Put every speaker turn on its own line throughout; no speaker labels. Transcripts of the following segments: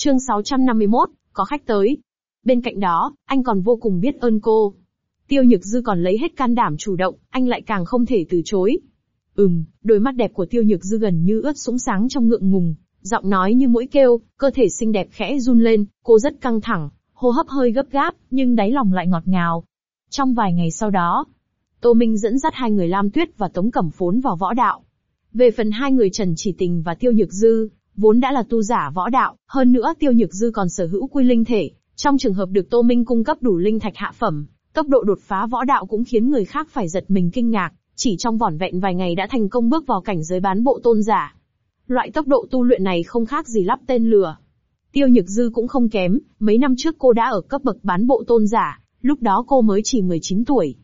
Chương 651, có khách tới. Bên cạnh đó, anh còn vô cùng biết ơn cô. Tiêu Nhược Dư còn lấy hết can đảm chủ động, anh lại càng không thể từ chối. Đôi mắt đẹp của Tiêu Nhược Dư gần như ướt sũng sáng trong ngượng ngùng, giọng nói như mũi kêu, cơ thể xinh đẹp khẽ run lên, cô rất căng thẳng, hô hấp hơi gấp gáp, nhưng đáy lòng lại ngọt ngào. Trong vài ngày sau đó, Tô Minh dẫn dắt hai người Lam Tuyết và Tống Cẩm Phốn vào võ đạo. Về phần hai người Trần Chỉ Tình và Tiêu Nhược Dư, vốn đã là tu giả võ đạo, hơn nữa Tiêu Nhược Dư còn sở hữu quy linh thể, trong trường hợp được Tô Minh cung cấp đủ linh thạch hạ phẩm, tốc độ đột phá võ đạo cũng khiến người khác phải giật mình kinh ngạc, chỉ trong vỏn vẹn vài ngày đã thành công bước vào cảnh giới bán bộ tôn giả. Loại tốc độ tu luyện này không khác gì lắp tên lửa. Tiêu Nhược Dư cũng không kém, mấy năm trước cô đã ở cấp bậc bán bộ tôn giả, lúc đó cô mới chỉ 19 tuổi.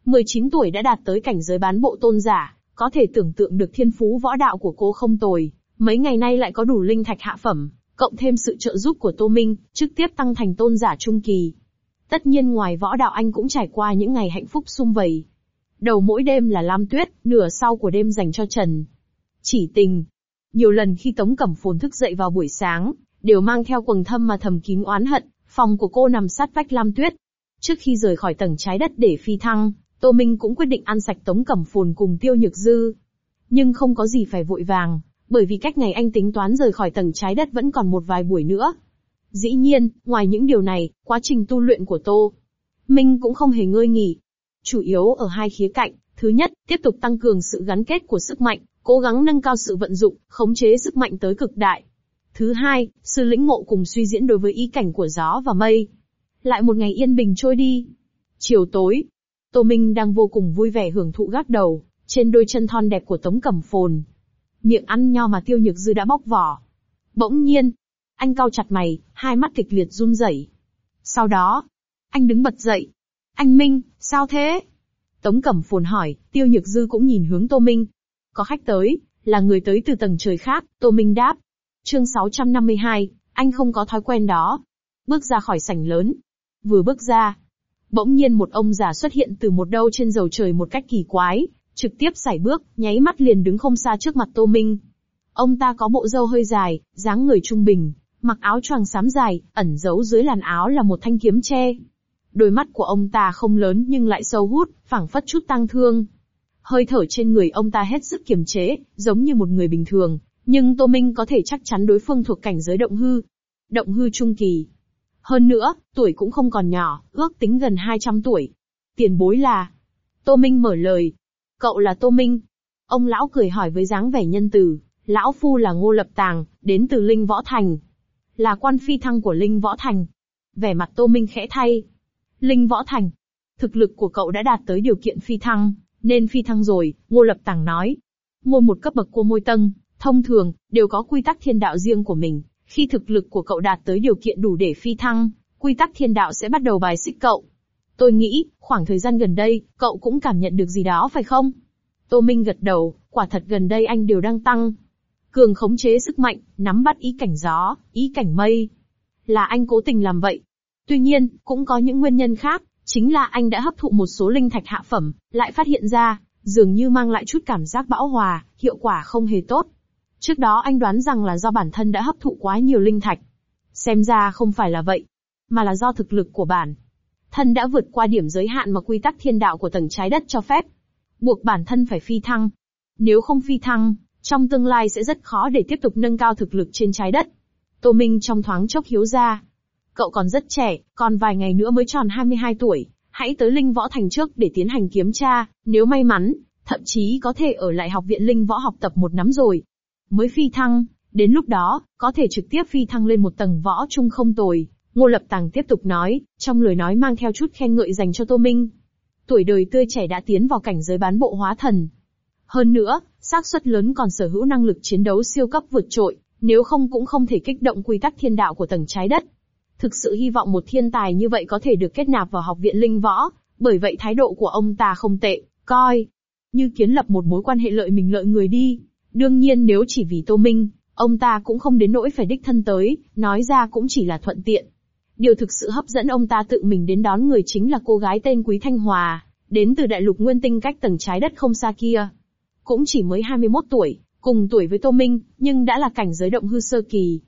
19 tuổi đã đạt tới cảnh giới bán bộ tôn giả, có thể tưởng tượng được thiên phú võ đạo của cô không tồi, mấy ngày nay lại có đủ linh thạch hạ phẩm, cộng thêm sự trợ giúp của Tô Minh, trực tiếp tăng thành tôn giả trung kỳ. Tất nhiên ngoài võ đạo anh cũng trải qua những ngày hạnh phúc sum vầy. Đầu mỗi đêm là Lam Tuyết, nửa sau của đêm dành cho Trần Chỉ Tình. Nhiều lần khi Tống Cẩm Phồn thức dậy vào buổi sáng, đều mang theo quầng thâm mà thầm kín oán hận, phòng của cô nằm sát vách Lam Tuyết. Trước khi rời khỏi tầng trái đất để phi thăng, Tô Minh cũng quyết định ăn sạch Tống Cẩm Phồn cùng Tiêu Nhược Dư. Nhưng không có gì phải vội vàng, bởi vì cách ngày anh tính toán rời khỏi tầng trái đất vẫn còn một vài buổi nữa. Dĩ nhiên, ngoài những điều này, quá trình tu luyện của Tô Minh cũng không hề ngơi nghỉ. Chủ yếu ở hai khía cạnh, thứ nhất, tiếp tục tăng cường sự gắn kết của sức mạnh, cố gắng nâng cao sự vận dụng, khống chế sức mạnh tới cực đại. Thứ hai, sự lĩnh ngộ cùng suy diễn đối với ý cảnh của gió và mây. Lại một ngày yên bình trôi đi. Chiều tối, Tô Minh đang vô cùng vui vẻ hưởng thụ gác đầu trên đôi chân thon đẹp của Tống Cẩm Phồn. Miệng ăn nho mà Tiêu Nhược Dư đã bóc vỏ. Bỗng nhiên, anh cau chặt mày, hai mắt kịch liệt run rẩy. Sau đó, anh đứng bật dậy. Anh Minh, sao thế? Tống Cẩm Phồn hỏi, Tiêu Nhược Dư cũng nhìn hướng Tô Minh. Có khách tới, là người tới từ tầng trời khác, Tô Minh đáp. Chương 652, anh không có thói quen đó. Bước ra khỏi sảnh lớn. Vừa bước ra, bỗng nhiên một ông già xuất hiện từ một đâu trên bầu trời một cách kỳ quái, trực tiếp sải bước, nháy mắt liền đứng không xa trước mặt Tô Minh. Ông ta có bộ râu hơi dài, dáng người trung bình, mặc áo choàng xám dài, ẩn giấu dưới làn áo là một thanh kiếm tre. Đôi mắt của ông ta không lớn nhưng lại sâu hút, phảng phất chút tang thương. Hơi thở trên người ông ta hết sức kiềm chế, giống như một người bình thường, nhưng Tô Minh có thể chắc chắn đối phương thuộc cảnh giới động hư. Động hư trung kỳ. Hơn nữa, tuổi cũng không còn nhỏ, ước tính gần 200 tuổi. Tiền bối là... Tô Minh mở lời. Cậu là Tô Minh. Ông lão cười hỏi với dáng vẻ nhân từ. Lão phu là Ngô Lập Tàng, đến từ Linh Võ Thành. Là quan phi thăng của Linh Võ Thành. Vẻ mặt Tô Minh khẽ thay. Linh Võ Thành. Thực lực của cậu đã đạt tới điều kiện phi thăng, nên phi thăng rồi, Ngô Lập Tàng nói. Ngôi một cấp bậc của môi tông, thông thường, đều có quy tắc thiên đạo riêng của mình. Khi thực lực của cậu đạt tới điều kiện đủ để phi thăng, quy tắc thiên đạo sẽ bắt đầu bài xích cậu. Tôi nghĩ, khoảng thời gian gần đây, cậu cũng cảm nhận được gì đó phải không? Tô Minh gật đầu, quả thật gần đây anh đều đang tăng cường khống chế sức mạnh, nắm bắt ý cảnh gió, ý cảnh mây. Là anh cố tình làm vậy. Tuy nhiên, cũng có những nguyên nhân khác, chính là anh đã hấp thụ một số linh thạch hạ phẩm, lại phát hiện ra, dường như mang lại chút cảm giác bão hòa, hiệu quả không hề tốt. Trước đó anh đoán rằng là do bản thân đã hấp thụ quá nhiều linh thạch. Xem ra không phải là vậy, mà là do thực lực của bản thân đã vượt qua điểm giới hạn mà quy tắc thiên đạo của tầng trái đất cho phép. Buộc bản thân phải phi thăng. Nếu không phi thăng, trong tương lai sẽ rất khó để tiếp tục nâng cao thực lực trên trái đất. Tô Minh trong thoáng chốc hiếu ra. Cậu còn rất trẻ, còn vài ngày nữa mới tròn 22 tuổi, hãy tới Linh Võ Thành trước để tiến hành kiểm tra, nếu may mắn, thậm chí có thể ở lại học viện Linh Võ học tập một năm rồi. Mới phi thăng, đến lúc đó, có thể trực tiếp phi thăng lên một tầng võ trung không tồi. Ngô Lập Tàng tiếp tục nói, trong lời nói mang theo chút khen ngợi dành cho Tô Minh. Tuổi đời tươi trẻ đã tiến vào cảnh giới bán bộ hóa thần. Hơn nữa, xác suất lớn còn sở hữu năng lực chiến đấu siêu cấp vượt trội, nếu không cũng không thể kích động quy tắc thiên đạo của tầng trái đất. Thực sự hy vọng một thiên tài như vậy có thể được kết nạp vào học viện Linh Võ, bởi vậy thái độ của ông ta không tệ, coi như kiến lập một mối quan hệ lợi mình lợi người đi. Đương nhiên nếu chỉ vì Tô Minh, ông ta cũng không đến nỗi phải đích thân tới, nói ra cũng chỉ là thuận tiện. Điều thực sự hấp dẫn ông ta tự mình đến đón người chính là cô gái tên Quý Thanh Hòa, đến từ đại lục nguyên tinh cách tầng trái đất không xa kia. Cũng chỉ mới 21 tuổi, cùng tuổi với Tô Minh, nhưng đã là cảnh giới động hư sơ kỳ.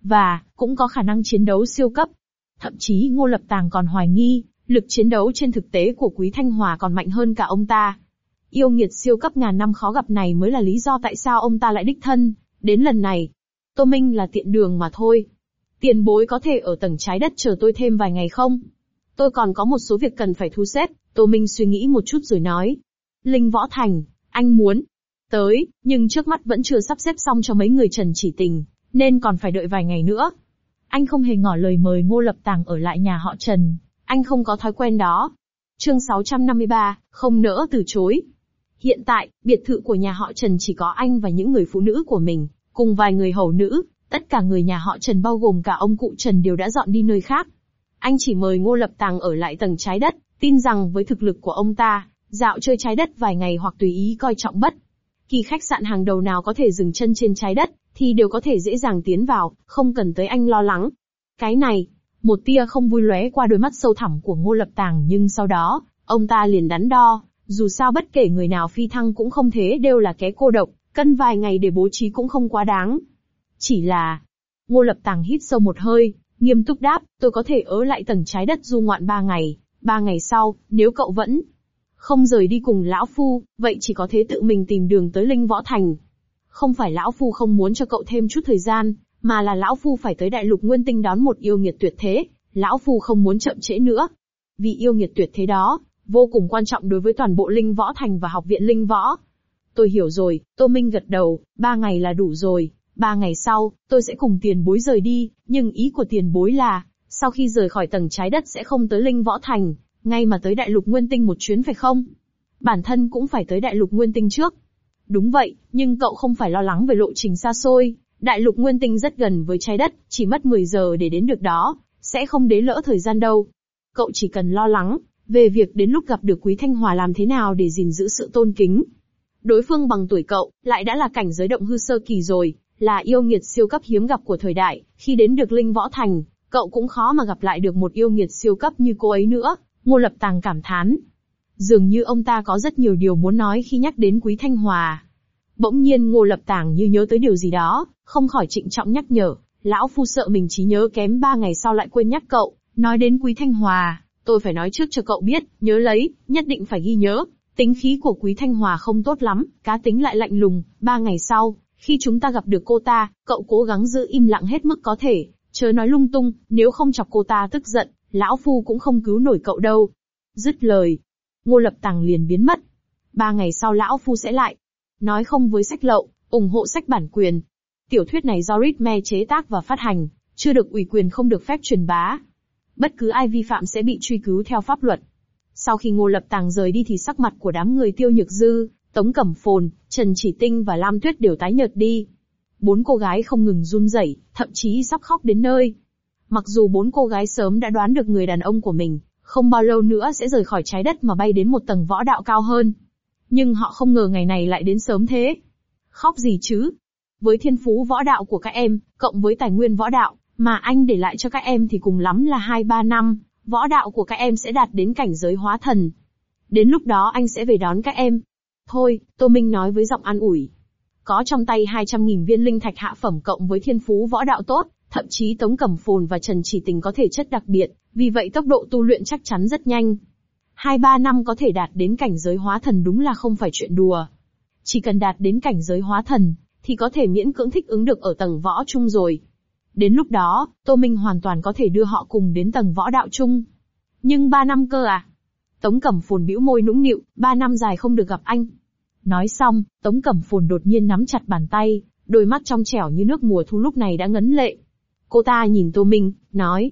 và cũng có khả năng chiến đấu siêu cấp. Thậm chí Ngô Lập Tàng còn hoài nghi, lực chiến đấu trên thực tế của Quý Thanh Hòa còn mạnh hơn cả ông ta. Yêu nghiệt siêu cấp ngàn năm khó gặp này mới là lý do tại sao ông ta lại đích thân đến lần này. Tô Minh là tiện đường mà thôi. Tiền bối có thể ở tầng trái đất chờ tôi thêm vài ngày không? Tôi còn có một số việc cần phải thu xếp. Tô Minh suy nghĩ một chút rồi nói. Linh Võ Thành, anh muốn tới, nhưng trước mắt vẫn chưa sắp xếp xong cho mấy người Trần Chỉ Tình, nên còn phải đợi vài ngày nữa. Anh không hề ngỏ lời mời Ngô Lập Tàng ở lại nhà họ Trần. Anh không có thói quen đó. Chương 653, không nỡ từ chối. Hiện tại, biệt thự của nhà họ Trần chỉ có anh và những người phụ nữ của mình, cùng vài người hầu nữ, tất cả người nhà họ Trần bao gồm cả ông cụ Trần đều đã dọn đi nơi khác. Anh chỉ mời Ngô Lập Tàng ở lại tầng trái đất, tin rằng với thực lực của ông ta, dạo chơi trái đất vài ngày hoặc tùy ý coi trọng bất kỳ khách sạn hàng đầu nào có thể dừng chân trên trái đất, thì đều có thể dễ dàng tiến vào, không cần tới anh lo lắng. Cái này, một tia không vui lóe qua đôi mắt sâu thẳm của Ngô Lập Tàng, nhưng sau đó, ông ta liền đắn đo, dù sao bất kể người nào phi thăng cũng không thế đều là kẻ cô độc, cân vài ngày để bố trí cũng không quá đáng. Chỉ là, Ngô Lập Tàng hít sâu một hơi, nghiêm túc đáp, tôi có thể ở lại tầng trái đất du ngoạn 3 ngày, 3 ngày sau, nếu cậu vẫn không rời đi cùng lão phu, vậy chỉ có thế tự mình tìm đường tới Linh Võ Thành. Không phải lão phu không muốn cho cậu thêm chút thời gian, mà là lão phu phải tới đại lục Nguyên Tinh đón một yêu nghiệt tuyệt thế, lão phu không muốn chậm trễ nữa. Vì yêu nghiệt tuyệt thế đó, vô cùng quan trọng đối với toàn bộ Linh Võ Thành và học viện Linh Võ. Tôi hiểu rồi, Tô Minh gật đầu, 3 ngày là đủ rồi, 3 ngày sau, tôi sẽ cùng tiền bối rời đi, nhưng ý của tiền bối là, sau khi rời khỏi tầng trái đất sẽ không tới Linh Võ Thành, ngay mà tới đại lục Nguyên Tinh một chuyến phải không? Bản thân cũng phải tới đại lục Nguyên Tinh trước. Đúng vậy, nhưng cậu không phải lo lắng về lộ trình xa xôi, đại lục Nguyên Tinh rất gần với trái đất, chỉ mất 10 giờ để đến được đó, sẽ không đế lỡ thời gian đâu. Cậu chỉ cần lo lắng về việc đến lúc gặp được Quý Thanh Hòa làm thế nào để gìn giữ sự tôn kính. Đối phương bằng tuổi cậu, lại đã là cảnh giới động hư sơ kỳ rồi, là yêu nghiệt siêu cấp hiếm gặp của thời đại, khi đến được Linh Võ Thành, cậu cũng khó mà gặp lại được một yêu nghiệt siêu cấp như cô ấy nữa. Ngô Lập Tàng cảm thán. Dường như ông ta có rất nhiều điều muốn nói khi nhắc đến Quý Thanh Hòa. Bỗng nhiên Ngô Lập Tàng như nhớ tới điều gì đó, không khỏi trịnh trọng nhắc nhở, lão phu sợ mình trí nhớ kém 3 ngày sau lại quên nhắc cậu, nói đến Quý Thanh Hòa, tôi phải nói trước cho cậu biết, nhớ lấy, nhất định phải ghi nhớ, tính khí của Quý Thanh Hòa không tốt lắm, cá tính lại lạnh lùng, 3 ngày sau, khi chúng ta gặp được cô ta, cậu cố gắng giữ im lặng hết mức có thể, chớ nói lung tung, nếu không chọc cô ta tức giận, lão phu cũng không cứu nổi cậu đâu. Dứt lời, Ngô Lập Tàng liền biến mất. 3 ngày sau lão phu sẽ lại. Nói không với sách lậu, ủng hộ sách bản quyền. Tiểu thuyết này do Ritme chế tác và phát hành, chưa được ủy quyền không được phép truyền bá. Bất cứ ai vi phạm sẽ bị truy cứu theo pháp luật. Sau khi Ngô Lập Tàng rời đi thì sắc mặt của đám người Tiêu Nhược Dư, Tống Cẩm Phồn, Trần Chỉ Tinh và Lam Tuyết đều tái nhợt đi. 4 cô gái không ngừng run rẩy, thậm chí sắp khóc đến nơi. Mặc dù 4 cô gái sớm đã đoán được người đàn ông của mình, không bao lâu nữa sẽ rời khỏi trái đất mà bay đến một tầng võ đạo cao hơn. Nhưng họ không ngờ ngày này lại đến sớm thế. Khóc gì chứ? Với thiên phú võ đạo của các em, cộng với tài nguyên võ đạo, mà anh để lại cho các em thì cùng lắm là 2-3 năm, võ đạo của các em sẽ đạt đến cảnh giới hóa thần. Đến lúc đó anh sẽ về đón các em. Thôi, Tô Minh nói với giọng an ủi. Có trong tay 200.000 viên linh thạch hạ phẩm cộng với thiên phú võ đạo tốt, thậm chí Tống Cẩm Phồn và Trần Chỉ Tình có thể chất đặc biệt, vì vậy tốc độ tu luyện chắc chắn rất nhanh. 2-3 năm có thể đạt đến cảnh giới hóa thần đúng là không phải chuyện đùa. Chỉ cần đạt đến cảnh giới hóa thần, thì có thể miễn cưỡng thích ứng được ở tầng võ chung rồi. Đến lúc đó, Tô Minh hoàn toàn có thể đưa họ cùng đến tầng võ đạo chung. Nhưng 3 năm cơ à? Tống Cẩm Phồn bĩu môi nũng nịu, 3 năm dài không được gặp anh. Nói xong, Tống Cẩm Phồn đột nhiên nắm chặt bàn tay, đôi mắt trong trẻo như nước mùa thu lúc này đã ngấn lệ. Cô ta nhìn Tô Minh, nói,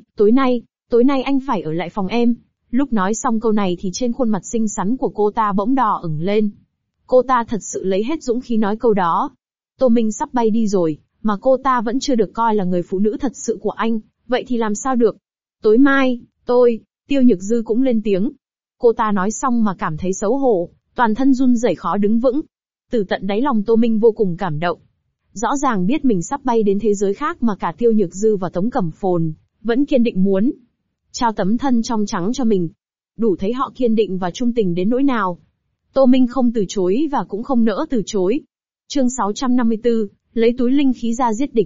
tối nay anh phải ở lại phòng em. Lúc nói xong câu này thì trên khuôn mặt xinh xắn của cô ta bỗng đỏ ửng lên. Cô ta thật sự lấy hết dũng khí nói câu đó. Tô Minh sắp bay đi rồi, mà cô ta vẫn chưa được coi là người phụ nữ thật sự của anh, vậy thì làm sao được? Tối mai, Tiêu Nhược Dư cũng lên tiếng. Cô ta nói xong mà cảm thấy xấu hổ, toàn thân run rẩy khó đứng vững. Từ tận đáy lòng Tô Minh vô cùng cảm động. Rõ ràng biết mình sắp bay đến thế giới khác mà cả Tiêu Nhược Dư và Tống Cẩm Phồn vẫn kiên định muốn trao tấm thân trong trắng cho mình. Đủ thấy họ kiên định và trung tình đến nỗi nào. Tô Minh không từ chối và cũng không nỡ từ chối. Chương 654, lấy túi linh khí ra giết địch.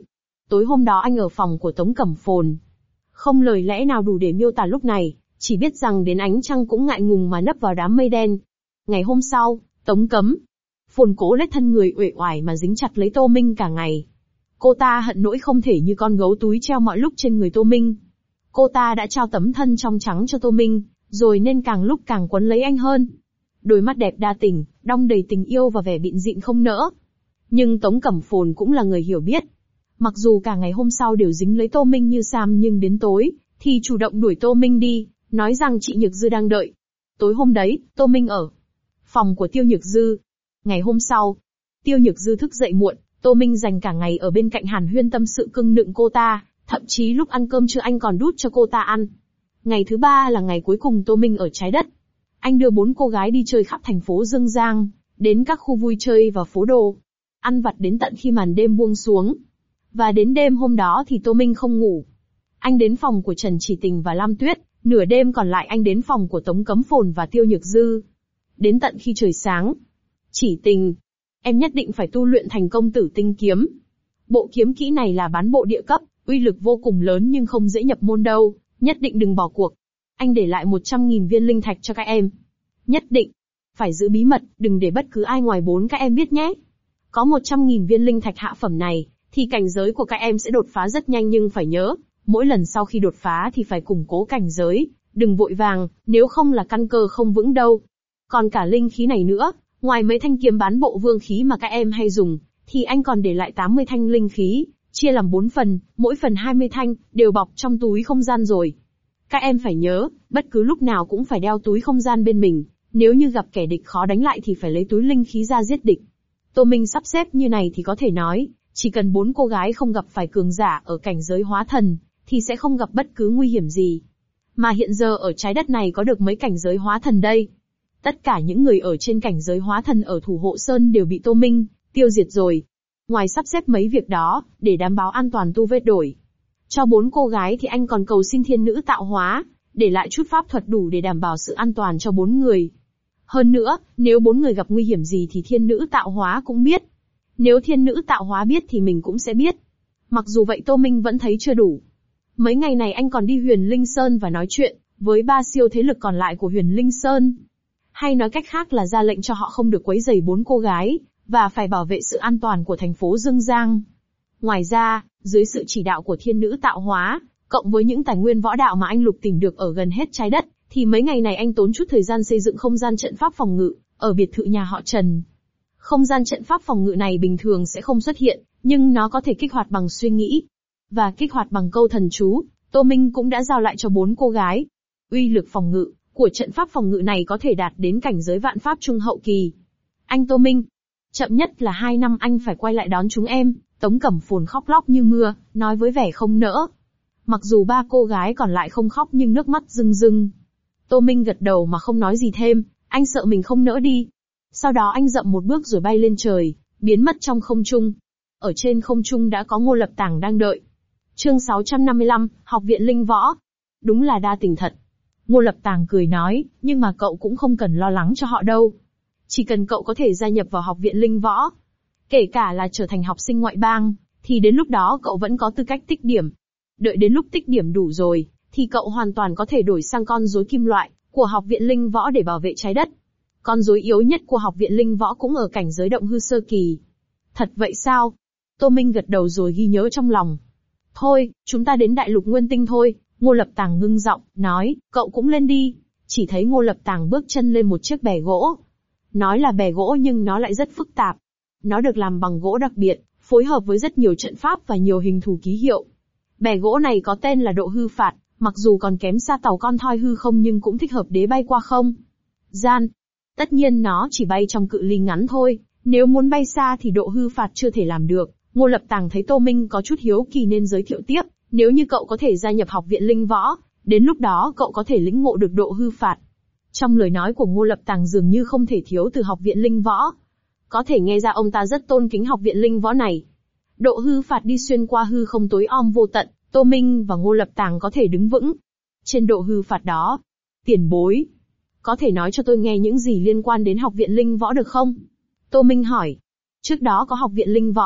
Tối hôm đó anh ở phòng của Tống Cẩm Phồn. Không lời lẽ nào đủ để miêu tả lúc này, chỉ biết rằng đến ánh trăng cũng ngại ngùng mà nấp vào đám mây đen. Ngày hôm sau, Tống Cẩm Phồn cố lết thân người uể oải mà dính chặt lấy Tô Minh cả ngày. Cô ta hận nỗi không thể như con gấu túi treo mọi lúc trên người Tô Minh. Cô ta đã trao tấm thân trong trắng cho Tô Minh, rồi nên càng lúc càng quấn lấy anh hơn. Đôi mắt đẹp đa tình, đong đầy tình yêu và vẻ bịn dịn không nỡ. Nhưng Tống Cẩm Phồn cũng là người hiểu biết. Mặc dù cả ngày hôm sau đều dính lấy Tô Minh như Sam, nhưng đến tối, thì chủ động đuổi Tô Minh đi, nói rằng chị Nhược Dư đang đợi. Tối hôm đấy, Tô Minh ở phòng của Tiêu Nhược Dư. Ngày hôm sau, Tiêu Nhược Dư thức dậy muộn, Tô Minh dành cả ngày ở bên cạnh hàn huyên tâm sự cưng nựng cô ta, thậm chí lúc ăn cơm trưa anh còn đút cho cô ta ăn. Ngày thứ ba là ngày cuối cùng Tô Minh ở trái đất. Anh đưa 4 cô gái đi chơi khắp thành phố Dương Giang, đến các khu vui chơi và phố đồ, ăn vặt đến tận khi màn đêm buông xuống. Và đến đêm hôm đó thì Tô Minh không ngủ. Anh đến phòng của Trần Chỉ Tình và Lam Tuyết, nửa đêm còn lại anh đến phòng của Tống Cẩm Phồn và Tiêu Nhược Dư. Đến tận khi trời sáng. Chỉ Tình, em nhất định phải tu luyện thành công Tử Tinh kiếm. Bộ kiếm kỹ này là bán bộ địa cấp, uy lực vô cùng lớn nhưng không dễ nhập môn đâu, nhất định đừng bỏ cuộc. Anh để lại 100.000 viên linh thạch cho các em. Nhất định phải giữ bí mật, đừng để bất cứ ai ngoài 4 các em biết nhé. Có 100.000 viên linh thạch hạ phẩm này, thì cảnh giới của các em sẽ đột phá rất nhanh, nhưng phải nhớ, mỗi lần sau khi đột phá thì phải củng cố cảnh giới, đừng vội vàng, nếu không là căn cơ không vững đâu. Còn cả linh khí này nữa, ngoài mấy thanh kiếm bán bộ vương khí mà các em hay dùng, thì anh còn để lại 80 thanh linh khí, chia làm 4 phần, mỗi phần 20 thanh, đều bọc trong túi không gian rồi. Các em phải nhớ, bất cứ lúc nào cũng phải đeo túi không gian bên mình, nếu như gặp kẻ địch khó đánh lại thì phải lấy túi linh khí ra giết địch. Tô Minh sắp xếp như này thì có thể nói, chỉ cần 4 cô gái không gặp phải cường giả ở cảnh giới hóa thần, thì sẽ không gặp bất cứ nguy hiểm gì. Mà hiện giờ ở trái đất này có được mấy cảnh giới hóa thần đây? Tất cả những người ở trên cảnh giới hóa thần ở Thủ Hộ Sơn đều bị Tô Minh tiêu diệt rồi. Ngoài sắp xếp mấy việc đó, để đảm bảo an toàn tu vết đổi cho 4 cô gái thì anh còn cầu xin thiên nữ tạo hóa, để lại chút pháp thuật đủ để đảm bảo sự an toàn cho 4 người. Hơn nữa, nếu 4 người gặp nguy hiểm gì thì thiên nữ tạo hóa cũng biết. Nếu thiên nữ tạo hóa biết thì mình cũng sẽ biết. Mặc dù vậy Tô Minh vẫn thấy chưa đủ. Mấy ngày này anh còn đi Huyền Linh Sơn và nói chuyện với 3 siêu thế lực còn lại của Huyền Linh Sơn. Hay nói cách khác là ra lệnh cho họ không được quấy rầy 4 cô gái, và phải bảo vệ sự an toàn của thành phố Dương Giang. Ngoài ra, dưới sự chỉ đạo của thiên nữ tạo hóa, cộng với những tài nguyên võ đạo mà anh lục tìm được ở gần hết trái đất, thì mấy ngày này anh tốn chút thời gian xây dựng không gian trận pháp phòng ngự, ở biệt thự nhà họ Trần. Không gian trận pháp phòng ngự này bình thường sẽ không xuất hiện, nhưng nó có thể kích hoạt bằng suy nghĩ. Và kích hoạt bằng câu thần chú, Tô Minh cũng đã giao lại cho 4 cô gái. Uy lực phòng ngự của trận pháp phòng ngự này có thể đạt đến cảnh giới vạn pháp trung hậu kỳ. Anh Tô Minh, chậm nhất là 2 năm anh phải quay lại đón chúng em. Tống Cẩm Phồn khóc lóc như mưa, nói với vẻ không nỡ. Mặc dù 3 cô gái còn lại không khóc nhưng nước mắt rưng rưng. Tô Minh gật đầu mà không nói gì thêm, anh sợ mình không nỡ đi. Sau đó anh dậm một bước rồi bay lên trời, biến mất trong không trung. Ở trên không trung đã có Ngô Lập Tàng đang đợi. Chương 655, Học viện Linh Võ. Đúng là đa tình thật. Ngô Lập Tàng cười nói, nhưng mà cậu cũng không cần lo lắng cho họ đâu. Chỉ cần cậu có thể gia nhập vào Học viện Linh Võ, kể cả là trở thành học sinh ngoại bang, thì đến lúc đó cậu vẫn có tư cách tích điểm. Đợi đến lúc tích điểm đủ rồi, thì cậu hoàn toàn có thể đổi sang con rối kim loại của Học viện Linh Võ để bảo vệ trái đất. Con rối yếu nhất của Học viện Linh Võ cũng ở cảnh giới động hư sơ kỳ. Thật vậy sao? Tô Minh gật đầu rồi ghi nhớ trong lòng. Thôi, chúng ta đến Đại Lục Nguyên Tinh thôi. Ngô Lập Tàng ngưng giọng, nói, cậu cũng lên đi. Chỉ thấy Ngô Lập Tàng bước chân lên một chiếc bè gỗ. Nói là bè gỗ nhưng nó lại rất phức tạp. Nó được làm bằng gỗ đặc biệt, phối hợp với rất nhiều trận pháp và nhiều hình thù ký hiệu. Bè gỗ này có tên là Độ Hư Phạt, mặc dù còn kém xa tàu con thoi hư không nhưng cũng thích hợp đế bay qua không gian. Tất nhiên nó chỉ bay trong cự ly ngắn thôi, nếu muốn bay xa thì Độ Hư Phạt chưa thể làm được. Ngô Lập Tàng thấy Tô Minh có chút hiếu kỳ nên giới thiệu tiếp, nếu như cậu có thể gia nhập Học viện Linh Võ, đến lúc đó cậu có thể lĩnh ngộ được Độ Hư Phạt. Trong lời nói của Ngô Lập Tàng dường như không thể thiếu từ Học viện Linh Võ. Có thể nghe ra ông ta rất tôn kính Học viện Linh Võ này. Độ Hư Phạt đi xuyên qua hư không tối om vô tận, Tô Minh và Ngô Lập Tàng có thể đứng vững. Trên Độ Hư Phạt đó, tiền bối, có thể nói cho tôi nghe những gì liên quan đến Học viện Linh Võ được không? Tô Minh hỏi. Trước đó có Học viện Linh Võ,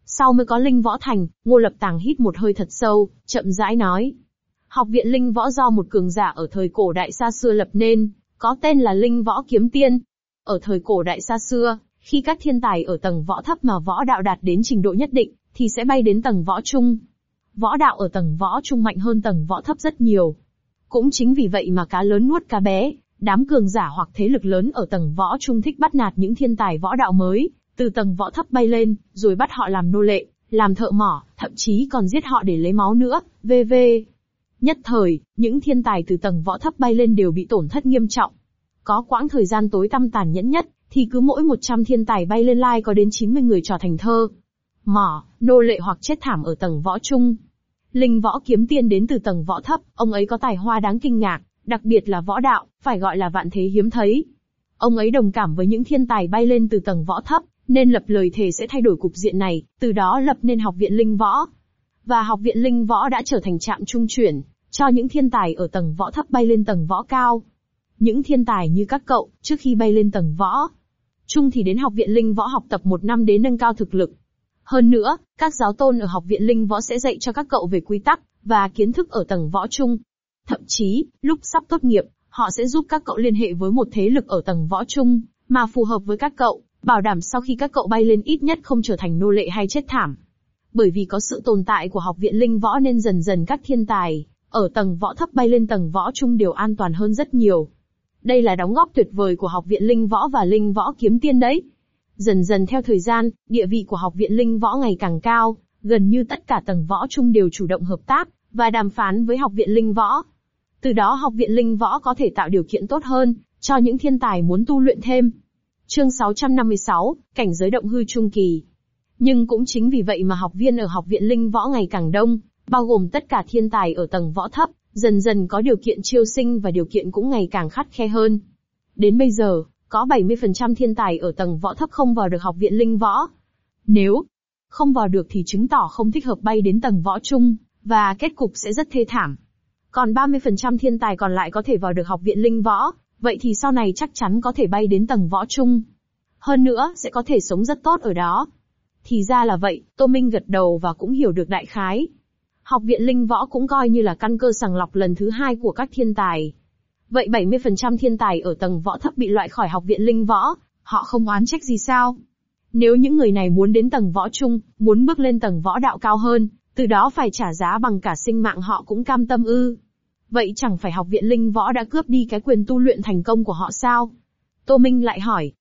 sau mới có Linh Võ Thành. Ngô Lập Tàng hít một hơi thật sâu, chậm rãi nói. Học viện Linh Võ do một cường giả ở thời cổ đại xa xưa lập nên, có tên là Linh Võ Kiếm Tiên. Ở thời cổ đại xa xưa, khi các thiên tài ở tầng võ thấp mà võ đạo đạt đến trình độ nhất định, thì sẽ bay đến tầng võ trung. Võ đạo ở tầng võ trung mạnh hơn tầng võ thấp rất nhiều. Cũng chính vì vậy mà cá lớn nuốt cá bé, đám cường giả hoặc thế lực lớn ở tầng võ trung thích bắt nạt những thiên tài võ đạo mới, từ tầng võ thấp bay lên, rồi bắt họ làm nô lệ, làm thợ mỏ, thậm chí còn giết họ để lấy máu nữa, v.v. Nhất thời, những thiên tài từ tầng võ thấp bay lên đều bị tổn thất nghiêm trọng. Có quãng thời gian tối tăm tàn nhẫn nhất, thì cứ mỗi 100 thiên tài bay lên lai có đến 90 người trở thành thơ mỏ, nô lệ hoặc chết thảm ở tầng võ trung. Linh Võ Kiếm Tiên đến từ tầng võ thấp, ông ấy có tài hoa đáng kinh ngạc, đặc biệt là võ đạo, phải gọi là vạn thế hiếm thấy. Ông ấy đồng cảm với những thiên tài bay lên từ tầng võ thấp, nên lập lời thề sẽ thay đổi cục diện này, từ đó lập nên Học viện Linh Võ. Và Học viện Linh Võ đã trở thành trạm trung chuyển, cho những thiên tài ở tầng võ thấp bay lên tầng võ cao. Những thiên tài như các cậu, trước khi bay lên tầng võ trung thì đến Học viện Linh Võ học tập 1 năm đến nâng cao thực lực. Hơn nữa, các giáo tôn ở Học viện Linh Võ sẽ dạy cho các cậu về quy tắc và kiến thức ở tầng võ trung. Thậm chí, lúc sắp tốt nghiệp, họ sẽ giúp các cậu liên hệ với một thế lực ở tầng võ trung, mà phù hợp với các cậu, bảo đảm sau khi các cậu bay lên ít nhất không trở thành nô lệ hay chết thảm. Bởi vì có sự tồn tại của Học viện Linh Võ nên dần dần các thiên tài ở tầng võ thấp bay lên tầng võ trung đều an toàn hơn rất nhiều. Đây là đóng góp tuyệt vời của Học viện Linh Võ và Linh Võ Kiếm Tiên đấy. Dần dần theo thời gian, địa vị của Học viện Linh Võ ngày càng cao, gần như tất cả tầng võ trung đều chủ động hợp tác và đàm phán với Học viện Linh Võ. Từ đó Học viện Linh Võ có thể tạo điều kiện tốt hơn cho những thiên tài muốn tu luyện thêm. Chương 656, cảnh giới động hư trung kỳ. Nhưng cũng chính vì vậy mà học viên ở Học viện Linh Võ ngày càng đông, bao gồm tất cả thiên tài ở tầng võ thấp, dần dần có điều kiện chiêu sinh và điều kiện cũng ngày càng khắt khe hơn. Đến bây giờ, có 70% thiên tài ở tầng võ thấp không vào được Học viện Linh Võ. Nếu không vào được thì chứng tỏ không thích hợp bay đến tầng võ trung, và kết cục sẽ rất thê thảm. Còn 30% thiên tài còn lại có thể vào được Học viện Linh Võ, vậy thì sau này chắc chắn có thể bay đến tầng võ trung. Hơn nữa, sẽ có thể sống rất tốt ở đó. Thì ra là vậy, Tô Minh gật đầu và cũng hiểu được đại khái. Học viện Linh Võ cũng coi như là căn cơ sàng lọc lần thứ 2 của các thiên tài. Vậy 70% thiên tài ở tầng võ thấp bị loại khỏi Học viện Linh Võ, họ không oán trách gì sao? Nếu những người này muốn đến tầng võ trung, muốn bước lên tầng võ đạo cao hơn, từ đó phải trả giá bằng cả sinh mạng họ cũng cam tâm ư? Vậy chẳng phải Học viện Linh Võ đã cướp đi cái quyền tu luyện thành công của họ sao? Tô Minh lại hỏi.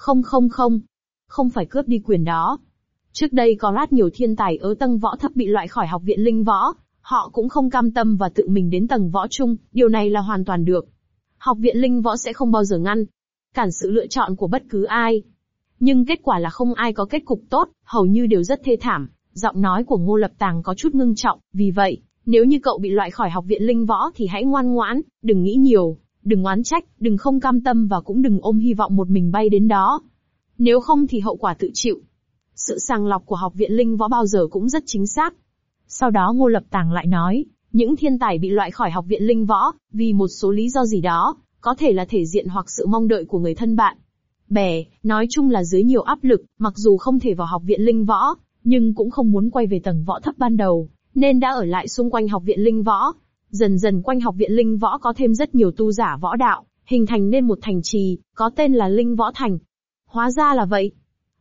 Không phải cướp đi quyền đó. Trước đây có rất nhiều thiên tài ở tầng võ thấp bị loại khỏi Học viện Linh Võ, họ cũng không cam tâm và tự mình đến tầng võ trung, điều này là hoàn toàn được. Học viện Linh Võ sẽ không bao giờ ngăn cản sự lựa chọn của bất cứ ai. Nhưng kết quả là không ai có kết cục tốt, hầu như đều rất thê thảm. Giọng nói của Ngô Lập Tàng có chút ngưng trọng, vì vậy, nếu như cậu bị loại khỏi Học viện Linh Võ thì hãy ngoan ngoãn, đừng nghĩ nhiều, đừng oán trách, đừng không cam tâm và cũng đừng ôm hy vọng một mình bay đến đó. Nếu không thì hậu quả tự chịu. Sự sàng lọc của Học viện Linh Võ bao giờ cũng rất chính xác. Sau đó Ngô Lập Tàng lại nói, những thiên tài bị loại khỏi Học viện Linh Võ, vì một số lý do gì đó, có thể là thể diện hoặc sự mong đợi của người thân bạn bè, nói chung là dưới nhiều áp lực, mặc dù không thể vào Học viện Linh Võ, nhưng cũng không muốn quay về tầng võ thấp ban đầu, nên đã ở lại xung quanh Học viện Linh Võ. Dần dần quanh Học viện Linh Võ có thêm rất nhiều tu giả võ đạo, hình thành nên một thành trì, có tên là Linh Võ Thành. Hóa ra là vậy.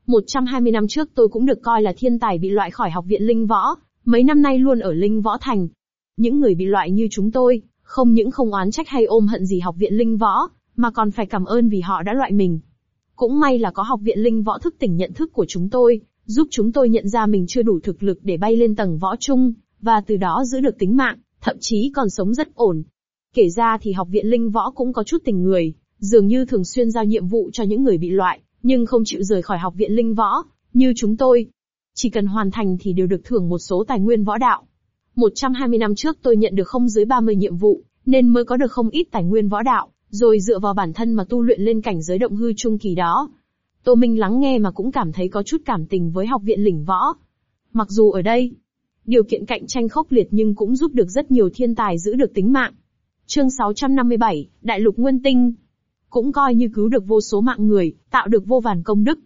120 năm trước tôi cũng được coi là thiên tài bị loại khỏi Học viện Linh Võ, mấy năm nay luôn ở Linh Võ Thành. Những người bị loại như chúng tôi, không những không oán trách hay ôm hận gì Học viện Linh Võ, mà còn phải cảm ơn vì họ đã loại mình. Cũng may là có Học viện Linh Võ thức tỉnh nhận thức của chúng tôi, giúp chúng tôi nhận ra mình chưa đủ thực lực để bay lên tầng võ trung, và từ đó giữ được tính mạng, thậm chí còn sống rất ổn. Kể ra thì Học viện Linh Võ cũng có chút tình người, dường như thường xuyên giao nhiệm vụ cho những người bị loại, nhưng không chịu rời khỏi Học viện Linh Võ, như chúng tôi. Chỉ cần hoàn thành thì đều được thưởng một số tài nguyên võ đạo. 120 năm trước tôi nhận được không dưới 30 nhiệm vụ, nên mới có được không ít tài nguyên võ đạo, rồi dựa vào bản thân mà tu luyện lên cảnh giới động hư trung kỳ đó. Tô Minh lắng nghe mà cũng cảm thấy có chút cảm tình với Học viện Linh Võ. Mặc dù ở đây, điều kiện cạnh tranh khốc liệt nhưng cũng giúp được rất nhiều thiên tài giữ được tính mạng. Chương 657, Đại lục Nguyên Tinh. Cũng coi như cứu được vô số mạng người, tạo được vô vàn công đức.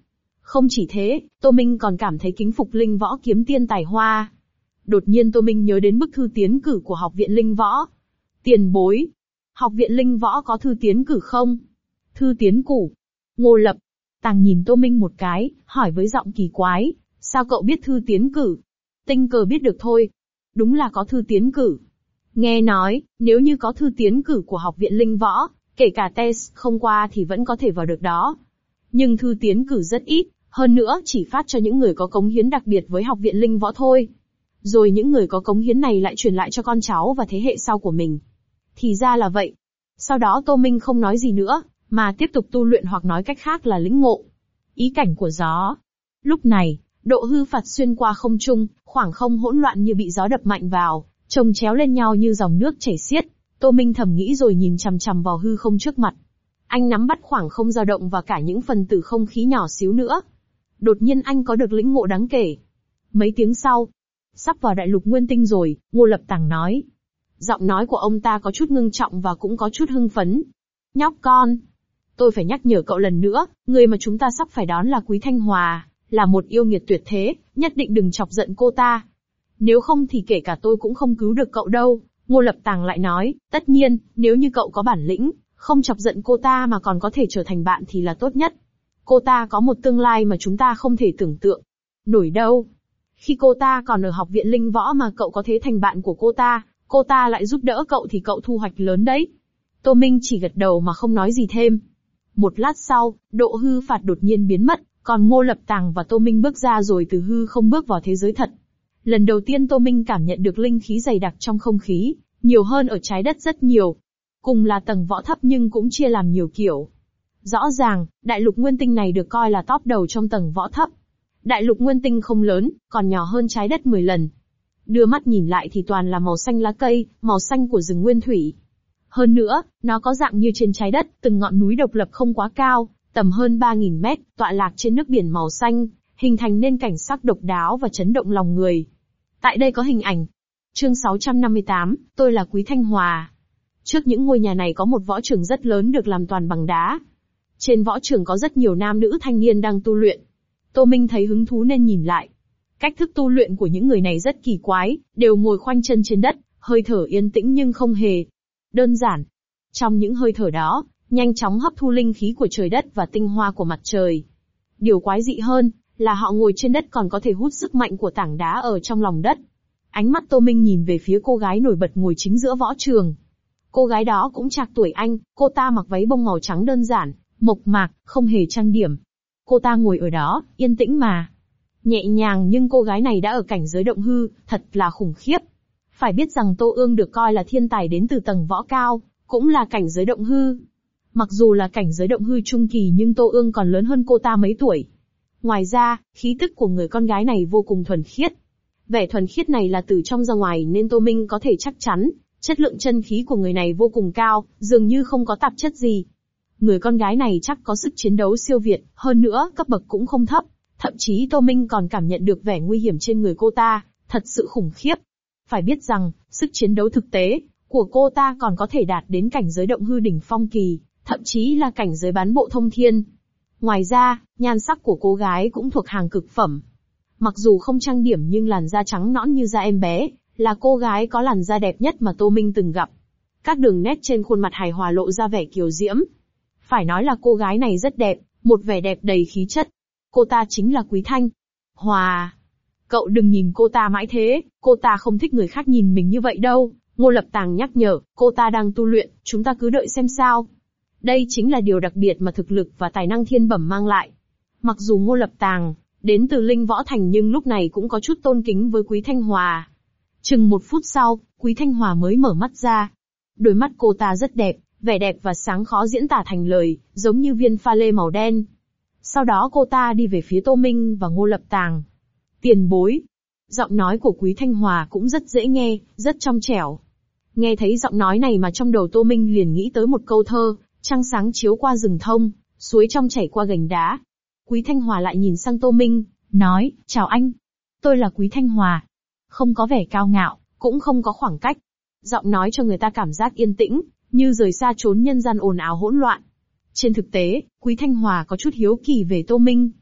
Không chỉ thế, Tô Minh còn cảm thấy kính phục Linh Võ kiếm tiên tài hoa. Đột nhiên Tô Minh nhớ đến bức thư tiến cử của Học viện Linh Võ. Tiền bối, Học viện Linh Võ có thư tiến cử không? Thư tiến cử. Ngô Lập Tàng nhìn Tô Minh một cái, hỏi với giọng kỳ quái, sao cậu biết thư tiến cử? Tình cờ biết được thôi. Đúng là có thư tiến cử. Nghe nói, nếu như có thư tiến cử của Học viện Linh Võ, kể cả test không qua thì vẫn có thể vào được đó. Nhưng thư tiến cử rất ít, hơn nữa chỉ phát cho những người có cống hiến đặc biệt với Học viện Linh Võ thôi. Rồi những người có cống hiến này lại truyền lại cho con cháu và thế hệ sau của mình. Thì ra là vậy. Sau đó Tô Minh không nói gì nữa, mà tiếp tục tu luyện, hoặc nói cách khác là lĩnh ngộ ý cảnh của gió. Lúc này, độ hư phạt xuyên qua không trung, khoảng không hỗn loạn như bị gió đập mạnh vào, chồng chéo lên nhau như dòng nước chảy xiết. Tô Minh thầm nghĩ rồi nhìn chằm chằm vào hư không trước mặt. Anh nắm bắt khoảng không dao động và cả những phần tử không khí nhỏ xíu nữa. Đột nhiên anh có được lĩnh ngộ đáng kể. Mấy tiếng sau, sắp vào đại lục nguyên tinh rồi, Ngô Lập Tàng nói. Giọng nói của ông ta có chút ngưng trọng và cũng có chút hưng phấn. Nhóc con, tôi phải nhắc nhở cậu lần nữa, người mà chúng ta sắp phải đón là Quý Thanh Hòa, là một yêu nghiệt tuyệt thế, nhất định đừng chọc giận cô ta. Nếu không thì kể cả tôi cũng không cứu được cậu đâu. Ngô Lập Tàng lại nói, tất nhiên, nếu như cậu có bản lĩnh, không chọc giận cô ta mà còn có thể trở thành bạn thì là tốt nhất. Cô ta có một tương lai mà chúng ta không thể tưởng tượng nổi đâu. Khi cô ta còn ở Học viện Linh Võ mà cậu có thể thành bạn của cô ta lại giúp đỡ cậu thì cậu thu hoạch lớn đấy. Tô Minh chỉ gật đầu mà không nói gì thêm. Một lát sau, độ hư phạt đột nhiên biến mất, còn Ngô Lập Tàng và Tô Minh bước ra rồi từ hư không bước vào thế giới thật. Lần đầu tiên Tô Minh cảm nhận được linh khí dày đặc trong không khí, nhiều hơn ở trái đất rất nhiều. Cùng là tầng võ thấp nhưng cũng chia làm nhiều kiểu. Rõ ràng, đại lục nguyên tinh này được coi là top đầu trong tầng võ thấp. Đại lục nguyên tinh không lớn, còn nhỏ hơn trái đất 10 lần. Đưa mắt nhìn lại thì toàn là màu xanh lá cây, màu xanh của rừng nguyên thủy. Hơn nữa, nó có dạng như trên trái đất, từng ngọn núi độc lập không quá cao, tầm hơn 3.000 mét, tọa lạc trên nước biển màu xanh, hình thành nên cảnh sắc độc đáo và chấn động lòng người. Tại đây có hình ảnh. Chương 658, tôi là Quý Thanh Hòa. Trước những ngôi nhà này có một võ trường rất lớn được làm toàn bằng đá. Trên võ trường có rất nhiều nam nữ thanh niên đang tu luyện. Tô Minh thấy hứng thú nên nhìn lại. Cách thức tu luyện của những người này rất kỳ quái, đều ngồi khoanh chân trên đất, hơi thở yên tĩnh nhưng không hề đơn giản. Trong những hơi thở đó, nhanh chóng hấp thu linh khí của trời đất và tinh hoa của mặt trời. Điều quái dị hơn, là họ ngồi trên đất còn có thể hút sức mạnh của tảng đá ở trong lòng đất. Ánh mắt Tô Minh nhìn về phía cô gái nổi bật ngồi chính giữa võ trường. Cô gái đó cũng trạc tuổi anh, cô ta mặc váy bông màu trắng đơn giản, mộc mạc, không hề trang điểm. Cô ta ngồi ở đó, yên tĩnh mà nhẹ nhàng, nhưng cô gái này đã ở cảnh giới động hư, thật là khủng khiếp. Phải biết rằng Tô Ương được coi là thiên tài đến từ tầng võ cao, cũng là cảnh giới động hư. Mặc dù là cảnh giới động hư trung kỳ nhưng Tô Ương còn lớn hơn cô ta mấy tuổi. Ngoài ra, khí tức của người con gái này vô cùng thuần khiết. Vẻ thuần khiết này là từ trong ra ngoài nên Tô Minh có thể chắc chắn, chất lượng chân khí của người này vô cùng cao, dường như không có tạp chất gì. Người con gái này chắc có sức chiến đấu siêu việt, hơn nữa cấp bậc cũng không thấp. Thậm chí Tô Minh còn cảm nhận được vẻ nguy hiểm trên người cô ta, thật sự khủng khiếp. Phải biết rằng, sức chiến đấu thực tế của cô ta còn có thể đạt đến cảnh giới động hư đỉnh phong kỳ, thậm chí là cảnh giới bán bộ thông thiên. Ngoài ra, nhan sắc của cô gái cũng thuộc hàng cực phẩm. Mặc dù không trang điểm nhưng làn da trắng nõn như da em bé, là cô gái có làn da đẹp nhất mà Tô Minh từng gặp. Các đường nét trên khuôn mặt hài hòa lộ ra vẻ kiều diễm. Phải nói là cô gái này rất đẹp, một vẻ đẹp đầy khí chất. Cô ta chính là Quý Thanh Hòa. Cậu đừng nhìn cô ta mãi thế, cô ta không thích người khác nhìn mình như vậy đâu. Ngô Lập Tàng nhắc nhở, cô ta đang tu luyện, chúng ta cứ đợi xem sao. Đây chính là điều đặc biệt mà thực lực và tài năng thiên bẩm mang lại. Mặc dù Ngô Lập Tàng đến từ Linh Võ Thành nhưng lúc này cũng có chút tôn kính với Quý Thanh Hòa. Chừng 1 phút sau, Quý Thanh Hòa mới mở mắt ra. Đôi mắt cô ta rất đẹp, vẻ đẹp và sáng khó diễn tả thành lời, giống như viên pha lê màu đen. Sau đó cô ta đi về phía Tô Minh và Ngô Lập Tàng. Tiền bối. Giọng nói của Quý Thanh Hòa cũng rất dễ nghe, rất trong trẻo. Nghe thấy giọng nói này mà trong đầu Tô Minh liền nghĩ tới một câu thơ, trăng sáng chiếu qua rừng thông, suối trong chảy qua gành đá. Quý Thanh Hòa lại nhìn sang Tô Minh, nói, chào anh. Tôi là Quý Thanh Hòa. Không có vẻ cao ngạo, cũng không có khoảng cách. Giọng nói cho người ta cảm giác yên tĩnh, như rời xa chốn nhân gian ồn ào hỗn loạn. Trên thực tế, Quý Thanh Hòa có chút hiếu kỳ về Tô Minh.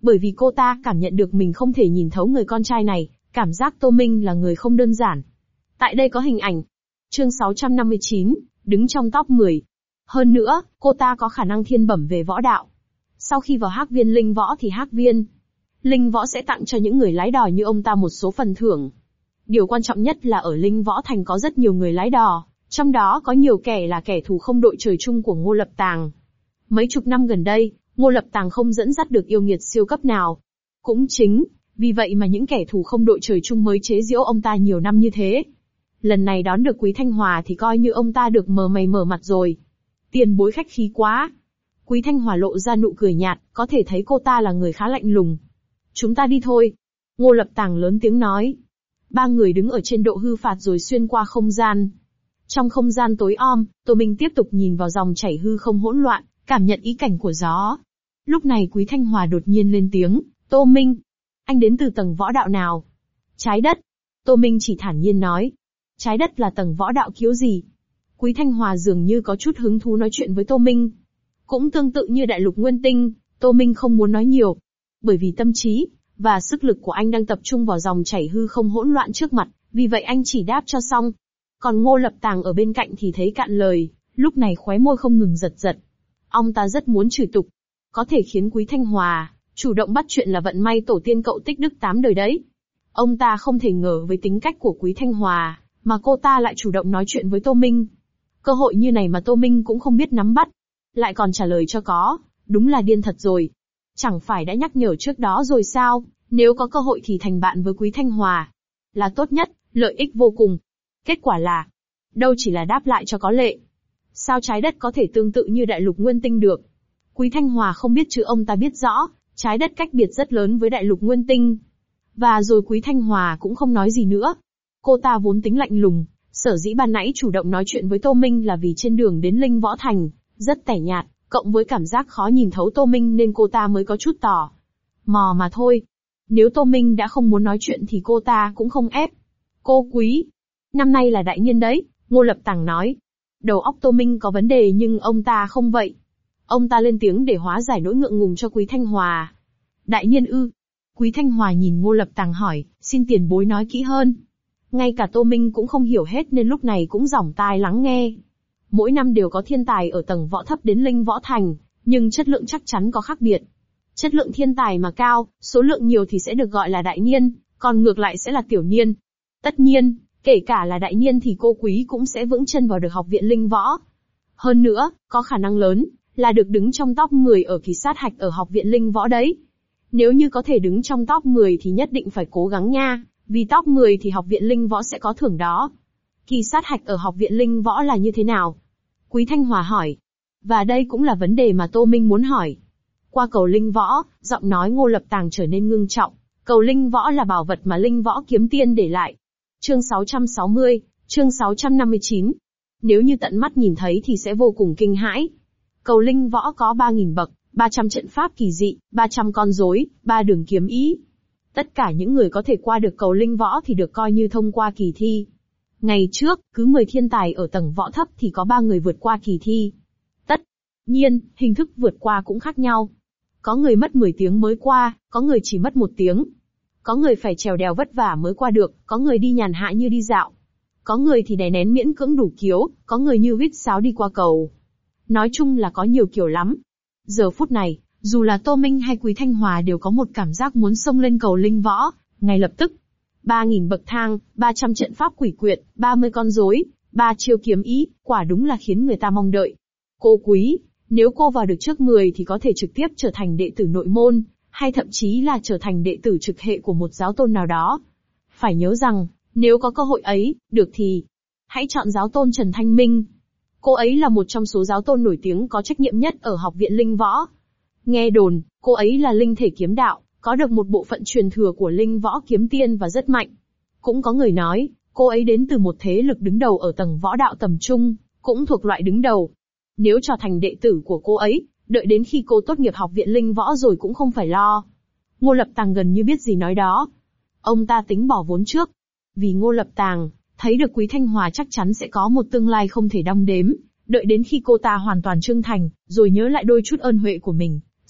Bởi vì cô ta cảm nhận được mình không thể nhìn thấu người con trai này, cảm giác Tô Minh là người không đơn giản. Tại đây có hình ảnh. Chương 659, đứng trong top 10. Hơn nữa, cô ta có khả năng thiên bẩm về võ đạo. Sau khi vào Hắc viên linh võ thì Hắc viên linh võ sẽ tặng cho những người lái đò như ông ta một số phần thưởng. Điều quan trọng nhất là ở linh võ thành có rất nhiều người lái đò, trong đó có nhiều kẻ là kẻ thù không đội trời chung của Ngô Lập Tàng. Mấy chục năm gần đây, Ngô Lập Tàng không dẫn dắt được yêu nghiệt siêu cấp nào. Cũng chính vì vậy mà những kẻ thù không đội trời chung mới chế giễu ông ta nhiều năm như thế. Lần này đón được Quý Thanh Hòa thì coi như ông ta được mờ mày mờ mặt rồi. Tiền bối khách khí quá. Quý Thanh Hòa lộ ra nụ cười nhạt, có thể thấy cô ta là người khá lạnh lùng. Chúng ta đi thôi. Ngô Lập Tàng lớn tiếng nói. Ba người đứng ở trên độ hư phạt rồi xuyên qua không gian. Trong không gian tối om, Tô Minh tiếp tục nhìn vào dòng chảy hư không hỗn loạn, cảm nhận ý cảnh của gió. Lúc này Quý Thanh Hòa đột nhiên lên tiếng, Tô Minh, anh đến từ tầng võ đạo nào? Trái đất. Tô Minh chỉ thản nhiên nói. Trái đất là tầng võ đạo kiểu gì? Quý Thanh Hòa dường như có chút hứng thú nói chuyện với Tô Minh. Cũng tương tự như đại lục nguyên tinh, Tô Minh không muốn nói nhiều. Bởi vì tâm trí và sức lực của anh đang tập trung vào dòng chảy hư không hỗn loạn trước mặt, vì vậy anh chỉ đáp cho xong. Còn Ngô Lập Tàng ở bên cạnh thì thấy cạn lời, lúc này khóe môi không ngừng giật giật. Ông ta rất muốn chửi tục. Có thể khiến Quý Thanh Hòa chủ động bắt chuyện là vận may tổ tiên cậu tích đức 8 đời đấy. Ông ta không thể ngờ với tính cách của Quý Thanh Hòa, mà cô ta lại chủ động nói chuyện với Tô Minh. Cơ hội như này mà Tô Minh cũng không biết nắm bắt. Lại còn trả lời cho có, đúng là điên thật rồi. Chẳng phải đã nhắc nhở trước đó rồi sao, nếu có cơ hội thì thành bạn với Quý Thanh Hòa. Là tốt nhất, lợi ích vô cùng. Kết quả là, đâu chỉ là đáp lại cho có lệ. Sao trái đất có thể tương tự như đại lục nguyên tinh được? Quý Thanh Hòa không biết chứ ông ta biết rõ, trái đất cách biệt rất lớn với đại lục nguyên tinh. Và rồi Quý Thanh Hòa cũng không nói gì nữa. Cô ta vốn tính lạnh lùng, sở dĩ ban nãy chủ động nói chuyện với Tô Minh là vì trên đường đến Linh Võ Thành, rất tẻ nhạt, cộng với cảm giác khó nhìn thấu Tô Minh nên cô ta mới có chút tò mò mà thôi. Nếu Tô Minh đã không muốn nói chuyện thì cô ta cũng không ép. Cô Quý, năm nay là đại niên đấy, Ngô Lập Tàng nói. Đầu óc Tô Minh có vấn đề nhưng ông ta không vậy. Ông ta lên tiếng để hóa giải nỗi ngượng ngùng cho Quý Thanh Hòa. Đại niên ư? Quý Thanh Hòa nhìn Ngô Lập Tàng hỏi, xin tiền bối nói kỹ hơn. Ngay cả Tô Minh cũng không hiểu hết nên lúc này cũng dỏng tai lắng nghe. Mỗi năm đều có thiên tài ở tầng võ thấp đến Linh Võ Thành, nhưng chất lượng chắc chắn có khác biệt. Chất lượng thiên tài mà cao, số lượng nhiều thì sẽ được gọi là đại niên, còn ngược lại sẽ là tiểu niên. Tất nhiên, kể cả là đại niên thì cô Quý cũng sẽ vững chân vào được học viện Linh Võ. Hơn nữa, có khả năng lớn là được đứng trong top 10 ở kỳ sát hạch ở học viện Linh Võ đấy. Nếu như có thể đứng trong top 10 thì nhất định phải cố gắng nha, vì top 10 thì học viện Linh Võ sẽ có thưởng đó. Kỳ sát hạch ở học viện Linh Võ là như thế nào? Quý Thanh Hòa hỏi. Và đây cũng là vấn đề mà Tô Minh muốn hỏi. Qua cầu Linh Võ, giọng nói Ngô Lập Tàng trở nên ngưng trọng. Cầu Linh Võ là bảo vật mà Linh Võ kiếm tiên để lại. Chương 660, chương 659. Nếu như tận mắt nhìn thấy thì sẽ vô cùng kinh hãi. Cầu Linh Võ có 3.000 bậc, 300 trận pháp kỳ dị, 300 con rối, 3 đường kiếm ý. Tất cả những người có thể qua được cầu Linh Võ thì được coi như thông qua kỳ thi. Ngày trước, cứ 10 thiên tài ở tầng võ thấp thì có 3 người vượt qua kỳ thi. Tất nhiên, hình thức vượt qua cũng khác nhau. Có người mất 10 tiếng mới qua, có người chỉ mất 1 tiếng. Có người phải trèo đèo vất vả mới qua được, có người đi nhàn hạ như đi dạo. Có người thì đè nén miễn cưỡng đủ kiếu, có người như huýt sáo đi qua cầu. Nói chung là có nhiều kiểu lắm. Giờ phút này, dù là Tô Minh hay Quý Thanh Hòa đều có một cảm giác muốn xông lên cầu Linh Võ, ngay lập tức. 3.000 bậc thang, 300 trận pháp quỷ quyệt, 30 con rối, 3 chiêu kiếm ý, quả đúng là khiến người ta mong đợi. Cô Quý, nếu cô vào được trước 10 thì có thể trực tiếp trở thành đệ tử nội môn, hay thậm chí là trở thành đệ tử trực hệ của một giáo tôn nào đó. Phải nhớ rằng, nếu có cơ hội ấy, được thì hãy chọn giáo tôn Trần Thanh Minh. Cô ấy là một trong số giáo tôn nổi tiếng có trách nhiệm nhất ở học viện Linh Võ. Nghe đồn, cô ấy là linh thể kiếm đạo, có được một bộ phận truyền thừa của Linh Võ kiếm tiên và rất mạnh. Cũng có người nói, cô ấy đến từ một thế lực đứng đầu ở tầng võ đạo tầm trung, cũng thuộc loại đứng đầu. Nếu trở thành đệ tử của cô ấy, đợi đến khi cô tốt nghiệp học viện Linh Võ rồi cũng không phải lo. Ngô Lập Tàng gần như biết gì nói đó. Ông ta tính bỏ vốn trước. Vì Ngô Lập Tàng thấy được Quý Thanh Hòa chắc chắn sẽ có một tương lai không thể đong đếm, đợi đến khi cô ta hoàn toàn trưởng thành, rồi nhớ lại đôi chút ơn huệ của mình,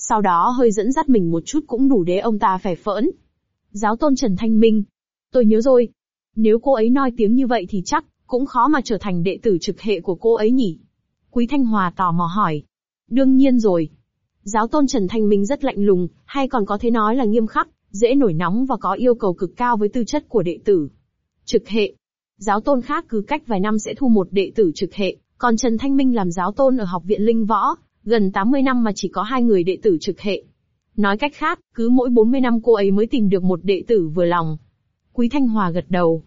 Sau đó hơi dẫn dắt mình một chút cũng đủ để ông ta phè phỡn. Giáo tôn Trần Thanh Minh. Tôi nhớ rồi. Nếu cô ấy nói tiếng như vậy thì chắc cũng khó mà trở thành đệ tử trực hệ của cô ấy nhỉ? Quý Thanh Hòa tò mò hỏi. Đương nhiên rồi. Giáo tôn Trần Thanh Minh rất lạnh lùng, hay còn có thể nói là nghiêm khắc, dễ nổi nóng và có yêu cầu cực cao với tư chất của đệ tử trực hệ. Giáo tôn khác cứ cách vài năm sẽ thu một đệ tử trực hệ, còn Trần Thanh Minh làm giáo tôn ở học viện Linh Võ, gần 80 năm mà chỉ có 2 người đệ tử trực hệ. Nói cách khác, cứ mỗi 40 năm cô ấy mới tìm được một đệ tử vừa lòng. Quý Thanh Hòa gật đầu.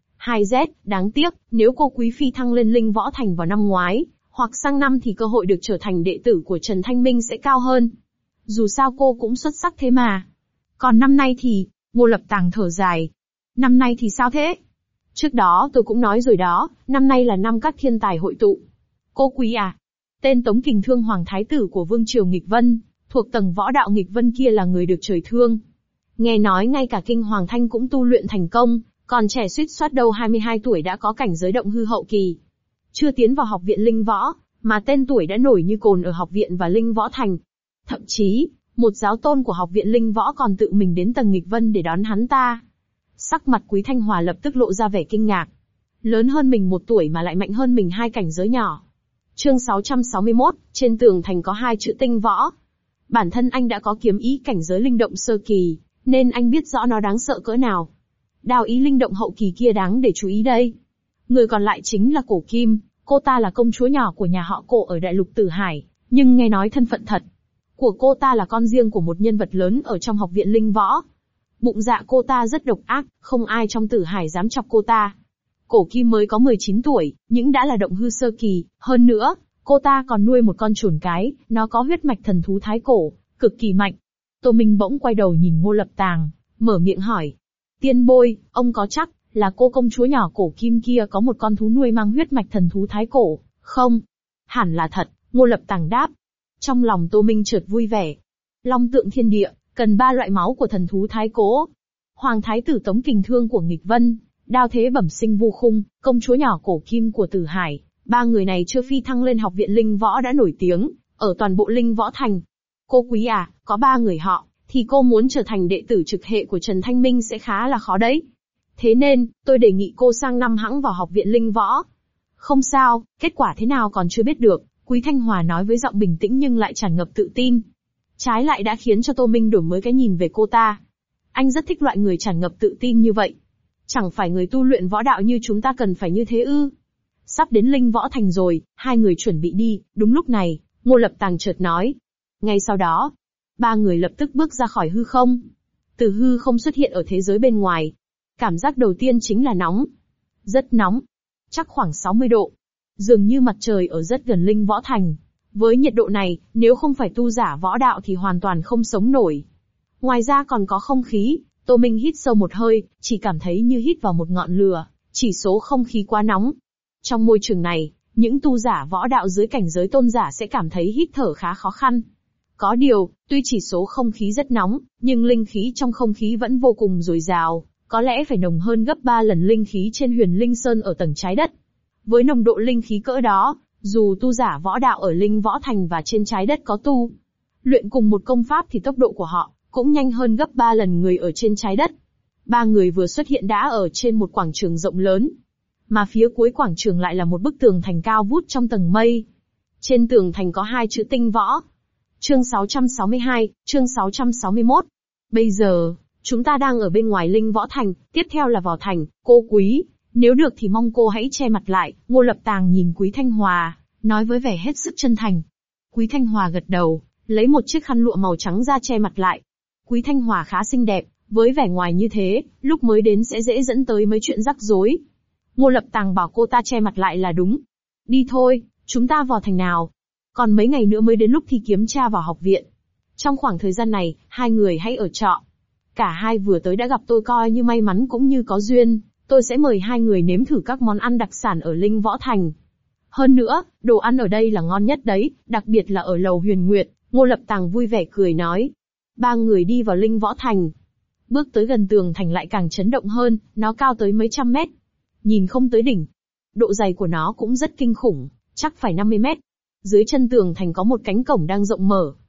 2Z, đáng tiếc, nếu cô Quý Phi thăng lên Linh Võ Thành vào năm ngoái, hoặc sang năm thì cơ hội được trở thành đệ tử của Trần Thanh Minh sẽ cao hơn. Dù sao cô cũng xuất sắc thế mà. Còn năm nay thì, Ngô Lập Tàng thở dài. Năm nay thì sao thế? Trước đó tôi cũng nói rồi đó, năm nay là năm các thiên tài hội tụ. Cô Quý à? Tên Tống Kình Thương Hoàng Thái tử của Vương Triều Nghịch Vân, thuộc tầng võ đạo Nghịch Vân kia là người được trời thương. Nghe nói ngay cả Kinh Hoàng Thanh cũng tu luyện thành công, còn trẻ suýt soát đâu 22 tuổi đã có cảnh giới động hư hậu kỳ. Chưa tiến vào học viện Linh Võ, mà tên tuổi đã nổi như cồn ở học viện và Linh Võ Thành. Thậm chí, một giáo tôn của học viện Linh Võ còn tự mình đến tầng Nghịch Vân để đón hắn ta. Sắc mặt Quý Thanh Hòa lập tức lộ ra vẻ kinh ngạc. Lớn hơn mình 1 tuổi mà lại mạnh hơn mình 2 cảnh giới nhỏ. Chương 661, trên tường thành có 2 chữ tinh võ. Bản thân anh đã có kiếm ý cảnh giới linh động sơ kỳ, nên anh biết rõ nó đáng sợ cỡ nào. Đao ý linh động hậu kỳ kia đáng để chú ý đây. Người còn lại chính là Cổ Kim, cô ta là công chúa nhỏ của nhà họ Cổ ở Đại Lục Tử Hải, nhưng nghe nói thân phận thật của cô ta là con riêng của một nhân vật lớn ở trong học viện Linh Võ. Bụng dạ cô ta rất độc ác, không ai trong Tử Hải dám chọc cô ta. Cổ Kim mới có 19 tuổi, nhưng đã là động hư sơ kỳ, hơn nữa, cô ta còn nuôi một con trồn cái, nó có huyết mạch thần thú thái cổ, cực kỳ mạnh. Tô Minh bỗng quay đầu nhìn Ngô Lập Tàng, mở miệng hỏi. Tiên bôi, ông có chắc là cô công chúa nhỏ Cổ Kim kia có một con thú nuôi mang huyết mạch thần thú thái cổ, không? Hẳn là thật, Ngô Lập Tàng đáp. Trong lòng Tô Minh chợt vui vẻ. Long tượng thiên địa, cần 3 loại máu của thần thú thái cổ. Hoàng thái tử Tống Kình Thương của Nghịch Vân, đao thế bẩm sinh Vu Khung, công chúa nhỏ Cổ Kim của Tử Hải, 3 người này chưa phi thăng lên học viện Linh Võ đã nổi tiếng, ở toàn bộ Linh Võ Thành. Cô Quý à, có 3 người họ, thì cô muốn trở thành đệ tử trực hệ của Trần Thanh Minh sẽ khá là khó đấy. Thế nên, tôi đề nghị cô sang năm hẵng vào học viện Linh Võ. Không sao, kết quả thế nào còn chưa biết được, Quý Thanh Hòa nói với giọng bình tĩnh nhưng lại tràn ngập tự tin. Trái lại đã khiến cho Tô Minh đổi mới cái nhìn về cô ta. Anh rất thích loại người tràn ngập tự tin như vậy. Chẳng phải người tu luyện võ đạo như chúng ta cần phải như thế ư? Sắp đến Linh Võ Thành rồi, 2 người chuẩn bị đi. Đúng lúc này, Ngô Lập Tàng chợt nói. Ngay sau đó, 3 người lập tức bước ra khỏi hư không. Từ hư không xuất hiện ở thế giới bên ngoài. Cảm giác đầu tiên chính là nóng. Rất nóng. Chắc khoảng 60 độ. Dường như mặt trời ở rất gần Linh Võ Thành. Với nhiệt độ này, nếu không phải tu giả võ đạo thì hoàn toàn không sống nổi. Ngoài ra còn có không khí. Tô Minh hít sâu một hơi, chỉ cảm thấy như hít vào một ngọn lửa, chỉ số không khí quá nóng. Trong môi trường này, những tu giả võ đạo dưới cảnh giới tôn giả sẽ cảm thấy hít thở khá khó khăn. Có điều, tuy chỉ số không khí rất nóng, nhưng linh khí trong không khí vẫn vô cùng dồi dào, có lẽ phải nồng hơn gấp 3 lần linh khí trên Huyền Linh Sơn ở tầng trái đất. Với nồng độ linh khí cỡ đó, dù tu giả võ đạo ở Linh Võ Thành và trên trái đất có tu luyện cùng một công pháp thì tốc độ của họ cũng nhanh hơn gấp 3 lần người ở trên trái đất. 3 người vừa xuất hiện đã ở trên một quảng trường rộng lớn. Mà phía cuối quảng trường lại là một bức tường thành cao vút trong tầng mây. Trên tường thành có 2 chữ tinh võ. Chương 662, chương 661. Bây giờ, chúng ta đang ở bên ngoài Linh Võ Thành, tiếp theo là vào thành, cô Quý. Nếu được thì mong cô hãy che mặt lại. Ngô Lập Tàng nhìn Quý Thanh Hòa, nói với vẻ hết sức chân thành. Quý Thanh Hòa gật đầu, lấy một chiếc khăn lụa màu trắng ra che mặt lại. Quý Thanh Hòa khá xinh đẹp, với vẻ ngoài như thế, lúc mới đến sẽ dễ dẫn tới mấy chuyện rắc rối. Ngô Lập Tàng bảo cô ta che mặt lại là đúng. Đi thôi, chúng ta vào thành nào. Còn mấy ngày nữa mới đến lúc thi kiểm tra vào học viện. Trong khoảng thời gian này, 2 người hãy ở trọ. Cả hai vừa tới đã gặp tôi coi như may mắn cũng như có duyên. Tôi sẽ mời 2 người nếm thử các món ăn đặc sản ở Linh Võ Thành. Hơn nữa, đồ ăn ở đây là ngon nhất đấy, đặc biệt là ở lầu Huyền Nguyệt. Ngô Lập Tàng vui vẻ cười nói. 3 người đi vào Linh Võ Thành. Bước tới gần tường thành lại càng chấn động hơn, nó cao tới mấy trăm mét. Nhìn không tới đỉnh. Độ dày của nó cũng rất kinh khủng, chắc phải 50 mét. Dưới chân tường thành có một cánh cổng đang rộng mở.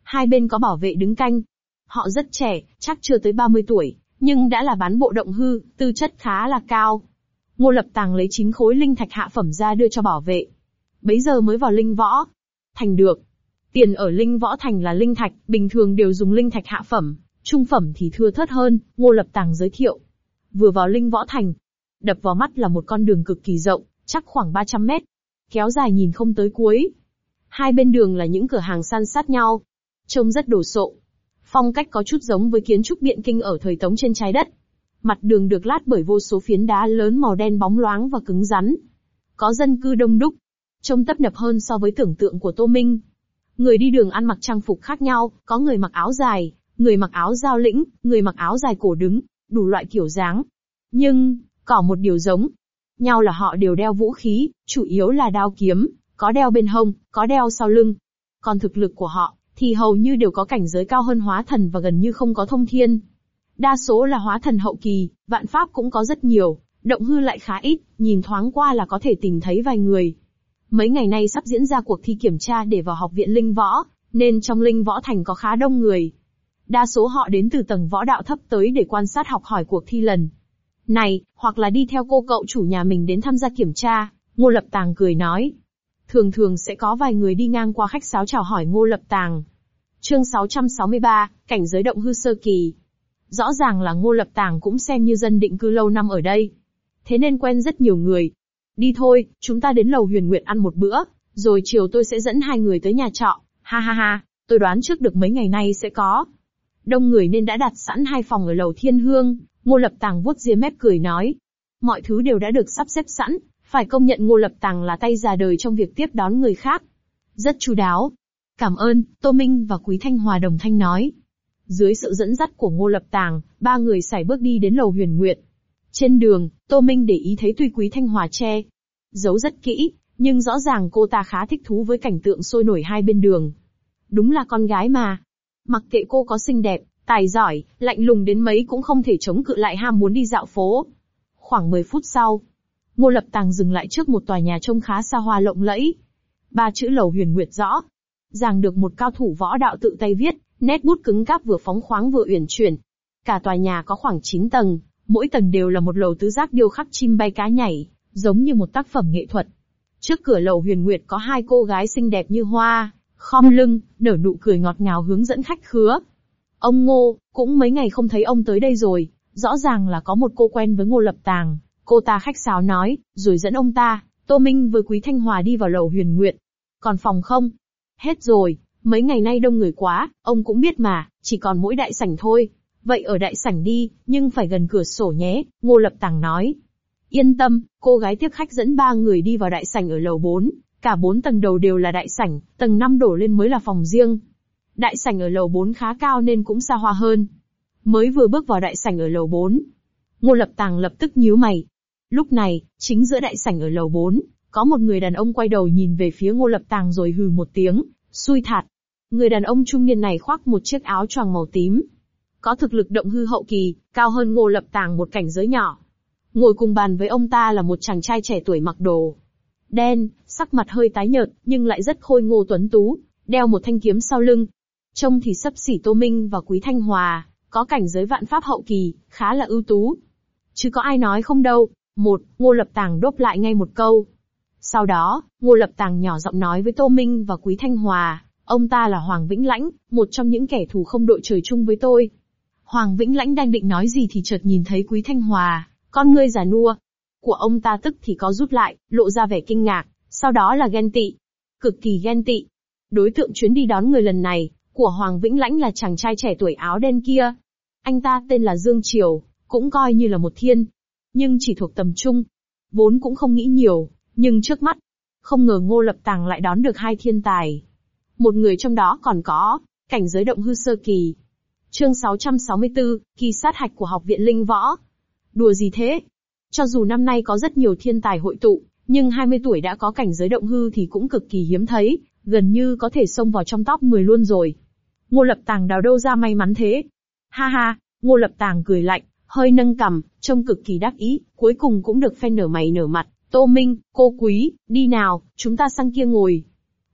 Hai bên có bảo vệ đứng canh. Họ rất trẻ, chắc chưa tới 30 tuổi, nhưng đã là bán bộ động hư, tư chất khá là cao. Ngô Lập Tàng lấy 9 khối linh thạch hạ phẩm ra đưa cho bảo vệ. Bấy giờ mới vào linh võ thành được. Tiền ở linh võ thành là linh thạch, bình thường đều dùng linh thạch hạ phẩm, trung phẩm thì thưa thớt hơn, Ngô Lập Tàng giới thiệu. Vừa vào linh võ thành, đập vào mắt là một con đường cực kỳ rộng, chắc khoảng 300 mét, kéo dài nhìn không tới cuối. Hai bên đường là những cửa hàng san sát nhau, trông rất đồ sộ. Phong cách có chút giống với kiến trúc Biện Kinh ở thời Tống trên trái đất. Mặt đường được lát bởi vô số phiến đá lớn màu đen bóng loáng và cứng rắn. Có dân cư đông đúc, trông tấp nập hơn so với tưởng tượng của Tô Minh. Người đi đường ăn mặc trang phục khác nhau, có người mặc áo dài, người mặc áo giao lĩnh, người mặc áo dài cổ đứng, đủ loại kiểu dáng. Nhưng, có một điều giống nhau là họ đều đeo vũ khí, chủ yếu là đao kiếm, có đeo bên hông, có đeo sau lưng. Còn thực lực của họ, thì hầu như đều có cảnh giới cao hơn hóa thần và gần như không có thông thiên. Đa số là hóa thần hậu kỳ, vạn pháp cũng có rất nhiều, động hư lại khá ít, nhìn thoáng qua là có thể tìm thấy vài người. Mấy ngày nay sắp diễn ra cuộc thi kiểm tra để vào học viện linh võ, nên trong linh võ thành có khá đông người. Đa số họ đến từ tầng võ đạo thấp tới để quan sát học hỏi cuộc thi lần này, hoặc là đi theo cô cậu chủ nhà mình đến tham gia kiểm tra. Ngô Lập Tàng cười nói. Thường thường sẽ có vài người đi ngang qua khách sáo chào hỏi Ngô Lập Tàng. Chương 663, cảnh giới động hư sơ kỳ. Rõ ràng là Ngô Lập Tàng cũng xem như dân định cư lâu năm ở đây. Thế nên quen rất nhiều người. Đi thôi, chúng ta đến lầu Huyền Nguyệt ăn một bữa, rồi chiều tôi sẽ dẫn hai người tới nhà trọ. Ha ha ha, tôi đoán trước được mấy ngày nay sẽ có đông người nên đã đặt sẵn 2 phòng ở lầu Thiên Hương. Ngô Lập Tàng vuốt ria mép cười nói. Mọi thứ đều đã được sắp xếp sẵn, phải công nhận Ngô Lập Tàng là tay già đời trong việc tiếp đón người khác. Rất chu đáo. Cảm ơn, Tô Minh và Quý Thanh Hòa đồng thanh nói. Dưới sự dẫn dắt của Ngô Lập Tàng, 3 người sải bước đi đến lầu Huyền Nguyệt. Trên đường, Tô Minh để ý thấy tuy Quý Thanh Hòa che giấu rất kỹ, nhưng rõ ràng cô ta khá thích thú với cảnh tượng sôi nổi hai bên đường. Đúng là con gái mà. Mặc kệ cô có xinh đẹp, tài giỏi, lạnh lùng đến mấy cũng không thể chống cự lại ham muốn đi dạo phố. Khoảng 10 phút sau, Ngô Lập Tàng dừng lại trước một tòa nhà trông khá xa hoa lộng lẫy. 3 chữ lầu Huyền Nguyệt rõ ràng được một cao thủ võ đạo tự tay viết, nét bút cứng cáp vừa phóng khoáng vừa uyển chuyển. Cả tòa nhà có khoảng 9 tầng, mỗi tầng đều là một lầu tứ giác điêu khắc chim bay cá nhảy, giống như một tác phẩm nghệ thuật. Trước cửa lầu Huyền Nguyệt có 2 cô gái xinh đẹp như hoa, khom lưng, nở nụ cười ngọt ngào hướng dẫn khách khứa. Ông Ngô, cũng mấy ngày không thấy ông tới đây rồi, rõ ràng là có một cô quen với Ngô Lập Tàng. Cô ta khách sáo nói, rồi dẫn ông ta, Tô Minh với Quý Thanh Hòa đi vào lầu Huyền Nguyệt. Còn phòng không? Hết rồi, mấy ngày nay đông người quá, ông cũng biết mà, chỉ còn mỗi đại sảnh thôi. Vậy ở đại sảnh đi, nhưng phải gần cửa sổ nhé, Ngô Lập Tàng nói. Yên tâm, cô gái tiếp khách dẫn 3 người đi vào đại sảnh ở lầu 4, cả 4 tầng đầu đều là đại sảnh, tầng 5 đổ lên mới là phòng riêng. Đại sảnh ở lầu 4 khá cao nên cũng xa hoa hơn. Mới vừa bước vào đại sảnh ở lầu 4, Ngô Lập Tàng lập tức nhíu mày. Lúc này, chính giữa đại sảnh ở lầu 4, có một người đàn ông quay đầu nhìn về phía Ngô Lập Tàng rồi hừ một tiếng, xui thạt. Người đàn ông trung niên này khoác một chiếc áo choàng màu tím. Có thực lực động hư hậu kỳ, cao hơn Ngô Lập Tàng một cảnh giới nhỏ. Ngồi cùng bàn với ông ta là một chàng trai trẻ tuổi mặc đồ đen, sắc mặt hơi tái nhợt, nhưng lại rất khôi ngô tuấn tú, đeo một thanh kiếm sau lưng. Trông thì xấp xỉ Tô Minh và Quý Thanh Hòa, có cảnh giới vạn pháp hậu kỳ, khá là ưu tú. Chứ có ai nói không đâu. Ngô Lập Tàng đốp lại ngay một câu. Sau đó, Ngô Lập Tàng nhỏ giọng nói với Tô Minh và Quý Thanh Hòa, ông ta là Hoàng Vĩnh Lãnh, một trong những kẻ thù không đội trời chung với tôi. Hoàng Vĩnh Lãnh đang định nói gì thì chợt nhìn thấy Quý Thanh Hòa, con ngươi già nua của ông ta tức thì có rút lại, lộ ra vẻ kinh ngạc, sau đó là ghen tị. Cực kỳ ghen tị. Đối tượng chuyến đi đón người lần này, của Hoàng Vĩnh Lãnh là chàng trai trẻ tuổi áo đen kia. Anh ta tên là Dương Triều, cũng coi như là một thiên, nhưng chỉ thuộc tầm trung. Vốn cũng không nghĩ nhiều, nhưng trước mắt, không ngờ Ngô Lập Tàng lại đón được 2 thiên tài. Một người trong đó còn có cảnh giới động hư sơ kỳ. Chương 664, kỳ sát hạch của học viện linh võ. Đùa gì thế? Cho dù năm nay có rất nhiều thiên tài hội tụ, nhưng 20 tuổi đã có cảnh giới động hư thì cũng cực kỳ hiếm thấy, gần như có thể xông vào trong top 10 luôn rồi. Ngô Lập Tàng đào đâu ra may mắn thế? Ha ha, Ngô Lập Tàng cười lạnh, hơi nâng cằm, trông cực kỳ đắc ý, cuối cùng cũng được phen nở mày nở mặt. Tô Minh, cô Quý, đi nào, chúng ta sang kia ngồi.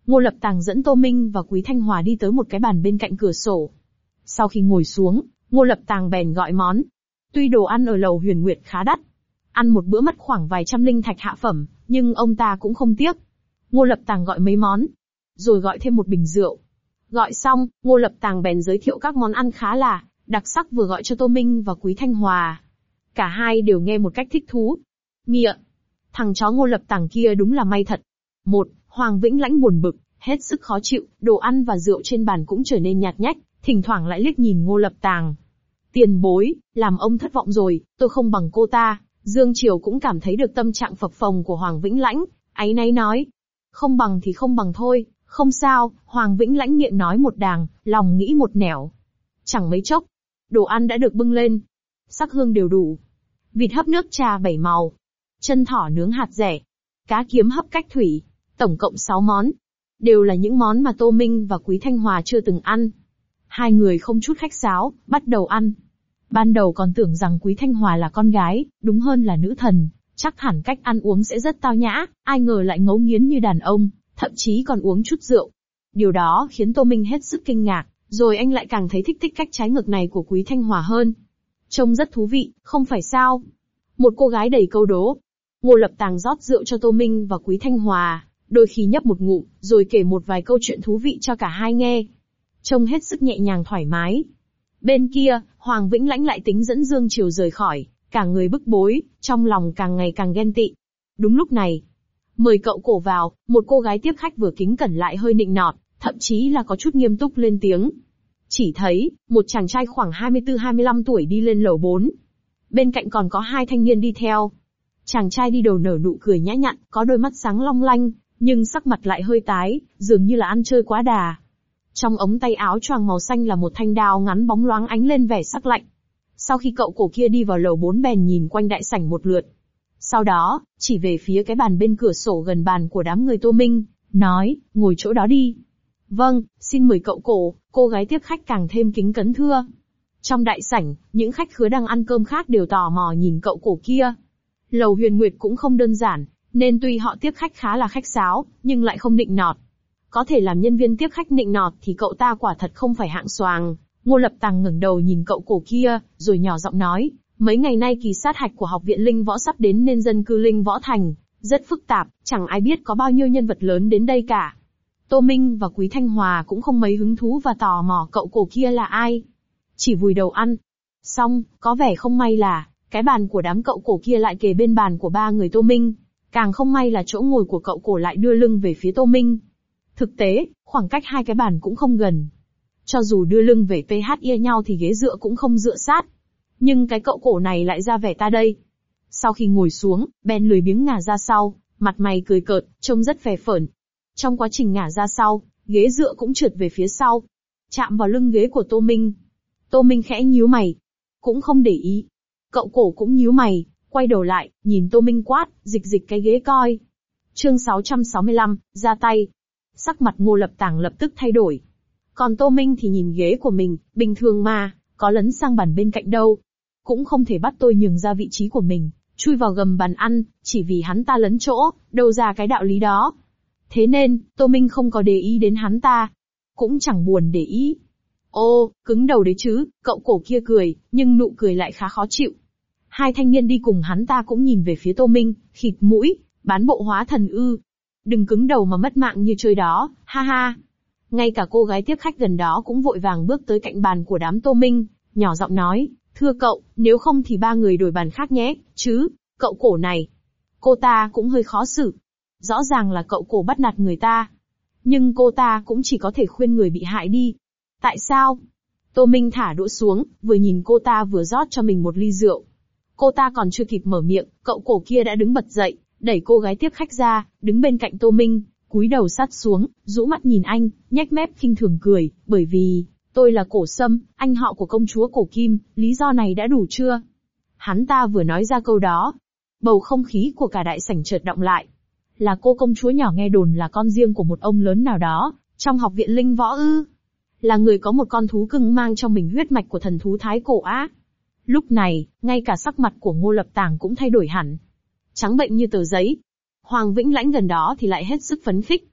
Ngô Lập Tàng dẫn Tô Minh và Quý Thanh Hòa đi tới một cái bàn bên cạnh cửa sổ. Sau khi ngồi xuống, Ngô Lập Tàng bèn gọi món. Tuy đồ ăn ở lầu Huyền Nguyệt khá đắt, ăn một bữa mất khoảng vài trăm linh thạch hạ phẩm, nhưng ông ta cũng không tiếc. Ngô Lập Tàng gọi mấy món, rồi gọi thêm một bình rượu. Gọi xong, Ngô Lập Tàng bèn giới thiệu các món ăn khá là đặc sắc vừa gọi cho Tô Minh và Quý Thanh Hòa. Cả hai đều nghe một cách thích thú. Mịa, thằng chó Ngô Lập Tàng kia đúng là may thật. Hoàng Vĩnh Lãnh buồn bực, hết sức khó chịu, đồ ăn và rượu trên bàn cũng trở nên nhạt nhách, thỉnh thoảng lại liếc nhìn Ngô Lập Tàng. Tiền bối, làm ông thất vọng rồi, tôi không bằng cô ta. Dương Triều cũng cảm thấy được tâm trạng phập phồng của Hoàng Vĩnh Lãnh, áy náy nói. Không bằng thì không bằng thôi, không sao. Hoàng Vĩnh Lãnh miệng nói một đàng, lòng nghĩ một nẻo. Chẳng mấy chốc, đồ ăn đã được bưng lên. Sắc hương đều đủ. Vịt hấp nước trà 7 màu. Chân thỏ nướng hạt dẻ. Cá kiếm hấp cách thủy. Tổng cộng 6 món. Đều là những món mà Tô Minh và Quý Thanh Hòa chưa từng ăn. Hai người không chút khách sáo, bắt đầu ăn. Ban đầu còn tưởng rằng Quý Thanh Hòa là con gái, đúng hơn là nữ thần, chắc hẳn cách ăn uống sẽ rất tao nhã, ai ngờ lại ngấu nghiến như đàn ông, thậm chí còn uống chút rượu. Điều đó khiến Tô Minh hết sức kinh ngạc, rồi anh lại càng thấy thích cách trái ngược này của Quý Thanh Hòa hơn. Trông rất thú vị, không phải sao? Một cô gái đầy câu đố. Ngô Lập Tàng rót rượu cho Tô Minh và Quý Thanh Hòa, đôi khi nhấp một ngụm, rồi kể một vài câu chuyện thú vị cho cả hai nghe. Trông hết sức nhẹ nhàng thoải mái. Bên kia, Hoàng Vĩnh Lãnh lại tính dẫn Dương Triều rời khỏi, cả người bức bối, trong lòng càng ngày càng ghen tị. Đúng lúc này, mời cậu cổ vào, một cô gái tiếp khách vừa kính cẩn lại hơi nịnh nọt, thậm chí là có chút nghiêm túc lên tiếng. Chỉ thấy, một chàng trai khoảng 24-25 tuổi đi lên lầu 4. Bên cạnh còn có hai thanh niên đi theo. Chàng trai đi đầu nở nụ cười nhã nhặn, có đôi mắt sáng long lanh, nhưng sắc mặt lại hơi tái, dường như là ăn chơi quá đà. Trong ống tay áo choàng màu xanh là một thanh đao ngắn bóng loáng ánh lên vẻ sắc lạnh. Sau khi cậu cổ kia đi vào lầu 4 bèn nhìn quanh đại sảnh một lượt. Sau đó, chỉ về phía cái bàn bên cửa sổ gần bàn của đám người Tô Minh, nói, ngồi chỗ đó đi. Vâng, xin mời cậu cổ. Cô gái tiếp khách càng thêm kính cẩn thưa. Trong đại sảnh, những khách khứa đang ăn cơm khác đều tò mò nhìn cậu cổ kia. Lầu Huyền Nguyệt cũng không đơn giản, nên tuy họ tiếp khách khá là khách sáo, nhưng lại không nịnh nọt. Có thể làm nhân viên tiếp khách nịnh nọt thì cậu ta quả thật không phải hạng xoàng. Ngô Lập Tàng ngẩng đầu nhìn cậu cổ kia, rồi nhỏ giọng nói, mấy ngày nay kỳ sát hạch của học viện Linh Võ sắp đến nên dân cư Linh Võ Thành rất phức tạp, chẳng ai biết có bao nhiêu nhân vật lớn đến đây cả. Tô Minh và Quý Thanh Hòa cũng không mấy hứng thú và tò mò cậu cổ kia là ai. Chỉ vùi đầu ăn. Xong, có vẻ không may là, cái bàn của đám cậu cổ kia lại kề bên bàn của ba người Tô Minh. Càng không may là chỗ ngồi của cậu cổ lại đưa lưng về phía Tô Minh. Thực tế, khoảng cách hai cái bàn cũng không gần. Cho dù đưa lưng về PHIE nhau thì ghế dựa cũng không dựa sát. Nhưng cái cậu cổ này lại ra vẻ ta đây. Sau khi ngồi xuống, bèn lười biếng ngả ra sau, mặt mày cười cợt, trông rất phè phởn. Trong quá trình ngả ra sau, ghế dựa cũng trượt về phía sau, chạm vào lưng ghế của Tô Minh. Tô Minh khẽ nhíu mày, cũng không để ý. Cậu cổ cũng nhíu mày, quay đầu lại, nhìn Tô Minh quát, dịch cái ghế coi. Chương 665, ra tay. Sắc mặt Ngô Lập Tàng lập tức thay đổi. Còn Tô Minh thì nhìn ghế của mình, bình thường mà, có lấn sang bàn bên cạnh đâu. Cũng không thể bắt tôi nhường ra vị trí của mình, chui vào gầm bàn ăn, chỉ vì hắn ta lấn chỗ, đâu ra cái đạo lý đó. Thế nên, Tô Minh không có để ý đến hắn ta. Cũng chẳng buồn để ý. Ô, cứng đầu đấy chứ, cậu cổ kia cười, nhưng nụ cười lại khá khó chịu. Hai thanh niên đi cùng hắn ta cũng nhìn về phía Tô Minh, khịt mũi, bán bộ hóa thần ư. Đừng cứng đầu mà mất mạng như chơi đó, ha ha. Ngay cả cô gái tiếp khách gần đó cũng vội vàng bước tới cạnh bàn của đám Tô Minh, nhỏ giọng nói, thưa cậu, nếu không thì ba người đổi bàn khác nhé, chứ, cậu cổ này. Cô ta cũng hơi khó xử. Rõ ràng là cậu cổ bắt nạt người ta. Nhưng cô ta cũng chỉ có thể khuyên người bị hại đi. Tại sao? Tô Minh thả đũa xuống, vừa nhìn cô ta vừa rót cho mình một ly rượu. Cô ta còn chưa kịp mở miệng, cậu cổ kia đã đứng bật dậy, đẩy cô gái tiếp khách ra, đứng bên cạnh Tô Minh, cúi đầu sát xuống, rũ mắt nhìn anh, nhếch mép khinh thường cười, bởi vì, tôi là Cổ Sâm, anh họ của công chúa Cổ Kim, lý do này đã đủ chưa? Hắn ta vừa nói ra câu đó, bầu không khí của cả đại sảnh chợt động lại. Là cô công chúa nhỏ nghe đồn là con riêng của một ông lớn nào đó, trong học viện Linh Võ ư? Là người có một con thú cưng mang trong mình huyết mạch của thần thú Thái Cổ á? Lúc này, ngay cả sắc mặt của Ngô Lập Tàng cũng thay đổi hẳn. Trắng bệch như tờ giấy. Hoàng Vĩnh Lãnh gần đó thì lại hết sức phấn khích.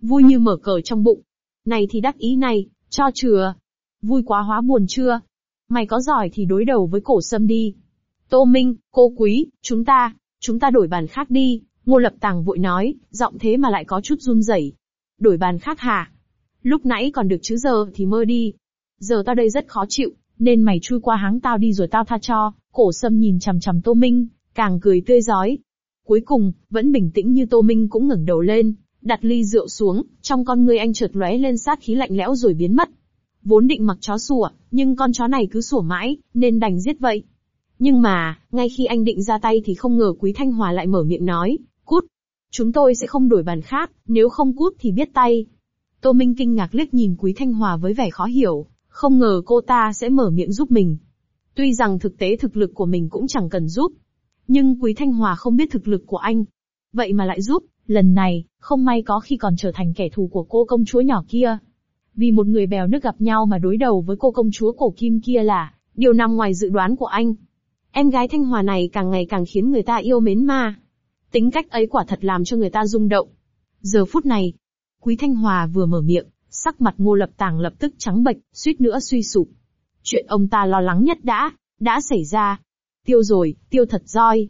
vui như mở cờ trong bụng. Này thì đắc ý này, cho chừa. Vui quá hóa buồn chưa? Mày có giỏi thì đối đầu với Cổ Sâm đi. Tô Minh, cô Quý, chúng ta đổi bàn khác đi, Ngô Lập Tàng vội nói, giọng thế mà lại có chút run rẩy. Đổi bàn khác hả? Lúc nãy còn được chứ giờ thì mơ đi. Giờ tao đây rất khó chịu, nên mày chui qua háng tao đi rồi tao tha cho. Cổ Sâm nhìn chằm chằm Tô Minh, càng cười tươi rói. Cuối cùng, vẫn bình tĩnh như Tô Minh cũng ngẩng đầu lên, đặt ly rượu xuống, trong con ngươi anh chợt lóe lên sát khí lạnh lẽo rồi biến mất. Vốn định mặc chó sủa, nhưng con chó này cứ sủa mãi, nên đành giết vậy. Nhưng mà, ngay khi anh định ra tay thì không ngờ Quý Thanh Hòa lại mở miệng nói, cút. Chúng tôi sẽ không đổi bàn khác, nếu không cút thì biết tay. Tô Minh kinh ngạc liếc nhìn Quý Thanh Hòa với vẻ khó hiểu, không ngờ cô ta sẽ mở miệng giúp mình. Tuy rằng thực tế thực lực của mình cũng chẳng cần giúp, nhưng Quý Thanh Hòa không biết thực lực của anh. Vậy mà lại giúp, lần này, không may có khi còn trở thành kẻ thù của cô công chúa nhỏ kia. Vì một người bèo nước gặp nhau mà đối đầu với cô công chúa cổ kim kia là điều nằm ngoài dự đoán của anh. Em gái Thanh Hòa này càng ngày càng khiến người ta yêu mến mà. Tính cách ấy quả thật làm cho người ta rung động. Giờ phút này, Quý Thanh Hòa vừa mở miệng, sắc mặt Ngô Lập Tàng lập tức trắng bệch, suýt nữa suy sụp. Chuyện ông ta lo lắng nhất đã xảy ra. Tiêu rồi, tiêu thật roi.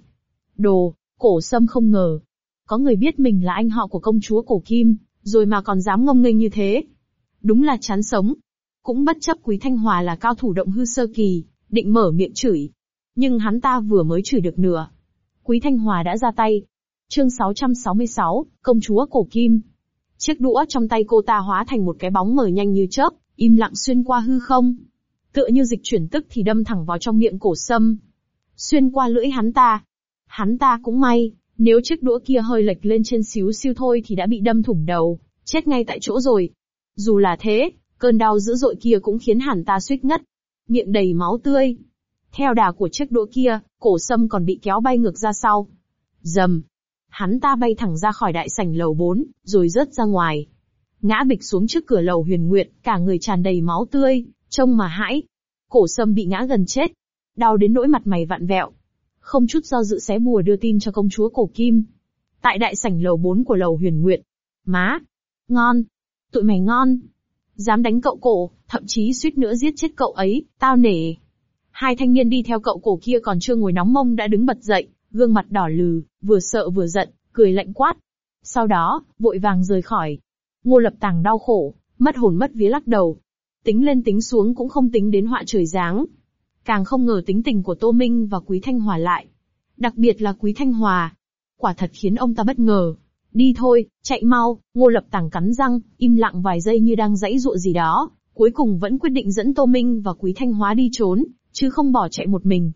Cổ Sâm không ngờ. Có người biết mình là anh họ của công chúa cổ kim, rồi mà còn dám ngông nghênh như thế. Đúng là chán sống. Cũng bất chấp Quý Thanh Hòa là cao thủ động hư sơ kỳ, định mở miệng chửi. Nhưng hắn ta vừa mới chửi được nửa. Quý Thanh Hòa đã ra tay. Chương 666, công chúa cổ kim. Chiếc đũa trong tay cô ta hóa thành một cái bóng mờ nhanh như chớp, im lặng xuyên qua hư không. Tựa như dịch chuyển tức thì đâm thẳng vào trong miệng Cổ Sâm. Xuyên qua lưỡi hắn ta. Hắn ta cũng may, nếu chiếc đũa kia hơi lệch lên trên xíu xiu thôi thì đã bị đâm thủng đầu, chết ngay tại chỗ rồi. Dù là thế, cơn đau dữ dội kia cũng khiến hắn ta suýt ngất. Miệng đầy máu tươi. Theo đà của chiếc đũa kia, Cổ Sâm còn bị kéo bay ngược ra sau. Rầm. Hắn ta bay thẳng ra khỏi đại sảnh lầu 4, rồi rớt ra ngoài. Ngã bịch xuống trước cửa lầu Huyền Nguyệt, cả người tràn đầy máu tươi, trông mà hãi. Cổ Sâm bị ngã gần chết. Đau đến nỗi mặt mày vặn vẹo. Không chút do dự xé bùa đưa tin cho công chúa cổ kim. Tại đại sảnh lầu 4 của lầu Huyền Nguyệt. Má! Ngon! Tụi mày ngon! Dám đánh cậu cổ, thậm chí suýt nữa giết chết cậu ấy, tao nể. Hai thanh niên đi theo cậu cổ kia còn chưa ngồi nóng mông đã đứng bật dậy, gương mặt đỏ lừ, vừa sợ vừa giận, cười lạnh quát. Sau đó, vội vàng rời khỏi. Ngô Lập Tàng đau khổ, mất hồn mất vía lắc đầu. Tính lên tính xuống cũng không tính đến họa trời giáng. Càng không ngờ tính tình của Tô Minh và Quý Thanh Hòa lại. Đặc biệt là Quý Thanh Hòa. Quả thật khiến ông ta bất ngờ. Đi thôi, chạy mau, Ngô Lập Tàng cắn răng, im lặng vài giây như đang giãy giụa gì đó. Cuối cùng vẫn quyết định dẫn Tô Minh và Quý Thanh Hóa đi trốn, chứ không bỏ chạy một mình.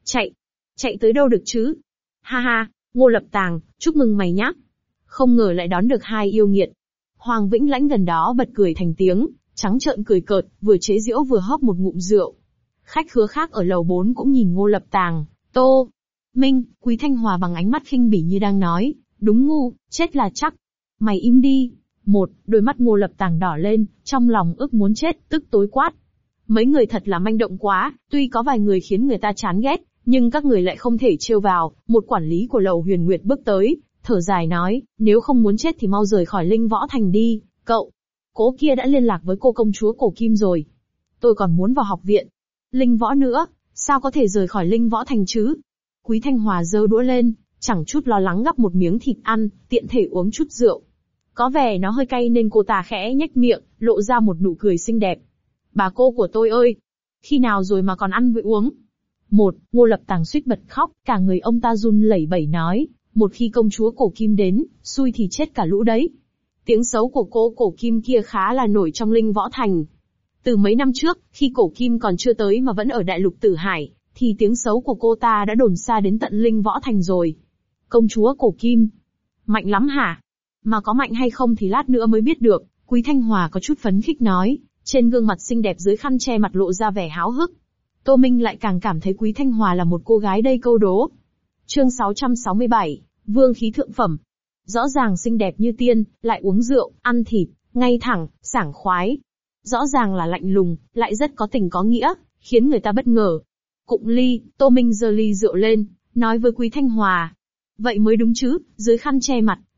Chạy tới đâu được chứ? Ha ha, Ngô Lập Tàng, chúc mừng mày nhá. Không ngờ lại đón được hai yêu nghiệt. Hoàng Vĩnh Lãnh gần đó bật cười thành tiếng, trắng trợn cười cợt, vừa chế giễu vừa hớp một ngụm rượu. Khách khứa khác ở lầu 4 cũng nhìn Ngô Lập Tàng, Tô Minh, Quý Thanh Hòa bằng ánh mắt khinh bỉ như đang nói, đúng ngu, chết là chắc. Mày im đi. Đôi mắt Ngô Lập Tàng đỏ lên, trong lòng ức muốn chết, tức tối quát. Mấy người thật là manh động quá, tuy có vài người khiến người ta chán ghét, nhưng các người lại không thể trêu vào. Một quản lý của lầu Huyền Nguyệt bước tới, thở dài nói, nếu không muốn chết thì mau rời khỏi Linh Võ Thành đi, cậu. Cố kia đã liên lạc với cô công chúa cổ kim rồi. Tôi còn muốn vào học viện. Linh Võ nữa, sao có thể rời khỏi Linh Võ Thành chứ? Quý Thanh Hòa giơ đũa lên, chẳng chút lo lắng gắp một miếng thịt ăn, tiện thể uống chút rượu. Có vẻ nó hơi cay nên cô ta khẽ nhếch miệng, lộ ra một nụ cười xinh đẹp. Bà cô của tôi ơi! Khi nào rồi mà còn ăn với uống? Ngô Lập Tàng suýt bật khóc, cả người ông ta run lẩy bẩy nói, một khi công chúa cổ kim đến, xui thì chết cả lũ đấy. Tiếng xấu của cô cổ kim kia khá là nổi trong Linh Võ Thành. Từ mấy năm trước, khi cổ kim còn chưa tới mà vẫn ở đại lục Tử Hải, thì tiếng xấu của cô ta đã đồn xa đến tận Linh Võ Thành rồi. Công chúa cổ kim. Mạnh lắm hả? Mà có mạnh hay không thì lát nữa mới biết được, Quý Thanh Hòa có chút phấn khích nói, trên gương mặt xinh đẹp dưới khăn che mặt lộ ra vẻ háo hức. Tô Minh lại càng cảm thấy Quý Thanh Hòa là một cô gái đầy câu đố. Chương 667, Vương khí thượng phẩm. Rõ ràng xinh đẹp như tiên, lại uống rượu, ăn thịt, ngay thẳng, sảng khoái. Rõ ràng là lạnh lùng, lại rất có tình có nghĩa, khiến người ta bất ngờ. Cụng ly, Tô Minh giơ ly rượu lên, nói với Quý Thanh Hòa. Vậy mới đúng chứ, dưới khăn che mặt,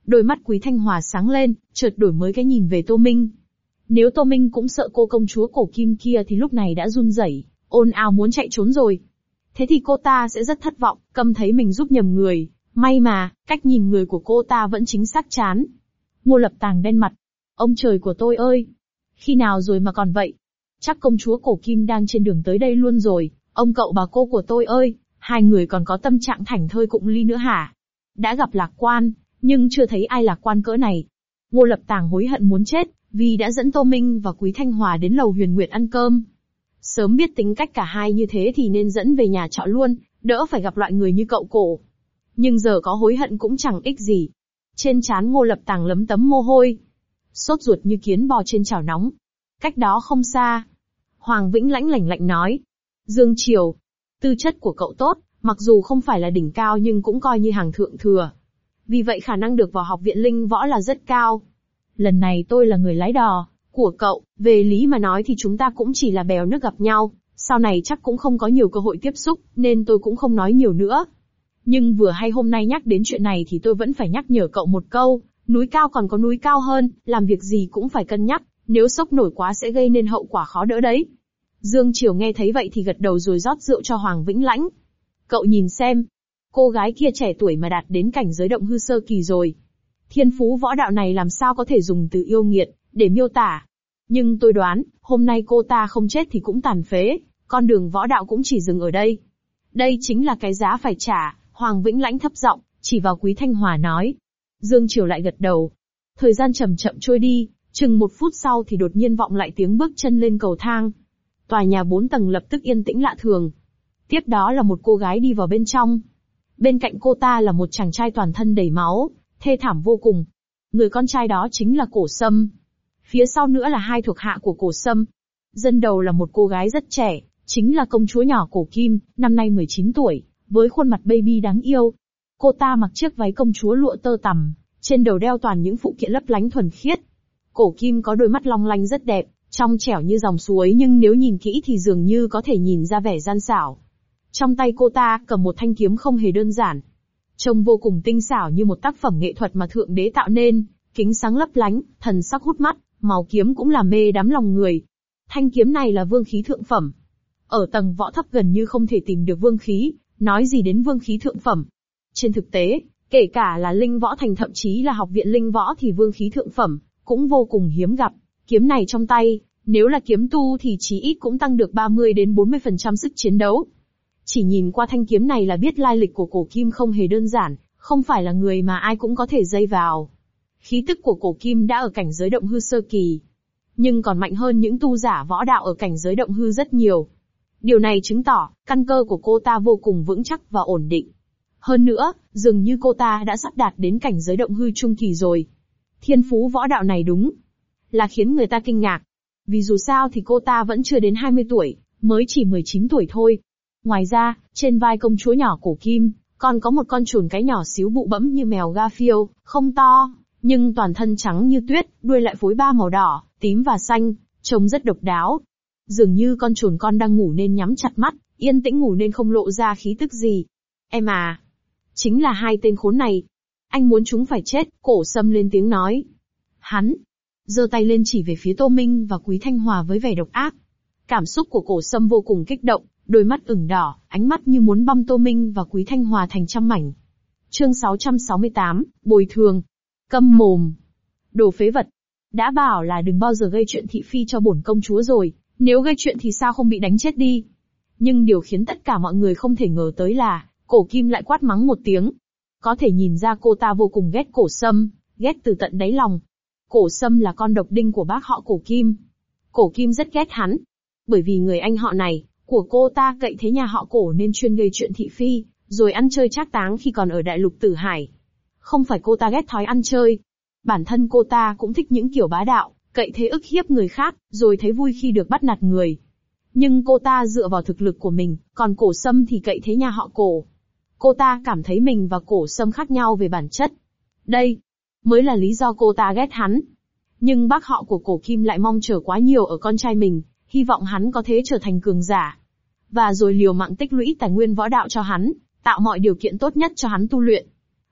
Đôi mắt Quý Thanh Hòa sáng lên, chợt đổi mới cái nhìn về Tô Minh. Nếu Tô Minh cũng sợ cô công chúa cổ kim kia thì lúc này đã run rẩy, ồn ào muốn chạy trốn rồi. Thế thì cô ta sẽ rất thất vọng, căm thấy mình giúp nhầm người. May mà, cách nhìn người của cô ta vẫn chính xác chán. Ngô Lập Tàng đen mặt. Ông trời của tôi ơi! Khi nào rồi mà còn vậy? Chắc công chúa cổ kim đang trên đường tới đây luôn rồi. Ông cậu bà cô của tôi ơi! Hai người còn có tâm trạng thảnh thơi cụng ly nữa hả? Đã gặp lạc quan, nhưng chưa thấy ai lạc quan cỡ này. Ngô Lập Tàng hối hận muốn chết, vì đã dẫn Tô Minh và Quý Thanh Hòa đến lầu Huyền Nguyệt ăn cơm. Sớm biết tính cách cả hai như thế thì nên dẫn về nhà trọ luôn, đỡ phải gặp loại người như cậu cổ. Nhưng giờ có hối hận cũng chẳng ích gì. Trên trán Ngô Lập Tàng lấm tấm mồ hôi. Sốt ruột như kiến bò trên chảo nóng. Cách đó không xa. Hoàng Vĩnh Lãnh lạnh lạnh nói. Dương Triều. Tư chất của cậu tốt, mặc dù không phải là đỉnh cao nhưng cũng coi như hàng thượng thừa. Vì vậy khả năng được vào học viện linh võ là rất cao. Lần này tôi là người lái đò của cậu, về lý mà nói thì chúng ta cũng chỉ là bèo nước gặp nhau, sau này chắc cũng không có nhiều cơ hội tiếp xúc, nên tôi cũng không nói nhiều nữa. Nhưng vừa hay hôm nay nhắc đến chuyện này thì tôi vẫn phải nhắc nhở cậu một câu, núi cao còn có núi cao hơn, làm việc gì cũng phải cân nhắc, nếu sốc nổi quá sẽ gây nên hậu quả khó đỡ đấy. Dương Triều nghe thấy vậy thì gật đầu rồi rót rượu cho Hoàng Vĩnh Lãnh. Cậu nhìn xem, cô gái kia trẻ tuổi mà đạt đến cảnh giới động hư sơ kỳ rồi. Thiên phú võ đạo này làm sao có thể dùng từ yêu nghiệt để miêu tả. Nhưng tôi đoán, hôm nay cô ta không chết thì cũng tàn phế, con đường võ đạo cũng chỉ dừng ở đây. Đây chính là cái giá phải trả, Hoàng Vĩnh Lãnh thấp giọng, chỉ vào Quý Thanh Hòa nói. Dương Triều lại gật đầu. Thời gian chậm chậm trôi đi, chừng 1 phút sau thì đột nhiên vọng lại tiếng bước chân lên cầu thang. Tòa nhà 4 tầng lập tức yên tĩnh lạ thường. Tiếp đó là một cô gái đi vào bên trong. Bên cạnh cô ta là một chàng trai toàn thân đầy máu, thê thảm vô cùng. Người con trai đó chính là Cổ Sâm. Phía sau nữa là hai thuộc hạ của Cổ Sâm. Dân đầu là một cô gái rất trẻ, chính là công chúa nhỏ Cổ Kim, năm nay 19 tuổi, với khuôn mặt baby đáng yêu. Cô ta mặc chiếc váy công chúa lụa tơ tằm, trên đầu đeo toàn những phụ kiện lấp lánh thuần khiết. Cổ Kim có đôi mắt long lanh rất đẹp, trong trẻo như dòng suối nhưng nếu nhìn kỹ thì dường như có thể nhìn ra vẻ gian xảo. Trong tay cô ta cầm một thanh kiếm không hề đơn giản. Trông vô cùng tinh xảo như một tác phẩm nghệ thuật mà Thượng Đế tạo nên, kính sáng lấp lánh, thần sắc hút mắt, màu kiếm cũng làm mê đắm lòng người. Thanh kiếm này là vương khí thượng phẩm. Ở tầng võ thấp gần như không thể tìm được vương khí, nói gì đến vương khí thượng phẩm. Trên thực tế, kể cả là linh võ thành thậm chí là học viện linh võ thì vương khí thượng phẩm cũng vô cùng hiếm gặp. Kiếm này trong tay, nếu là kiếm tu thì chí ít cũng tăng được 30 đến 40% sức chiến đấu. Chỉ nhìn qua thanh kiếm này là biết lai lịch của Cổ Kim không hề đơn giản, không phải là người mà ai cũng có thể dây vào. Khí tức của Cổ Kim đã ở cảnh giới động hư sơ kỳ, nhưng còn mạnh hơn những tu giả võ đạo ở cảnh giới động hư rất nhiều. Điều này chứng tỏ, căn cơ của cô ta vô cùng vững chắc và ổn định. Hơn nữa, dường như cô ta đã sắp đạt đến cảnh giới động hư trung kỳ rồi. Thiên phú võ đạo này đúng là khiến người ta kinh ngạc. Vì dù sao thì cô ta vẫn chưa đến 20 tuổi, mới chỉ 19 tuổi thôi. Ngoài ra, trên vai công chúa nhỏ Cổ Kim, còn có một con trồn cái nhỏ xíu bụ bẫm như mèo Garfield, không to, nhưng toàn thân trắng như tuyết, đuôi lại phối 3 màu đỏ, tím và xanh, trông rất độc đáo. Dường như con trồn con đang ngủ nên nhắm chặt mắt, yên tĩnh ngủ nên không lộ ra khí tức gì. Em à, chính là hai tên khốn này. Anh muốn chúng phải chết, Cổ Sâm lên tiếng nói. Hắn giơ tay lên chỉ về phía Tô Minh và Quý Thanh Hòa với vẻ độc ác. Cảm xúc của Cổ Sâm vô cùng kích động, đôi mắt ửng đỏ, ánh mắt như muốn băm Tô Minh và Quý Thanh Hòa thành trăm mảnh. Chương 668, bồi thường. Câm mồm. Đồ phế vật. Đã bảo là đừng bao giờ gây chuyện thị phi cho bổn công chúa rồi, nếu gây chuyện thì sao không bị đánh chết đi. Nhưng điều khiến tất cả mọi người không thể ngờ tới là, Cổ Kim lại quát mắng một tiếng. Có thể nhìn ra cô ta vô cùng ghét Cổ Sâm, ghét từ tận đáy lòng. Cổ Sâm là con độc đinh của bác họ Cổ Kim. Cổ Kim rất ghét hắn. Bởi vì người anh họ này, của cô ta cậy thế nhà họ Cổ nên chuyên gây chuyện thị phi, rồi ăn chơi trác táng khi còn ở Đại Lục Tử Hải. Không phải cô ta ghét thói ăn chơi. Bản thân cô ta cũng thích những kiểu bá đạo, cậy thế ức hiếp người khác, rồi thấy vui khi được bắt nạt người. Nhưng cô ta dựa vào thực lực của mình, còn Cổ Sâm thì cậy thế nhà họ Cổ. Cô ta cảm thấy mình và Cổ Sâm khác nhau về bản chất. Đây mới là lý do cô ta ghét hắn. Nhưng bác họ của Cổ Kim lại mong chờ quá nhiều ở con trai mình, hy vọng hắn có thể trở thành cường giả. Và rồi liều mạng tích lũy tài nguyên võ đạo cho hắn, tạo mọi điều kiện tốt nhất cho hắn tu luyện.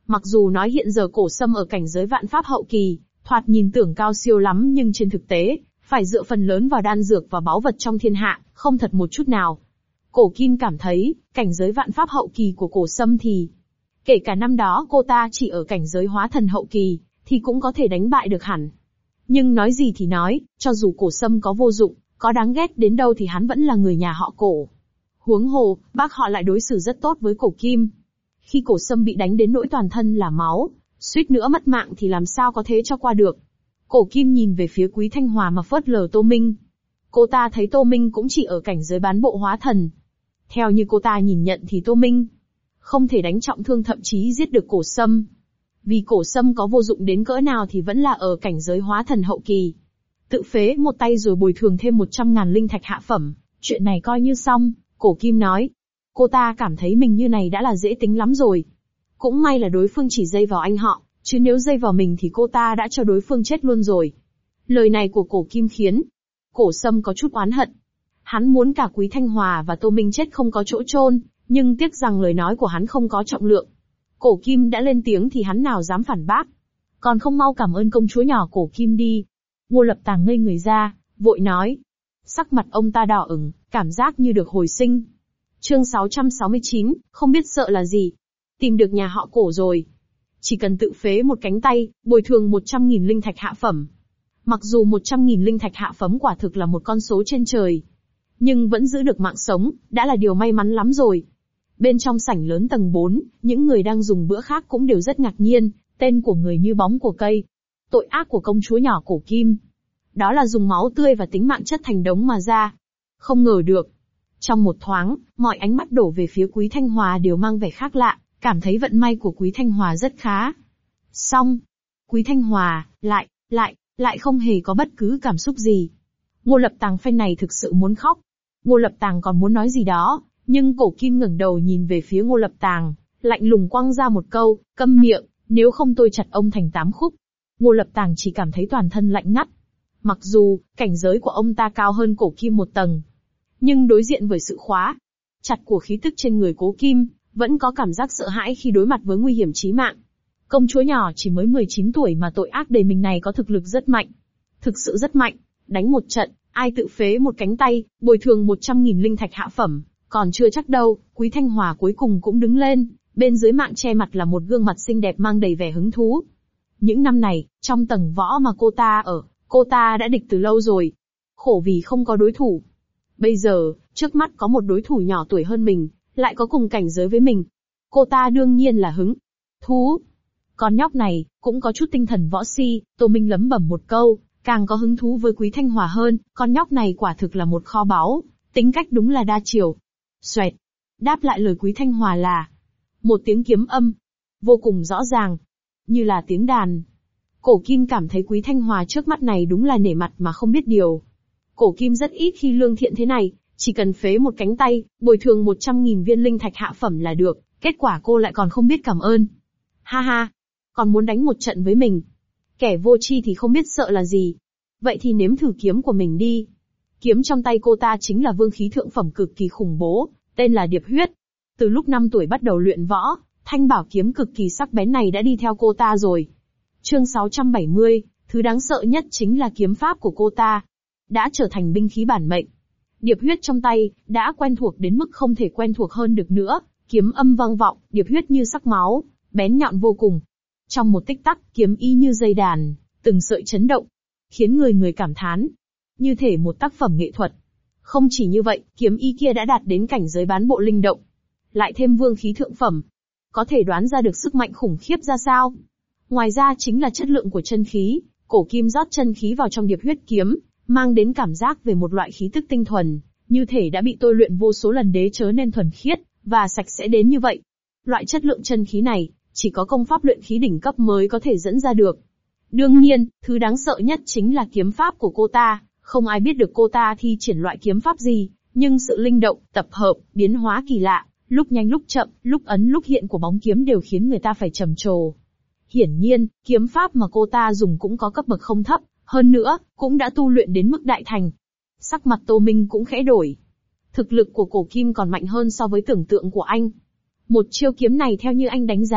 Mặc dù nói hiện giờ Cổ Sâm ở cảnh giới vạn pháp hậu kỳ, thoạt nhìn tưởng cao siêu lắm nhưng trên thực tế, phải dựa phần lớn vào đan dược và báu vật trong thiên hạ, không thật một chút nào. Cổ Kim cảm thấy, cảnh giới vạn pháp hậu kỳ của Cổ Sâm thì, kể cả năm đó cô ta chỉ ở cảnh giới hóa thần hậu kỳ, thì cũng có thể đánh bại được hẳn. Nhưng nói gì thì nói, cho dù Cổ Sâm có vô dụng, có đáng ghét đến đâu thì hắn vẫn là người nhà họ Cổ. Huống hồ, bác họ lại đối xử rất tốt với Cổ Kim. Khi Cổ Sâm bị đánh đến nỗi toàn thân là máu, suýt nữa mất mạng thì làm sao có thế cho qua được. Cổ Kim nhìn về phía Quý Thanh Hòa mà phớt lờ Tô Minh. Cô ta thấy Tô Minh cũng chỉ ở cảnh giới bán bộ hóa thần. Theo như cô ta nhìn nhận thì Tô Minh không thể đánh trọng thương thậm chí giết được Cổ Sâm. Vì Cổ Sâm có vô dụng đến cỡ nào thì vẫn là ở cảnh giới hóa thần hậu kỳ. Tự phế một tay rồi bồi thường thêm 100.000 linh thạch hạ phẩm, chuyện này coi như xong, Cổ Kim nói. Cô ta cảm thấy mình như này đã là dễ tính lắm rồi. Cũng may là đối phương chỉ dây vào anh họ, chứ nếu dây vào mình thì cô ta đã cho đối phương chết luôn rồi. Lời này của Cổ Kim khiến Cổ Sâm có chút oán hận. Hắn muốn cả Quý Thanh Hòa và Tô Minh chết không có chỗ chôn, nhưng tiếc rằng lời nói của hắn không có trọng lượng. Cổ Kim đã lên tiếng thì hắn nào dám phản bác. Còn không mau cảm ơn công chúa nhỏ Cổ Kim đi. Ngô Lập Tàng ngây người ra, vội nói. Sắc mặt ông ta đỏ ửng, cảm giác như được hồi sinh. Chương 669, không biết sợ là gì. Tìm được nhà họ Cổ rồi. Chỉ cần tự phế một cánh tay, bồi thường 100.000 linh thạch hạ phẩm. Mặc dù 100.000 linh thạch hạ phẩm quả thực là một con số trên trời, nhưng vẫn giữ được mạng sống, đã là điều may mắn lắm rồi. Bên trong sảnh lớn tầng 4, những người đang dùng bữa khác cũng đều rất ngạc nhiên, tên của người như bóng của cây. Tội ác của công chúa nhỏ Cổ Kim. Đó là dùng máu tươi và tính mạng chất thành đống mà ra. Không ngờ được. Trong một thoáng, mọi ánh mắt đổ về phía Quý Thanh Hòa đều mang vẻ khác lạ, cảm thấy vận may của Quý Thanh Hòa rất khá. Xong, Quý Thanh Hòa, lại không hề có bất cứ cảm xúc gì. Ngô Lập Tàng phen này thực sự muốn khóc. Ngô Lập Tàng còn muốn nói gì đó, nhưng Cổ Kim ngẩng đầu nhìn về phía Ngô Lập Tàng, lạnh lùng quăng ra một câu, câm miệng, nếu không tôi chặt ông thành 8 khúc. Ngô Lập Tàng chỉ cảm thấy toàn thân lạnh ngắt. Mặc dù, cảnh giới của ông ta cao hơn Cổ Kim một tầng, nhưng đối diện với sự khóa chặt của khí tức trên người Cố Kim, vẫn có cảm giác sợ hãi khi đối mặt với nguy hiểm chí mạng. Công chúa nhỏ chỉ mới 19 tuổi mà tội ác đầy mình này có thực lực rất mạnh. Thực sự rất mạnh, đánh một trận, ai tự phế một cánh tay, bồi thường 100.000 linh thạch hạ phẩm, còn chưa chắc đâu. Quý Thanh Hòa cuối cùng cũng đứng lên, bên dưới mạng che mặt là một gương mặt xinh đẹp mang đầy vẻ hứng thú. Những năm này, trong tầng võ mà cô ta ở, cô ta đã địch từ lâu rồi. Khổ vì không có đối thủ. Bây giờ, trước mắt có một đối thủ nhỏ tuổi hơn mình, lại có cùng cảnh giới với mình. Cô ta đương nhiên là hứng thú. Con nhóc này, cũng có chút tinh thần võ si, Tô Minh lẩm bẩm một câu, càng có hứng thú với Quý Thanh Hòa hơn, con nhóc này quả thực là một kho báu, tính cách đúng là đa chiều. Xoẹt. Đáp lại lời Quý Thanh Hòa là một tiếng kiếm âm, vô cùng rõ ràng, như là tiếng đàn. Cổ Kim cảm thấy Quý Thanh Hòa trước mắt này đúng là nể mặt mà không biết điều. Cổ Kim rất ít khi lương thiện thế này, chỉ cần phế một cánh tay, bồi thường 100.000 viên linh thạch hạ phẩm là được, kết quả cô lại còn không biết cảm ơn. Ha ha, còn muốn đánh một trận với mình. Kẻ vô tri thì không biết sợ là gì. Vậy thì nếm thử kiếm của mình đi. Kiếm trong tay cô ta chính là vương khí thượng phẩm cực kỳ khủng bố, tên là Điệp Huyết. Từ lúc 5 tuổi bắt đầu luyện võ, thanh bảo kiếm cực kỳ sắc bén này đã đi theo cô ta rồi. Chương 670, thứ đáng sợ nhất chính là kiếm pháp của cô ta. Đã trở thành binh khí bản mệnh. Điệp Huyết trong tay, đã quen thuộc đến mức không thể quen thuộc hơn được nữa, kiếm âm vang vọng, điệp huyết như sắc máu, bén nhọn vô cùng. Trong một tích tắc, kiếm y như dây đàn, từng sợi chấn động, khiến người cảm thán. Như thể một tác phẩm nghệ thuật. Không chỉ như vậy, kiếm y kia đã đạt đến cảnh giới bán bộ linh động. Lại thêm vương khí thượng phẩm. Có thể đoán ra được sức mạnh khủng khiếp ra sao. Ngoài ra chính là chất lượng của chân khí, Cổ Kim rót chân khí vào trong điệp huyết kiếm, mang đến cảm giác về một loại khí tức tinh thuần, như thể đã bị tôi luyện vô số lần đế chớ nên thuần khiết, và sạch sẽ đến như vậy. Loại chất lượng chân khí này, chỉ có công pháp luyện khí đỉnh cấp mới có thể dẫn ra được. Đương nhiên, thứ đáng sợ nhất chính là kiếm pháp của cô ta, không ai biết được cô ta thi triển loại kiếm pháp gì, nhưng sự linh động, tập hợp, biến hóa kỳ lạ, lúc nhanh lúc chậm, lúc ấn lúc hiện của bóng kiếm đều khiến người ta phải trầm trồ. Hiển nhiên, kiếm pháp mà cô ta dùng cũng có cấp bậc không thấp, hơn nữa, cũng đã tu luyện đến mức đại thành. Sắc mặt Tô Minh cũng khẽ đổi. Thực lực của Cổ Kim còn mạnh hơn so với tưởng tượng của anh. Một chiêu kiếm này theo như anh đánh giá,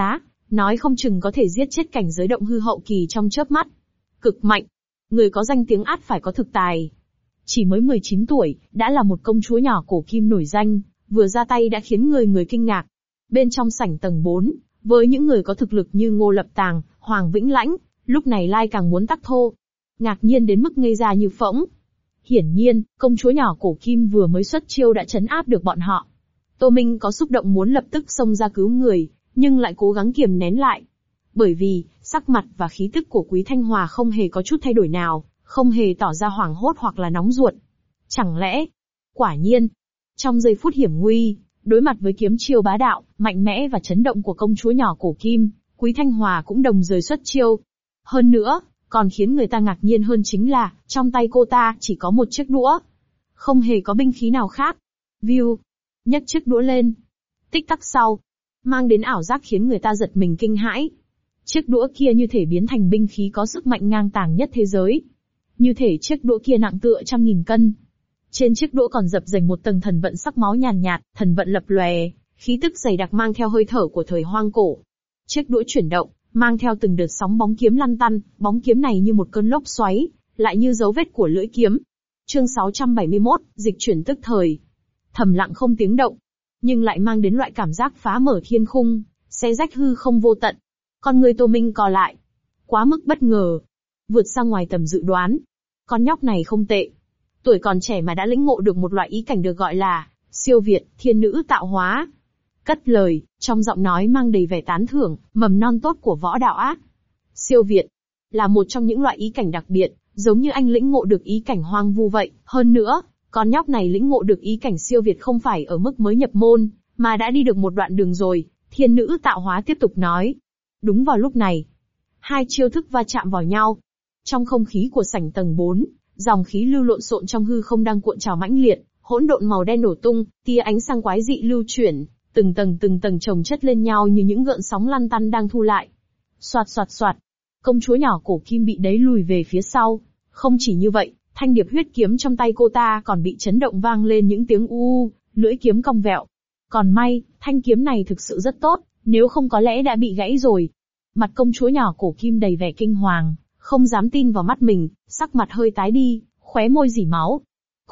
nói không chừng có thể giết chết cảnh giới động hư hậu kỳ trong chớp mắt. Cực mạnh. Người có danh tiếng ắt phải có thực tài. Chỉ mới 19 tuổi, đã là một công chúa nhỏ cổ kim nổi danh, vừa ra tay đã khiến người người kinh ngạc. Bên trong sảnh tầng 4, với những người có thực lực như Ngô Lập Tàng, Hoàng Vĩnh Lãnh, lúc này Lai càng muốn tắc thô. Ngạc nhiên đến mức ngây ra như phỗng. Hiển nhiên, công chúa nhỏ cổ kim vừa mới xuất chiêu đã trấn áp được bọn họ. Tô Minh có xúc động muốn lập tức xông ra cứu người, nhưng lại cố gắng kiềm nén lại. Bởi vì, sắc mặt và khí tức của Quý Thanh Hòa không hề có chút thay đổi nào, không hề tỏ ra hoảng hốt hoặc là nóng ruột. Chẳng lẽ? Quả nhiên, trong giây phút hiểm nguy, đối mặt với kiếm chiêu bá đạo, mạnh mẽ và chấn động của công chúa nhỏ cổ kim, Quý Thanh Hòa cũng đồng thời xuất chiêu. Hơn nữa, còn khiến người ta ngạc nhiên hơn chính là, trong tay cô ta chỉ có một chiếc đũa. Không hề có binh khí nào khác. View. Nhấc chiếc đũa lên. Tích tắc sau. Mang đến ảo giác khiến người ta giật mình kinh hãi. Chiếc đũa kia như thể biến thành binh khí có sức mạnh ngang tàng nhất thế giới. Như thể chiếc đũa kia nặng tựa 100.000 cân. Trên chiếc đũa còn dập dềnh một tầng thần vận sắc máu nhàn nhạt, thần vận lập lòe, khí tức dày đặc mang theo hơi thở của thời hoang cổ. Chiếc đũa chuyển động, mang theo từng đợt sóng bóng kiếm lăn tăn, bóng kiếm này như một cơn lốc xoáy, lại như dấu vết của lưỡi kiếm. Chương 671, dịch chuyển tức thời. Thầm lặng không tiếng động, nhưng lại mang đến loại cảm giác phá mở thiên khung, xé rách hư không vô tận. Con người Tô Minh co lại. Quá mức bất ngờ. Vượt xa ngoài tầm dự đoán. Con nhóc này không tệ. Tuổi còn trẻ mà đã lĩnh ngộ được một loại ý cảnh được gọi là siêu việt, thiên nữ tạo hóa. Cất lời, trong giọng nói mang đầy vẻ tán thưởng, mầm non tốt của võ đạo ác. Siêu việt là một trong những loại ý cảnh đặc biệt, giống như anh lĩnh ngộ được ý cảnh hoang vu vậy. Hơn nữa, con nhóc này lĩnh ngộ được ý cảnh siêu việt không phải ở mức mới nhập môn, mà đã đi được một đoạn đường rồi. Thiên nữ tạo hóa tiếp tục nói. Đúng vào lúc này, hai chiêu thức va chạm vào nhau. Trong không khí của sảnh tầng 4, dòng khí lưu lộn xộn trong hư không đang cuộn trào mãnh liệt, hỗn độn màu đen nổ tung, tia ánh sáng quái dị lưu chuyển, từng tầng chồng chất lên nhau như những gợn sóng lăn tăn đang thu lại. Soạt soạt soạt, công chúa nhỏ cổ kim bị đẩy lùi về phía sau. Không chỉ như vậy, thanh điệp huyết kiếm trong tay cô ta còn bị chấn động vang lên những tiếng u, lưỡi kiếm cong vẹo. Còn may, thanh kiếm này thực sự rất tốt, nếu không có lẽ đã bị gãy rồi. Mặt công chúa nhỏ cổ kim đầy vẻ kinh hoàng, không dám tin vào mắt mình, sắc mặt hơi tái đi, khóe môi rỉ máu.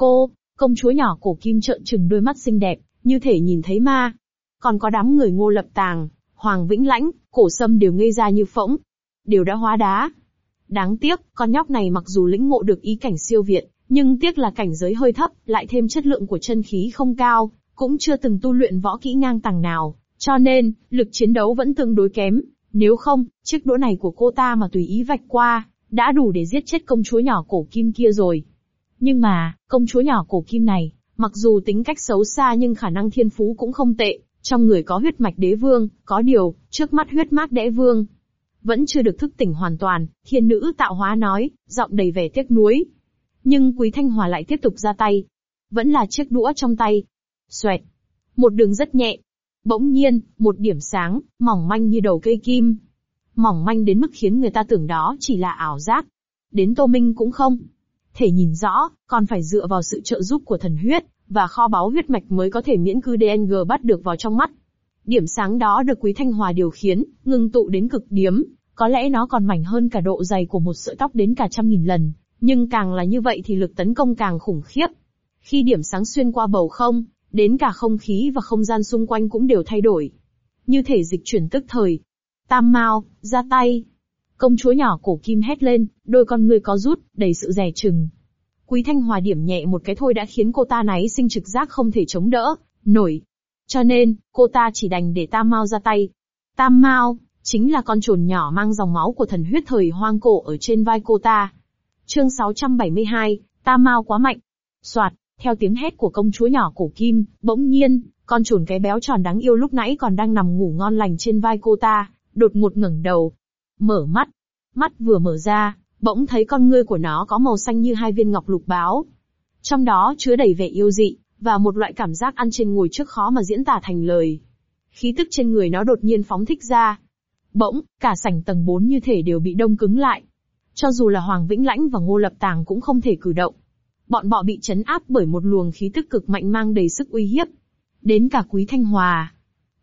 Công chúa nhỏ cổ kim trợn trừng đôi mắt xinh đẹp, như thể nhìn thấy ma. Còn có đám người Ngô Lập Tàng, Hoàng Vĩnh Lãnh, Cổ Sâm đều ngây ra như phỗng. Đều đã hóa đá. Đáng tiếc, con nhóc này mặc dù lĩnh ngộ được ý cảnh siêu việt, nhưng tiếc là cảnh giới hơi thấp, lại thêm chất lượng của chân khí không cao, cũng chưa từng tu luyện võ kỹ ngang tàng nào, cho nên, lực chiến đấu vẫn tương đối kém. Nếu không, chiếc đũa này của cô ta mà tùy ý vạch qua, đã đủ để giết chết công chúa nhỏ cổ kim kia rồi. Nhưng mà, công chúa nhỏ cổ kim này, mặc dù tính cách xấu xa nhưng khả năng thiên phú cũng không tệ, trong người có huyết mạch đế vương, có điều, trước mắt huyết mạch đế vương vẫn chưa được thức tỉnh hoàn toàn, thiên nữ tạo hóa nói, giọng đầy vẻ tiếc nuối. Nhưng Quý Thanh Hòa lại tiếp tục ra tay. Vẫn là chiếc đũa trong tay. Xoẹt. Một đường rất nhẹ. Bỗng nhiên, một điểm sáng, mỏng manh như đầu cây kim. Mỏng manh đến mức khiến người ta tưởng đó chỉ là ảo giác. Đến Tô Minh cũng không thể nhìn rõ, còn phải dựa vào sự trợ giúp của thần huyết, và kho báu huyết mạch mới có thể miễn cư DNG bắt được vào trong mắt. Điểm sáng đó được Quý Thanh Hòa điều khiển, ngưng tụ đến cực điểm, có lẽ nó còn mảnh hơn cả độ dày của một sợi tóc đến cả 100.000 lần, nhưng càng là như vậy thì lực tấn công càng khủng khiếp. Khi điểm sáng xuyên qua bầu không, đến cả không khí và không gian xung quanh cũng đều thay đổi. Như thể dịch chuyển tức thời. Tam Mao, ra tay. Công chúa nhỏ cổ kim hét lên, đôi con ngươi có rút, đầy sự dè chừng. Quý Thanh Hòa điểm nhẹ một cái thôi đã khiến cô ta náy sinh trực giác không thể chống đỡ nổi. Cho nên, cô ta chỉ đành để Tam Mao ra tay. Tam Mao chính là con trồn nhỏ mang dòng máu của thần huyết thời hoang cổ ở trên vai cô ta. Chương 672, Tam Mao quá mạnh. Soạt, theo tiếng hét của công chúa nhỏ cổ kim, bỗng nhiên, con trồn cái béo tròn đáng yêu lúc nãy còn đang nằm ngủ ngon lành trên vai cô ta, đột ngột ngẩng đầu. Mở mắt. Mắt vừa mở ra, bỗng thấy con ngươi của nó có màu xanh như hai viên ngọc lục báo. Trong đó chứa đầy vẻ yêu dị, và một loại cảm giác ăn trên ngồi trước khó mà diễn tả thành lời. Khí tức trên người nó đột nhiên phóng thích ra. Bỗng, cả sảnh tầng 4 như thể đều bị đông cứng lại. Cho dù là Hoàng Vĩnh Lãnh và Ngô Lập Tàng cũng không thể cử động. Bọn bọ bị trấn áp bởi một luồng khí tức cực mạnh mang đầy sức uy hiếp. Đến cả Quý Thanh Hòa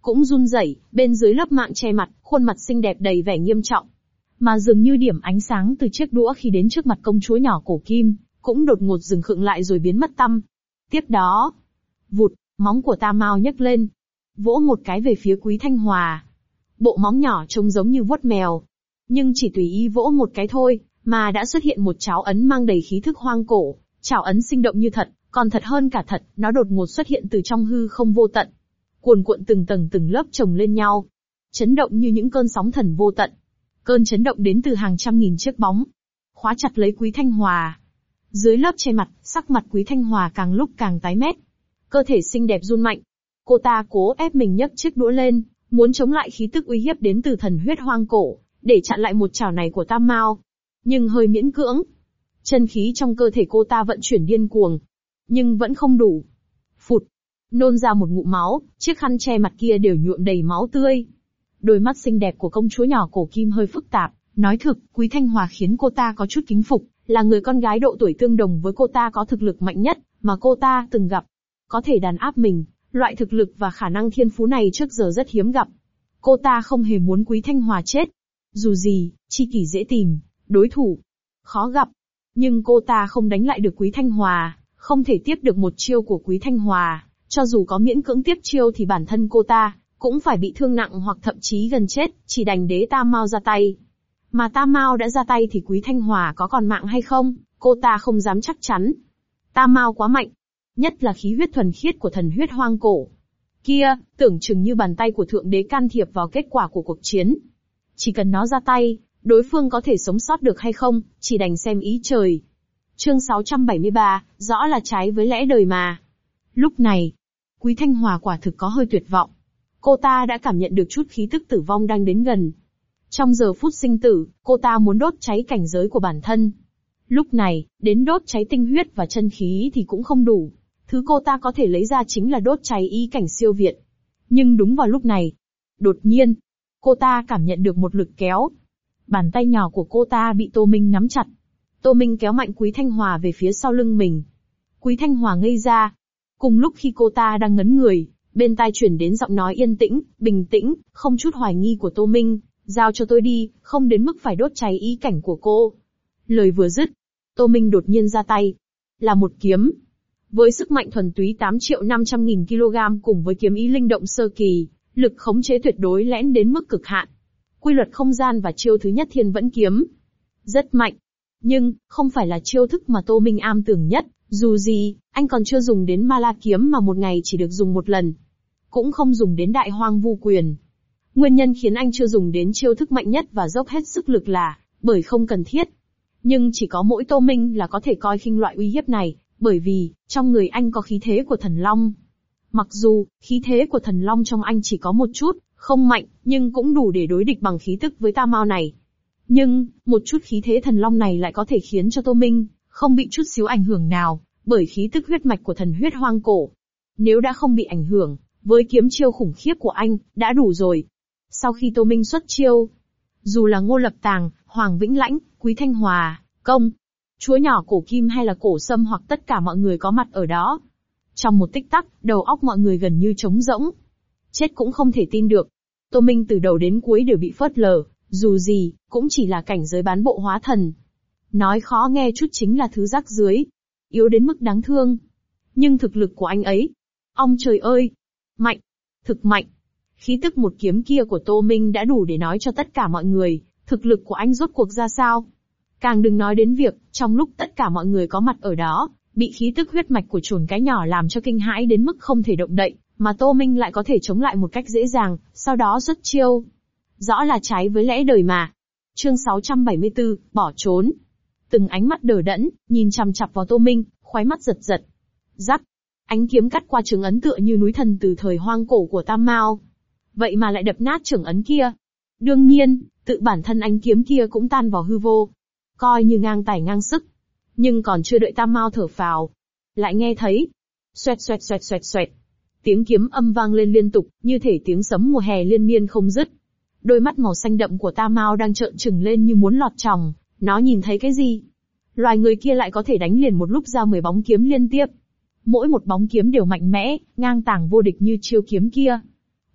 cũng run rẩy, bên dưới lớp mạng che mặt, khuôn mặt xinh đẹp đầy vẻ nghiêm trọng. Mà dường như điểm ánh sáng từ chiếc đũa khi đến trước mặt công chúa nhỏ cổ kim, cũng đột ngột dừng khựng lại rồi biến mất tăm. Tiếp đó, vụt, móng của Tam Mao nhấc lên, vỗ một cái về phía Quý Thanh Hòa. Bộ móng nhỏ trông giống như vuốt mèo, nhưng chỉ tùy ý vỗ một cái thôi, mà đã xuất hiện một chảo ấn mang đầy khí thức hoang cổ. Chảo ấn sinh động như thật, còn thật hơn cả thật, nó đột ngột xuất hiện từ trong hư không vô tận, cuồn cuộn từng tầng từng lớp chồng lên nhau, chấn động như những cơn sóng thần vô tận. Cơn chấn động đến từ hàng trăm nghìn chiếc bóng, khóa chặt lấy Quý Thanh Hòa. Dưới lớp che mặt, sắc mặt Quý Thanh Hòa càng lúc càng tái mét, cơ thể xinh đẹp run mạnh. Cô ta cố ép mình nhấc chiếc đũa lên, muốn chống lại khí tức uy hiếp đến từ thần huyết hoang cổ, để chặn lại một chảo này của Tam Mao. Nhưng hơi miễn cưỡng. Chân khí trong cơ thể cô ta vận chuyển điên cuồng, nhưng vẫn không đủ. Phụt, nôn ra một ngụm máu, chiếc khăn che mặt kia đều nhuộm đầy máu tươi. Đôi mắt xinh đẹp của công chúa nhỏ cổ kim hơi phức tạp, nói thực, Quý Thanh Hòa khiến cô ta có chút kính phục, là người con gái độ tuổi tương đồng với cô ta có thực lực mạnh nhất mà cô ta từng gặp. Có thể đàn áp mình, loại thực lực và khả năng thiên phú này trước giờ rất hiếm gặp. Cô ta không hề muốn Quý Thanh Hòa chết. Dù gì, tri kỷ dễ tìm, đối thủ khó gặp. Nhưng cô ta không đánh lại được Quý Thanh Hòa, không thể tiếp được một chiêu của Quý Thanh Hòa. Cho dù có miễn cưỡng tiếp chiêu thì bản thân cô ta cũng phải bị thương nặng hoặc thậm chí gần chết, chỉ đành để Tam Mao ra tay. Mà Tam Mao đã ra tay thì Quý Thanh Hòa có còn mạng hay không, cô ta không dám chắc chắn. Tam Mao quá mạnh, nhất là khí huyết thuần khiết của thần huyết hoang cổ. Kia, tưởng chừng như bàn tay của Thượng Đế can thiệp vào kết quả của cuộc chiến. Chỉ cần nó ra tay, đối phương có thể sống sót được hay không, chỉ đành xem ý trời. Chương 673, rõ là trái với lẽ đời mà. Lúc này, Quý Thanh Hòa quả thực có hơi tuyệt vọng. Cô ta đã cảm nhận được chút khí tức tử vong đang đến gần. Trong giờ phút sinh tử, cô ta muốn đốt cháy cảnh giới của bản thân. Lúc này, đến đốt cháy tinh huyết và chân khí thì cũng không đủ. Thứ cô ta có thể lấy ra chính là đốt cháy ý cảnh siêu việt. Nhưng đúng vào lúc này, đột nhiên, cô ta cảm nhận được một lực kéo. Bàn tay nhỏ của cô ta bị Tô Minh nắm chặt. Tô Minh kéo mạnh Quý Thanh Hòa về phía sau lưng mình. Quý Thanh Hòa ngây ra. Cùng lúc khi cô ta đang ngấn người, bên tai chuyển đến giọng nói yên tĩnh, bình tĩnh, không chút hoài nghi của Tô Minh. Giao cho tôi đi, không đến mức phải đốt cháy ý cảnh của cô. Lời vừa dứt, Tô Minh đột nhiên ra tay. Là một kiếm. Với sức mạnh thuần túy 8.500.000 kg cùng với kiếm ý linh động sơ kỳ, lực khống chế tuyệt đối lẽn đến mức cực hạn. Quy luật không gian và chiêu thứ nhất Thiên Vẫn Kiếm. Rất mạnh. Nhưng, không phải là chiêu thức mà Tô Minh am tường nhất, dù gì, anh còn chưa dùng đến Ma La Kiếm mà một ngày chỉ được dùng một lần. Cũng không dùng đến Đại Hoang Vu Quyền. Nguyên nhân khiến anh chưa dùng đến chiêu thức mạnh nhất và dốc hết sức lực là, bởi không cần thiết. Nhưng chỉ có mỗi Tô Minh là có thể coi khinh loại uy hiếp này, bởi vì, trong người anh có khí thế của thần long. Mặc dù, khí thế của thần long trong anh chỉ có một chút, không mạnh, nhưng cũng đủ để đối địch bằng khí tức với Tam Mao này. Nhưng, một chút khí thế thần long này lại có thể khiến cho Tô Minh không bị chút xíu ảnh hưởng nào, bởi khí tức huyết mạch của thần huyết hoang cổ. Nếu đã không bị ảnh hưởng, với kiếm chiêu khủng khiếp của anh, đã đủ rồi. Sau khi Tô Minh xuất chiêu, dù là Ngô Lập Tàng, Hoàng Vĩnh Lãnh, Quý Thanh Hòa, Công, chúa nhỏ cổ kim hay là cổ sâm hoặc tất cả mọi người có mặt ở đó. Trong một tích tắc, đầu óc mọi người gần như trống rỗng. Chết cũng không thể tin được. Tô Minh từ đầu đến cuối đều bị phớt lờ, dù gì, cũng chỉ là cảnh giới bán bộ hóa thần. Nói khó nghe chút chính là thứ rác dưới. Yếu đến mức đáng thương. Nhưng thực lực của anh ấy, ông trời ơi! Mạnh! Thực mạnh! Khí tức một kiếm kia của Tô Minh đã đủ để nói cho tất cả mọi người, thực lực của anh rốt cuộc ra sao. Càng đừng nói đến việc, trong lúc tất cả mọi người có mặt ở đó, bị khí tức huyết mạch của chồn cái nhỏ làm cho kinh hãi đến mức không thể động đậy, mà Tô Minh lại có thể chống lại một cách dễ dàng, sau đó xuất chiêu. Rõ là trái với lẽ đời mà. Chương 674, bỏ trốn. Từng ánh mắt đờ đẫn, nhìn chằm chằm vào Tô Minh, khóe mắt giật giật. Rắc, ánh kiếm cắt qua trường ấn tựa như núi thần từ thời hoang cổ của Tam Mao. Vậy mà lại đập nát trường ấn kia. Đương nhiên, tự bản thân ánh kiếm kia cũng tan vào hư vô. Coi như ngang tài ngang sức. Nhưng còn chưa đợi Tam Mao thở phào, lại nghe thấy xoẹt xoẹt xoẹt xoẹt xoẹt. Tiếng kiếm âm vang lên liên tục, như thể tiếng sấm mùa hè liên miên không dứt. Đôi mắt màu xanh đậm của Tam Mao đang trợn trừng lên như muốn lọt tròng, nó nhìn thấy cái gì? Loài người kia lại có thể đánh liền một lúc ra 10 bóng kiếm liên tiếp. Mỗi một bóng kiếm đều mạnh mẽ, ngang tàng vô địch như chiêu kiếm kia.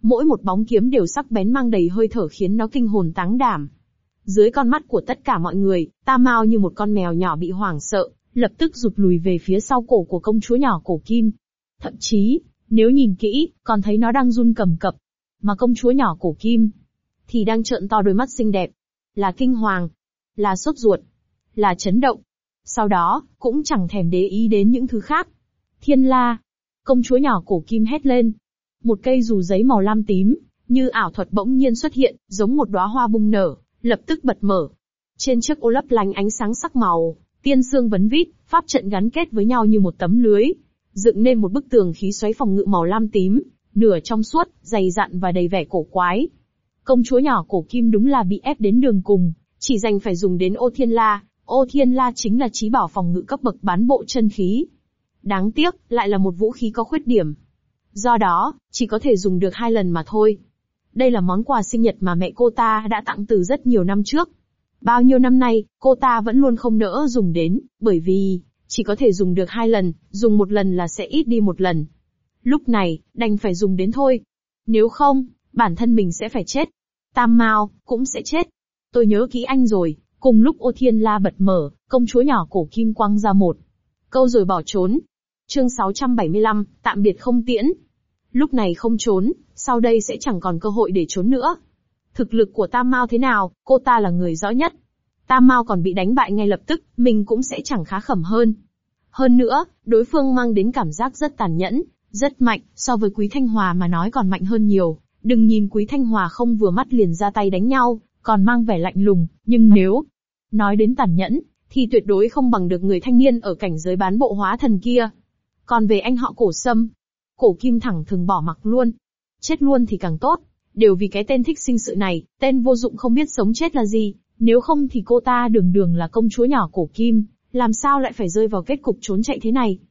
Mỗi một bóng kiếm đều sắc bén mang đầy hơi thở khiến nó kinh hồn táng đảm. Dưới con mắt của tất cả mọi người, Tam Mao như một con mèo nhỏ bị hoảng sợ, lập tức rụt lùi về phía sau cổ của công chúa nhỏ cổ kim. Thậm chí, nếu nhìn kỹ, còn thấy nó đang run cầm cập. Mà công chúa nhỏ cổ kim, thì đang trợn to đôi mắt xinh đẹp. Là kinh hoàng, là sốt ruột, là chấn động. Sau đó, cũng chẳng thèm để ý đến những thứ khác. Thiên La! Công chúa nhỏ cổ kim hét lên. Một cây dù giấy màu lam tím, như ảo thuật bỗng nhiên xuất hiện, giống một đóa hoa bung nở, lập tức bật mở. Trên chiếc ô lấp lánh ánh sáng sắc màu, tiên xương vấn vít, pháp trận gắn kết với nhau như một tấm lưới, dựng nên một bức tường khí xoáy phòng ngự màu lam tím, nửa trong suốt, dày dặn và đầy vẻ cổ quái. Công chúa nhỏ cổ kim đúng là bị ép đến đường cùng, chỉ đành phải dùng đến ô thiên la. Ô thiên la chính là chí bảo phòng ngự cấp bậc bán bộ chân khí. Đáng tiếc, lại là một vũ khí có khuyết điểm. Do đó, chỉ có thể dùng được 2 lần mà thôi. Đây là món quà sinh nhật mà mẹ cô ta đã tặng từ rất nhiều năm trước. Bao nhiêu năm nay, cô ta vẫn luôn không nỡ dùng đến, bởi vì, chỉ có thể dùng được 2 lần, dùng 1 lần là sẽ ít đi 1 lần. Lúc này, đành phải dùng đến thôi. Nếu không, bản thân mình sẽ phải chết. Tam Mao, cũng sẽ chết. Tôi nhớ kỹ anh rồi. Cùng lúc ô thiên la bật mở, công chúa nhỏ cổ kim quăng ra một câu rồi bỏ trốn. Chương 675, tạm biệt không tiễn. Lúc này không trốn, sau đây sẽ chẳng còn cơ hội để trốn nữa. Thực lực của Tam Mao thế nào, cô ta là người rõ nhất. Tam Mao còn bị đánh bại ngay lập tức, mình cũng sẽ chẳng khá khẩm hơn. Hơn nữa, đối phương mang đến cảm giác rất tàn nhẫn, rất mạnh, so với Quý Thanh Hòa mà nói còn mạnh hơn nhiều. Đừng nhìn Quý Thanh Hòa không vừa mắt liền ra tay đánh nhau, còn mang vẻ lạnh lùng, nhưng nếu nói đến tàn nhẫn, thì tuyệt đối không bằng được người thanh niên ở cảnh giới bán bộ hóa thần kia. Còn về anh họ Cổ Sâm, Cổ Kim thẳng thừng bỏ mặc luôn. Chết luôn thì càng tốt, đều vì cái tên thích sinh sự này, tên vô dụng không biết sống chết là gì, nếu không thì cô ta đường đường là công chúa nhỏ Cổ Kim, làm sao lại phải rơi vào kết cục trốn chạy thế này.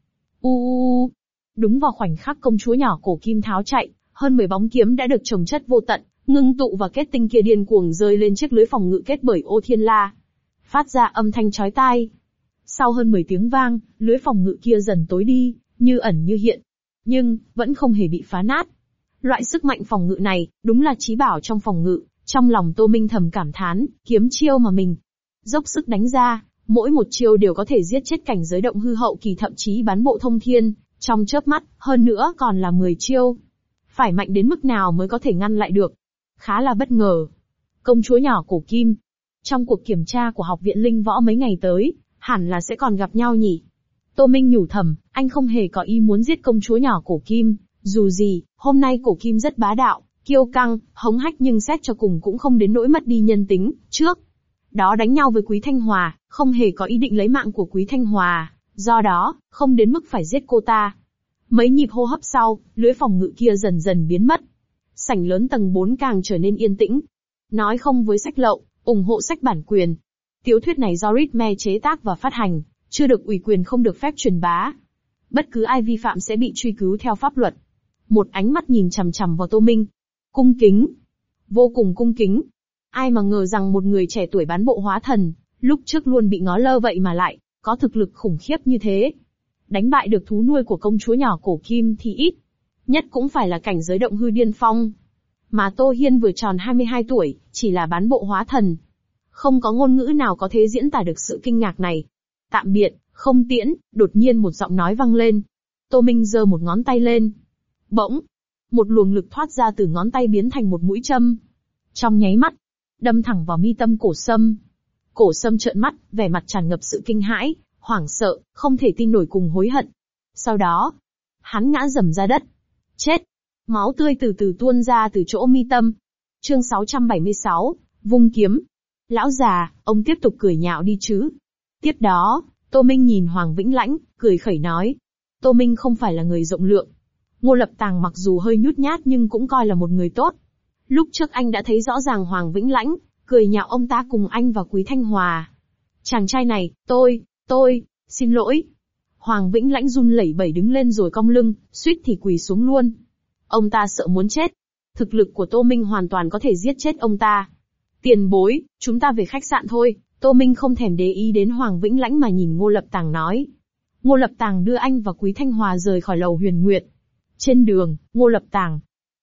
Đúng vào khoảnh khắc công chúa nhỏ Cổ Kim tháo chạy, hơn 10 bóng kiếm đã được chồng chất vô tận, ngưng tụ và kết tinh kia điên cuồng rơi lên chiếc lưới phòng ngự kết bởi ô thiên la, phát ra âm thanh chói tai. Sau hơn 10 tiếng vang, lưới phòng ngự kia dần tối đi, như ẩn như hiện, nhưng vẫn không hề bị phá nát. Loại sức mạnh phòng ngự này, đúng là chí bảo trong phòng ngự. Trong lòng Tô Minh thầm cảm thán, kiếm chiêu mà mình dốc sức đánh ra, mỗi một chiêu đều có thể giết chết cảnh giới động hư hậu kỳ thậm chí bán bộ thông thiên, trong chớp mắt, hơn nữa còn là 10 chiêu. Phải mạnh đến mức nào mới có thể ngăn lại được? Khá là bất ngờ. Công chúa nhỏ Cổ Kim. Trong cuộc kiểm tra của học viện Linh Võ mấy ngày tới, hẳn là sẽ còn gặp nhau nhỉ? Tô Minh nhủ thầm, anh không hề có ý muốn giết công chúa nhỏ Cổ Kim. Dù gì, hôm nay Cổ Kim rất bá đạo, kiêu căng, hống hách nhưng xét cho cùng cũng không đến nỗi mất đi nhân tính. Trước đó đánh nhau với Quý Thanh Hòa, không hề có ý định lấy mạng của Quý Thanh Hòa, do đó, không đến mức phải giết cô ta. Mấy nhịp hô hấp sau, lưới phòng ngự kia dần dần biến mất. Sảnh lớn tầng 4 càng trở nên yên tĩnh. Nói không với sách lậu, ủng hộ sách bản quyền. Tiểu thuyết này do Ritme chế tác và phát hành, chưa được ủy quyền không được phép truyền bá. Bất cứ ai vi phạm sẽ bị truy cứu theo pháp luật. Một ánh mắt nhìn chằm chằm vào Tô Minh. Cung kính. Vô cùng cung kính. Ai mà ngờ rằng một người trẻ tuổi bán bộ hóa thần, lúc trước luôn bị ngó lơ vậy mà lại có thực lực khủng khiếp như thế. Đánh bại được thú nuôi của công chúa nhỏ Cổ Kim thì ít nhất cũng phải là cảnh giới động hư điên phong. Mà Tô Hiên vừa tròn 22 tuổi, chỉ là bán bộ hóa thần. Không có ngôn ngữ nào có thể diễn tả được sự kinh ngạc này. Tạm biệt, không tiễn, đột nhiên một giọng nói vang lên. Tô Minh giơ một ngón tay lên. Bỗng, một luồng lực thoát ra từ ngón tay biến thành một mũi châm. Trong nháy mắt, đâm thẳng vào mi tâm Cổ Sâm. Cổ Sâm trợn mắt, vẻ mặt tràn ngập sự kinh hãi, hoảng sợ, không thể tin nổi cùng hối hận. Sau đó, hắn ngã rầm ra đất. Chết! Máu tươi từ từ tuôn ra từ chỗ mi tâm. Chương 676, vung kiếm. Lão già, ông tiếp tục cười nhạo đi chứ. Tiếp đó, Tô Minh nhìn Hoàng Vĩnh Lãnh, cười khẩy nói. Tô Minh không phải là người rộng lượng. Ngô Lập Tàng mặc dù hơi nhút nhát nhưng cũng coi là một người tốt. Lúc trước anh đã thấy rõ ràng Hoàng Vĩnh Lãnh, cười nhạo ông ta cùng anh và Quý Thanh Hòa. Chàng trai này, tôi, xin lỗi. Hoàng Vĩnh Lãnh run lẩy bẩy đứng lên rồi cong lưng, suýt thì quỳ xuống luôn. Ông ta sợ muốn chết. Thực lực của Tô Minh hoàn toàn có thể giết chết ông ta. Tiền bối, chúng ta về khách sạn thôi. Tô Minh không thèm để ý đến Hoàng Vĩnh Lãnh mà nhìn Ngô Lập Tàng nói. Ngô Lập Tàng đưa anh và Quý Thanh Hòa rời khỏi lầu Huyền Nguyệt. Trên đường, Ngô Lập Tàng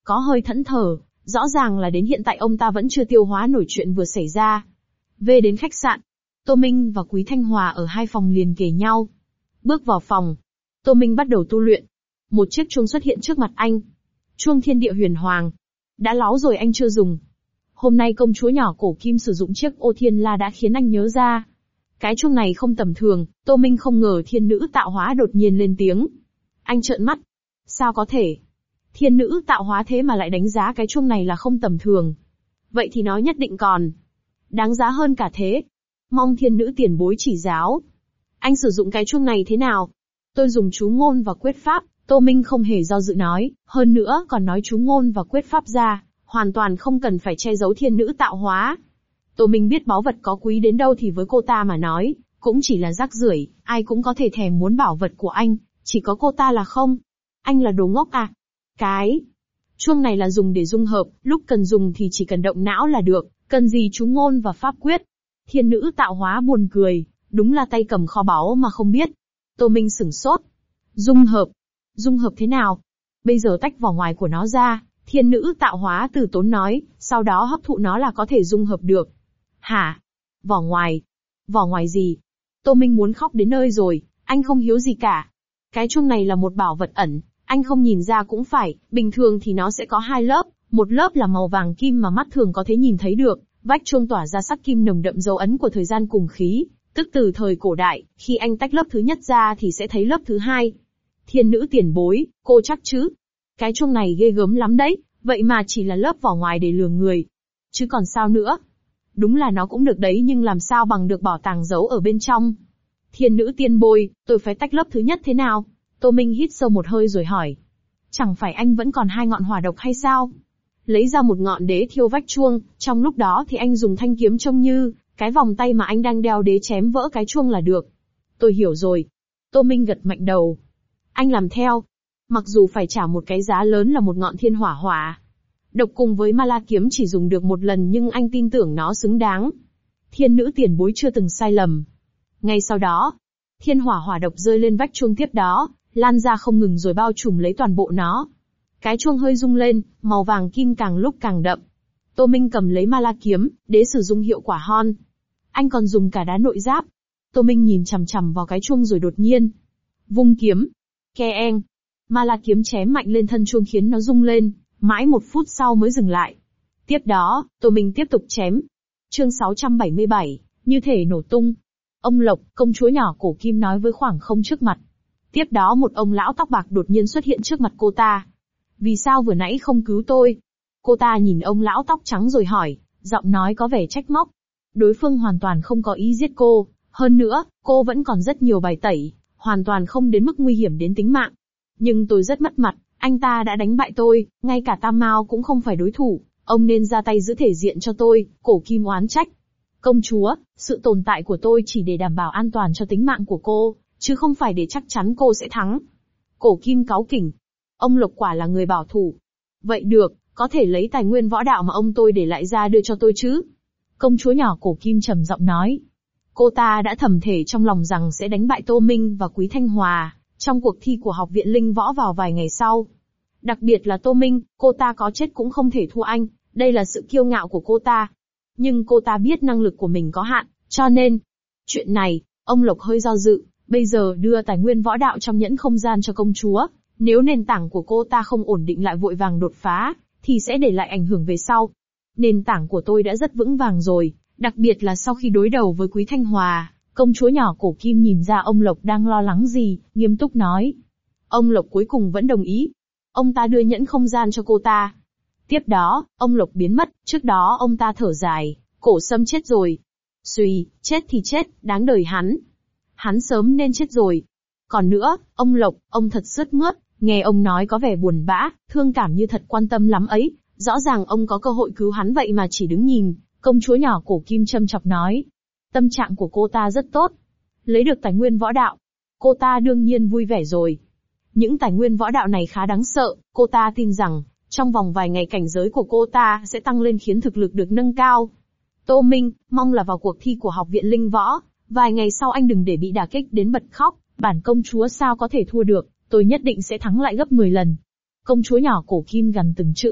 có hơi thẫn thờ, rõ ràng là đến hiện tại ông ta vẫn chưa tiêu hóa nổi chuyện vừa xảy ra. Về đến khách sạn, Tô Minh và Quý Thanh Hòa ở hai phòng liền kề nhau. Bước vào phòng, Tô Minh bắt đầu tu luyện. Một chiếc chuông xuất hiện trước mặt anh. Chuông thiên địa huyền hoàng. Đã láo rồi anh chưa dùng. Hôm nay công chúa nhỏ cổ kim sử dụng chiếc ô thiên la đã khiến anh nhớ ra. Cái chuông này không tầm thường, Tô Minh không ngờ thiên nữ tạo hóa đột nhiên lên tiếng. Anh trợn mắt. Sao có thể? Thiên nữ tạo hóa thế mà lại đánh giá cái chuông này là không tầm thường. Vậy thì nó nhất định còn đáng giá hơn cả thế. Mong thiên nữ tiền bối chỉ giáo. Anh sử dụng cái chuông này thế nào? Tôi dùng chú ngôn và quyết pháp, Tô Minh không hề do dự nói, hơn nữa còn nói chú ngôn và quyết pháp ra, hoàn toàn không cần phải che giấu thiên nữ tạo hóa. Tô Minh biết báu vật có quý đến đâu thì với cô ta mà nói, cũng chỉ là rác rưởi, ai cũng có thể thèm muốn bảo vật của anh, chỉ có cô ta là không. Anh là đồ ngốc à? Cái chuông này là dùng để dung hợp, lúc cần dùng thì chỉ cần động não là được, cần gì chú ngôn và pháp quyết. Thiên nữ tạo hóa buồn cười, đúng là tay cầm kho báu mà không biết. Tô Minh sửng sốt. Dung hợp. Dung hợp thế nào? Bây giờ tách vỏ ngoài của nó ra, thiên nữ tạo hóa từ tốn nói, sau đó hấp thụ nó là có thể dung hợp được. Hả? Vỏ ngoài? Vỏ ngoài gì? Tô Minh muốn khóc đến nơi rồi, anh không hiếu gì cả. Cái chuông này là một bảo vật ẩn, anh không nhìn ra cũng phải, bình thường thì nó sẽ có hai lớp, một lớp là màu vàng kim mà mắt thường có thể nhìn thấy được, vách chuông tỏa ra sắc kim nồng đậm dấu ấn của thời gian cùng khí, tức từ thời cổ đại, khi anh tách lớp thứ nhất ra thì sẽ thấy lớp thứ hai. Thiên nữ tiền bối, cô chắc chứ? Cái chuông này ghê gớm lắm đấy, vậy mà chỉ là lớp vỏ ngoài để lừa người. Chứ còn sao nữa? Đúng là nó cũng được đấy nhưng làm sao bằng được bảo tàng giấu ở bên trong. Thiên nữ tiên bối, tôi phải tách lớp thứ nhất thế nào? Tô Minh hít sâu một hơi rồi hỏi. Chẳng phải anh vẫn còn hai ngọn hỏa độc hay sao? Lấy ra một ngọn đế thiêu vách chuông, trong lúc đó thì anh dùng thanh kiếm trông như cái vòng tay mà anh đang đeo đế chém vỡ cái chuông là được. Tôi hiểu rồi. Tô Minh gật mạnh đầu. Anh làm theo. Mặc dù phải trả một cái giá lớn là một ngọn thiên hỏa hỏa độc cùng với ma la kiếm chỉ dùng được một lần nhưng anh tin tưởng nó xứng đáng. Thiên nữ tiền bối chưa từng sai lầm. Ngay sau đó, thiên hỏa hỏa độc rơi lên vách chuông tiếp đó, lan ra không ngừng rồi bao trùm lấy toàn bộ nó. Cái chuông hơi rung lên, màu vàng kim càng lúc càng đậm. Tô Minh cầm lấy ma la kiếm, để sử dụng hiệu quả hon. Anh còn dùng cả đá nội giáp. Tô Minh nhìn chằm chằm vào cái chuông rồi đột nhiên vung kiếm. Keng. Ma la kiếm chém mạnh lên thân chuông khiến nó rung lên, mãi 1 phút sau mới dừng lại. Tiếp đó, Tô Minh tiếp tục chém. Chương 677, như thể nổ tung. Ông Lộc, công chúa nhỏ cổ kim nói với khoảng không trước mặt. Tiếp đó một ông lão tóc bạc đột nhiên xuất hiện trước mặt cô ta. Vì sao vừa nãy không cứu tôi? Cô ta nhìn ông lão tóc trắng rồi hỏi, giọng nói có vẻ trách móc. Đối phương hoàn toàn không có ý giết cô, hơn nữa, cô vẫn còn rất nhiều bài tẩy, hoàn toàn không đến mức nguy hiểm đến tính mạng. Nhưng tôi rất mất mặt, anh ta đã đánh bại tôi, ngay cả Tam Mao cũng không phải đối thủ, ông nên ra tay giữ thể diện cho tôi, cổ kim oán trách. Công chúa, sự tồn tại của tôi chỉ để đảm bảo an toàn cho tính mạng của cô, chứ không phải để chắc chắn cô sẽ thắng. Cổ kim cáu kỉnh. Ông Lộc quả là người bảo thủ. Vậy được, có thể lấy tài nguyên võ đạo mà ông tôi để lại ra đưa cho tôi chứ? Công chúa nhỏ cổ kim trầm giọng nói. Cô ta đã thầm thể trong lòng rằng sẽ đánh bại Tô Minh và Quý Thanh Hòa trong cuộc thi của học viện Linh Võ vào vài ngày sau. Đặc biệt là Tô Minh, cô ta có chết cũng không thể thua anh, đây là sự kiêu ngạo của cô ta. Nhưng cô ta biết năng lực của mình có hạn, cho nên, chuyện này, ông Lộc hơi do dự, bây giờ đưa tài nguyên võ đạo trong nhẫn không gian cho công chúa, nếu nền tảng của cô ta không ổn định lại vội vàng đột phá, thì sẽ để lại ảnh hưởng về sau. Nền tảng của tôi đã rất vững vàng rồi, đặc biệt là sau khi đối đầu với Quý Thanh Hòa. Công chúa nhỏ cổ kim nhìn ra ông Lộc đang lo lắng gì, nghiêm túc nói. Ông Lộc cuối cùng vẫn đồng ý. Ông ta đưa nhẫn không gian cho cô ta. Tiếp đó, ông Lộc biến mất, trước đó ông ta thở dài, Cổ Sâm chết rồi. Suy, chết thì chết, đáng đời hắn. Hắn sớm nên chết rồi. Còn nữa, ông Lộc, ông thật sướt mướt, nghe ông nói có vẻ buồn bã, thương cảm như thật quan tâm lắm ấy, rõ ràng ông có cơ hội cứu hắn vậy mà chỉ đứng nhìn. Công chúa nhỏ cổ kim châm chọc nói. Tâm trạng của cô ta rất tốt. Lấy được tài nguyên võ đạo. Cô ta đương nhiên vui vẻ rồi. Những tài nguyên võ đạo này khá đáng sợ, cô ta tin rằng, trong vòng vài ngày cảnh giới của cô ta sẽ tăng lên khiến thực lực được nâng cao. Tô Minh, mong là vào cuộc thi của học viện Linh Võ, vài ngày sau anh đừng để bị đả kích đến bật khóc, bản công chúa sao có thể thua được, tôi nhất định sẽ thắng lại gấp 10 lần. Công chúa nhỏ cổ kim gằn từng chữ.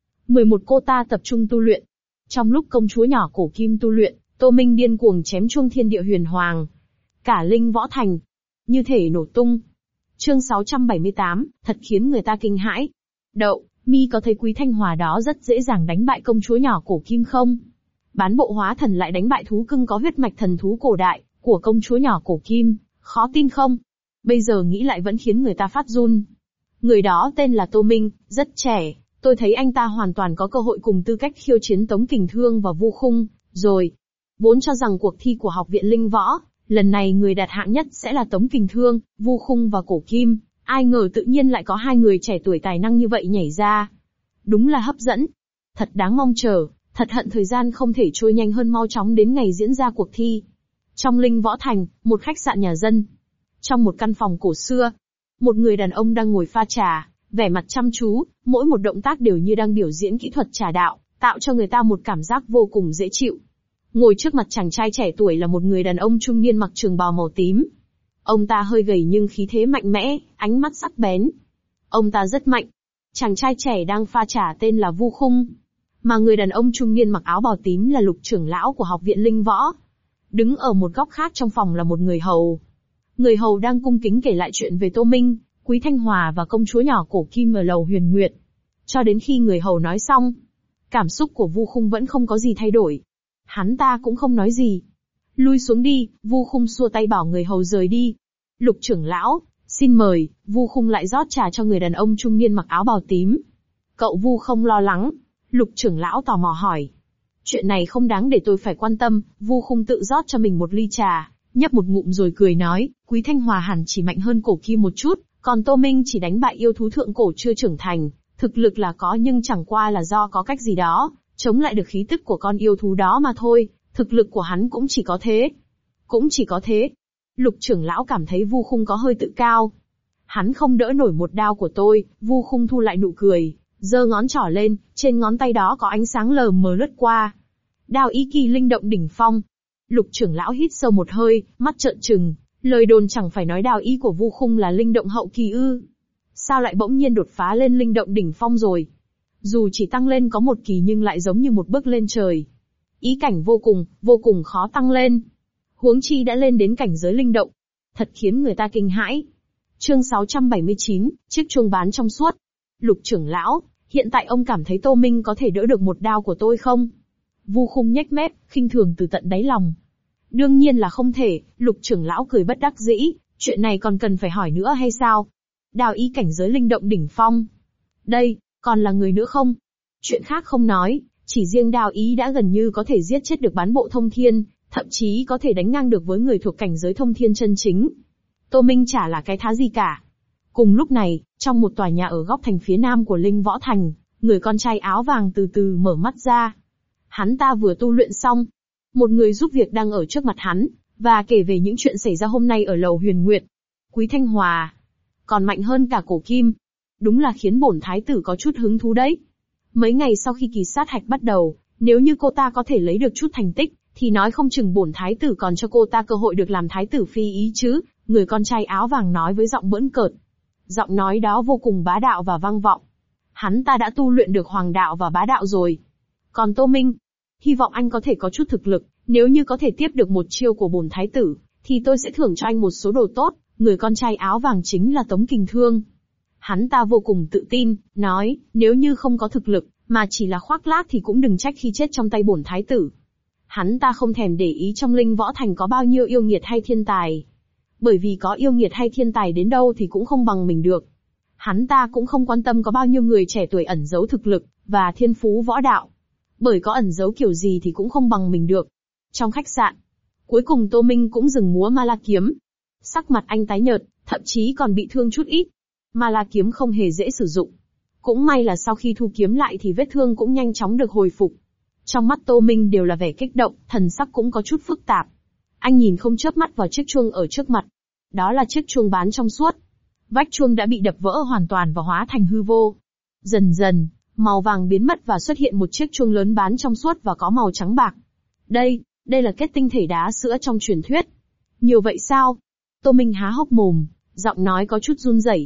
11 cô ta tập trung tu luyện. Trong lúc công chúa nhỏ cổ kim tu luyện, Tô Minh điên cuồng chém chuông thiên địa huyền hoàng. Cả linh võ thành, như thể nổ tung. Chương 678, thật khiến người ta kinh hãi. Đậu, mi có thấy Quý Thanh Hòa đó rất dễ dàng đánh bại công chúa nhỏ cổ kim không? Bán bộ hóa thần lại đánh bại thú cưng có huyết mạch thần thú cổ đại, của công chúa nhỏ cổ kim, khó tin không? Bây giờ nghĩ lại vẫn khiến người ta phát run. Người đó tên là Tô Minh, rất trẻ, tôi thấy anh ta hoàn toàn có cơ hội cùng tư cách khiêu chiến Tống Kình Thương và Vu Khung, rồi. Vốn cho rằng cuộc thi của Học viện Linh Võ, lần này người đạt hạng nhất sẽ là Tống Kình Thương, Vu Khung và Cổ Kim, ai ngờ tự nhiên lại có hai người trẻ tuổi tài năng như vậy nhảy ra. Đúng là hấp dẫn. Thật đáng mong chờ, thật hận thời gian không thể trôi nhanh hơn mau chóng đến ngày diễn ra cuộc thi. Trong Linh Võ Thành, một khách sạn nhà dân. Trong một căn phòng cổ xưa, một người đàn ông đang ngồi pha trà, vẻ mặt chăm chú, mỗi một động tác đều như đang biểu diễn kỹ thuật trà đạo, tạo cho người ta một cảm giác vô cùng dễ chịu. Ngồi trước mặt chàng trai trẻ tuổi là một người đàn ông trung niên mặc trường bào màu tím. Ông ta hơi gầy nhưng khí thế mạnh mẽ, ánh mắt sắc bén. Ông ta rất mạnh. Chàng trai trẻ đang pha trà tên là Vu Khung, mà người đàn ông trung niên mặc áo bào tím là Lục trưởng lão của Học viện Linh Võ. Đứng ở một góc khác trong phòng là một người hầu. Người hầu đang cung kính kể lại chuyện về Tô Minh, Quý Thanh Hòa và công chúa nhỏ cổ kim ở lầu Huyền Nguyệt. Cho đến khi người hầu nói xong, cảm xúc của Vu Khung vẫn không có gì thay đổi. Hắn ta cũng không nói gì. Lui xuống đi, Vu Khung xua tay bảo người hầu rời đi. Lục trưởng lão, xin mời. Vu Khung lại rót trà cho người đàn ông trung niên mặc áo bào tím. Cậu Vu không lo lắng. Lục trưởng lão tò mò hỏi. Chuyện này không đáng để tôi phải quan tâm. Vu Khung tự rót cho mình một ly trà, nhấp một ngụm rồi cười nói, Quý Thanh Hòa hẳn chỉ mạnh hơn Cổ Kim một chút, còn Tô Minh chỉ đánh bại yêu thú thượng cổ chưa trưởng thành, thực lực là có nhưng chẳng qua là do có cách gì đó, chống lại được khí tức của con yêu thú đó mà thôi, thực lực của hắn cũng chỉ có thế. Cũng chỉ có thế. Lục trưởng lão cảm thấy Vu Khung có hơi tự cao. Hắn không đỡ nổi một đao của tôi. Vu Khung thu lại nụ cười, giơ ngón trỏ lên, trên ngón tay đó có ánh sáng lờ mờ lướt qua. Đao ý kỳ linh động đỉnh phong. Lục trưởng lão hít sâu một hơi, mắt trợn trừng, lời đồn chẳng phải nói đao ý của Vu Khung là linh động hậu kỳ ư? Sao lại bỗng nhiên đột phá lên linh động đỉnh phong rồi? Dù chỉ tăng lên có một kỳ nhưng lại giống như một bước lên trời. Ý cảnh vô cùng khó tăng lên. Huống chi đã lên đến cảnh giới linh động. Thật khiến người ta kinh hãi. Chương 679, chiếc chuông bán trong suốt. Lục trưởng lão, hiện tại ông cảm thấy Tô Minh có thể đỡ được một đao của tôi không? Vu Khung nhếch mép, khinh thường từ tận đáy lòng. Đương nhiên là không thể. Lục trưởng lão cười bất đắc dĩ, chuyện này còn cần phải hỏi nữa hay sao? Đao ý cảnh giới linh động đỉnh phong. Đây, còn là người nữa không? Chuyện khác không nói, chỉ riêng đao ý đã gần như có thể giết chết được bán bộ thông thiên, thậm chí có thể đánh ngang được với người thuộc cảnh giới thông thiên chân chính. Tô Minh chả là cái thá gì cả. Cùng lúc này, trong một tòa nhà ở góc thành phía nam của Linh Võ Thành, người con trai áo vàng từ từ mở mắt ra. Hắn ta vừa tu luyện xong. Một người giúp việc đang ở trước mặt hắn, và kể về những chuyện xảy ra hôm nay ở lầu Huyền Nguyệt. Quý Thanh Hòa còn mạnh hơn cả Cổ Kim. Đúng là khiến bổn thái tử có chút hứng thú đấy. Mấy ngày sau khi kỳ sát hạch bắt đầu, nếu như cô ta có thể lấy được chút thành tích, thì nói không chừng bổn thái tử còn cho cô ta cơ hội được làm thái tử phi ý chứ, người con trai áo vàng nói với giọng bỡn cợt. Giọng nói đó vô cùng bá đạo và vang vọng. Hắn ta đã tu luyện được hoàng đạo và bá đạo rồi. Còn Tô Minh, hy vọng anh có thể có chút thực lực, nếu như có thể tiếp được một chiêu của bổn thái tử, thì tôi sẽ thưởng cho anh một số đồ tốt. Người con trai áo vàng chính là Tống Kình Thương. Hắn ta vô cùng tự tin, nói, nếu như không có thực lực, mà chỉ là khoác lác thì cũng đừng trách khi chết trong tay bổn thái tử. Hắn ta không thèm để ý trong Linh Võ Thành có bao nhiêu yêu nghiệt hay thiên tài. Bởi vì có yêu nghiệt hay thiên tài đến đâu thì cũng không bằng mình được. Hắn ta cũng không quan tâm có bao nhiêu người trẻ tuổi ẩn giấu thực lực, và thiên phú võ đạo. Bởi có ẩn giấu kiểu gì thì cũng không bằng mình được. Trong khách sạn, cuối cùng Tô Minh cũng dừng múa ma la kiếm. Sắc mặt anh tái nhợt, thậm chí còn bị thương chút ít. Ma la kiếm không hề dễ sử dụng. Cũng may là sau khi thu kiếm lại thì vết thương cũng nhanh chóng được hồi phục. Trong mắt Tô Minh đều là vẻ kích động, thần sắc cũng có chút phức tạp. Anh nhìn không chớp mắt vào chiếc chuông ở trước mặt. Đó là chiếc chuông bán trong suốt. Vách chuông đã bị đập vỡ hoàn toàn và hóa thành hư vô. Dần dần, màu vàng biến mất và xuất hiện một chiếc chuông lớn bán trong suốt và có màu trắng bạc. Đây là kết tinh thể đá sữa trong truyền thuyết. Nhiều vậy sao? Tô Minh há hốc mồm, giọng nói có chút run rẩy.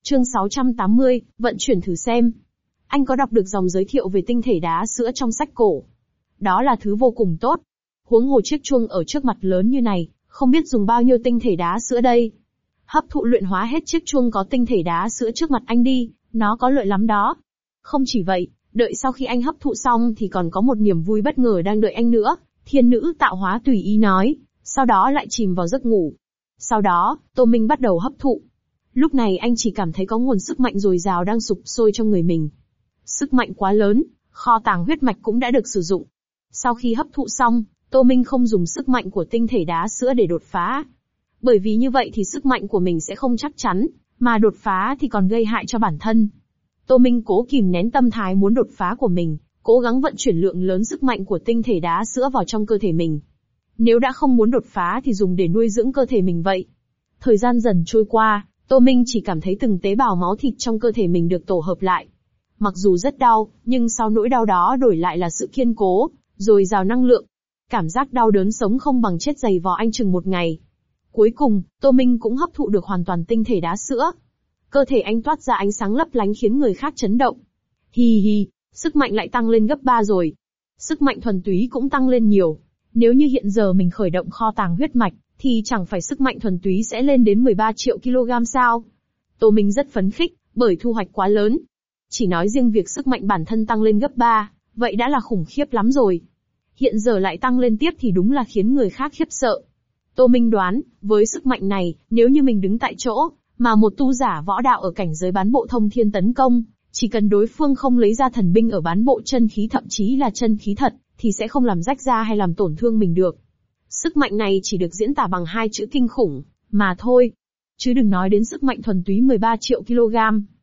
Chương 680, vận chuyển thử xem. Anh có đọc được dòng giới thiệu về tinh thể đá sữa trong sách cổ. Đó là thứ vô cùng tốt. Huống hồ chiếc chuông ở trước mặt lớn như này, không biết dùng bao nhiêu tinh thể đá sữa đây. Hấp thụ luyện hóa hết chiếc chuông có tinh thể đá sữa trước mặt anh đi, nó có lợi lắm đó. Không chỉ vậy, đợi sau khi anh hấp thụ xong thì còn có một niềm vui bất ngờ đang đợi anh nữa, thiên nữ tạo hóa tùy ý nói, sau đó lại chìm vào giấc ngủ. Sau đó, Tô Minh bắt đầu hấp thụ. Lúc này anh chỉ cảm thấy có nguồn sức mạnh dồi dào đang sục sôi trong người mình. Sức mạnh quá lớn, kho tàng huyết mạch cũng đã được sử dụng. Sau khi hấp thụ xong, Tô Minh không dùng sức mạnh của tinh thể đá sữa để đột phá. Bởi vì như vậy thì sức mạnh của mình sẽ không chắc chắn, mà đột phá thì còn gây hại cho bản thân. Tô Minh cố kìm nén tâm thái muốn đột phá của mình, cố gắng vận chuyển lượng lớn sức mạnh của tinh thể đá sữa vào trong cơ thể mình. Nếu đã không muốn đột phá thì dùng để nuôi dưỡng cơ thể mình vậy. Thời gian dần trôi qua, Tô Minh chỉ cảm thấy từng tế bào máu thịt trong cơ thể mình được tổ hợp lại. Mặc dù rất đau, nhưng sau nỗi đau đó đổi lại là sự kiên cố, dồi dào năng lượng. Cảm giác đau đớn sống không bằng chết dày vò anh chừng một ngày. Cuối cùng, Tô Minh cũng hấp thụ được hoàn toàn tinh thể đá sữa. Cơ thể anh toát ra ánh sáng lấp lánh khiến người khác chấn động. Hi hi, sức mạnh lại tăng lên gấp 3 rồi. Sức mạnh thuần túy cũng tăng lên nhiều. Nếu như hiện giờ mình khởi động kho tàng huyết mạch, thì chẳng phải sức mạnh thuần túy sẽ lên đến 13 triệu kg sao? Tô Minh rất phấn khích, bởi thu hoạch quá lớn. Chỉ nói riêng việc sức mạnh bản thân tăng lên gấp 3, vậy đã là khủng khiếp lắm rồi. Hiện giờ lại tăng lên tiếp thì đúng là khiến người khác khiếp sợ. Tô Minh đoán, với sức mạnh này, nếu như mình đứng tại chỗ, mà một tu giả võ đạo ở cảnh giới bán bộ thông thiên tấn công, chỉ cần đối phương không lấy ra thần binh ở bán bộ chân khí thậm chí là chân khí thật, thì sẽ không làm rách ra hay làm tổn thương mình được. Sức mạnh này chỉ được diễn tả bằng hai chữ kinh khủng, mà thôi. Chứ đừng nói đến sức mạnh thuần túy 13 triệu kg.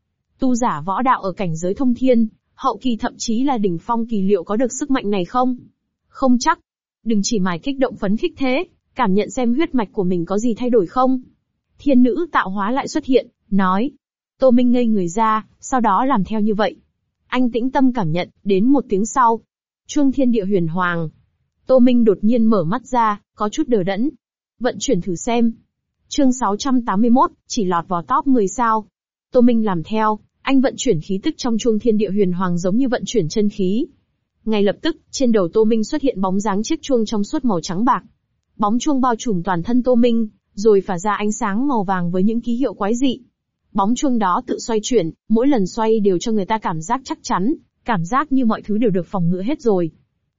Tu giả võ đạo ở cảnh giới thông thiên, hậu kỳ thậm chí là đỉnh phong kỳ liệu có được sức mạnh này không? Không chắc. Đừng chỉ mải kích động phấn khích thế, cảm nhận xem huyết mạch của mình có gì thay đổi không. Thiên nữ tạo hóa lại xuất hiện, nói. Tô Minh ngây người ra, sau đó làm theo như vậy. Anh tĩnh tâm cảm nhận, đến một tiếng sau. Chuông thiên địa huyền hoàng. Tô Minh đột nhiên mở mắt ra, có chút đờ đẫn. Vận chuyển thử xem. Chương 681, chỉ lọt vào top 10 sao. Tô Minh làm theo, anh vận chuyển khí tức trong chuông thiên địa huyền hoàng giống như vận chuyển chân khí. Ngay lập tức, trên đầu Tô Minh xuất hiện bóng dáng chiếc chuông trong suốt màu trắng bạc. Bóng chuông bao trùm toàn thân Tô Minh, rồi phả ra ánh sáng màu vàng với những ký hiệu quái dị. Bóng chuông đó tự xoay chuyển, mỗi lần xoay đều cho người ta cảm giác chắc chắn, cảm giác như mọi thứ đều được phòng ngự hết rồi.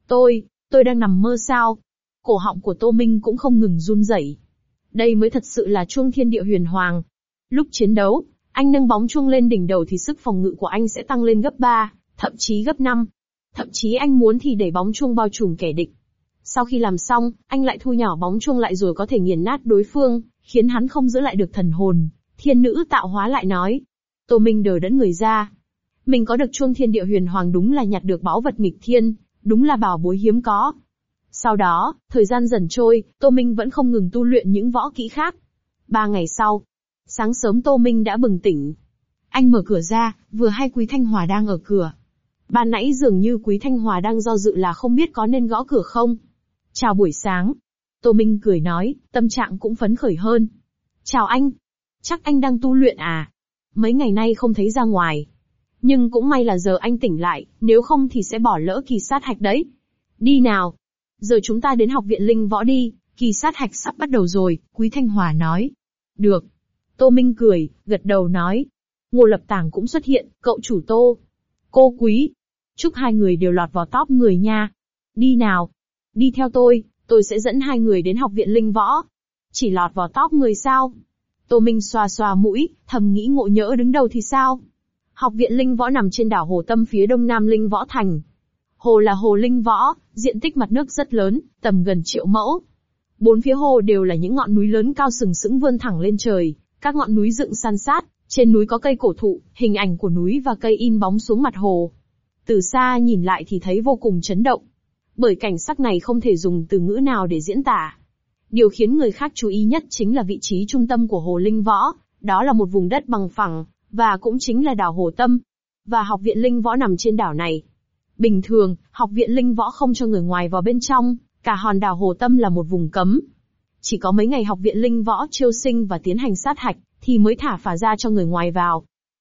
Tôi đang nằm mơ sao? Cổ họng của Tô Minh cũng không ngừng run rẩy. Đây mới thật sự là chuông thiên địa huyền hoàng. Lúc chiến đấu, anh nâng bóng chuông lên đỉnh đầu thì sức phòng ngự của anh sẽ tăng lên gấp 3, thậm chí gấp 5. Thậm chí anh muốn thì đẩy bóng chuông bao trùm kẻ địch. Sau khi làm xong, anh lại thu nhỏ bóng chuông lại rồi có thể nghiền nát đối phương, khiến hắn không giữ lại được thần hồn. Thiên nữ tạo hóa lại nói. Tô Minh đờ đẫn người ra. Mình có được chuông thiên địa huyền hoàng đúng là nhặt được báu vật nghịch thiên, đúng là bảo bối hiếm có. Sau đó, thời gian dần trôi, Tô Minh vẫn không ngừng tu luyện những võ kỹ khác. 3 ngày sau, sáng sớm Tô Minh đã bừng tỉnh. Anh mở cửa ra, vừa hay Quý Thanh Hòa đang ở cửa. Ban nãy dường như Quý Thanh Hòa đang do dự là không biết có nên gõ cửa không. Chào buổi sáng. Tô Minh cười nói, tâm trạng cũng phấn khởi hơn. Chào anh. Chắc anh đang tu luyện à? Mấy ngày nay không thấy ra ngoài. Nhưng cũng may là giờ anh tỉnh lại, nếu không thì sẽ bỏ lỡ kỳ sát hạch đấy. Đi nào. Giờ chúng ta đến học viện linh võ đi, kỳ sát hạch sắp bắt đầu rồi, Quý Thanh Hòa nói. Được. Tô Minh cười, gật đầu nói. Ngô Lập Tàng cũng xuất hiện, cậu chủ Tô. Cô Quý. Chúc hai người đều lọt vào top 10 nha. Đi nào. Đi theo tôi sẽ dẫn hai người đến học viện linh võ. Chỉ lọt vào top 10 sao? Tô Minh xoa xoa mũi, thầm nghĩ ngộ nhỡ đứng đầu thì sao? Học viện linh võ nằm trên đảo Hồ Tâm phía đông nam Linh Võ Thành. Hồ là hồ linh võ, diện tích mặt nước rất lớn, tầm gần 1 triệu mẫu. 4 phía hồ đều là những ngọn núi lớn cao sừng sững vươn thẳng lên trời, các ngọn núi dựng san sát, trên núi có cây cổ thụ, hình ảnh của núi và cây in bóng xuống mặt hồ. Từ xa nhìn lại thì thấy vô cùng chấn động. Bởi cảnh sắc này không thể dùng từ ngữ nào để diễn tả. Điều khiến người khác chú ý nhất chính là vị trí trung tâm của hồ linh võ, đó là một vùng đất bằng phẳng, và cũng chính là đảo Hồ Tâm. Và học viện linh võ nằm trên đảo này. Bình thường, học viện linh võ không cho người ngoài vào bên trong, cả hòn đảo Hồ Tâm là một vùng cấm. Chỉ có mấy ngày học viện linh võ chiêu sinh và tiến hành sát hạch, thì mới thả phả ra cho người ngoài vào.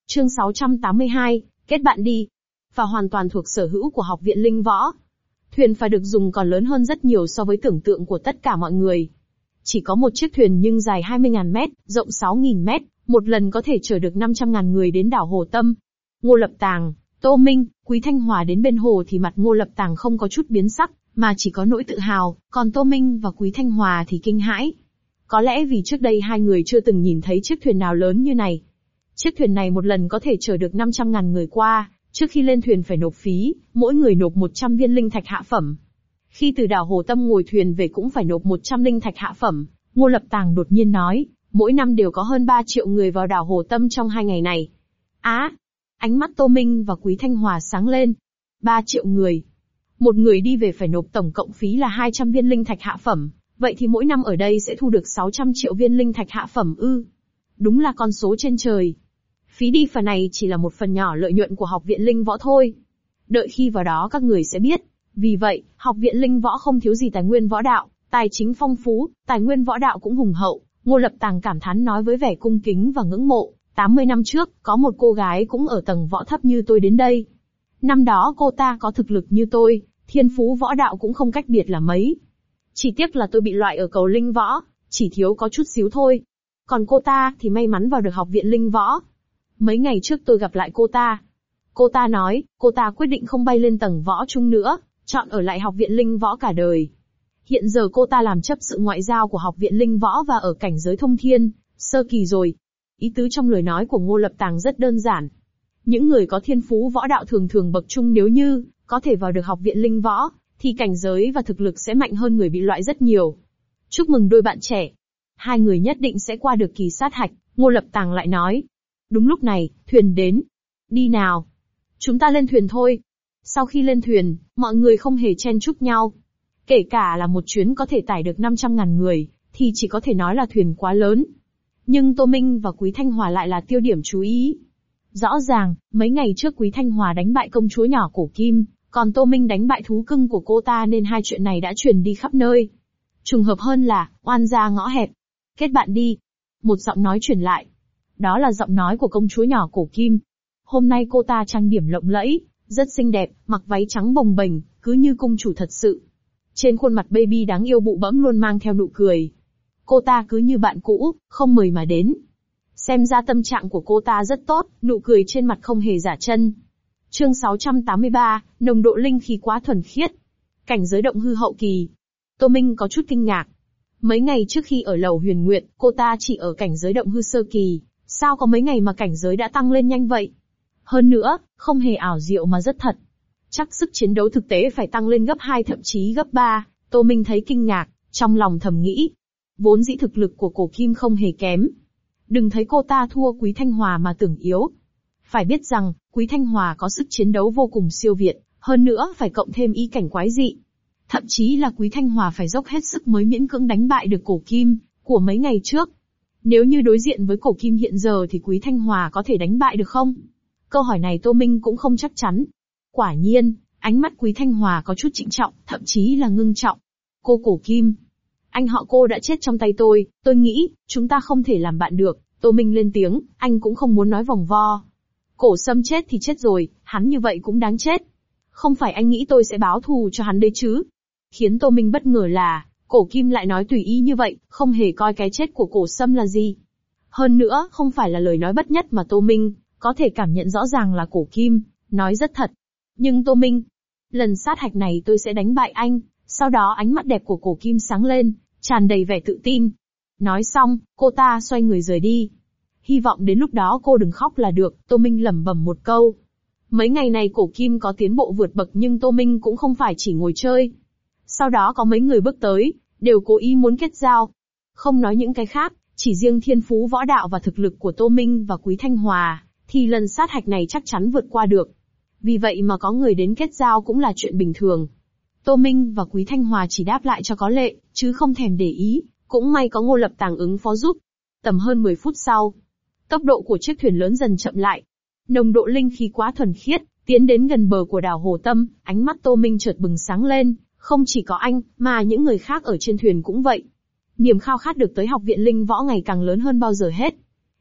Chương 682, kết bạn đi. Và hoàn toàn thuộc sở hữu của Học viện Linh Võ. Thuyền phà được dùng còn lớn hơn rất nhiều so với tưởng tượng của tất cả mọi người. Chỉ có một chiếc thuyền nhưng dài 20.000 mét, rộng 6.000 mét, một lần có thể chở được 500.000 người đến đảo Hồ Tâm. Ngô Lập Tàng, Tô Minh, Quý Thanh Hòa đến bên hồ thì mặt Ngô Lập Tàng không có chút biến sắc, mà chỉ có nỗi tự hào, còn Tô Minh và Quý Thanh Hòa thì kinh hãi. Có lẽ vì trước đây hai người chưa từng nhìn thấy chiếc thuyền nào lớn như này. Chiếc thuyền này một lần có thể chở được 500.000 người qua, trước khi lên thuyền phải nộp phí, mỗi người nộp 100 viên linh thạch hạ phẩm. Khi từ đảo Hồ Tâm ngồi thuyền về cũng phải nộp 100 linh thạch hạ phẩm. Ngô Lập Tàng đột nhiên nói, mỗi năm đều có hơn 3 triệu người vào đảo Hồ Tâm trong 2 ngày này. Ánh mắt Tô Minh và Quý Thanh Hòa sáng lên. 3 triệu người. Một người đi về phải nộp tổng cộng phí là 200 viên linh thạch hạ phẩm, vậy thì mỗi năm ở đây sẽ thu được 600 triệu viên linh thạch hạ phẩm ư. Đúng là con số trên trời. Phí đi phần này chỉ là một phần nhỏ lợi nhuận của Học viện Linh Võ thôi. Đợi khi vào đó các người sẽ biết. Vì vậy, Học viện Linh Võ không thiếu gì tài nguyên võ đạo, tài chính phong phú, tài nguyên võ đạo cũng hùng hậu. Ngô Lập Tàng cảm thán nói với vẻ cung kính và ngưỡng mộ. 80 năm trước, có một cô gái cũng ở tầng võ thấp như tôi đến đây. Năm đó cô ta có thực lực như tôi, thiên phú võ đạo cũng không cách biệt là mấy. Chỉ tiếc là tôi bị loại ở cầu Linh Võ, chỉ thiếu có chút xíu thôi. Còn cô ta thì may mắn vào được Học viện Linh Võ. Mấy ngày trước tôi gặp lại cô ta. Cô ta nói, cô ta quyết định không bay lên tầng võ trung nữa, chọn ở lại Học viện Linh Võ cả đời. Hiện giờ cô ta làm chấp sự ngoại giao của Học viện Linh Võ và ở cảnh giới thông thiên, sơ kỳ rồi. Ý tứ trong lời nói của Ngô Lập Tàng rất đơn giản. Những người có thiên phú võ đạo thường thường bậc trung nếu như có thể vào được Học viện Linh Võ, thì cảnh giới và thực lực sẽ mạnh hơn người bị loại rất nhiều. Chúc mừng đôi bạn trẻ. Hai người nhất định sẽ qua được kỳ sát hạch, Ngô Lập Tàng lại nói. Đúng lúc này, thuyền đến. Đi nào. Chúng ta lên thuyền thôi. Sau khi lên thuyền, mọi người không hề chen chúc nhau. Kể cả là một chuyến có thể tải được 500.000 người, thì chỉ có thể nói là thuyền quá lớn. Nhưng Tô Minh và Quý Thanh Hòa lại là tiêu điểm chú ý. Rõ ràng, mấy ngày trước Quý Thanh Hòa đánh bại công chúa nhỏ Cổ Kim, còn Tô Minh đánh bại thú cưng của cô ta nên hai chuyện này đã truyền đi khắp nơi. Trùng hợp hơn là, oan gia ngõ hẹp. Kết bạn đi. Một giọng nói truyền lại. Đó là giọng nói của công chúa nhỏ Cổ Kim. Hôm nay cô ta trang điểm lộng lẫy, rất xinh đẹp, mặc váy trắng bồng bềnh, cứ như cung chủ thật sự. Trên khuôn mặt baby đáng yêu bụ bẫm luôn mang theo nụ cười. Cô ta cứ như bạn cũ, không mời mà đến. Xem ra tâm trạng của cô ta rất tốt, nụ cười trên mặt không hề giả chân. Chương 683, nồng độ linh khí quá thuần khiết. Cảnh giới động hư hậu kỳ. Tô Minh có chút kinh ngạc. Mấy ngày trước khi ở lầu Huyền Nguyệt, cô ta chỉ ở cảnh giới động hư sơ kỳ. Sao có mấy ngày mà cảnh giới đã tăng lên nhanh vậy? Hơn nữa, không hề ảo diệu mà rất thật. Chắc sức chiến đấu thực tế phải tăng lên gấp 2 thậm chí gấp 3. Tô Minh thấy kinh ngạc, trong lòng thầm nghĩ. Vốn dĩ thực lực của Cổ Kim không hề kém. Đừng thấy cô ta thua Quý Thanh Hòa mà tưởng yếu. Phải biết rằng, Quý Thanh Hòa có sức chiến đấu vô cùng siêu việt, hơn nữa phải cộng thêm ý cảnh quái dị. Thậm chí là Quý Thanh Hòa phải dốc hết sức mới miễn cưỡng đánh bại được Cổ Kim, của mấy ngày trước. Nếu như đối diện với Cổ Kim hiện giờ thì Quý Thanh Hòa có thể đánh bại được không? Câu hỏi này Tô Minh cũng không chắc chắn. Quả nhiên, ánh mắt Quý Thanh Hòa có chút trịnh trọng, thậm chí là ngưng trọng. Cô Cổ Kim, anh họ cô đã chết trong tay tôi nghĩ, chúng ta không thể làm bạn được. Tô Minh lên tiếng, anh cũng không muốn nói vòng vo. Cổ Sâm chết thì chết rồi, hắn như vậy cũng đáng chết. Không phải anh nghĩ tôi sẽ báo thù cho hắn đấy chứ? Khiến Tô Minh bất ngờ là, Cổ Kim lại nói tùy ý như vậy, không hề coi cái chết của Cổ Sâm là gì. Hơn nữa, không phải là lời nói bất nhất mà Tô Minh có thể cảm nhận rõ ràng là Cổ Kim nói rất thật. Nhưng Tô Minh, lần sát hạch này tôi sẽ đánh bại anh. Sau đó ánh mắt đẹp của Cổ Kim sáng lên, tràn đầy vẻ tự tin. Nói xong, cô ta xoay người rời đi. Hy vọng đến lúc đó cô đừng khóc là được, Tô Minh lẩm bẩm một câu. Mấy ngày này Cổ Kim có tiến bộ vượt bậc nhưng Tô Minh cũng không phải chỉ ngồi chơi. Sau đó có mấy người bước tới, đều cố ý muốn kết giao. Không nói những cái khác, chỉ riêng thiên phú võ đạo và thực lực của Tô Minh và Quý Thanh Hòa, thì lần sát hạch này chắc chắn vượt qua được. Vì vậy mà có người đến kết giao cũng là chuyện bình thường. Tô Minh và Quý Thanh Hòa chỉ đáp lại cho có lệ, chứ không thèm để ý, cũng may có Ngô Lập Tàng ứng phó giúp. Tầm hơn 10 phút sau, tốc độ của chiếc thuyền lớn dần chậm lại. Nồng độ linh khí quá thuần khiết, tiến đến gần bờ của đảo Hồ Tâm, ánh mắt Tô Minh chợt bừng sáng lên, không chỉ có anh, mà những người khác ở trên thuyền cũng vậy. Niềm khao khát được tới Học viện Linh Võ ngày càng lớn hơn bao giờ hết.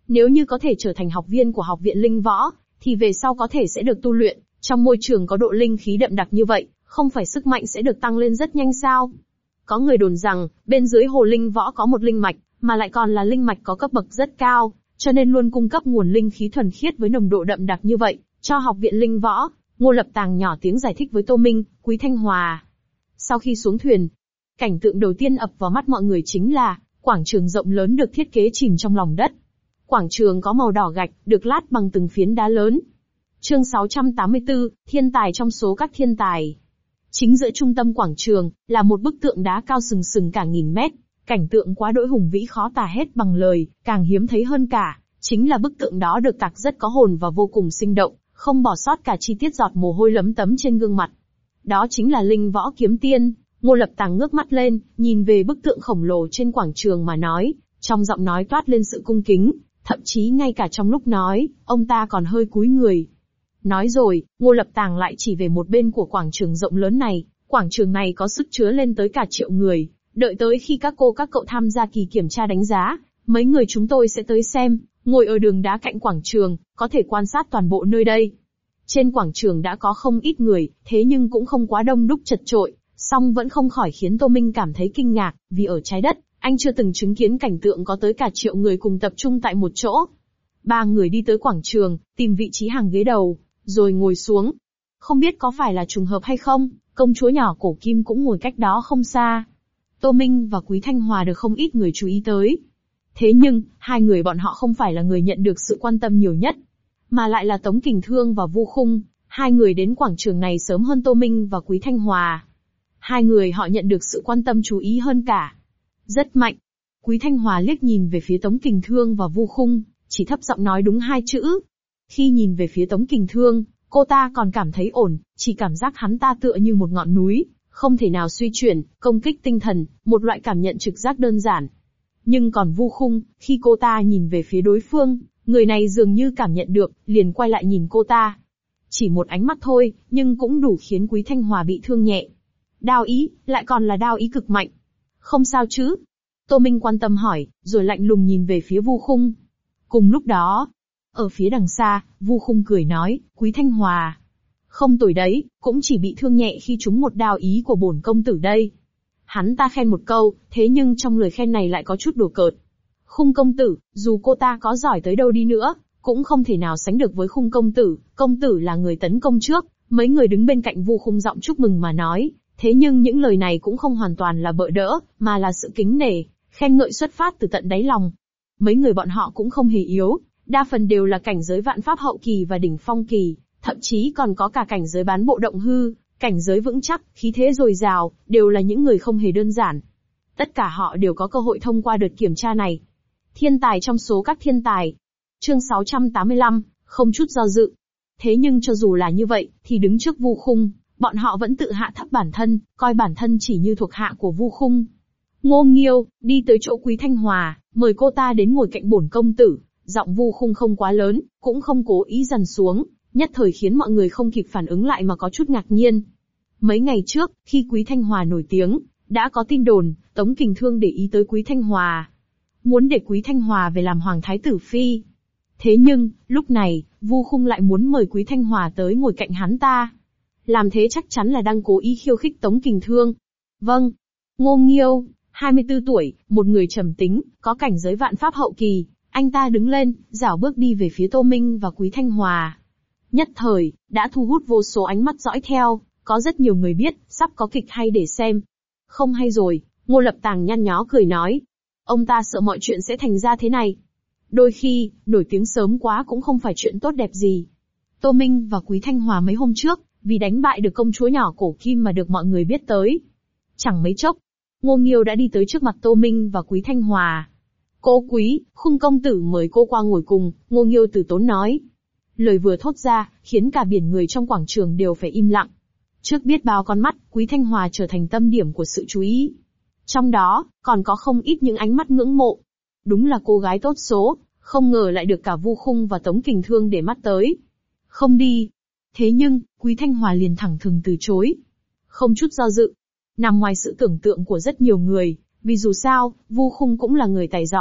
Nếu như có thể trở thành học viên của học viện linh võ, thì về sau có thể sẽ được tu luyện, trong môi trường có độ linh khí đậm đặc như vậy, không phải sức mạnh sẽ được tăng lên rất nhanh sao? Có người đồn rằng, bên dưới hồ linh võ có một linh mạch, mà lại còn là linh mạch có cấp bậc rất cao, cho nên luôn cung cấp nguồn linh khí thuần khiết với nồng độ đậm đặc như vậy, cho học viện linh võ. Ngô Lập Tàng nhỏ tiếng giải thích với Tô Minh, Quý Thanh Hòa. Sau khi xuống thuyền, cảnh tượng đầu tiên ập vào mắt mọi người chính là quảng trường rộng lớn được thiết kế chìm trong lòng đất. Quảng trường có màu đỏ gạch, được lát bằng từng phiến đá lớn. Chương 684, thiên tài trong số các thiên tài. Chính giữa trung tâm quảng trường, là một bức tượng đá cao sừng sừng cả nghìn mét. Cảnh tượng quá đỗi hùng vĩ khó tả hết bằng lời, càng hiếm thấy hơn cả, chính là bức tượng đó được tạc rất có hồn và vô cùng sinh động, không bỏ sót cả chi tiết giọt mồ hôi lấm tấm trên gương mặt. Đó chính là Linh Võ Kiếm Tiên. Ngô Lập Tàng ngước mắt lên, nhìn về bức tượng khổng lồ trên quảng trường mà nói, trong giọng nói toát lên sự cung kính, thậm chí ngay cả trong lúc nói, ông ta còn hơi cúi người. Nói rồi, Ngô Lập Tàng lại chỉ về một bên của quảng trường rộng lớn này, quảng trường này có sức chứa lên tới cả 1.000.000 người, đợi tới khi các cô các cậu tham gia kỳ kiểm tra đánh giá, mấy người chúng tôi sẽ tới xem, ngồi ở đường đá cạnh quảng trường, có thể quan sát toàn bộ nơi đây. Trên quảng trường đã có không ít người, thế nhưng cũng không quá đông đúc chật chội, song vẫn không khỏi khiến Tô Minh cảm thấy kinh ngạc, vì ở trái đất, anh chưa từng chứng kiến cảnh tượng có tới cả 1.000.000 người cùng tập trung tại một chỗ. 3 người đi tới quảng trường, tìm vị trí hàng ghế đầu, rồi ngồi xuống. Không biết có phải là trùng hợp hay không, công chúa nhỏ Cổ Kim cũng ngồi cách đó không xa. Tô Minh và Quý Thanh Hòa được không ít người chú ý tới. Thế nhưng, hai người bọn họ không phải là người nhận được sự quan tâm nhiều nhất, mà lại là Tống Kình Thương và Vu Khung. Hai người đến quảng trường này sớm hơn Tô Minh và Quý Thanh Hòa. Hai người họ nhận được sự quan tâm chú ý hơn cả. Rất mạnh. Quý Thanh Hòa liếc nhìn về phía Tống Kình Thương và Vu Khung, chỉ thấp giọng nói đúng 2 chữ. Khi nhìn về phía Tống Kình Thương, cô ta còn cảm thấy ổn, chỉ cảm giác hắn ta tựa như một ngọn núi, không thể nào suy chuyển, công kích tinh thần, một loại cảm nhận trực giác đơn giản. Nhưng còn Vu Khung, khi cô ta nhìn về phía đối phương, người này dường như cảm nhận được, liền quay lại nhìn cô ta. Chỉ một ánh mắt thôi, nhưng cũng đủ khiến Quý Thanh Hòa bị thương nhẹ. Đao ý, lại còn là đao ý cực mạnh. Không sao chứ? Tô Minh quan tâm hỏi, rồi lạnh lùng nhìn về phía Vu Khung. Cùng lúc đó, ở phía đằng xa, Vu Khung cười nói, Quý Thanh Hòa. Không tồi đấy, cũng chỉ bị thương nhẹ khi trúng một đao ý của bổn công tử đây. Hắn ta khen một câu, thế nhưng trong lời khen này lại có chút đùa cợt. Khung công tử, dù cô ta có giỏi tới đâu đi nữa, cũng không thể nào sánh được với Khung công tử là người tấn công trước. Mấy người đứng bên cạnh Vu Khung giọng chúc mừng mà nói, thế nhưng những lời này cũng không hoàn toàn là bợ đỡ, mà là sự kính nể, khen ngợi xuất phát từ tận đáy lòng. Mấy người bọn họ cũng không hề yếu, đa phần đều là cảnh giới vạn pháp hậu kỳ và đỉnh phong kỳ, thậm chí còn có cả cảnh giới bán bộ động hư, cảnh giới vững chắc, khí thế dồi dào, đều là những người không hề đơn giản. Tất cả họ đều có cơ hội thông qua đợt kiểm tra này. Thiên tài trong số các thiên tài. Chương 685, không chút do dự. Thế nhưng cho dù là như vậy, thì đứng trước Vu Khung, bọn họ vẫn tự hạ thấp bản thân, coi bản thân chỉ như thuộc hạ của Vu Khung. Ngô Nghiêu, đi tới chỗ Quý Thanh Hòa, mời cô ta đến ngồi cạnh bổn công tử. Giọng Vu Khung không quá lớn, cũng không cố ý dằn xuống, nhất thời khiến mọi người không kịp phản ứng lại mà có chút ngạc nhiên. Mấy ngày trước, khi Quý Thanh Hòa nổi tiếng, đã có tin đồn, Tống Kình Thương để ý tới Quý Thanh Hòa. Muốn để Quý Thanh Hòa về làm Hoàng Thái Tử Phi. Thế nhưng, lúc này, Vu Khung lại muốn mời Quý Thanh Hòa tới ngồi cạnh hắn ta. Làm thế chắc chắn là đang cố ý khiêu khích Tống Kình Thương. Vâng. Ngô Nghiêu, 24 tuổi, một người trầm tính, có cảnh giới vạn pháp hậu kỳ. Anh ta đứng lên, rảo bước đi về phía Tô Minh và Quý Thanh Hòa. Nhất thời, đã thu hút vô số ánh mắt dõi theo, có rất nhiều người biết, sắp có kịch hay để xem. Không hay rồi, Ngô Lập Tàng nhăn nhó cười nói. Ông ta sợ mọi chuyện sẽ thành ra thế này. Đôi khi, nổi tiếng sớm quá cũng không phải chuyện tốt đẹp gì. Tô Minh và Quý Thanh Hòa mấy hôm trước, vì đánh bại được công chúa nhỏ Cổ Kim mà được mọi người biết tới. Chẳng mấy chốc, Ngô Nghiêu đã đi tới trước mặt Tô Minh và Quý Thanh Hòa. Cô Quý, Khung công tử mời cô qua ngồi cùng, Ngô Nghiêu từ tốn nói. Lời vừa thốt ra, khiến cả biển người trong quảng trường đều phải im lặng. Trước biết bao con mắt, Quý Thanh Hòa trở thành tâm điểm của sự chú ý. Trong đó, còn có không ít những ánh mắt ngưỡng mộ. Đúng là cô gái tốt số, không ngờ lại được cả Vu Khung và Tống Kình Thương để mắt tới. Không đi. Thế nhưng, Quý Thanh Hòa liền thẳng thừng từ chối. Không chút do dự. Nằm ngoài sự tưởng tượng của rất nhiều người, vì dù sao, Vu Khung cũng là người tài giỏi,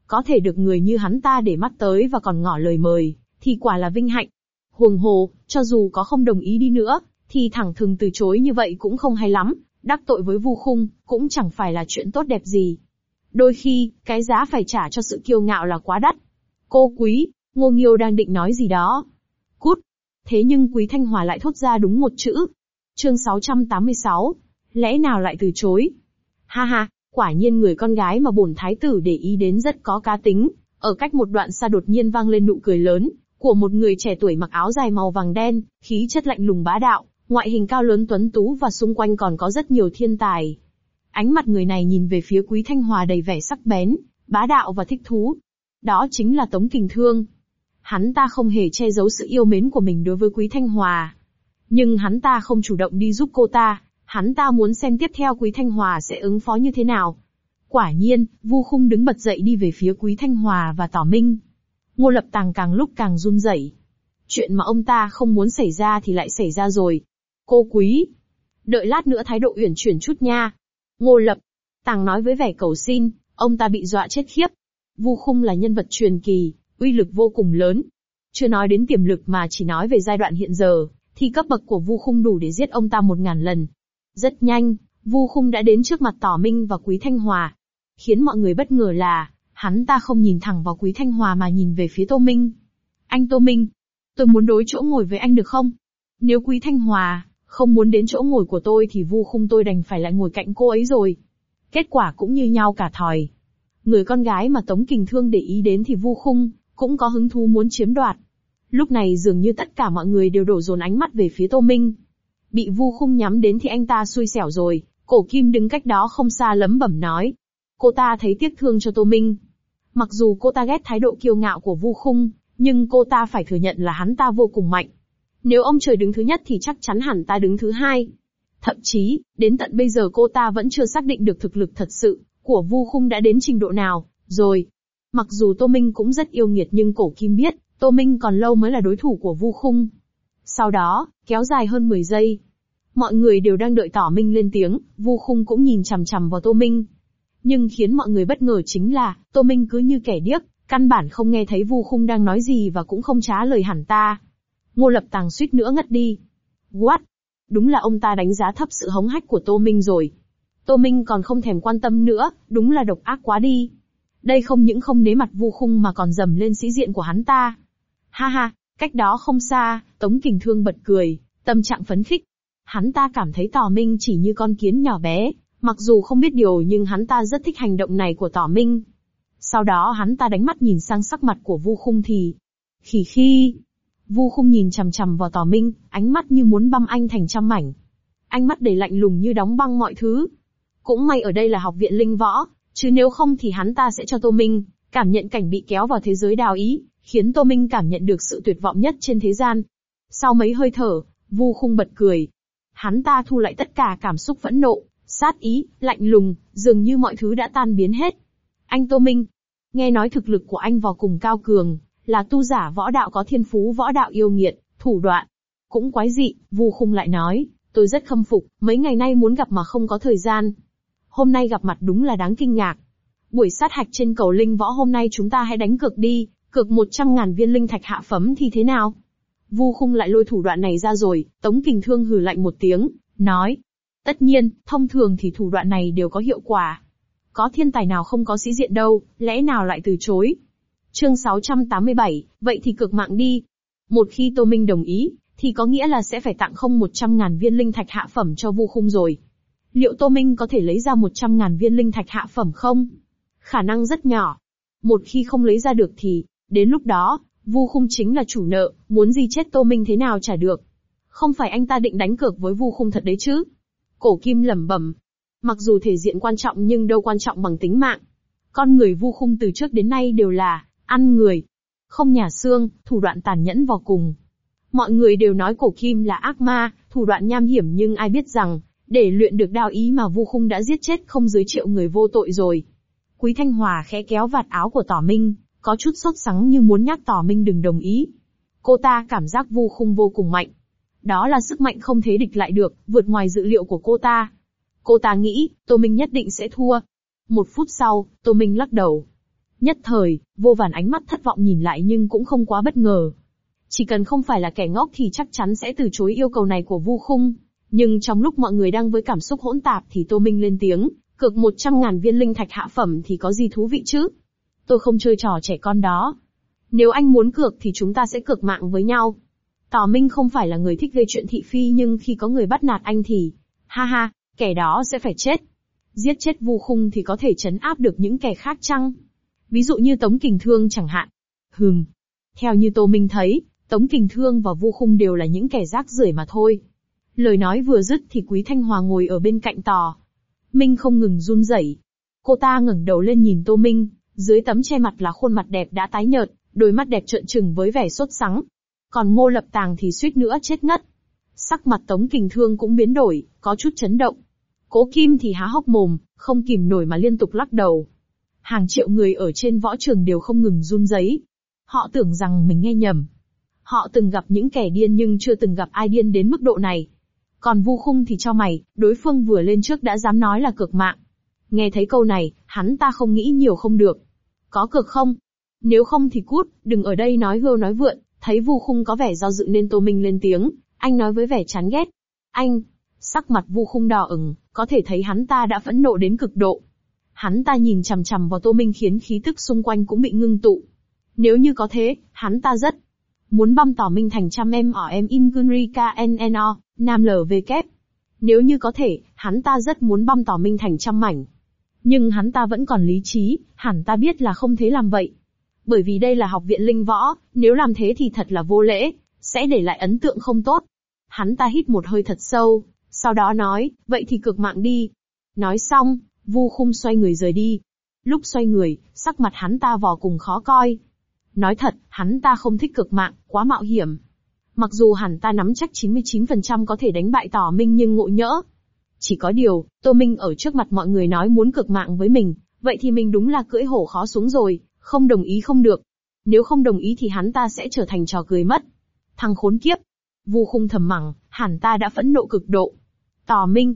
Có thể được người như hắn ta để mắt tới và còn ngỏ lời mời, thì quả là vinh hạnh. Huống hồ, cho dù có không đồng ý đi nữa, thì thẳng thừng từ chối như vậy cũng không hay lắm, đắc tội với Vu Khung, cũng chẳng phải là chuyện tốt đẹp gì. Đôi khi, cái giá phải trả cho sự kiêu ngạo là quá đắt. Cô Quý, Ngô Nghiêu đang định nói gì đó. Cút. Thế nhưng Quý Thanh Hòa lại thốt ra đúng một chữ. Chương 686. Lẽ nào lại từ chối? Ha ha, quả nhiên người con gái mà bổn thái tử để ý đến rất có cá tính. Ở cách một đoạn xa đột nhiên vang lên nụ cười lớn, của một người trẻ tuổi mặc áo dài màu vàng đen, khí chất lạnh lùng bá đạo, ngoại hình cao lớn tuấn tú và xung quanh còn có rất nhiều thiên tài. Ánh mặt người này nhìn về phía Quý Thanh Hòa đầy vẻ sắc bén, bá đạo và thích thú. Đó chính là Tống Kình Thương. Hắn ta không hề che giấu sự yêu mến của mình đối với Quý Thanh Hòa. Nhưng hắn ta không chủ động đi giúp cô ta, hắn ta muốn xem tiếp theo Quý Thanh Hòa sẽ ứng phó như thế nào. Quả nhiên, Vu Khung đứng bật dậy đi về phía Quý Thanh Hòa và tỏ minh. Ngô Lập Tàng càng lúc càng run rẩy. Chuyện mà ông ta không muốn xảy ra thì lại xảy ra rồi. Cô Quý, đợi lát nữa thái độ uyển chuyển chút nha. Ngô Lập Tàng nói với vẻ cầu xin, ông ta bị dọa chết khiếp. Vu Khung là nhân vật truyền kỳ, uy lực vô cùng lớn. Chưa nói đến tiềm lực mà chỉ nói về giai đoạn hiện giờ, thì cấp bậc của Vu Khung đủ để giết ông ta 1000 lần. Rất nhanh, Vu Khung đã đến trước mặt Tỏ Minh và Quý Thanh Hòa. Khiến mọi người bất ngờ là, hắn ta không nhìn thẳng vào Quý Thanh Hòa mà nhìn về phía Tô Minh. Anh Tô Minh, tôi muốn đối chỗ ngồi với anh được không? Nếu Quý Thanh Hòa không muốn đến chỗ ngồi của tôi thì Vu Khung tôi đành phải lại ngồi cạnh cô ấy rồi. Kết quả cũng như nhau cả thòi. Người con gái mà Tống Kình Thương để ý đến thì Vu Khung cũng có hứng thú muốn chiếm đoạt. Lúc này dường như tất cả mọi người đều đổ dồn ánh mắt về phía Tô Minh. Bị Vu Khung nhắm đến thì anh ta xui xẻo rồi. Cổ Kim đứng cách đó không xa lẩm bẩm nói. Cô ta thấy tiếc thương cho Tô Minh. Mặc dù cô ta ghét thái độ kiêu ngạo của Vu Khung, nhưng cô ta phải thừa nhận là hắn ta vô cùng mạnh. Nếu ông trời đứng thứ nhất thì chắc chắn hẳn ta đứng thứ hai. Thậm chí, đến tận bây giờ cô ta vẫn chưa xác định được thực lực thật sự của Vu Khung đã đến trình độ nào rồi. Mặc dù Tô Minh cũng rất yêu nghiệt nhưng Cổ Kim biết, Tô Minh còn lâu mới là đối thủ của Vu Khung. Sau đó, kéo dài hơn 10 giây. Mọi người đều đang đợi Tỏ Minh lên tiếng, Vu Khung cũng nhìn chằm chằm vào Tô Minh. Nhưng khiến mọi người bất ngờ chính là, Tô Minh cứ như kẻ điếc, căn bản không nghe thấy Vu Khung đang nói gì và cũng không trả lời hẳn ta. Ngô Lập Tàng suýt nữa ngất đi. What? Đúng là ông ta đánh giá thấp sự hống hách của Tô Minh rồi. Tô Minh còn không thèm quan tâm nữa, đúng là độc ác quá đi. Đây không những không nể mặt Vu Khung mà còn dầm lên sĩ diện của hắn ta. Ha ha, cách đó không xa, Tống Kình Thương bật cười, tâm trạng phấn khích. Hắn ta cảm thấy Tỏ Minh chỉ như con kiến nhỏ bé, mặc dù không biết điều nhưng hắn ta rất thích hành động này của Tỏ Minh. Sau đó hắn ta đánh mắt nhìn sang sắc mặt của Vu Khung thì... Khỉ khi... Vu Khung nhìn chằm chằm vào Tỏ Minh, ánh mắt như muốn băm anh thành trăm mảnh. Ánh mắt đầy lạnh lùng như đóng băng mọi thứ. Cũng may ở đây là học viện linh võ, chứ nếu không thì hắn ta sẽ cho Tô Minh cảm nhận cảnh bị kéo vào thế giới đào ý, khiến Tô Minh cảm nhận được sự tuyệt vọng nhất trên thế gian. Sau mấy hơi thở, Vu Khung bật cười. Hắn ta thu lại tất cả cảm xúc phẫn nộ, sát ý, lạnh lùng, dường như mọi thứ đã tan biến hết. Anh Tô Minh, nghe nói thực lực của anh vô cùng cao cường, là tu giả võ đạo có thiên phú võ đạo yêu nghiệt, thủ đoạn cũng quái dị. Vu Khung lại nói, tôi rất khâm phục, mấy ngày nay muốn gặp mà không có thời gian. Hôm nay gặp mặt đúng là đáng kinh ngạc. Buổi sát hạch trên cầu linh võ hôm nay chúng ta hãy đánh cược đi, cược 100.000 viên linh thạch hạ phẩm thì thế nào? Vu Khung lại lôi thủ đoạn này ra rồi. Tống Kình Thương hừ lạnh một tiếng, nói. Tất nhiên, thông thường thì thủ đoạn này đều có hiệu quả. Có thiên tài nào không có sĩ diện đâu, lẽ nào lại từ chối? Chương 687, vậy thì cược mạng đi. Một khi Tô Minh đồng ý, thì có nghĩa là sẽ phải tặng không 100.000 viên linh thạch hạ phẩm cho Vu Khung rồi. Liệu Tô Minh có thể lấy ra 100.000 viên linh thạch hạ phẩm không? Khả năng rất nhỏ. Một khi không lấy ra được thì, đến lúc đó, Vu Khung chính là chủ nợ, muốn gì chết Tô Minh thế nào trả được. Không phải anh ta định đánh cược với Vu Khung thật đấy chứ? Cổ Kim lẩm bẩm. Mặc dù thể diện quan trọng nhưng đâu quan trọng bằng tính mạng. Con người Vu Khung từ trước đến nay đều là ăn người, không nhả xương, thủ đoạn tàn nhẫn vô cùng. Mọi người đều nói Cổ Kim là ác ma, thủ đoạn nham hiểm, nhưng ai biết rằng, để luyện được đao ý mà Vu Khung đã giết chết không dưới triệu người vô tội rồi. Quý Thanh Hòa khẽ kéo vạt áo của Tỏ Minh, có chút sốt sắng như muốn nhắc Tỏ Minh đừng đồng ý. Cô ta cảm giác Vu Khung vô cùng mạnh. Đó là sức mạnh không thể địch lại được, vượt ngoài dự liệu của cô ta. Cô ta nghĩ, Tô Minh nhất định sẽ thua. 1 phút sau, Tô Minh lắc đầu. Nhất thời, vô vàn ánh mắt thất vọng nhìn lại nhưng cũng không quá bất ngờ. Chỉ cần không phải là kẻ ngốc thì chắc chắn sẽ từ chối yêu cầu này của Vu Khung. Nhưng trong lúc mọi người đang với cảm xúc hỗn tạp thì Tô Minh lên tiếng, cược 100.000 viên linh thạch hạ phẩm thì có gì thú vị chứ? Tôi không chơi trò trẻ con đó. Nếu anh muốn cược thì chúng ta sẽ cược mạng với nhau. Tỏ Minh không phải là người thích gây chuyện thị phi nhưng khi có người bắt nạt anh thì, ha ha, kẻ đó sẽ phải chết. Giết chết Vu Khung thì có thể trấn áp được những kẻ khác chăng? Ví dụ như Tống Kình Thương chẳng hạn. Theo như Tô Minh thấy, Tống Kình Thương và Vu Khung đều là những kẻ rác rưởi mà thôi. Lời nói vừa dứt thì Quý Thanh Hòa ngồi ở bên cạnh Tỏ Minh không ngừng run rẩy. Cô ta ngẩng đầu lên nhìn Tô Minh, dưới tấm che mặt là khuôn mặt đẹp đã tái nhợt, đôi mắt đẹp trợn trừng với vẻ sốt sắng. Còn Ngô Lập Tàng thì suýt nữa chết ngất. Sắc mặt Tống Kình Thương cũng biến đổi, có chút chấn động. Cố Kim thì há hốc mồm, không kìm nổi mà liên tục lắc đầu. Hàng triệu người ở trên võ trường đều không ngừng run rẩy. Họ tưởng rằng mình nghe nhầm. Họ từng gặp những kẻ điên nhưng chưa từng gặp ai điên đến mức độ này. Còn Vu Khung thì cho mày, đối phương vừa lên trước đã dám nói là cược mạng. Nghe thấy câu này, hắn ta không nghĩ nhiều không được. Có cược không? Nếu không thì cút, đừng ở đây nói gâu nói vượn. Thấy Vu Khung có vẻ do dự nên Tô Minh lên tiếng, anh nói với vẻ chán ghét. Anh, sắc mặt Vu Khung đỏ ửng, có thể thấy hắn ta đã phẫn nộ đến cực độ. Hắn ta nhìn chằm chằm vào Tô Minh khiến khí tức xung quanh cũng bị ngưng tụ. Nếu như có thế, hắn ta rất muốn băm Tỏ Minh thành trăm em ở em Ingunri KNNO, Nam LV kép. Nếu như có thể, hắn ta rất muốn băm Tỏ Minh thành trăm mảnh. Nhưng hắn ta vẫn còn lý trí, hẳn ta biết là không thể làm vậy. Bởi vì đây là học viện linh võ, nếu làm thế thì thật là vô lễ, sẽ để lại ấn tượng không tốt. Hắn ta hít một hơi thật sâu, sau đó nói, vậy thì cược mạng đi. Nói xong, Vu Khung xoay người rời đi. Lúc xoay người, sắc mặt hắn ta vô cùng khó coi. Nói thật, hắn ta không thích cược mạng, quá mạo hiểm. Mặc dù hắn ta nắm chắc 99% có thể đánh bại Tỏ Minh nhưng ngộ nhỡ. Chỉ có điều, Tô Minh ở trước mặt mọi người nói muốn cược mạng với mình, vậy thì mình đúng là cưỡi hổ khó xuống rồi, không đồng ý không được. Nếu không đồng ý thì hắn ta sẽ trở thành trò cười mất. Thằng khốn kiếp. Vu Khung thầm mắng, hắn ta đã phẫn nộ cực độ. Tỏ Minh,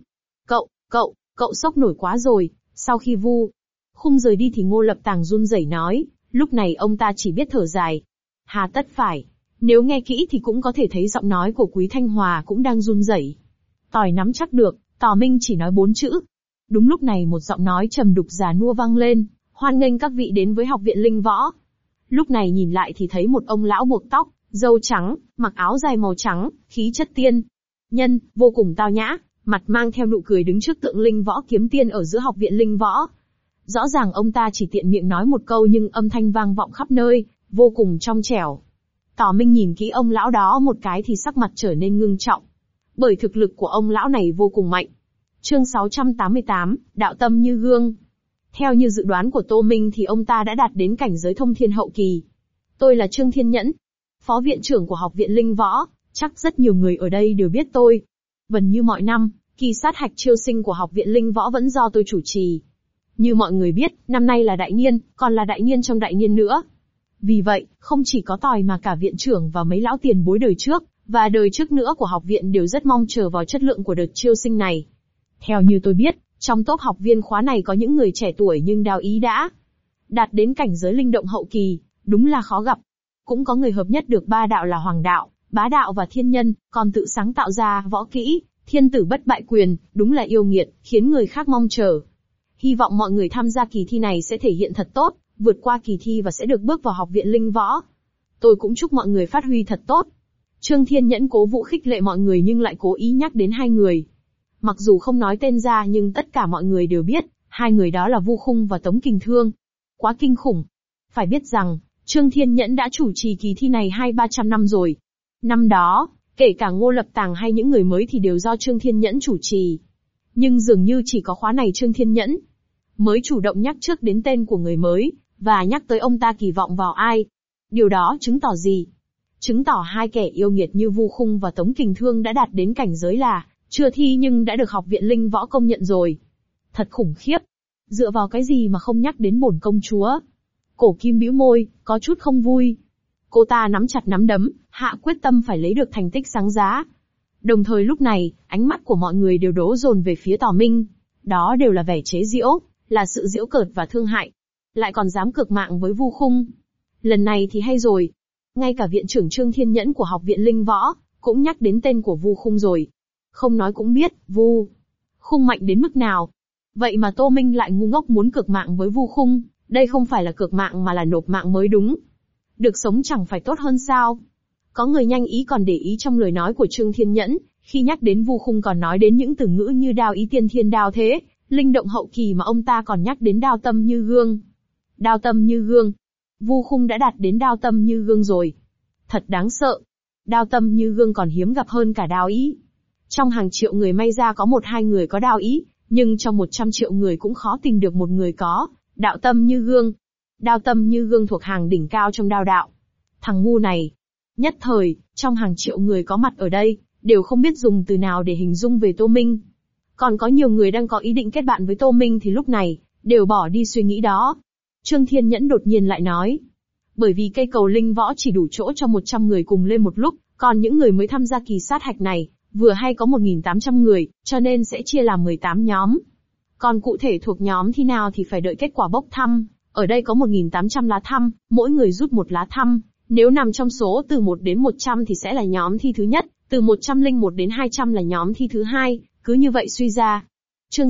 cậu sốc nổi quá rồi. Sau khi Vu Khung rời đi thì Ngô Lập Tàng run rẩy nói, lúc này ông ta chỉ biết thở dài. Hà tất phải. Nếu nghe kỹ thì cũng có thể thấy giọng nói của Quý Thanh Hòa cũng đang run rẩy. Tỏi nắm chắc được, Tỏ Minh chỉ nói 4 chữ. Đúng lúc này một giọng nói trầm đục già nua vang lên, hoan nghênh các vị đến với học viện linh võ. Lúc này nhìn lại thì thấy một ông lão buộc tóc, râu trắng, mặc áo dài màu trắng, khí chất tiên nhân, vô cùng tao nhã, mặt mang theo nụ cười đứng trước tượng linh võ kiếm tiên ở giữa học viện linh võ. Rõ ràng ông ta chỉ tiện miệng nói một câu nhưng âm thanh vang vọng khắp nơi, vô cùng trong trẻo. Tỏ Minh nhìn kỹ ông lão đó một cái thì sắc mặt trở nên ngưng trọng. Bởi thực lực của ông lão này vô cùng mạnh. Chương 688, đạo tâm như gương. Theo như dự đoán của Tô Minh thì ông ta đã đạt đến cảnh giới thông thiên hậu kỳ. Tôi là Trương Thiên Nhẫn, phó viện trưởng của học viện linh võ, chắc rất nhiều người ở đây đều biết tôi. Vần như mọi năm, kỳ sát hạch chiêu sinh của học viện linh võ vẫn do tôi chủ trì. Như mọi người biết, năm nay là đại niên, còn là đại niên trong đại niên nữa. Vì vậy, không chỉ có Tòi mà cả viện trưởng và mấy lão tiền bối đời trước, và đời trước nữa của học viện đều rất mong chờ vào chất lượng của đợt chiêu sinh này. Theo như tôi biết, trong top học viên khóa này có những người trẻ tuổi nhưng đao ý đã đạt đến cảnh giới linh động hậu kỳ, đúng là khó gặp. Cũng có người hợp nhất được ba đạo là Hoàng đạo, Bá đạo và Thiên Nhân, còn tự sáng tạo ra võ kỹ, Thiên Tử Bất Bại Quyền, đúng là yêu nghiệt, khiến người khác mong chờ. Hy vọng mọi người tham gia kỳ thi này sẽ thể hiện thật tốt, vượt qua kỳ thi và sẽ được bước vào học viện linh võ. Tôi cũng chúc mọi người phát huy thật tốt. Trương Thiên Nhẫn cố vũ khích lệ mọi người nhưng lại cố ý nhắc đến hai người. Mặc dù không nói tên ra nhưng tất cả mọi người đều biết, hai người đó là Vu Khung và Tống Kình Thương. Quá kinh khủng. Phải biết rằng, Trương Thiên Nhẫn đã chủ trì kỳ thi này 200-300 năm rồi. Năm đó, kể cả Ngô Lập Tàng hay những người mới thì đều do Trương Thiên Nhẫn chủ trì. Nhưng dường như chỉ có khóa này Trương Thiên Nhẫn mới chủ động nhắc trước đến tên của người mới, và nhắc tới ông ta kỳ vọng vào ai. Điều đó chứng tỏ gì? Chứng tỏ hai kẻ yêu nghiệt như Vu Khung và Tống Kình Thương đã đạt đến cảnh giới là chưa thi nhưng đã được học viện linh võ công nhận rồi. Thật khủng khiếp. Dựa vào cái gì mà không nhắc đến bổn công chúa? Cổ Kim bĩu môi, có chút không vui. Cô ta nắm chặt nắm đấm, hạ quyết tâm phải lấy được thành tích sáng giá. Đồng thời lúc này, ánh mắt của mọi người đều đổ dồn về phía Tỏ Minh. Đó đều là vẻ chế giễu, là sự giễu cợt và thương hại. lại còn dám cược mạng với Vu Khung. Lần này thì hay rồi. Ngay cả viện trưởng Trương Thiên Nhẫn của Học viện Linh Võ, cũng nhắc đến tên của Vu Khung rồi. Không nói cũng biết, Vu Khung mạnh đến mức nào. Vậy mà Tô Minh lại ngu ngốc muốn cược mạng với Vu Khung, đây không phải là cược mạng mà là nộp mạng mới đúng. Được sống chẳng phải tốt hơn sao? Có người nhanh ý còn để ý trong lời nói của Trương Thiên Nhẫn, khi nhắc đến Vu Khung còn nói đến những từ ngữ như đao ý tiên thiên đao thế, linh động hậu kỳ mà ông ta còn nhắc đến đao tâm như gương. Đao tâm như gương. Vu Khung đã đạt đến đao tâm như gương rồi. Thật đáng sợ. Đao tâm như gương còn hiếm gặp hơn cả đao ý. Trong hàng triệu người may ra có 1-2 người có đao ý, nhưng trong 100 triệu người cũng khó tìm được một người có đạo tâm như gương. Đao tâm như gương thuộc hàng đỉnh cao trong đao đạo. Thằng ngu này. Nhất thời, trong hàng triệu người có mặt ở đây, đều không biết dùng từ nào để hình dung về Tô Minh. Còn có nhiều người đang có ý định kết bạn với Tô Minh thì lúc này, đều bỏ đi suy nghĩ đó. Trương Thiên Nhẫn đột nhiên lại nói. Bởi vì cây cầu linh võ chỉ đủ chỗ cho 100 người cùng lên một lúc, còn những người mới tham gia kỳ sát hạch này, vừa hay có 1.800 người, cho nên sẽ chia làm 18 nhóm. Còn cụ thể thuộc nhóm thi nào thì phải đợi kết quả bốc thăm. Ở đây có 1.800 lá thăm, mỗi người rút một lá thăm. Nếu nằm trong số từ 1 đến 100 thì sẽ là nhóm thi thứ nhất, từ 101 đến 200 là nhóm thi thứ hai, cứ như vậy suy ra. Chương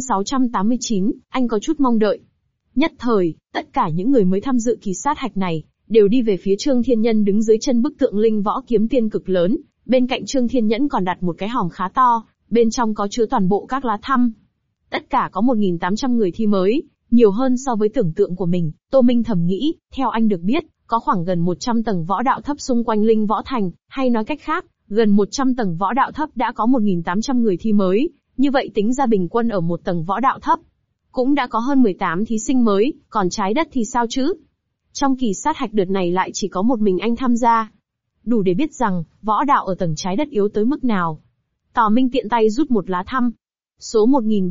689, anh có chút mong đợi. Nhất thời, tất cả những người mới tham dự kỳ sát hạch này, đều đi về phía Trương Thiên Nhân đứng dưới chân bức tượng linh võ kiếm tiên cực lớn, bên cạnh Trương Thiên Nhẫn còn đặt một cái hòm khá to, bên trong có chứa toàn bộ các lá thăm. Tất cả có 1.800 người thi mới, nhiều hơn so với tưởng tượng của mình, Tô Minh thầm nghĩ, theo anh được biết, có khoảng gần 100 tầng võ đạo thấp xung quanh linh võ thành, hay nói cách khác, gần 100 tầng võ đạo thấp đã có 1.800 người thi mới, như vậy tính ra bình quân ở một tầng võ đạo thấp, cũng đã có hơn 18 thí sinh mới, còn trái đất thì sao chứ? Trong kỳ sát hạch đợt này lại chỉ có một mình anh tham gia. Đủ để biết rằng, võ đạo ở tầng trái đất yếu tới mức nào. Tào Minh tiện tay rút một lá thăm. Số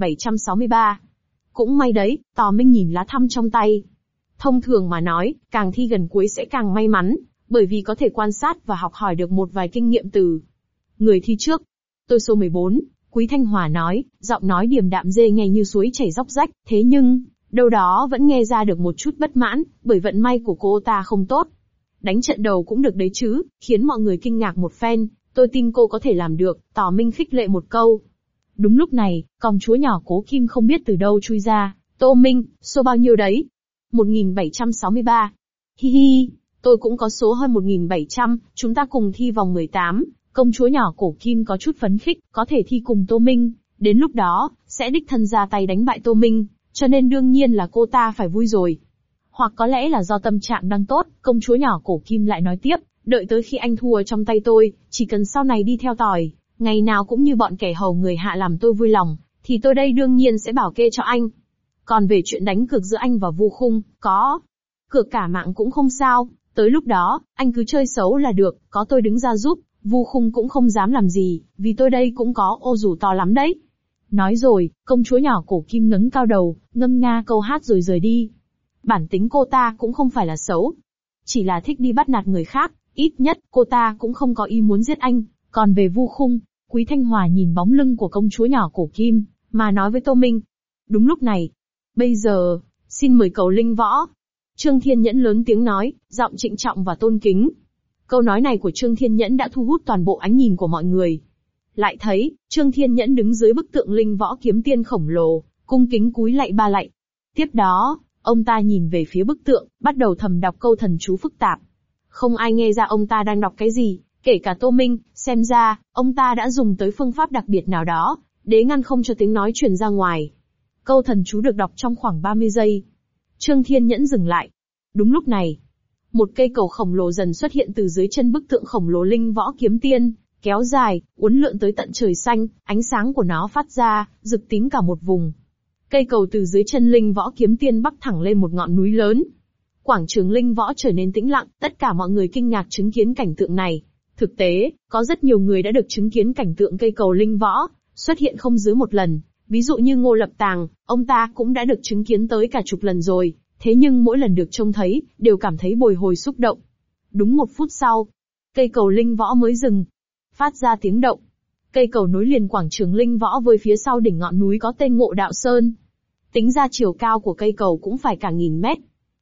1763. Cũng may đấy, Tào Minh nhìn lá thăm trong tay. Thông thường mà nói, càng thi gần cuối sẽ càng may mắn, bởi vì có thể quan sát và học hỏi được một vài kinh nghiệm từ người thi trước. Tôi số 14, Quý Thanh Hòa nói, giọng nói điềm đạm dê nghe như suối chảy róc rách, thế nhưng, đâu đó vẫn nghe ra được một chút bất mãn, bởi vận may của cô ta không tốt. Đánh trận đầu cũng được đấy chứ, khiến mọi người kinh ngạc một phen, tôi tin cô có thể làm được, Tào Minh khích lệ một câu. Đúng lúc này, công chúa nhỏ Cố Kim không biết từ đâu chui ra, Tô Minh, số bao nhiêu đấy? 1763. Hi hi, tôi cũng có số hơn 1700, chúng ta cùng thi vòng 18, công chúa nhỏ Cổ Kim có chút phấn khích, có thể thi cùng Tô Minh, đến lúc đó, sẽ đích thân ra tay đánh bại Tô Minh, cho nên đương nhiên là cô ta phải vui rồi. Hoặc có lẽ là do tâm trạng đang tốt, công chúa nhỏ Cổ Kim lại nói tiếp, đợi tới khi anh thua trong tay tôi, chỉ cần sau này đi theo tỏi, ngày nào cũng như bọn kẻ hầu người hạ làm tôi vui lòng, thì tôi đây đương nhiên sẽ bảo kê cho anh. Còn về chuyện đánh cược giữa anh và Vu Khung, có cược cả mạng cũng không sao, tới lúc đó, anh cứ chơi xấu là được, có tôi đứng ra giúp, Vu Khung cũng không dám làm gì, vì tôi đây cũng có ô dù to lắm đấy. Nói rồi, công chúa nhỏ Cổ Kim ngẩng cao đầu, ngâm nga câu hát rồi rời đi. Bản tính cô ta cũng không phải là xấu, chỉ là thích đi bắt nạt người khác, ít nhất cô ta cũng không có ý muốn giết anh. Còn về Vu Khung, Quý Thanh Hòa nhìn bóng lưng của công chúa nhỏ Cổ Kim, mà nói với Tô Minh. Đúng lúc này, bây giờ, xin mời cầu linh võ. Trương Thiên Nhẫn lớn tiếng nói, giọng trịnh trọng và tôn kính. Câu nói này của Trương Thiên Nhẫn đã thu hút toàn bộ ánh nhìn của mọi người. Lại thấy, Trương Thiên Nhẫn đứng dưới bức tượng linh võ kiếm tiên khổng lồ, cung kính cúi lạy 3 lạy. Tiếp đó, ông ta nhìn về phía bức tượng, bắt đầu thầm đọc câu thần chú phức tạp. Không ai nghe ra ông ta đang đọc cái gì, kể cả Tô Minh, xem ra, ông ta đã dùng tới phương pháp đặc biệt nào đó, để ngăn không cho tiếng nói truyền ra ngoài. Câu thần chú được đọc trong khoảng 30 giây. Trương Thiên Nhẫn dừng lại. Đúng lúc này, một cây cầu khổng lồ dần xuất hiện từ dưới chân bức tượng khổng lồ linh võ kiếm tiên, kéo dài, uốn lượn tới tận trời xanh, ánh sáng của nó phát ra, rực tím cả một vùng. Cây cầu từ dưới chân linh võ kiếm tiên bắc thẳng lên một ngọn núi lớn. Quảng trường linh võ trở nên tĩnh lặng, tất cả mọi người kinh ngạc chứng kiến cảnh tượng này. Thực tế, có rất nhiều người đã được chứng kiến cảnh tượng cây cầu linh võ xuất hiện không dưới một lần. Ví dụ như Ngô Lập Tàng, ông ta cũng đã được chứng kiến tới cả chục lần rồi, thế nhưng mỗi lần được trông thấy, đều cảm thấy bồi hồi xúc động. Đúng 1 phút sau, cây cầu linh võ mới dừng, phát ra tiếng động. Cây cầu nối liền quảng trường linh võ với phía sau đỉnh ngọn núi có tên Ngộ Đạo Sơn. Tính ra chiều cao của cây cầu cũng phải cả 1000 mét.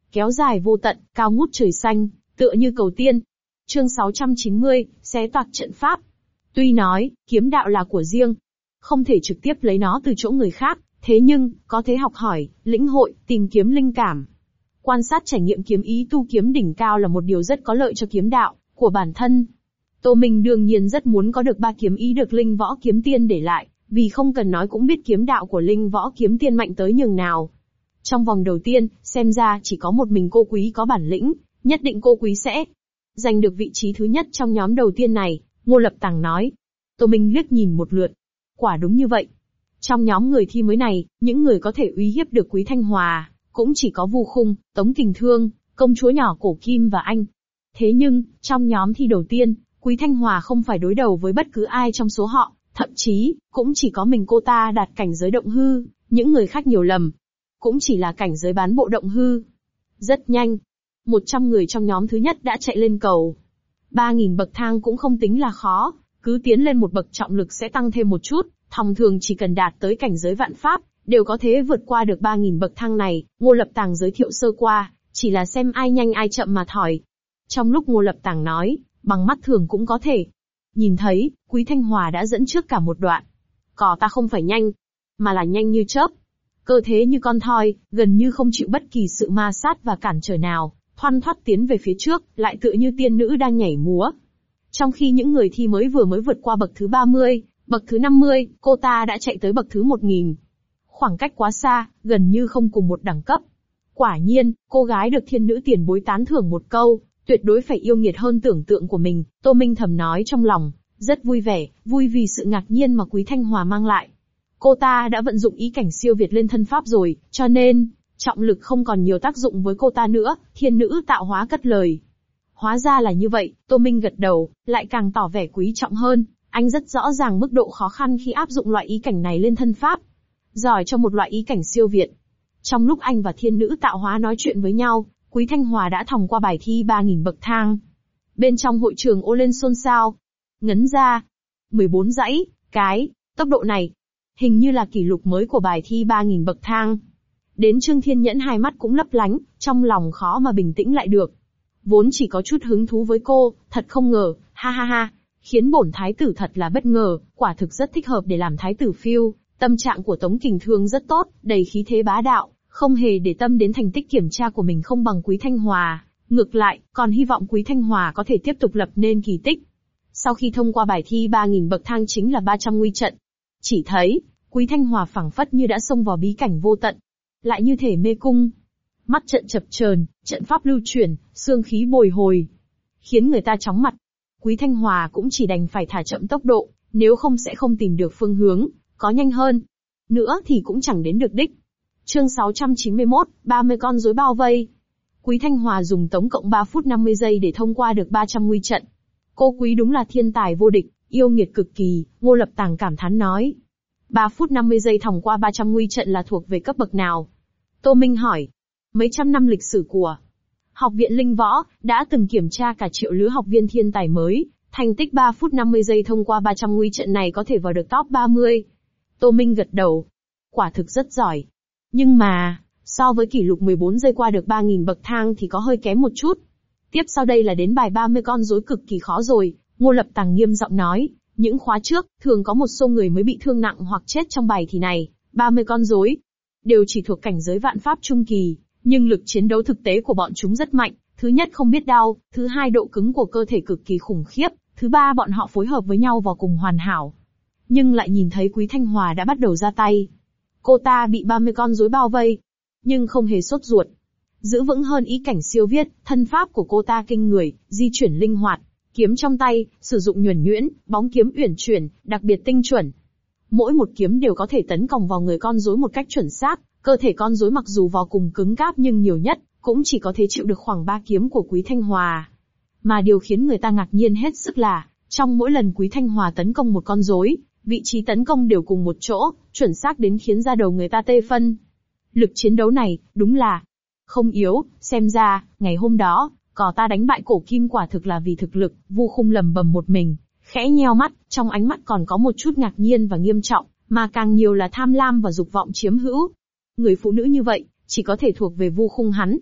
kéo dài vô tận, cao ngút trời xanh, tựa như cầu tiên. Chương 690, xé toạc trận pháp. Tuy nói, kiếm đạo là của riêng, không thể trực tiếp lấy nó từ chỗ người khác, thế nhưng, có thể học hỏi, lĩnh hội, tìm kiếm linh cảm. Quan sát trải nghiệm kiếm ý tu kiếm đỉnh cao là một điều rất có lợi cho kiếm đạo của bản thân. Tô Minh đương nhiên rất muốn có được 3 kiếm ý được Linh Võ Kiếm Tiên để lại, vì không cần nói cũng biết kiếm đạo của Linh Võ Kiếm Tiên mạnh tới nhường nào. Trong vòng đầu tiên, xem ra chỉ có một mình cô Quý có bản lĩnh, nhất định cô Quý sẽ giành được vị trí thứ nhất trong nhóm đầu tiên này, Ngô Lập Tằng nói. Tô Minh liếc nhìn một lượt. Quả đúng như vậy. Trong nhóm người thi mới này, những người có thể uy hiếp được Quý Thanh Hòa, cũng chỉ có Vu Khung, Tống Kình Thương, công chúa nhỏ Cổ Kim và anh. Thế nhưng, trong nhóm thi đầu tiên, Quý Thanh Hòa không phải đối đầu với bất cứ ai trong số họ, thậm chí, cũng chỉ có mình cô ta đạt cảnh giới động hư, những người khác nhiều lầm. Cũng chỉ là cảnh giới bán bộ động hư. Rất nhanh, 100 người trong nhóm thứ nhất đã chạy lên cầu. 3.000 bậc thang cũng không tính là khó, cứ tiến lên một bậc trọng lực sẽ tăng thêm một chút, thông thường chỉ cần đạt tới cảnh giới vạn pháp, đều có thể vượt qua được 3.000 bậc thang này. Ngô Lập Tằng giới thiệu sơ qua, chỉ là xem ai nhanh ai chậm mà thỏi. Trong lúc Ngô Lập Tằng nói, bằng mắt thường cũng có thể nhìn thấy, Quý Thanh Hòa đã dẫn trước cả một đoạn. Cỏ ta không phải nhanh, mà là nhanh như chớp. Cơ thế như con thoi, gần như không chịu bất kỳ sự ma sát và cản trở nào, thoăn thoắt tiến về phía trước, lại tựa như tiên nữ đang nhảy múa. Trong khi những người thi mới vừa vượt qua bậc thứ 30, bậc thứ 50, cô ta đã chạy tới bậc thứ 1000. Khoảng cách quá xa, gần như không cùng một đẳng cấp. Quả nhiên, cô gái được thiên nữ tiền bối tán thưởng một câu, tuyệt đối phải yêu nghiệt hơn tưởng tượng của mình, Tô Minh thầm nói trong lòng, rất vui vẻ, vui vì sự ngạc nhiên mà Quý Thanh Hòa mang lại. Cô ta đã vận dụng ý cảnh siêu việt lên thân pháp rồi, cho nên, trọng lực không còn nhiều tác dụng với cô ta nữa, thiên nữ tạo hóa cất lời. Hóa ra là như vậy, Tô Minh gật đầu, lại càng tỏ vẻ quý trọng hơn, anh rất rõ ràng mức độ khó khăn khi áp dụng loại ý cảnh này lên thân pháp. Giỏi cho một loại ý cảnh siêu việt. Trong lúc anh và thiên nữ tạo hóa nói chuyện với nhau, Quý Thanh Hòa đã thòng qua bài thi 3.000 bậc thang. Bên trong hội trường ô lên xôn xao. Ngấn ra. 14 dãy, tốc độ này. Hình như là kỷ lục mới của bài thi 3.000 bậc thang. Đến Trương Thiên Nhẫn hai mắt cũng lấp lánh, trong lòng khó mà bình tĩnh lại được. Vốn chỉ có chút hứng thú với cô, thật không ngờ, ha ha ha. Khiến bổn thái tử thật là bất ngờ, quả thực rất thích hợp để làm thái tử phiêu. Tâm trạng của Tống Kình Thương rất tốt, đầy khí thế bá đạo, không hề để tâm đến thành tích kiểm tra của mình không bằng Quý Thanh Hòa. Ngược lại, còn hy vọng Quý Thanh Hòa có thể tiếp tục lập nên kỳ tích. Sau khi thông qua bài thi 3.000 bậc thang chính là 300 nguy trận. Chỉ thấy, Quý Thanh Hòa phảng phất như đã xông vào bí cảnh vô tận. Lại như thể mê cung. Mắt trận chập chờn, trận pháp lưu chuyển, xương khí bồi hồi. Khiến người ta chóng mặt. Quý Thanh Hòa cũng chỉ đành phải thả chậm tốc độ, nếu không sẽ không tìm được phương hướng, có nhanh hơn. Nữa thì cũng chẳng đến được đích. Chương 691, 30 con rối bao vây. Quý Thanh Hòa dùng tổng cộng 3 phút 50 giây để thông qua được 300 nguy trận. Cô Quý đúng là thiên tài vô địch, yêu nghiệt cực kỳ, Ngô Lập Tằng cảm thán nói. 3 phút 50 giây thòng qua 300 nguy trận là thuộc về cấp bậc nào? Tô Minh hỏi. Mấy trăm năm lịch sử của Học viện Linh Võ đã từng kiểm tra cả triệu lứa học viên thiên tài mới, thành tích 3 phút 50 giây thông qua 300 nguy trận này có thể vào được top 30. Tô Minh gật đầu. Quả thực rất giỏi. Nhưng mà, so với kỷ lục 14 giây qua được 3.000 bậc thang thì có hơi kém một chút. Tiếp sau đây là đến bài 30 con rối cực kỳ khó rồi, Ngô Lập Tằng nghiêm giọng nói. Những khóa trước, thường có một số người mới bị thương nặng hoặc chết trong bài thì này, 30 con rối đều chỉ thuộc cảnh giới vạn pháp trung kỳ, nhưng lực chiến đấu thực tế của bọn chúng rất mạnh. Thứ nhất không biết đau, thứ hai độ cứng của cơ thể cực kỳ khủng khiếp, thứ ba bọn họ phối hợp với nhau vào cùng hoàn hảo. Nhưng lại nhìn thấy Quý Thanh Hòa đã bắt đầu ra tay. Cô ta bị 30 con rối bao vây, nhưng không hề sốt ruột. Giữ vững hơn ý cảnh siêu viết, thân pháp của cô ta kinh người, di chuyển linh hoạt, kiếm trong tay, sử dụng nhuần nhuyễn, bóng kiếm uyển chuyển, đặc biệt tinh chuẩn. Mỗi một kiếm đều có thể tấn công vào người con rối một cách chuẩn xác, cơ thể con rối mặc dù vào cùng cứng cáp nhưng nhiều nhất, cũng chỉ có thể chịu được khoảng 3 kiếm của Quý Thanh Hòa. Mà điều khiến người ta ngạc nhiên hết sức là, trong mỗi lần Quý Thanh Hòa tấn công một con rối, vị trí tấn công đều cùng một chỗ, chuẩn xác đến khiến da đầu người ta tê phân. Lực chiến đấu này, đúng là không yếu, xem ra, ngày hôm đó, cỏ ta đánh bại Cổ Kim quả thực là vì thực lực. Vu Khung lầm bầm một mình, khẽ nheo mắt, trong ánh mắt còn có một chút ngạc nhiên và nghiêm trọng, mà càng nhiều là tham lam và dục vọng chiếm hữu. Người phụ nữ như vậy, chỉ có thể thuộc về Vu Khung hắn.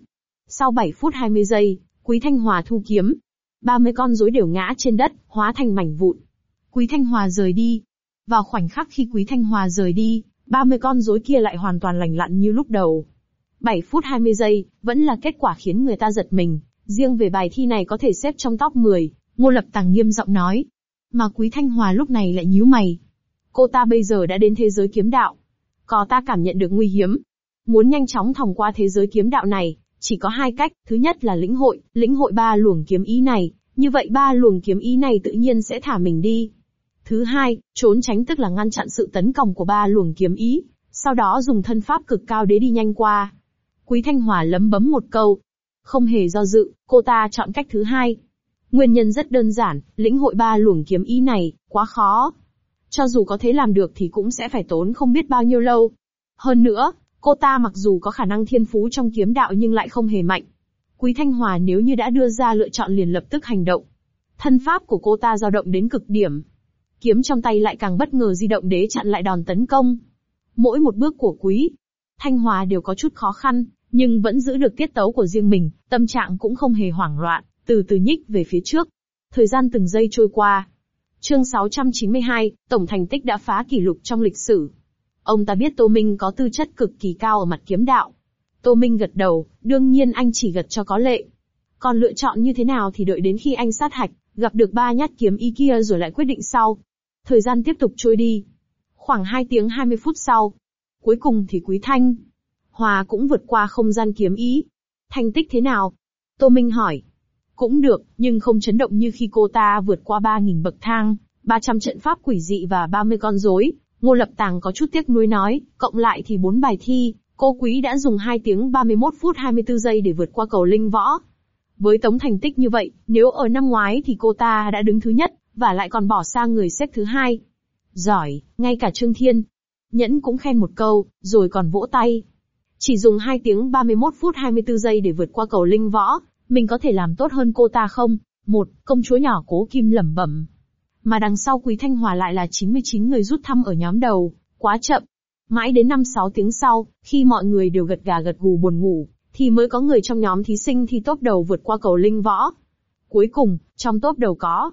Sau 7 phút 20 giây, Quý Thanh Hòa thu kiếm. 30 con rối đều ngã trên đất, hóa thành mảnh vụn. Quý Thanh Hòa rời đi. Vào khoảnh khắc khi Quý Thanh Hòa rời đi, 30 con rối kia lại hoàn toàn lành lặn như lúc đầu. 7 phút 20 giây, vẫn là kết quả khiến người ta giật mình. Riêng về bài thi này có thể xếp trong top 10, Ngô Lập Tàng nghiêm giọng nói. Mà Quý Thanh Hòa lúc này lại nhíu mày. Cô ta bây giờ đã đến thế giới kiếm đạo. Có ta cảm nhận được nguy hiểm. Muốn nhanh chóng thòng qua thế giới kiếm đạo này, chỉ có hai cách. Thứ nhất là lĩnh hội 3 luồng kiếm ý này. Như vậy 3 luồng kiếm ý này tự nhiên sẽ thả mình đi. Thứ hai, trốn tránh tức là ngăn chặn sự tấn công của 3 luồng kiếm ý. Sau đó dùng thân pháp cực cao để đi nhanh qua. Quý Thanh Hòa lấm bấm một câu. Không hề do dự, cô ta chọn cách thứ hai. Nguyên nhân rất đơn giản, lĩnh hội 3 luồng kiếm ý này, quá khó. Cho dù có thể làm được thì cũng sẽ phải tốn không biết bao nhiêu lâu. Hơn nữa, cô ta mặc dù có khả năng thiên phú trong kiếm đạo nhưng lại không hề mạnh. Quý Thanh Hòa nếu như đã đưa ra lựa chọn liền lập tức hành động. Thân pháp của cô ta dao động đến cực điểm. Kiếm trong tay lại càng bất ngờ di động để chặn lại đòn tấn công. Mỗi một bước của Quý Thanh Hòa đều có chút khó khăn, nhưng vẫn giữ được tiết tấu của riêng mình, tâm trạng cũng không hề hoảng loạn, từ từ nhích về phía trước. Thời gian từng giây trôi qua. Chương 692, tổng thành tích đã phá kỷ lục trong lịch sử. Ông ta biết Tô Minh có tư chất cực kỳ cao ở mặt kiếm đạo. Tô Minh gật đầu, đương nhiên anh chỉ gật cho có lệ. Còn lựa chọn như thế nào thì đợi đến khi anh sát hạch, gặp được 3 nhát kiếm ý kia rồi lại quyết định sau. Thời gian tiếp tục trôi đi. Khoảng 2 tiếng 20 phút sau. Cuối cùng thì Quý Thanh Hòa cũng vượt qua không gian kiếm ý. Thành tích thế nào? Tô Minh hỏi. Cũng được, nhưng không chấn động như khi cô ta vượt qua 3.000 bậc thang, 300 trận pháp quỷ dị và 30 con rối. Ngô Lập Tàng có chút tiếc nuối nói, cộng lại thì 4 bài thi, cô Quý đã dùng 2 tiếng 31 phút 24 giây để vượt qua cầu linh võ. Với tống thành tích như vậy, nếu ở năm ngoái thì cô ta đã đứng thứ nhất, và lại còn bỏ xa người xếp thứ hai. Giỏi, ngay cả Trương Thiên Nhẫn cũng khen một câu, rồi còn vỗ tay. Chỉ dùng 2 tiếng 31 phút 24 giây để vượt qua cầu linh võ, mình có thể làm tốt hơn cô ta không? Một công chúa nhỏ Cố Kim lẩm bẩm. Mà đằng sau Quý Thanh Hòa lại là 99 người rút thăm ở nhóm đầu, quá chậm. Mãi đến 5-6 tiếng sau, khi mọi người đều gật gà gật gù buồn ngủ, thì mới có người trong nhóm thí sinh thi top đầu vượt qua cầu linh võ. Cuối cùng, trong top đầu có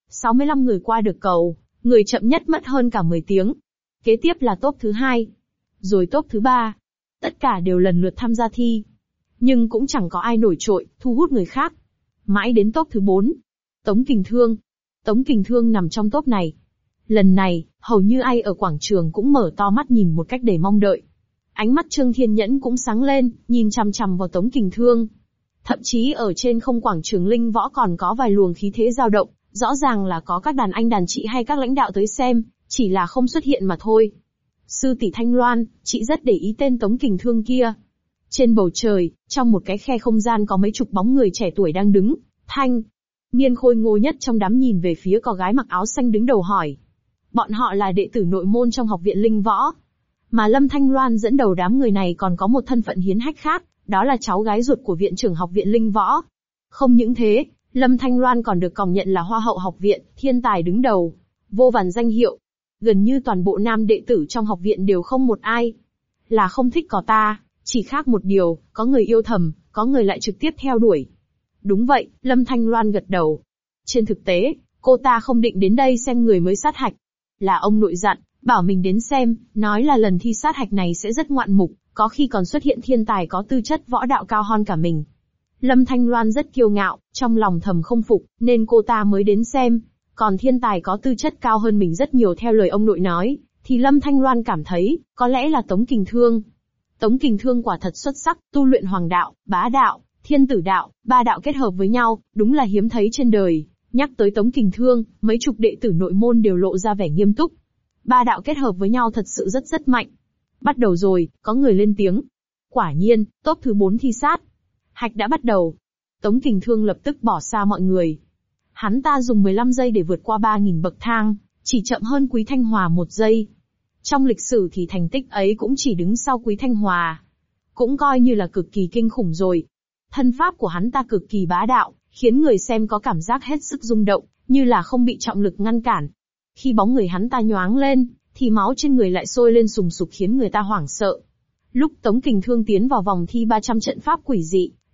65 người qua được cầu, người chậm nhất mất hơn cả 10 tiếng. Kế tiếp là top thứ 2, rồi top thứ 3. Tất cả đều lần lượt tham gia thi. Nhưng cũng chẳng có ai nổi trội, thu hút người khác. Mãi đến top thứ 4. Tống Kình Thương. Tống Kình Thương nằm trong top này. Lần này, hầu như ai ở quảng trường cũng mở to mắt nhìn một cách đầy mong đợi. Ánh mắt Trương Thiên Nhẫn cũng sáng lên, nhìn chằm chằm vào Tống Kình Thương. Thậm chí ở trên không quảng trường linh võ còn có vài luồng khí thế dao động, rõ ràng là có các đàn anh đàn chị hay các lãnh đạo tới xem, chỉ là không xuất hiện mà thôi. Sư tỷ Thanh Loan, chị rất để ý tên Tống Kình Thương kia. Trên bầu trời, trong một cái khe không gian có mấy chục bóng người trẻ tuổi đang đứng. Thanh niên khôi ngô nhất trong đám nhìn về phía cô gái mặc áo xanh đứng đầu hỏi. Bọn họ là đệ tử nội môn trong học viện linh võ. Mà Lâm Thanh Loan dẫn đầu đám người này còn có một thân phận hiến hách khác, đó là cháu gái ruột của viện trưởng học viện linh võ. Không những thế, Lâm Thanh Loan còn được công nhận là hoa hậu học viện, thiên tài đứng đầu, vô vàn danh hiệu. Gần như toàn bộ nam đệ tử trong học viện đều không một ai là không thích có ta, chỉ khác một điều, có người yêu thầm, có người lại trực tiếp theo đuổi. Đúng vậy, Lâm Thanh Loan gật đầu. Trên thực tế, cô ta không định đến đây xem người mới sát hạch. Là ông nội dặn, bảo mình đến xem, nói là lần thi sát hạch này sẽ rất ngoạn mục, có khi còn xuất hiện thiên tài có tư chất võ đạo cao hơn cả mình. Lâm Thanh Loan rất kiêu ngạo, trong lòng thầm không phục, nên cô ta mới đến xem. Còn thiên tài có tư chất cao hơn mình rất nhiều theo lời ông nội nói, thì Lâm Thanh Loan cảm thấy, có lẽ là Tống Kình Thương. Tống Kình Thương quả thật xuất sắc, tu luyện hoàng đạo, bá đạo, thiên tử đạo, 3 đạo kết hợp với nhau, đúng là hiếm thấy trên đời. Nhắc tới Tống Kình Thương, mấy chục đệ tử nội môn đều lộ ra vẻ nghiêm túc. 3 đạo kết hợp với nhau thật sự rất mạnh. Bắt đầu rồi, có người lên tiếng. Quả nhiên, top thứ 4 thi sát hạch đã bắt đầu. Tống Kình Thương lập tức bỏ xa mọi người. Hắn ta dùng 15 giây để vượt qua 3.000 bậc thang, chỉ chậm hơn Quý Thanh Hòa 1 giây. Trong lịch sử thì thành tích ấy cũng chỉ đứng sau Quý Thanh Hòa. Cũng coi như là cực kỳ kinh khủng rồi. Thân pháp của hắn ta cực kỳ bá đạo, khiến người xem có cảm giác hết sức rung động, như là không bị trọng lực ngăn cản. Khi bóng người hắn ta nhoáng lên, thì máu trên người lại sôi lên sùng sục khiến người ta hoảng sợ. Lúc Tống Kình Thương tiến vào vòng thi 300 trận pháp quỷ dị,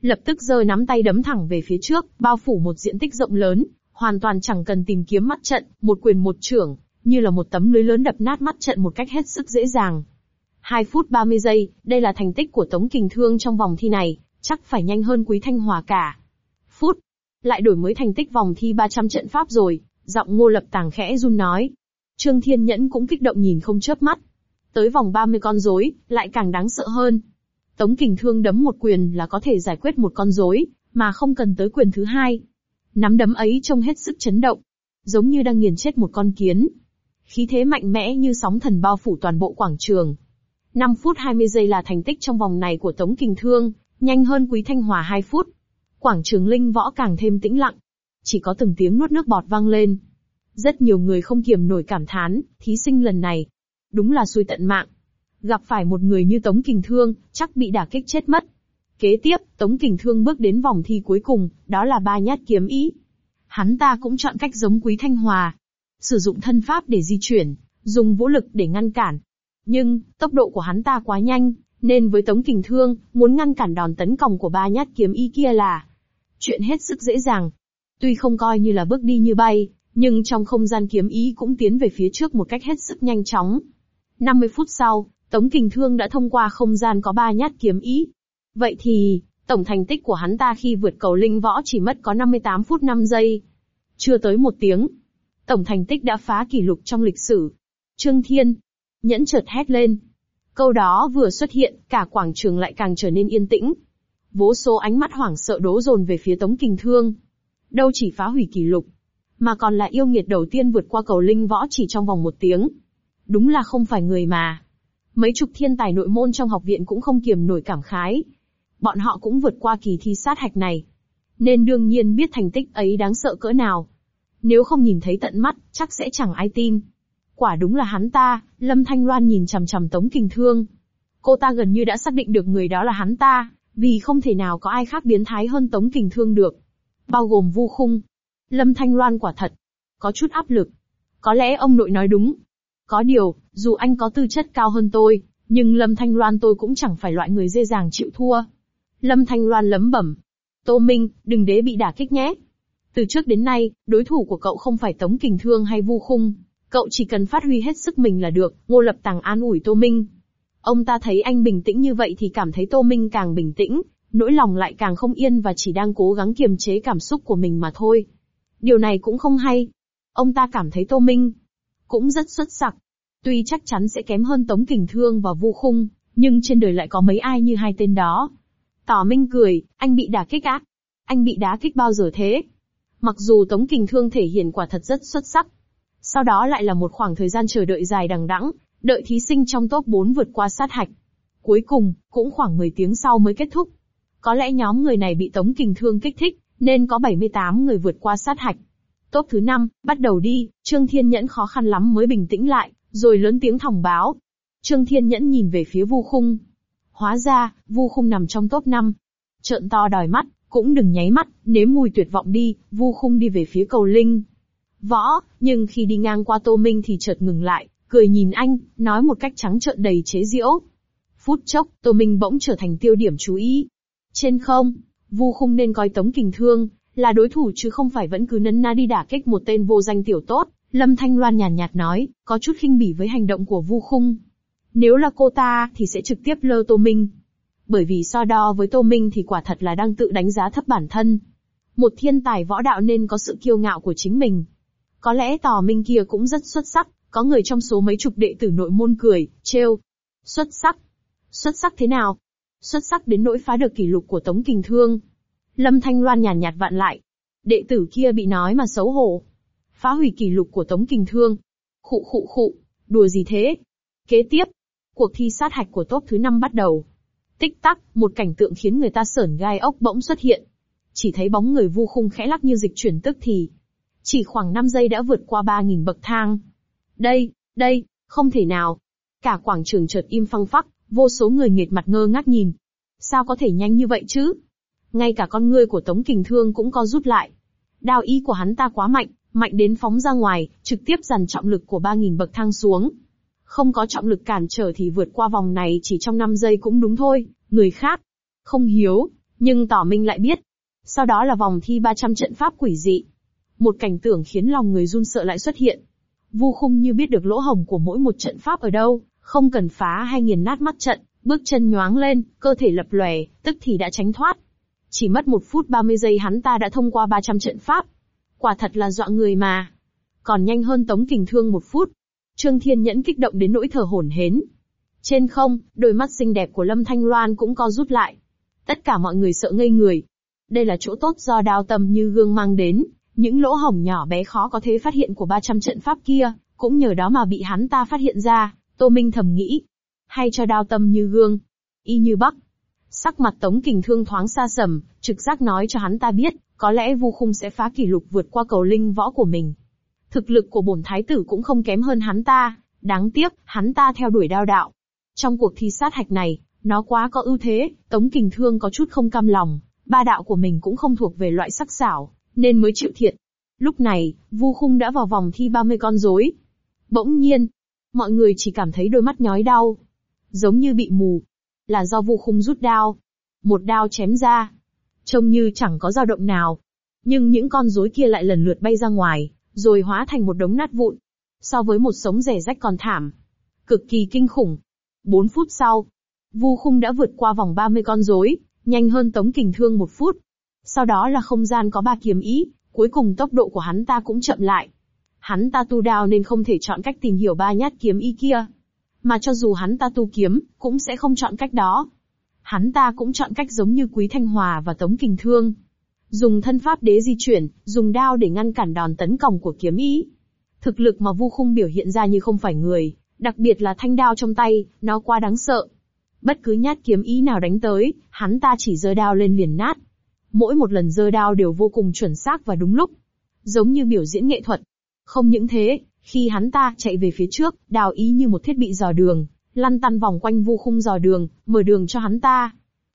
lập tức giơ nắm tay đấm thẳng về phía trước, bao phủ một diện tích rộng lớn, hoàn toàn chẳng cần tìm kiếm mắt trận, một quyền một chưởng, như là một tấm lưới lớn đập nát mắt trận một cách hết sức dễ dàng. 2 phút 30 giây, đây là thành tích của Tống Kình Thương trong vòng thi này, chắc phải nhanh hơn Quý Thanh Hòa cả. Phút, lại đổi mới thành tích vòng thi 300 trận pháp rồi, giọng Ngô Lập Tàng khẽ run nói. Trương Thiên Nhẫn cũng kích động nhìn không chớp mắt. Tới vòng 30 con rối, lại càng đáng sợ hơn. Tống Kình Thương đấm một quyền là có thể giải quyết một con rối, mà không cần tới quyền thứ hai. Nắm đấm ấy trông hết sức chấn động, giống như đang nghiền chết một con kiến. Khí thế mạnh mẽ như sóng thần bao phủ toàn bộ quảng trường. 5 phút 20 giây là thành tích trong vòng này của Tống Kình Thương, nhanh hơn Quý Thanh Hòa 2 phút. Quảng trường Linh Võ càng thêm tĩnh lặng. Chỉ có từng tiếng nuốt nước bọt vang lên. Rất nhiều người không kiềm nổi cảm thán, thí sinh lần này. Đúng là xui tận mạng. Gặp phải một người như Tống Kình Thương, chắc bị đả kích chết mất. Kế tiếp, Tống Kình Thương bước đến vòng thi cuối cùng, đó là 3 nhát kiếm ý. Hắn ta cũng chọn cách giống Quý Thanh Hòa. Sử dụng thân pháp để di chuyển, dùng vũ lực để ngăn cản. Nhưng, tốc độ của hắn ta quá nhanh, nên với Tống Kình Thương, muốn ngăn cản đòn tấn công của 3 nhát kiếm ý kia là chuyện hết sức dễ dàng. Tuy không coi như là bước đi như bay, nhưng trong không gian kiếm ý cũng tiến về phía trước một cách hết sức nhanh chóng. 50 phút sau, Tống Kình Thương đã thông qua không gian có 3 nhát kiếm ý. Vậy thì, tổng thành tích của hắn ta khi vượt cầu Linh Võ chỉ mất có 58 phút 5 giây. Chưa tới 1 tiếng. Tổng thành tích đã phá kỷ lục trong lịch sử. Trương Thiên Nhẫn chợt hét lên. Câu đó vừa xuất hiện, cả quảng trường lại càng trở nên yên tĩnh. Vô số ánh mắt hoảng sợ đổ dồn về phía Tống Kình Thương. Đâu chỉ phá hủy kỷ lục, mà còn là yêu nghiệt đầu tiên vượt qua cầu Linh Võ chỉ trong vòng 1 tiếng. Đúng là không phải người mà. Mấy chục thiên tài nội môn trong học viện cũng không kiềm nổi cảm khái. Bọn họ cũng vượt qua kỳ thi sát hạch này, nên đương nhiên biết thành tích ấy đáng sợ cỡ nào. Nếu không nhìn thấy tận mắt, chắc sẽ chẳng ai tin. Quả đúng là hắn ta. Lâm Thanh Loan nhìn chằm chằm Tống Kình Thương. Cô ta gần như đã xác định được người đó là hắn ta, vì không thể nào có ai khác biến thái hơn Tống Kình Thương được. Bao gồm Vu Khung. Lâm Thanh Loan quả thật có chút áp lực. Có lẽ ông nội nói đúng. Có điều, dù anh có tư chất cao hơn tôi, nhưng Lâm Thanh Loan tôi cũng chẳng phải loại người dễ dàng chịu thua. Lâm Thanh Loan lẩm bẩm. Tô Minh, đừng để bị đả kích nhé. Từ trước đến nay, đối thủ của cậu không phải Tống Kình Thương hay Vu Khung. Cậu chỉ cần phát huy hết sức mình là được. Ngô Lập Tàng an ủi Tô Minh. Ông ta thấy anh bình tĩnh như vậy thì cảm thấy Tô Minh càng bình tĩnh, nỗi lòng lại càng không yên và chỉ đang cố gắng kiềm chế cảm xúc của mình mà thôi. Điều này cũng không hay. Ông ta cảm thấy Tô Minh cũng rất xuất sắc. Tuy chắc chắn sẽ kém hơn Tống Kình Thương và Vu Khung, nhưng trên đời lại có mấy ai như hai tên đó. Tỏ Minh cười, anh bị đả kích á? Anh bị đá kích bao giờ thế? Mặc dù Tống Kình Thương thể hiện quả thật rất xuất sắc. Sau đó lại là một khoảng thời gian chờ đợi dài đằng đẵng, đợi thí sinh trong top 4 vượt qua sát hạch. Cuối cùng, cũng khoảng 10 tiếng sau mới kết thúc. Có lẽ nhóm người này bị Tống Kình Thương kích thích, nên có 78 người vượt qua sát hạch. Top thứ 5, bắt đầu đi. Trương Thiên Nhẫn khó khăn lắm mới bình tĩnh lại, rồi lớn tiếng thông báo. Trương Thiên Nhẫn nhìn về phía Vu Khung. Hóa ra, Vu Khung nằm trong top 5. Trợn to đòi mắt, cũng đừng nháy mắt, nếm mùi tuyệt vọng đi. Vu Khung đi về phía cầu Linh Võ, nhưng khi đi ngang qua Tô Minh thì chợt ngừng lại, cười nhìn anh, nói một cách trắng trợn đầy chế giễu. Phút chốc, Tô Minh bỗng trở thành tiêu điểm chú ý. Trên không, Vu Khung nên coi Tống Kình Thương là đối thủ chứ không phải vẫn cứ nấn ná đi đả kích một tên vô danh tiểu tốt. Lâm Thanh Loan nhàn nhạt nói, có chút khinh bỉ với hành động của Vu Khung. Nếu là cô ta thì sẽ trực tiếp lơ Tô Minh. Bởi vì so đo với Tô Minh thì quả thật là đang tự đánh giá thấp bản thân. Một thiên tài võ đạo nên có sự kiêu ngạo của chính mình. Có lẽ Tò Minh kia cũng rất xuất sắc, có người trong số mấy chục đệ tử nội môn cười, trêu. Xuất sắc? Xuất sắc thế nào? Xuất sắc đến nỗi phá được kỷ lục của Tống Kình Thương. Lâm Thanh Loan nhàn nhạt vặn lại. Đệ tử kia bị nói mà xấu hổ. Phá hủy kỷ lục của Tống Kình Thương. Khụ, đùa gì thế? Kế tiếp, cuộc thi sát hạch của top thứ 5 bắt đầu. Tích tắc, một cảnh tượng khiến người ta sởn gai ốc bỗng xuất hiện. Chỉ thấy bóng người Vu Khung khẽ lắc như dịch chuyển tức thì. Chỉ khoảng 5 giây đã vượt qua 3.000 bậc thang. Đây, không thể nào. Cả quảng trường chợt im phăng phắc, vô số người nghệt mặt ngơ ngác nhìn. Sao có thể nhanh như vậy chứ? Ngay cả con ngươi của Tống Kình Thương cũng co rút lại. Đao ý của hắn ta quá mạnh, mạnh đến phóng ra ngoài, trực tiếp dằn trọng lực của 3.000 bậc thang xuống. Không có trọng lực cản trở thì vượt qua vòng này chỉ trong 5 giây cũng đúng thôi, người khác không hiếu, Nhưng Tỏ Minh lại biết. Sau đó là vòng thi 300 trận pháp quỷ dị. Một cảnh tượng khiến lòng người run sợ lại xuất hiện. Vu Khung như biết được lỗ hổng của mỗi một trận pháp ở đâu, không cần phá hay nghiền nát mắt trận, bước chân nhoáng lên, cơ thể lập lòe, tức thì đã tránh thoát. Chỉ mất 1 phút 30 giây hắn ta đã thông qua 300 trận pháp. Quả thật là dọa người mà. Còn nhanh hơn Tống Kình Thương 1 phút. Trương Thiên Nhẫn kích động đến nỗi thở hổn hển. Trên không, đôi mắt xinh đẹp của Lâm Thanh Loan cũng co rút lại. Tất cả mọi người sợ ngây người. Đây là chỗ tốt do Đao Tâm Như Gương mang đến, những lỗ hổng nhỏ bé khó có thể phát hiện của 300 trận pháp kia, cũng nhờ đó mà bị hắn ta phát hiện ra. Tô Minh thầm nghĩ, hay cho Đao Tâm Như Gương, y như bắc. Sắc mặt Tống Kình Thương thoáng xa sầm, trực giác nói cho hắn ta biết, có lẽ Vu Khung sẽ phá kỷ lục vượt qua cầu linh võ của mình. Thực lực của bổn thái tử cũng không kém hơn hắn ta, đáng tiếc, hắn ta theo đuổi đao đạo. Trong cuộc thi sát hạch này, nó quá có ưu thế, Tống Kình Thương có chút không cam lòng, ba đạo của mình cũng không thuộc về loại sắc sảo, nên mới chịu thiệt. Lúc này, Vu Khung đã vào vòng thi 30 con rối. Bỗng nhiên, mọi người chỉ cảm thấy đôi mắt nhói đau, giống như bị mù. Là do Vu Khung rút đao. Một đao chém ra. Trông như chẳng có dao động nào. Nhưng những con rối kia lại lần lượt bay ra ngoài, rồi hóa thành một đống nát vụn. So với một sống rẻ rách còn thảm. Cực kỳ kinh khủng. 4 phút sau, Vu Khung đã vượt qua vòng 30 con rối, nhanh hơn Tống Kình Thương 1 phút. Sau đó là không gian có 3 kiếm ý, cuối cùng tốc độ của hắn ta cũng chậm lại. Hắn ta tu đao nên không thể chọn cách tìm hiểu 3 nhát kiếm ý kia. Mà cho dù hắn ta tu kiếm, cũng sẽ không chọn cách đó. Hắn ta cũng chọn cách giống như Quý Thanh Hòa và Tống Kình Thương. Dùng thân pháp đế di chuyển, dùng đao để ngăn cản đòn tấn công của kiếm ý. Thực lực mà Vu Khung biểu hiện ra như không phải người, đặc biệt là thanh đao trong tay, nó quá đáng sợ. Bất cứ nhát kiếm ý nào đánh tới, hắn ta chỉ giơ đao lên liền nát. Mỗi một lần giơ đao đều vô cùng chuẩn xác và đúng lúc. Giống như biểu diễn nghệ thuật. Không những thế, khi hắn ta chạy về phía trước, đao ý như một thiết bị dò đường, lăn tăn vòng quanh Vu Khung dò đường, mở đường cho hắn ta.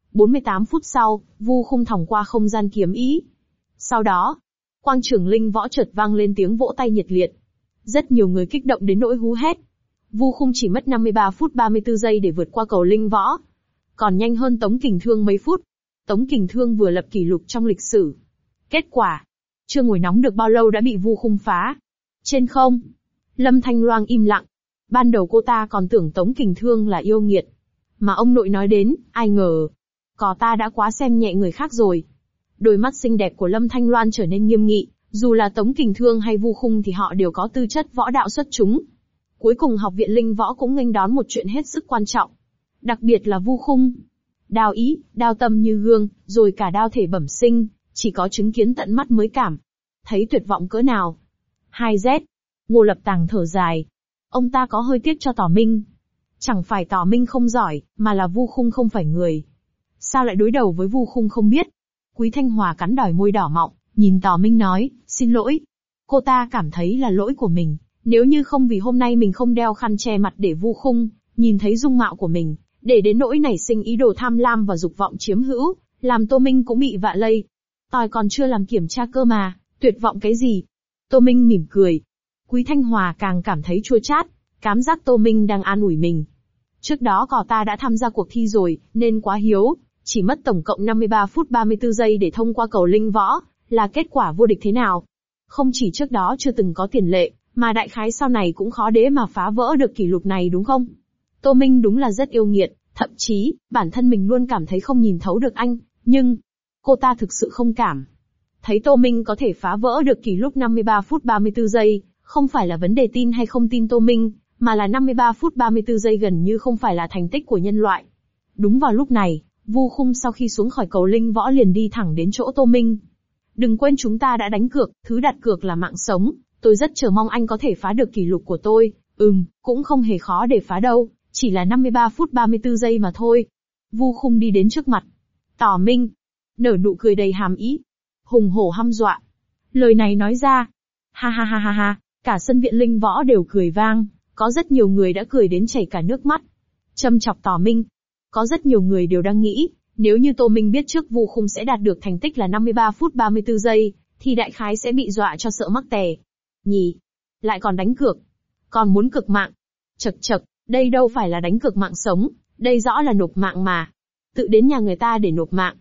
48 phút sau, Vu Khung thòng qua không gian kiếm ý. Sau đó, quang trường linh võ chợt vang lên tiếng vỗ tay nhiệt liệt. Rất nhiều người kích động đến nỗi hú hét. Vu Khung chỉ mất 53 phút 34 giây để vượt qua cầu linh võ. Còn nhanh hơn Tống Kình Thương mấy phút. Tống Kình Thương vừa lập kỷ lục trong lịch sử. Kết quả, chưa ngồi nóng được bao lâu đã bị Vu Khung phá. Trên không, Lâm Thanh Loan im lặng. Ban đầu cô ta còn tưởng Tống Kình Thương là yêu nghiệt. Mà ông nội nói đến, ai ngờ. Cò ta đã quá xem nhẹ người khác rồi. Đôi mắt xinh đẹp của Lâm Thanh Loan trở nên nghiêm nghị. Dù là Tống Kình Thương hay Vu Khung thì họ đều có tư chất võ đạo xuất chúng. Cuối cùng học viện linh võ cũng nghênh đón một chuyện hết sức quan trọng. Đặc biệt là Vu Khung. Đao ý, đao tâm như gương, rồi cả đao thể bẩm sinh, chỉ có chứng kiến tận mắt mới cảm. Thấy tuyệt vọng cỡ nào. 2Z. Ngô Lập Tàng thở dài. Ông ta có hơi tiếc cho Tỏ Minh. Chẳng phải Tỏ Minh không giỏi, mà là Vu Khung không phải người. Sao lại đối đầu với Vu Khung không biết. Quý Thanh Hòa cắn đòi môi đỏ mọng, nhìn Tỏ Minh nói, xin lỗi. Cô ta cảm thấy là lỗi của mình. Nếu như không vì hôm nay mình không đeo khăn che mặt để Vu Khung nhìn thấy dung mạo của mình, để đến nỗi nảy sinh ý đồ tham lam và dục vọng chiếm hữu, làm Tô Minh cũng bị vạ lây. Tôi còn chưa làm kiểm tra cơ mà, tuyệt vọng cái gì? Tô Minh mỉm cười. Quý Thanh Hòa càng cảm thấy chua chát, cảm giác Tô Minh đang an ủi mình. Trước đó cò ta đã tham gia cuộc thi rồi, nên quá hiếu, chỉ mất tổng cộng 53 phút 34 giây để thông qua cầu linh võ, là kết quả vô địch thế nào? Không chỉ trước đó chưa từng có tiền lệ, mà đại khái sau này cũng khó đế mà phá vỡ được kỷ lục này đúng không? Tô Minh đúng là rất yêu nghiệt, thậm chí, bản thân mình luôn cảm thấy không nhìn thấu được anh, nhưng, cô ta thực sự không cảm. Thấy Tô Minh có thể phá vỡ được kỷ lục 53 phút 34 giây, không phải là vấn đề tin hay không tin Tô Minh, mà là 53 phút 34 giây gần như không phải là thành tích của nhân loại. Đúng vào lúc này, Vu Khung sau khi xuống khỏi cầu linh võ liền đi thẳng đến chỗ Tô Minh. Đừng quên chúng ta đã đánh cược, thứ đặt cược là mạng sống, tôi rất chờ mong anh có thể phá được kỷ lục của tôi. Cũng không hề khó để phá đâu, chỉ là 53 phút 34 giây mà thôi. Vu Khung đi đến trước mặt. Tỏ Minh, nở nụ cười đầy hàm ý, hùng hổ hăm dọa. Lời này nói ra, ha ha ha ha ha, cả sân viện linh võ đều cười vang, có rất nhiều người đã cười đến chảy cả nước mắt. Châm chọc Tỏ Minh. Có rất nhiều người đều đang nghĩ, nếu như Tô Minh biết trước Vu Khung sẽ đạt được thành tích là 53 phút 34 giây, thì đại khái sẽ bị dọa cho sợ mắc tè. Nhỉ? Lại còn đánh cược. Còn muốn cược mạng. Chậc chậc, đây đâu phải là đánh cược mạng sống, đây rõ là nộp mạng mà. Tự đến nhà người ta để nộp mạng.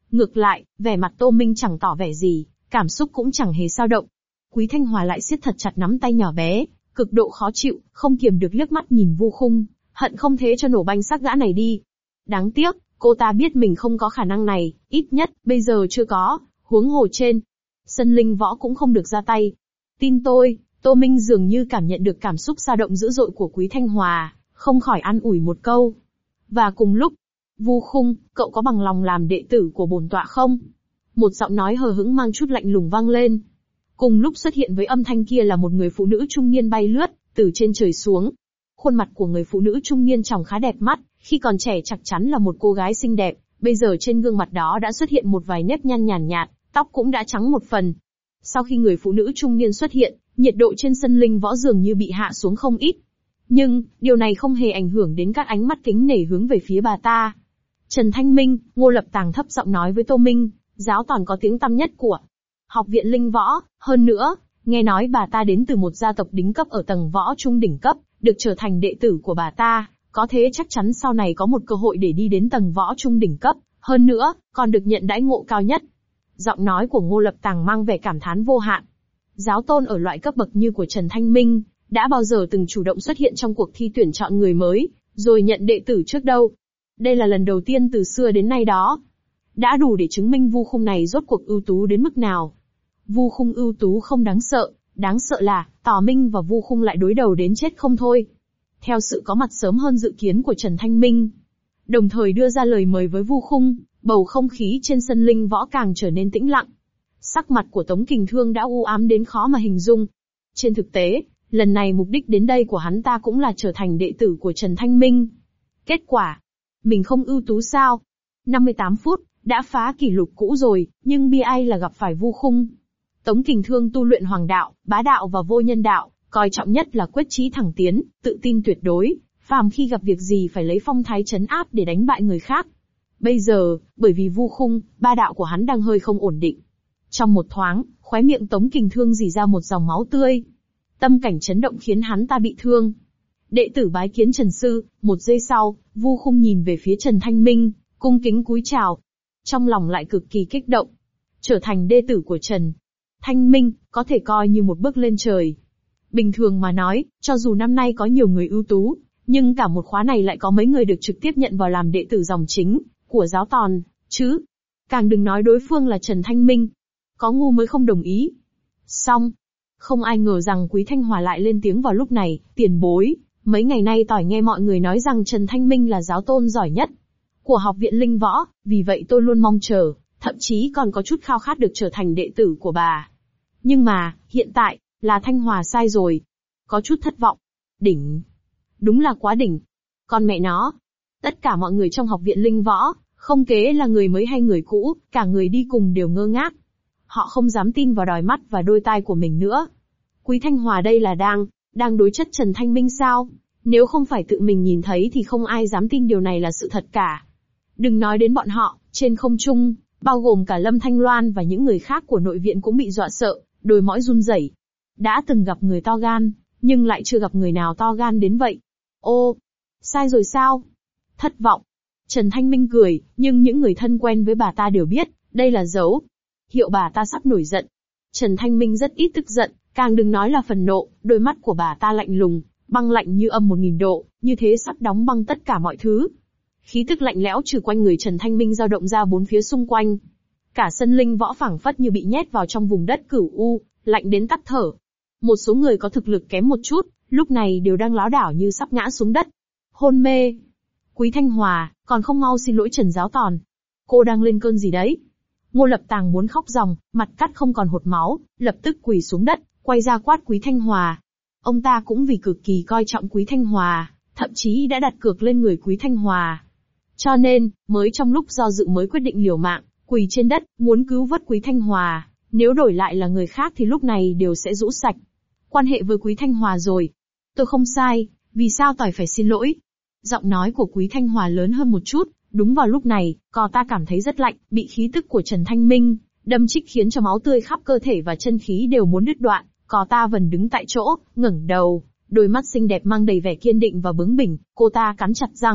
Ngược lại, vẻ mặt Tô Minh chẳng tỏ vẻ gì, cảm xúc cũng chẳng hề dao động. Quý Thanh Hòa lại siết thật chặt nắm tay nhỏ bé, cực độ khó chịu, không kiềm được liếc mắt nhìn Vu Khung, hận không thế cho nổ banh xác gã này đi. Đáng tiếc, cô ta biết mình không có khả năng này, ít nhất, bây giờ chưa có, huống hồ trên. Sân linh võ cũng không được ra tay. Tin tôi, Tô Minh dường như cảm nhận được cảm xúc dao động dữ dội của Quý Thanh Hòa, không khỏi an ủi một câu. Và cùng lúc, Vu Khung, cậu có bằng lòng làm đệ tử của bổn tọa không? Một giọng nói hờ hững mang chút lạnh lùng vang lên. Cùng lúc xuất hiện với âm thanh kia là một người phụ nữ trung niên bay lướt, từ trên trời xuống. Khuôn mặt của người phụ nữ trung niên trông khá đẹp mắt, khi còn trẻ chắc chắn là một cô gái xinh đẹp, bây giờ trên gương mặt đó đã xuất hiện một vài nếp nhăn nhàn nhạt, tóc cũng đã trắng một phần. Sau khi người phụ nữ trung niên xuất hiện, nhiệt độ trên sân linh võ dường như bị hạ xuống không ít. Nhưng, điều này không hề ảnh hưởng đến các ánh mắt kính nể hướng về phía bà ta. Trần Thanh Minh, Ngô Lập Tàng thấp giọng nói với Tô Minh, giáo toàn có tiếng tăm nhất của Học viện Linh Võ, hơn nữa, nghe nói bà ta đến từ một gia tộc đỉnh cấp ở tầng võ trung đỉnh cấp, được trở thành đệ tử của bà ta, có thế chắc chắn sau này có một cơ hội để đi đến tầng võ trung đỉnh cấp, hơn nữa, còn được nhận đãi ngộ cao nhất. Giọng nói của Ngô Lập Tàng mang vẻ cảm thán vô hạn. Giáo tôn ở loại cấp bậc như của Trần Thanh Minh, đã bao giờ từng chủ động xuất hiện trong cuộc thi tuyển chọn người mới, rồi nhận đệ tử trước đâu. Đây là lần đầu tiên từ xưa đến nay đó. Đã đủ để chứng minh Vu Khung này rốt cuộc ưu tú đến mức nào. Vu Khung ưu tú không đáng sợ là, Tào Minh và Vu Khung lại đối đầu đến chết không thôi. Theo sự có mặt sớm hơn dự kiến của Trần Thanh Minh, đồng thời đưa ra lời mời với Vu Khung, bầu không khí trên sân linh võ càng trở nên tĩnh lặng. Sắc mặt của Tống Kình Thương đã u ám đến khó mà hình dung. Trên thực tế, lần này mục đích đến đây của hắn ta cũng là trở thành đệ tử của Trần Thanh Minh. Kết quả, mình không ưu tú sao? 58 phút, đã phá kỷ lục cũ rồi, nhưng bi ai là gặp phải Vu Khung. Tống Kình Thương tu luyện hoàng đạo, bá đạo và vô nhân đạo, coi trọng nhất là quyết chí thẳng tiến, tự tin tuyệt đối, phàm khi gặp việc gì phải lấy phong thái trấn áp để đánh bại người khác. Bây giờ, bởi vì Vu Khung, ba đạo của hắn đang hơi không ổn định. Trong một thoáng, khóe miệng Tống Kình Thương rỉ ra một dòng máu tươi. Tâm cảnh chấn động khiến hắn ta bị thương. Đệ tử bái kiến Trần Sư, một giây sau, Vu Khung nhìn về phía Trần Thanh Minh, cung kính cúi chào. Trong lòng lại cực kỳ kích động. Trở thành đệ tử của Trần Thanh Minh, có thể coi như một bước lên trời. Bình thường mà nói, cho dù năm nay có nhiều người ưu tú, nhưng cả một khóa này lại có mấy người được trực tiếp nhận vào làm đệ tử dòng chính của giáo tòn, chứ. Càng đừng nói đối phương là Trần Thanh Minh. Có ngu mới không đồng ý. Xong. Không ai ngờ rằng Quý Thanh Hòa lại lên tiếng vào lúc này, tiền bối. Mấy ngày nay tỏi nghe mọi người nói rằng Trần Thanh Minh là giáo tôn giỏi nhất của Học viện Linh Võ, vì vậy tôi luôn mong chờ, thậm chí còn có chút khao khát được trở thành đệ tử của bà. Nhưng mà, hiện tại, là Thanh Hòa sai rồi. Có chút thất vọng. Đỉnh. Đúng là quá đỉnh. Con mẹ nó. Tất cả mọi người trong Học viện Linh Võ, không kế là người mới hay người cũ, cả người đi cùng đều ngơ ngác. Họ không dám tin vào đôi mắt và đôi tai của mình nữa. Quý Thanh Hòa đây là đang đối chất Trần Thanh Minh sao? Nếu không phải tự mình nhìn thấy thì không ai dám tin điều này là sự thật cả. Đừng nói đến bọn họ, trên không trung, bao gồm cả Lâm Thanh Loan và những người khác của nội viện cũng bị dọa sợ, đôi mõi run rẩy. Đã từng gặp người to gan, nhưng lại chưa gặp người nào to gan đến vậy. Ô, sai rồi sao? Thất vọng. Trần Thanh Minh cười, nhưng những người thân quen với bà ta đều biết, đây là dấu hiệu bà ta sắp nổi giận. Trần Thanh Minh rất ít tức giận, càng đừng nói là phần nộ, đôi mắt của bà ta lạnh lùng, băng lạnh như âm 1000 độ, như thế sắp đóng băng tất cả mọi thứ. Khí tức lạnh lẽo trừ quanh người Trần Thanh Minh dao động ra bốn phía xung quanh. Cả sân linh võ phảng phất như bị nhét vào trong vùng đất cửu u, lạnh đến tắt thở. Một số người có thực lực kém một chút, lúc này đều đang lảo đảo như sắp ngã xuống đất. Hôn mê. Quý Thanh Hòa, còn không mau xin lỗi Trần giáo tòn. Cô đang lên cơn gì đấy? Ngô Lập Tàng muốn khóc ròng, mặt cắt không còn hột máu, lập tức quỳ xuống đất, quay ra quát Quý Thanh Hòa. Ông ta cũng vì cực kỳ coi trọng Quý Thanh Hòa, thậm chí đã đặt cược lên người Quý Thanh Hòa. Cho nên, mới trong lúc do dự mới quyết định liều mạng, quỳ trên đất, muốn cứu vớt Quý Thanh Hòa. Nếu đổi lại là người khác thì lúc này đều sẽ rũ sạch quan hệ với Quý Thanh Hòa rồi. Tôi không sai, vì sao tỏi phải xin lỗi? Giọng nói của Quý Thanh Hòa lớn hơn một chút, đúng vào lúc này, cò ta cảm thấy rất lạnh, bị khí tức của Trần Thanh Minh đâm chích khiến cho máu tươi khắp cơ thể và chân khí đều muốn đứt đoạn, cò ta vẫn đứng tại chỗ, ngẩng đầu, đôi mắt xinh đẹp mang đầy vẻ kiên định và bướng bỉnh, cô ta cắn chặt răng,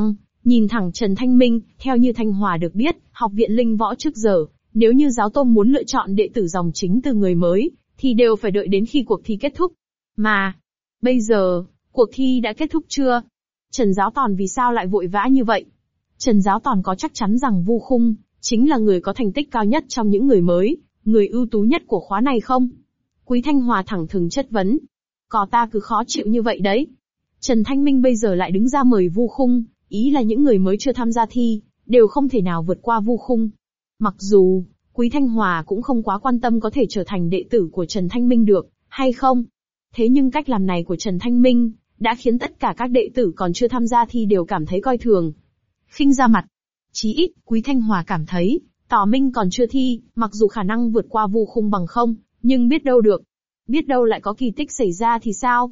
Nhìn thẳng Trần Thanh Minh, theo như Thanh Hòa được biết, học viện Linh Võ trước giờ, nếu như giáo tôn muốn lựa chọn đệ tử dòng chính từ người mới, thì đều phải đợi đến khi cuộc thi kết thúc. Mà, bây giờ, cuộc thi đã kết thúc chưa? Trần Giáo Tòn vì sao lại vội vã như vậy? Trần Giáo Tòn có chắc chắn rằng Vu Khung chính là người có thành tích cao nhất trong những người mới, người ưu tú nhất của khóa này không? Quý Thanh Hòa thẳng thừng chất vấn. Có ta cứ khó chịu như vậy đấy. Trần Thanh Minh bây giờ lại đứng ra mời Vu Khung, ý là những người mới chưa tham gia thi, đều không thể nào vượt qua Vu Khung. Mặc dù, Quý Thanh Hòa cũng không quá quan tâm có thể trở thành đệ tử của Trần Thanh Minh được, hay không. Thế nhưng cách làm này của Trần Thanh Minh, đã khiến tất cả các đệ tử còn chưa tham gia thi đều cảm thấy coi thường. Khinh ra mặt. Chí ít, Quý Thanh Hòa cảm thấy, Tỏ Minh còn chưa thi, mặc dù khả năng vượt qua Vu Khung bằng không, nhưng biết đâu được. Biết đâu lại có kỳ tích xảy ra thì sao?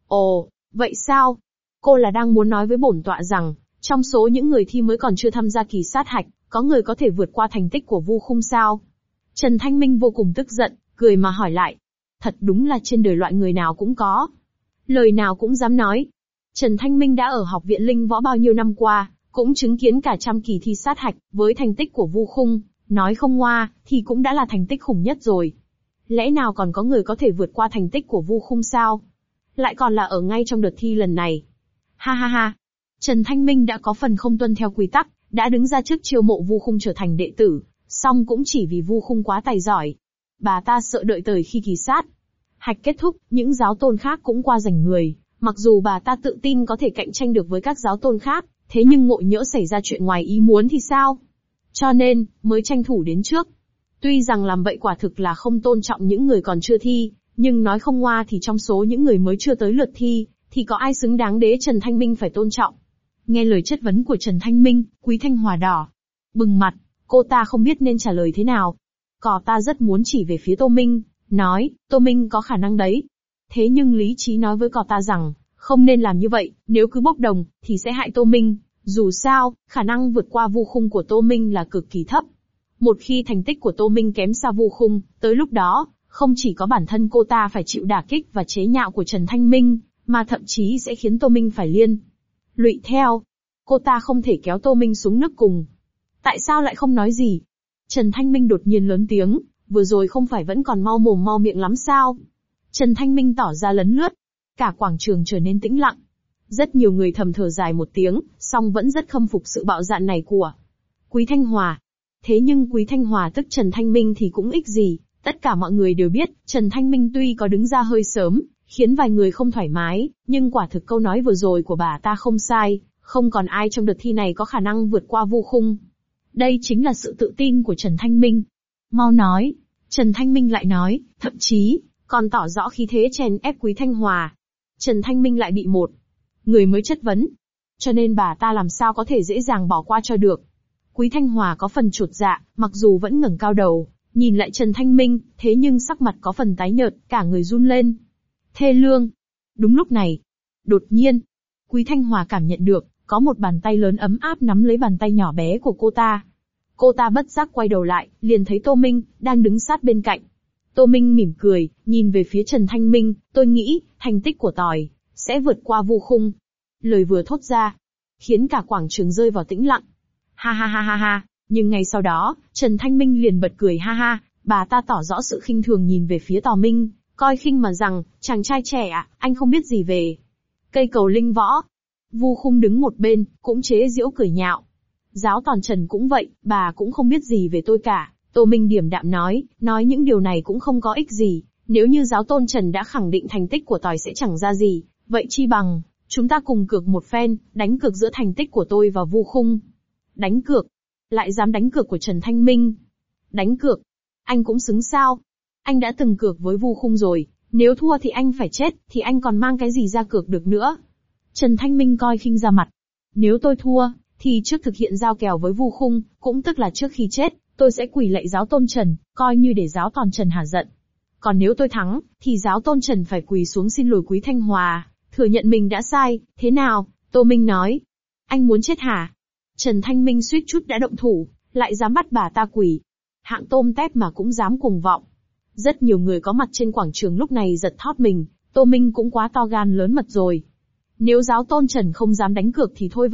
Ồ, vậy sao? Cô là đang muốn nói với bổn tọa rằng, trong số những người thi mới còn chưa tham gia kỳ sát hạch, có người có thể vượt qua thành tích của Vu Khung sao? Trần Thanh Minh vô cùng tức giận, cười mà hỏi lại. Thật đúng là trên đời loại người nào cũng có. Lời nào cũng dám nói. Trần Thanh Minh đã ở học viện Linh Võ bao nhiêu năm qua, cũng chứng kiến cả trăm kỳ thi sát hạch, với thành tích của Vu Khung, nói không ngoa, thì cũng đã là thành tích khủng nhất rồi. Lẽ nào còn có người có thể vượt qua thành tích của Vu Khung sao? Lại còn là ở ngay trong đợt thi lần này. Ha ha ha. Trần Thanh Minh đã có phần không tuân theo quy tắc, đã đứng ra trước chiêu mộ Vu Khung trở thành đệ tử, song cũng chỉ vì Vu Khung quá tài giỏi. Bà ta sợ đợi tới khi kỳ sát hạch kết thúc, những giáo tôn khác cũng qua giành người, mặc dù bà ta tự tin có thể cạnh tranh được với các giáo tôn khác, thế nhưng ngộ nhỡ xảy ra chuyện ngoài ý muốn thì sao? Cho nên, mới tranh thủ đến trước. Tuy rằng làm vậy quả thực là không tôn trọng những người còn chưa thi, nhưng nói không ngoa thì trong số những người mới chưa tới lượt thi, thì có ai xứng đáng để Trần Thanh Minh phải tôn trọng? Nghe lời chất vấn của Trần Thanh Minh, Quý Thanh Hòa đỏ bừng mặt, cô ta không biết nên trả lời thế nào. Cò ta rất muốn chỉ về phía Tô Minh, nói, Tô Minh có khả năng đấy. Thế nhưng lý trí nói với cò ta rằng, không nên làm như vậy, nếu cứ bốc đồng, thì sẽ hại Tô Minh. Dù sao, khả năng vượt qua Vu Khung của Tô Minh là cực kỳ thấp. Một khi thành tích của Tô Minh kém xa Vu Khung, tới lúc đó, không chỉ có bản thân cô ta phải chịu đả kích và chế nhạo của Trần Thanh Minh, mà thậm chí sẽ khiến Tô Minh phải liên lụy theo. Cô ta không thể kéo Tô Minh xuống nước cùng. Tại sao lại không nói gì? Trần Thanh Minh đột nhiên lớn tiếng, vừa rồi không phải vẫn còn mau mồm mau miệng lắm sao? Trần Thanh Minh tỏ ra lấn lướt. Cả quảng trường trở nên tĩnh lặng. Rất nhiều người thầm thở dài một tiếng, song vẫn rất khâm phục sự bạo dạn này của Quý Thanh Hòa. Thế nhưng Quý Thanh Hòa tức Trần Thanh Minh thì cũng ích gì, tất cả mọi người đều biết, Trần Thanh Minh tuy có đứng ra hơi sớm, khiến vài người không thoải mái, nhưng quả thực câu nói vừa rồi của bà ta không sai, không còn ai trong đợt thi này có khả năng vượt qua Vu Khung. Đây chính là sự tự tin của Trần Thanh Minh. Mau nói, Trần Thanh Minh lại nói, thậm chí, còn tỏ rõ khí thế chèn ép Quý Thanh Hòa. Trần Thanh Minh lại bị một người mới chất vấn. Cho nên bà ta làm sao có thể dễ dàng bỏ qua cho được. Quý Thanh Hòa có phần chột dạ, mặc dù vẫn ngẩng cao đầu, nhìn lại Trần Thanh Minh, thế nhưng sắc mặt có phần tái nhợt, cả người run lên. Thê lương. Đúng lúc này, đột nhiên, Quý Thanh Hòa cảm nhận được, có một bàn tay lớn ấm áp nắm lấy bàn tay nhỏ bé của cô ta. Cô ta bất giác quay đầu lại, liền thấy Tô Minh, đang đứng sát bên cạnh. Tô Minh mỉm cười, nhìn về phía Trần Thanh Minh, tôi nghĩ, thành tích của tỏi sẽ vượt qua Vu Khung. Lời vừa thốt ra, khiến cả quảng trường rơi vào tĩnh lặng. Ha ha ha ha ha, nhưng ngay sau đó, Trần Thanh Minh liền bật cười ha ha, bà ta tỏ rõ sự khinh thường nhìn về phía Tò Minh, coi khinh mà rằng, chàng trai trẻ ạ, anh không biết gì về cây cầu linh võ. Vu Khung đứng một bên, cũng chế giễu cười nhạo. Giáo Tòn Trần cũng vậy, bà cũng không biết gì về tôi cả. Tô Minh điềm đạm nói những điều này cũng không có ích gì, nếu như giáo tôn Trần đã khẳng định thành tích của tỏi sẽ chẳng ra gì, vậy chi bằng, chúng ta cùng cược một phen, đánh cược giữa thành tích của tôi và Vu Khung. Đánh cược? Lại dám đánh cược của Trần Thanh Minh? Đánh cược? Anh cũng xứng sao? Anh đã từng cược với Vu Khung rồi, nếu thua thì anh phải chết, thì anh còn mang cái gì ra cược được nữa? Trần Thanh Minh coi khinh ra mặt. Nếu tôi thua, thì trước thực hiện giao kèo với Vu Khung, cũng tức là trước khi chết, tôi sẽ quỳ lạy giáo tôn Trần, coi như để giáo Tòn Trần hả giận. Còn nếu tôi thắng, thì giáo tôn Trần phải quỳ xuống xin lỗi Quý Thanh Hòa, thừa nhận mình đã sai, thế nào? Tô Minh nói. Anh muốn chết hả? Trần Thanh Minh suýt chút đã động thủ, lại dám bắt bà ta quỳ. Hạng tôm tép mà cũng dám cuồng vọng. Rất nhiều người có mặt trên quảng trường lúc này giật thót mình, Tô Minh cũng quá to gan lớn mật rồi. Nếu giáo tôn Trần không dám đánh cược thì thôi vậy,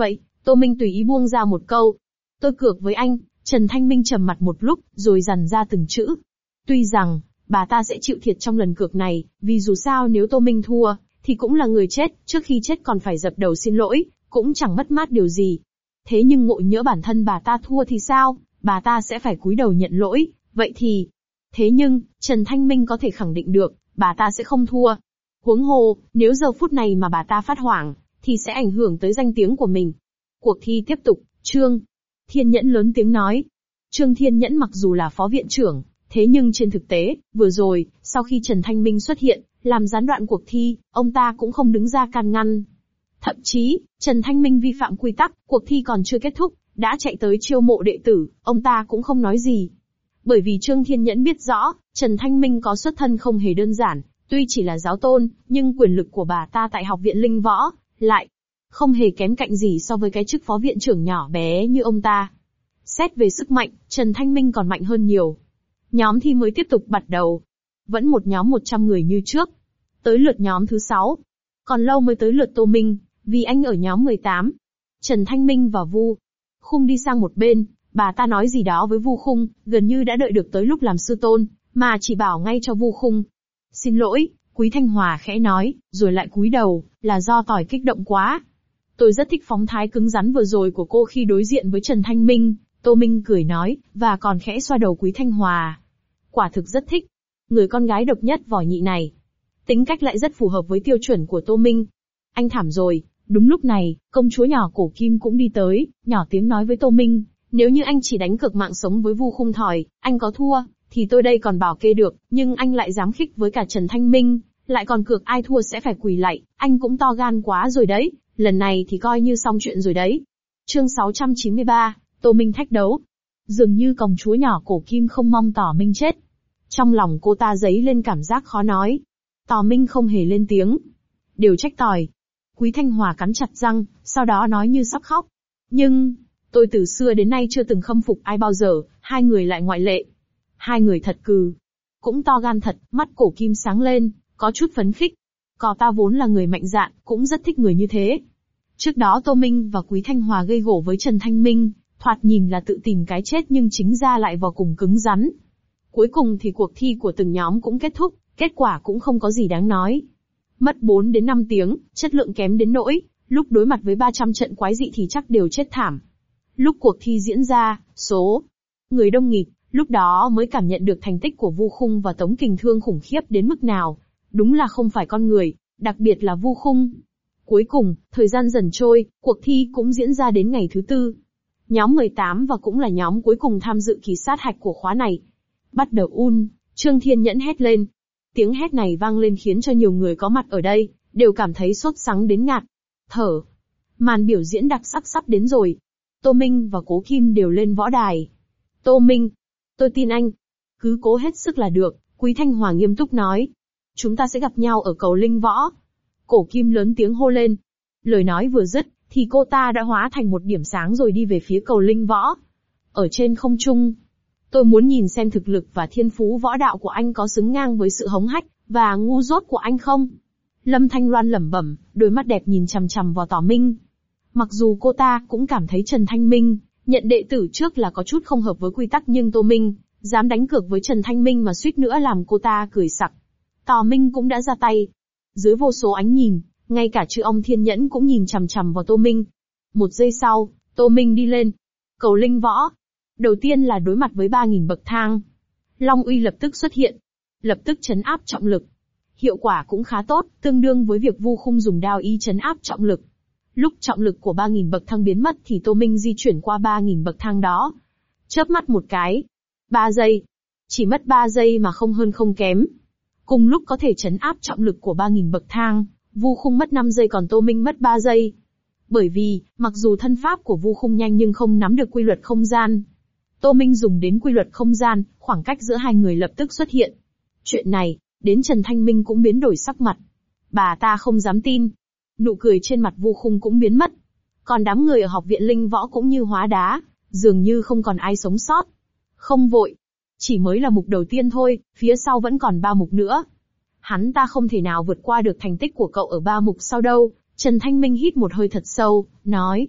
Tô Minh tùy ý buông ra một câu. Tôi cược với anh. Trần Thanh Minh trầm mặt một lúc, rồi dằn ra từng chữ. Tuy rằng, bà ta sẽ chịu thiệt trong lần cược này, vì dù sao nếu Tô Minh thua, thì cũng là người chết, trước khi chết còn phải dập đầu xin lỗi, cũng chẳng mất mát điều gì. Thế nhưng ngộ nhỡ bản thân bà ta thua thì sao, bà ta sẽ phải cúi đầu nhận lỗi, vậy thì... Thế nhưng, Trần Thanh Minh có thể khẳng định được, bà ta sẽ không thua. Huống hồ, nếu giờ phút này mà bà ta phát hoảng, thì sẽ ảnh hưởng tới danh tiếng của mình. Cuộc thi tiếp tục, Trương Thiên Nhẫn lớn tiếng nói. Trương Thiên Nhẫn mặc dù là phó viện trưởng, thế nhưng trên thực tế, vừa rồi, sau khi Trần Thanh Minh xuất hiện, làm gián đoạn cuộc thi, ông ta cũng không đứng ra can ngăn. Thậm chí, Trần Thanh Minh vi phạm quy tắc, cuộc thi còn chưa kết thúc, đã chạy tới chiêu mộ đệ tử, ông ta cũng không nói gì. Bởi vì Trương Thiên Nhẫn biết rõ, Trần Thanh Minh có xuất thân không hề đơn giản, tuy chỉ là giáo tôn, nhưng quyền lực của bà ta tại học viện Linh Võ, lại không hề kém cạnh gì so với cái chức phó viện trưởng nhỏ bé như ông ta. Xét về sức mạnh, Trần Thanh Minh còn mạnh hơn nhiều. Nhóm thi mới tiếp tục bắt đầu. Vẫn một nhóm 100 người như trước. Tới lượt nhóm thứ 6. Còn lâu mới tới lượt Tô Minh, vì anh ở nhóm 18. Trần Thanh Minh và Vu Khung đi sang một bên, bà ta nói gì đó với Vu Khung, gần như đã đợi được tới lúc làm sư tôn, mà chỉ bảo ngay cho Vu Khung. Xin lỗi, Quý Thanh Hòa khẽ nói, rồi lại cúi đầu, là do tỏi kích động quá. Tôi rất thích phóng thái cứng rắn vừa rồi của cô khi đối diện với Trần Thanh Minh, Tô Minh cười nói, và còn khẽ xoa đầu Quý Thanh Hòa. Quả thực rất thích. Người con gái độc nhất vỏ nhị này. Tính cách lại rất phù hợp với tiêu chuẩn của Tô Minh. Anh thảm rồi. Đúng lúc này, công chúa nhỏ Cổ Kim cũng đi tới, nhỏ tiếng nói với Tô Minh, nếu như anh chỉ đánh cược mạng sống với Vu Khung Thỏi, anh có thua, thì tôi đây còn bảo kê được, nhưng anh lại dám khích với cả Trần Thanh Minh, lại còn cược ai thua sẽ phải quỳ lạy, anh cũng to gan quá rồi đấy, lần này thì coi như xong chuyện rồi đấy. Chương 693, Tô Minh thách đấu. Dường như công chúa nhỏ Cổ Kim không mong Tỏ Minh chết. Trong lòng cô ta dấy lên cảm giác khó nói. Tỏ Minh không hề lên tiếng. Đều trách tỏi. Quý Thanh Hòa cắn chặt răng, sau đó nói như sắp khóc. Nhưng, tôi từ xưa đến nay chưa từng khâm phục ai bao giờ, hai người lại ngoại lệ. Hai người thật cừ. Cũng to gan thật, mắt Cổ Kim sáng lên, có chút phấn khích. Cò ta vốn là người mạnh dạn, cũng rất thích người như thế. Trước đó Tô Minh và Quý Thanh Hòa gây gổ với Trần Thanh Minh, thoạt nhìn là tự tìm cái chết nhưng chính ra lại vào cùng cứng rắn. Cuối cùng thì cuộc thi của từng nhóm cũng kết thúc, kết quả cũng không có gì đáng nói. Mất 4 đến 5 tiếng, chất lượng kém đến nỗi, lúc đối mặt với 300 trận quái dị thì chắc đều chết thảm. Lúc cuộc thi diễn ra, số người đông nghịt, lúc đó mới cảm nhận được thành tích của Vu Khung và Tống Kình Thương khủng khiếp đến mức nào. Đúng là không phải con người, đặc biệt là Vu Khung. Cuối cùng, thời gian dần trôi, cuộc thi cũng diễn ra đến ngày thứ 4. Nhóm 18 và cũng là nhóm cuối cùng tham dự kỳ sát hạch của khóa này. Bắt đầu Trương Thiên Nhẫn hét lên. Tiếng hét này vang lên khiến cho nhiều người có mặt ở đây, đều cảm thấy sốt sắng đến ngạt thở. Màn biểu diễn đặc sắc sắp đến rồi. Tô Minh và Cố Kim đều lên võ đài. Tô Minh, tôi tin anh. Cứ cố hết sức là được, Quý Thanh Hòa nghiêm túc nói. Chúng ta sẽ gặp nhau ở cầu Linh Võ. Cổ Kim lớn tiếng hô lên. Lời nói vừa dứt, thì cô ta đã hóa thành một điểm sáng rồi đi về phía cầu Linh Võ. Ở trên không trung, tôi muốn nhìn xem thực lực và thiên phú võ đạo của anh có xứng ngang với sự hống hách và ngu dốt của anh không? Lâm Thanh Loan lẩm bẩm, đôi mắt đẹp nhìn chằm chằm vào Tỏ Minh. Mặc dù cô ta cũng cảm thấy Trần Thanh Minh nhận đệ tử trước là có chút không hợp với quy tắc, nhưng Tô Minh dám đánh cược với Trần Thanh Minh mà suýt nữa làm cô ta cười sặc. Tỏ Minh cũng đã ra tay. Dưới vô số ánh nhìn, ngay cả chư ông Thiên Nhẫn cũng nhìn chằm chằm vào Tô Minh. Một giây sau, Tô Minh đi lên cầu Linh Võ. Đầu tiên là đối mặt với 3.000 bậc thang. Long uy lập tức xuất hiện, lập tức trấn áp trọng lực. Hiệu quả cũng khá tốt, tương đương với việc Vu Khung dùng đao y trấn áp trọng lực. Lúc trọng lực của 3.000 bậc thang biến mất thì Tô Minh di chuyển qua 3.000 bậc thang đó. Chớp mắt một cái. 3 giây. Chỉ mất 3 giây mà không hơn không kém. Cùng lúc có thể trấn áp trọng lực của 3.000 bậc thang, Vu Khung mất 5 giây còn Tô Minh mất 3 giây. Bởi vì, mặc dù thân pháp của Vu Khung nhanh nhưng không nắm được quy luật không gian. Tô Minh dùng đến quy luật không gian, khoảng cách giữa hai người lập tức xuất hiện. Chuyện này, đến Trần Thanh Minh cũng biến đổi sắc mặt. Bà ta không dám tin. Nụ cười trên mặt Vu Khung cũng biến mất. Còn đám người ở học viện Linh Võ cũng như hóa đá, dường như không còn ai sống sót. Không vội. Chỉ mới là mục đầu tiên thôi, phía sau vẫn còn 3 mục nữa. Hắn ta không thể nào vượt qua được thành tích của cậu ở 3 mục sau đâu. Trần Thanh Minh hít một hơi thật sâu, nói.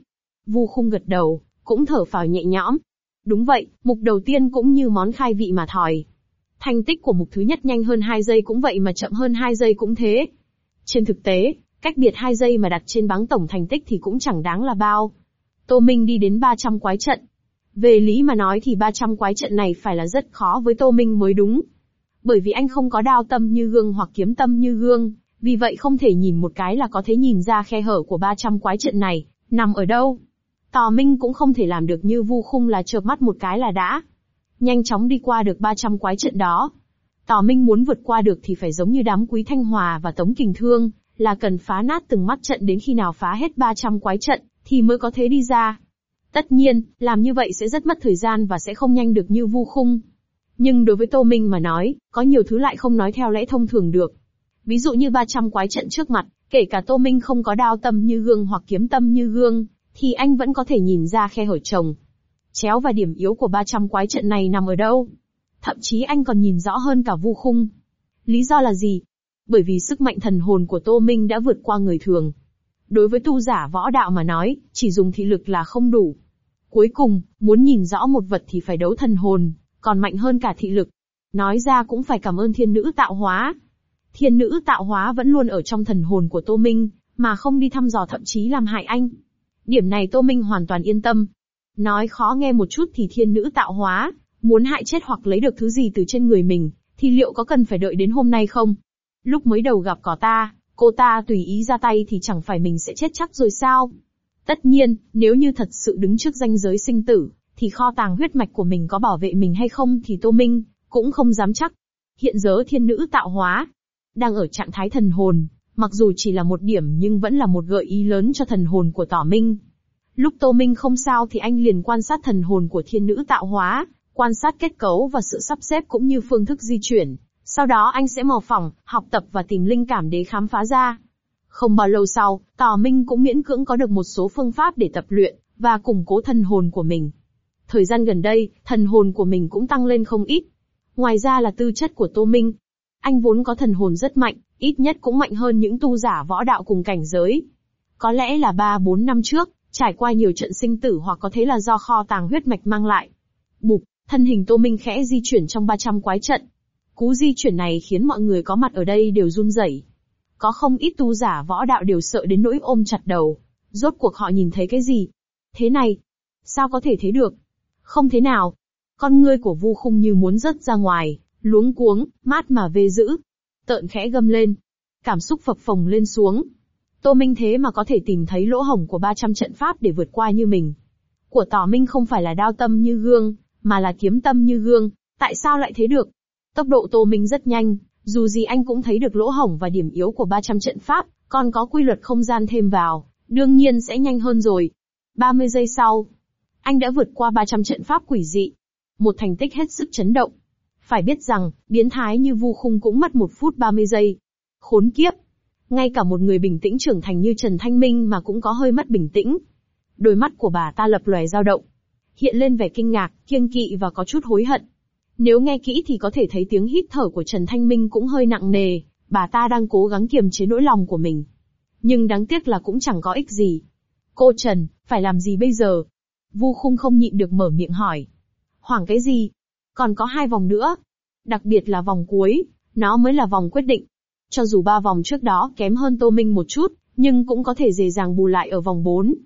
Vu Khung gật đầu, cũng thở phào nhẹ nhõm. Đúng vậy, mục đầu tiên cũng như món khai vị mà thòi. Thành tích của mục thứ nhất nhanh hơn 2 giây cũng vậy mà chậm hơn 2 giây cũng thế. Trên thực tế, cách biệt 2 giây mà đặt trên bảng tổng thành tích thì cũng chẳng đáng là bao. Tô Minh đi đến 300 quái trận. Về lý mà nói thì 300 quái trận này phải là rất khó với Tô Minh mới đúng. Bởi vì anh không có đao tâm như gương hoặc kiếm tâm như gương, vì vậy không thể nhìn một cái là có thể nhìn ra khe hở của 300 quái trận này, nằm ở đâu. Tào Minh cũng không thể làm được như Vu Khung là chợp mắt một cái là đã nhanh chóng đi qua được 300 quái trận đó. Tào Minh muốn vượt qua được thì phải giống như đám Quý Thanh Hòa và Tống Kình Thương, là cần phá nát từng mắt trận đến khi nào phá hết 300 quái trận, thì mới có thể đi ra. Tất nhiên, làm như vậy sẽ rất mất thời gian và sẽ không nhanh được như Vu Khung. Nhưng đối với Tô Minh mà nói, có nhiều thứ lại không nói theo lẽ thông thường được. Ví dụ như 300 quái trận trước mặt, kể cả Tô Minh không có đao tâm như gương hoặc kiếm tâm như gương, thì anh vẫn có thể nhìn ra khe hở trồng chéo và điểm yếu của 300 quái trận này nằm ở đâu. Thậm chí anh còn nhìn rõ hơn cả Vu Khung. Lý do là gì? Bởi vì sức mạnh thần hồn của Tô Minh đã vượt qua người thường. Đối với tu giả võ đạo mà nói, chỉ dùng thị lực là không đủ. Cuối cùng, muốn nhìn rõ một vật thì phải đấu thần hồn, còn mạnh hơn cả thị lực. Nói ra cũng phải cảm ơn thiên nữ tạo hóa. Thiên nữ tạo hóa vẫn luôn ở trong thần hồn của Tô Minh, mà không đi thăm dò thậm chí làm hại anh. Điểm này Tô Minh hoàn toàn yên tâm. Nói khó nghe một chút thì thiên nữ tạo hóa, muốn hại chết hoặc lấy được thứ gì từ trên người mình, thì liệu có cần phải đợi đến hôm nay không? Lúc mới đầu gặp cô ta tùy ý ra tay thì chẳng phải mình sẽ chết chắc rồi sao? Tất nhiên, nếu như thật sự đứng trước ranh giới sinh tử, thì kho tàng huyết mạch của mình có bảo vệ mình hay không thì Tô Minh cũng không dám chắc. Hiện giờ thiên nữ tạo hóa đang ở trạng thái thần hồn, mặc dù chỉ là một điểm nhưng vẫn là một gợi ý lớn cho thần hồn của Tỏ Minh. Lúc Tô Minh không sao thì anh liền quan sát thần hồn của thiên nữ tạo hóa, quan sát kết cấu và sự sắp xếp cũng như phương thức di chuyển. Sau đó anh sẽ mò phỏng, học tập và tìm linh cảm để khám phá ra. Không bao lâu sau, Tào Minh cũng miễn cưỡng có được một số phương pháp để tập luyện và củng cố thần hồn của mình. Thời gian gần đây, thần hồn của mình cũng tăng lên không ít. Ngoài ra là tư chất của Tô Minh. Anh vốn có thần hồn rất mạnh, ít nhất cũng mạnh hơn những tu giả võ đạo cùng cảnh giới. Có lẽ là 3-4 năm trước, trải qua nhiều trận sinh tử hoặc có thể là do kho tàng huyết mạch mang lại. Bụp, thân hình Tô Minh khẽ di chuyển trong 300 quái trận. Cú di chuyển này khiến mọi người có mặt ở đây đều run rẩy. Có không ít tu giả võ đạo đều sợ đến nỗi ôm chặt đầu. Rốt cuộc họ nhìn thấy cái gì? Thế này? Sao có thể thế được? Không thế nào. Con ngươi của Vu Khung như muốn rớt ra ngoài, luống cuống, mát mà vê dữ. Tợn khẽ gầm lên. Cảm xúc phập phồng lên xuống. Tô Minh thế mà có thể tìm thấy lỗ hổng của 300 trận pháp để vượt qua như mình. Của Tỏ Minh không phải là đao tâm như gương, mà là kiếm tâm như gương. Tại sao lại thế được? Tốc độ Tô Minh rất nhanh, dù gì anh cũng thấy được lỗ hổng và điểm yếu của 300 trận pháp, còn có quy luật không gian thêm vào, đương nhiên sẽ nhanh hơn rồi. 30 giây sau, anh đã vượt qua 300 trận pháp quỷ dị. Một thành tích hết sức chấn động. Phải biết rằng, biến thái như Vu Khung cũng mất 1 phút 30 giây. Khốn kiếp! Ngay cả một người bình tĩnh trưởng thành như Trần Thanh Minh mà cũng có hơi mất bình tĩnh. Đôi mắt của bà ta lập lòe dao động, hiện lên vẻ kinh ngạc, kiêng kỵ và có chút hối hận. Nếu nghe kỹ thì có thể thấy tiếng hít thở của Trần Thanh Minh cũng hơi nặng nề, bà ta đang cố gắng kiềm chế nỗi lòng của mình. Nhưng đáng tiếc là cũng chẳng có ích gì. Cô Trần, phải làm gì bây giờ? Vu Khung không nhịn được mở miệng hỏi. Hoảng cái gì? Còn có 2 vòng nữa. Đặc biệt là vòng cuối, nó mới là vòng quyết định. Cho dù 3 vòng trước đó kém hơn Tô Minh một chút, nhưng cũng có thể dễ dàng bù lại ở vòng 4.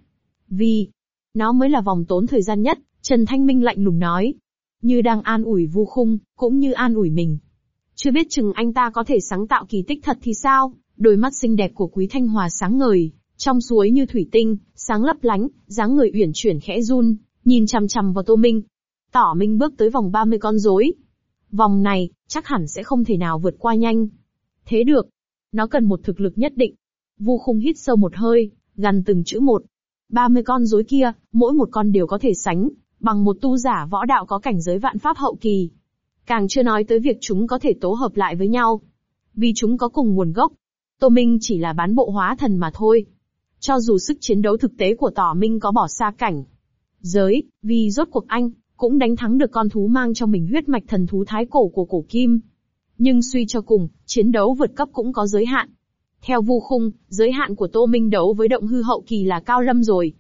Vì nó mới là vòng tốn thời gian nhất, Trần Thanh Minh lạnh lùng nói. Như đang an ủi Vu Khung, cũng như an ủi mình. Chưa biết chừng anh ta có thể sáng tạo kỳ tích thật thì sao? Đôi mắt xinh đẹp của Quý Thanh Hòa sáng ngời, trong suối như thủy tinh, sáng lấp lánh, dáng người uyển chuyển khẽ run, nhìn chằm chằm vào Tô Minh. Tỏ Minh bước tới vòng 30 con rối. Vòng này, chắc hẳn sẽ không thể nào vượt qua nhanh. Thế được. Nó cần một thực lực nhất định. Vu Khung hít sâu một hơi, gằn từng chữ một. 30 con rối kia, mỗi một con đều có thể sánh bằng một tu giả võ đạo có cảnh giới vạn pháp hậu kỳ. Càng chưa nói tới việc chúng có thể tố hợp lại với nhau. Vì chúng có cùng nguồn gốc. Tô Minh chỉ là bán bộ hóa thần mà thôi. Cho dù sức chiến đấu thực tế của Tỏ Minh có bỏ xa cảnh giới, vì rốt cuộc anh cũng đánh thắng được con thú mang trong mình huyết mạch thần thú thái cổ của cổ kim. Nhưng suy cho cùng, chiến đấu vượt cấp cũng có giới hạn. Theo Vu Khung, giới hạn của Tô Minh đấu với động hư hậu kỳ là cao lâm rồi.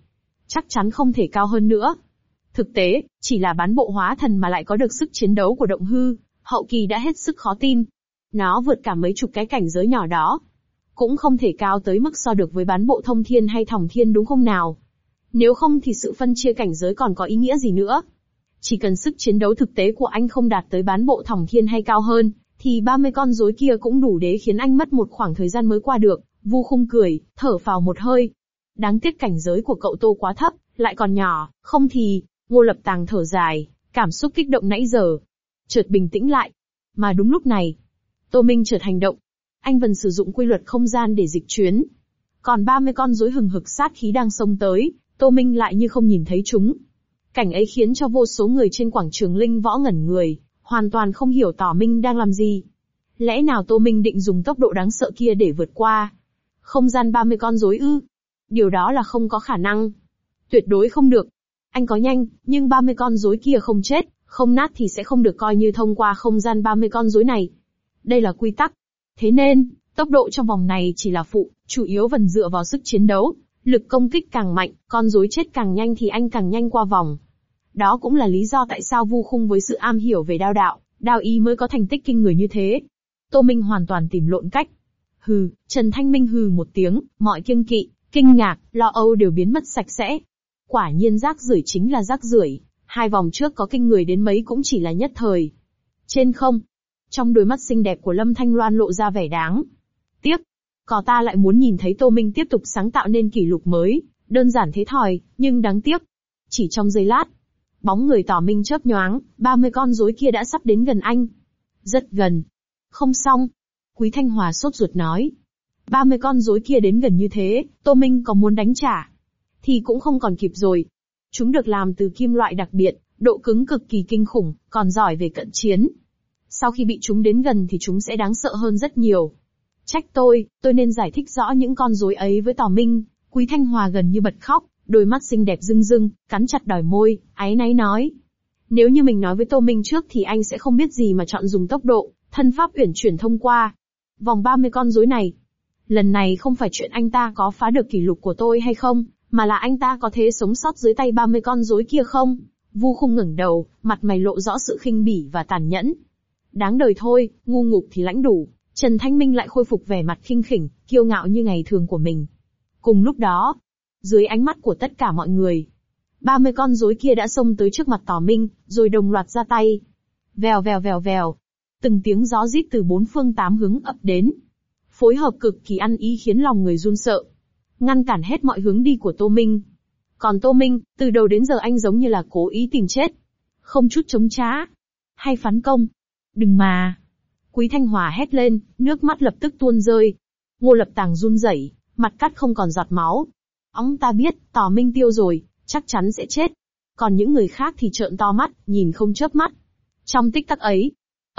chắc chắn không thể cao hơn nữa. Thực tế, chỉ là bán bộ hóa thần mà lại có được sức chiến đấu của động hư, hậu kỳ đã hết sức khó tin. Nó vượt cả mấy chục cái cảnh giới nhỏ đó. Cũng không thể cao tới mức so được với bán bộ thông thiên hay thòng thiên đúng không nào? Nếu không thì sự phân chia cảnh giới còn có ý nghĩa gì nữa? Chỉ cần sức chiến đấu thực tế của anh không đạt tới bán bộ thòng thiên hay cao hơn, thì 30 con rối kia cũng đủ để khiến anh mất một khoảng thời gian mới qua được. Vu Khung cười, thở phào một hơi. Đáng tiếc cảnh giới của cậu Tô quá thấp, lại còn nhỏ, không thì... Ngô Lập Tàng thở dài, cảm xúc kích động nãy giờ. Chợt bình tĩnh lại. Mà đúng lúc này, Tô Minh chợt hành động. Anh Vân sử dụng quy luật không gian để dịch chuyển. Còn 30 con rối hừng hực sát khí đang xông tới, Tô Minh lại như không nhìn thấy chúng. Cảnh ấy khiến cho vô số người trên quảng trường Linh Võ ngẩn người, hoàn toàn không hiểu Tỏ Minh đang làm gì. Lẽ nào Tô Minh định dùng tốc độ đáng sợ kia để vượt qua không gian 30 con rối ư? Điều đó là không có khả năng. Tuyệt đối không được. Anh có nhanh, nhưng 30 con rối kia không chết, không nát thì sẽ không được coi như thông qua không gian 30 con rối này. Đây là quy tắc. Thế nên, tốc độ trong vòng này chỉ là phụ, chủ yếu vẫn dựa vào sức chiến đấu. Lực công kích càng mạnh, con rối chết càng nhanh thì anh càng nhanh qua vòng. Đó cũng là lý do tại sao Vu Khung với sự am hiểu về đao đạo, đao ý mới có thành tích kinh người như thế. Tô Minh hoàn toàn tìm lộn cách. Hừ, Trần Thanh Minh hừ một tiếng, mọi kiêng kỵ, kinh ngạc, lo âu đều biến mất sạch sẽ. Quả nhiên rác rưởi chính là rác rưởi, 2 vòng trước có kinh người đến mấy cũng chỉ là nhất thời. Trên không, trong đôi mắt xinh đẹp của Lâm Thanh Loan lộ ra vẻ đáng tiếc. Có ta lại muốn nhìn thấy Tô Minh tiếp tục sáng tạo nên kỷ lục mới, đơn giản thế thòi, nhưng đáng tiếc. Chỉ trong giây lát, bóng người Tỏ Minh chớp nhoáng, 30 con rối kia đã sắp đến gần anh. Rất gần. Không xong. Quý Thanh Hòa sốt ruột nói. 30 con rối kia đến gần như thế, Tô Minh có muốn đánh trả thì cũng không còn kịp rồi. Chúng được làm từ kim loại đặc biệt, độ cứng cực kỳ kinh khủng, còn giỏi về cận chiến. Sau khi bị chúng đến gần thì chúng sẽ đáng sợ hơn rất nhiều. Trách tôi nên giải thích rõ những con rối ấy với Tỏ Minh. Quý Thanh Hòa gần như bật khóc, đôi mắt xinh đẹp rưng rưng, cắn chặt đòi môi, áy náy nói. Nếu như mình nói với Tô Minh trước thì anh sẽ không biết gì mà chọn dùng tốc độ, thân pháp uyển chuyển thông qua vòng 30 con rối này. Lần này không phải chuyện anh ta có phá được kỷ lục của tôi hay không, mà là anh ta có thể sống sót dưới tay 30 con rối kia không? Vu Khung ngẩng đầu, mặt mày lộ rõ sự khinh bỉ và tàn nhẫn. Đáng đời thôi, ngu ngục thì lãnh đủ. Trần Thanh Minh lại khôi phục vẻ mặt khinh khỉnh, kiêu ngạo như ngày thường của mình. Cùng lúc đó, dưới ánh mắt của tất cả mọi người, 30 con rối kia đã xông tới trước mặt Tỏ Minh, rồi đồng loạt ra tay. Vèo vèo vèo vèo. Từng tiếng gió rít từ 4 phương 8 hướng ập đến. Phối hợp cực kỳ ăn ý khiến lòng người run sợ. Ngăn cản hết mọi hướng đi của Tô Minh. Còn Tô Minh, từ đầu đến giờ anh giống như là cố ý tìm chết. Không chút chống trá. Hay phản công. Đừng mà. Quý Thanh Hòa hét lên, nước mắt lập tức tuôn rơi. Ngô Lập Tàng run rẩy, mặt cắt không còn giọt máu. Ông ta biết, Tỏ Minh tiêu rồi, chắc chắn sẽ chết. Còn những người khác thì trợn to mắt, nhìn không chớp mắt. Trong tích tắc ấy,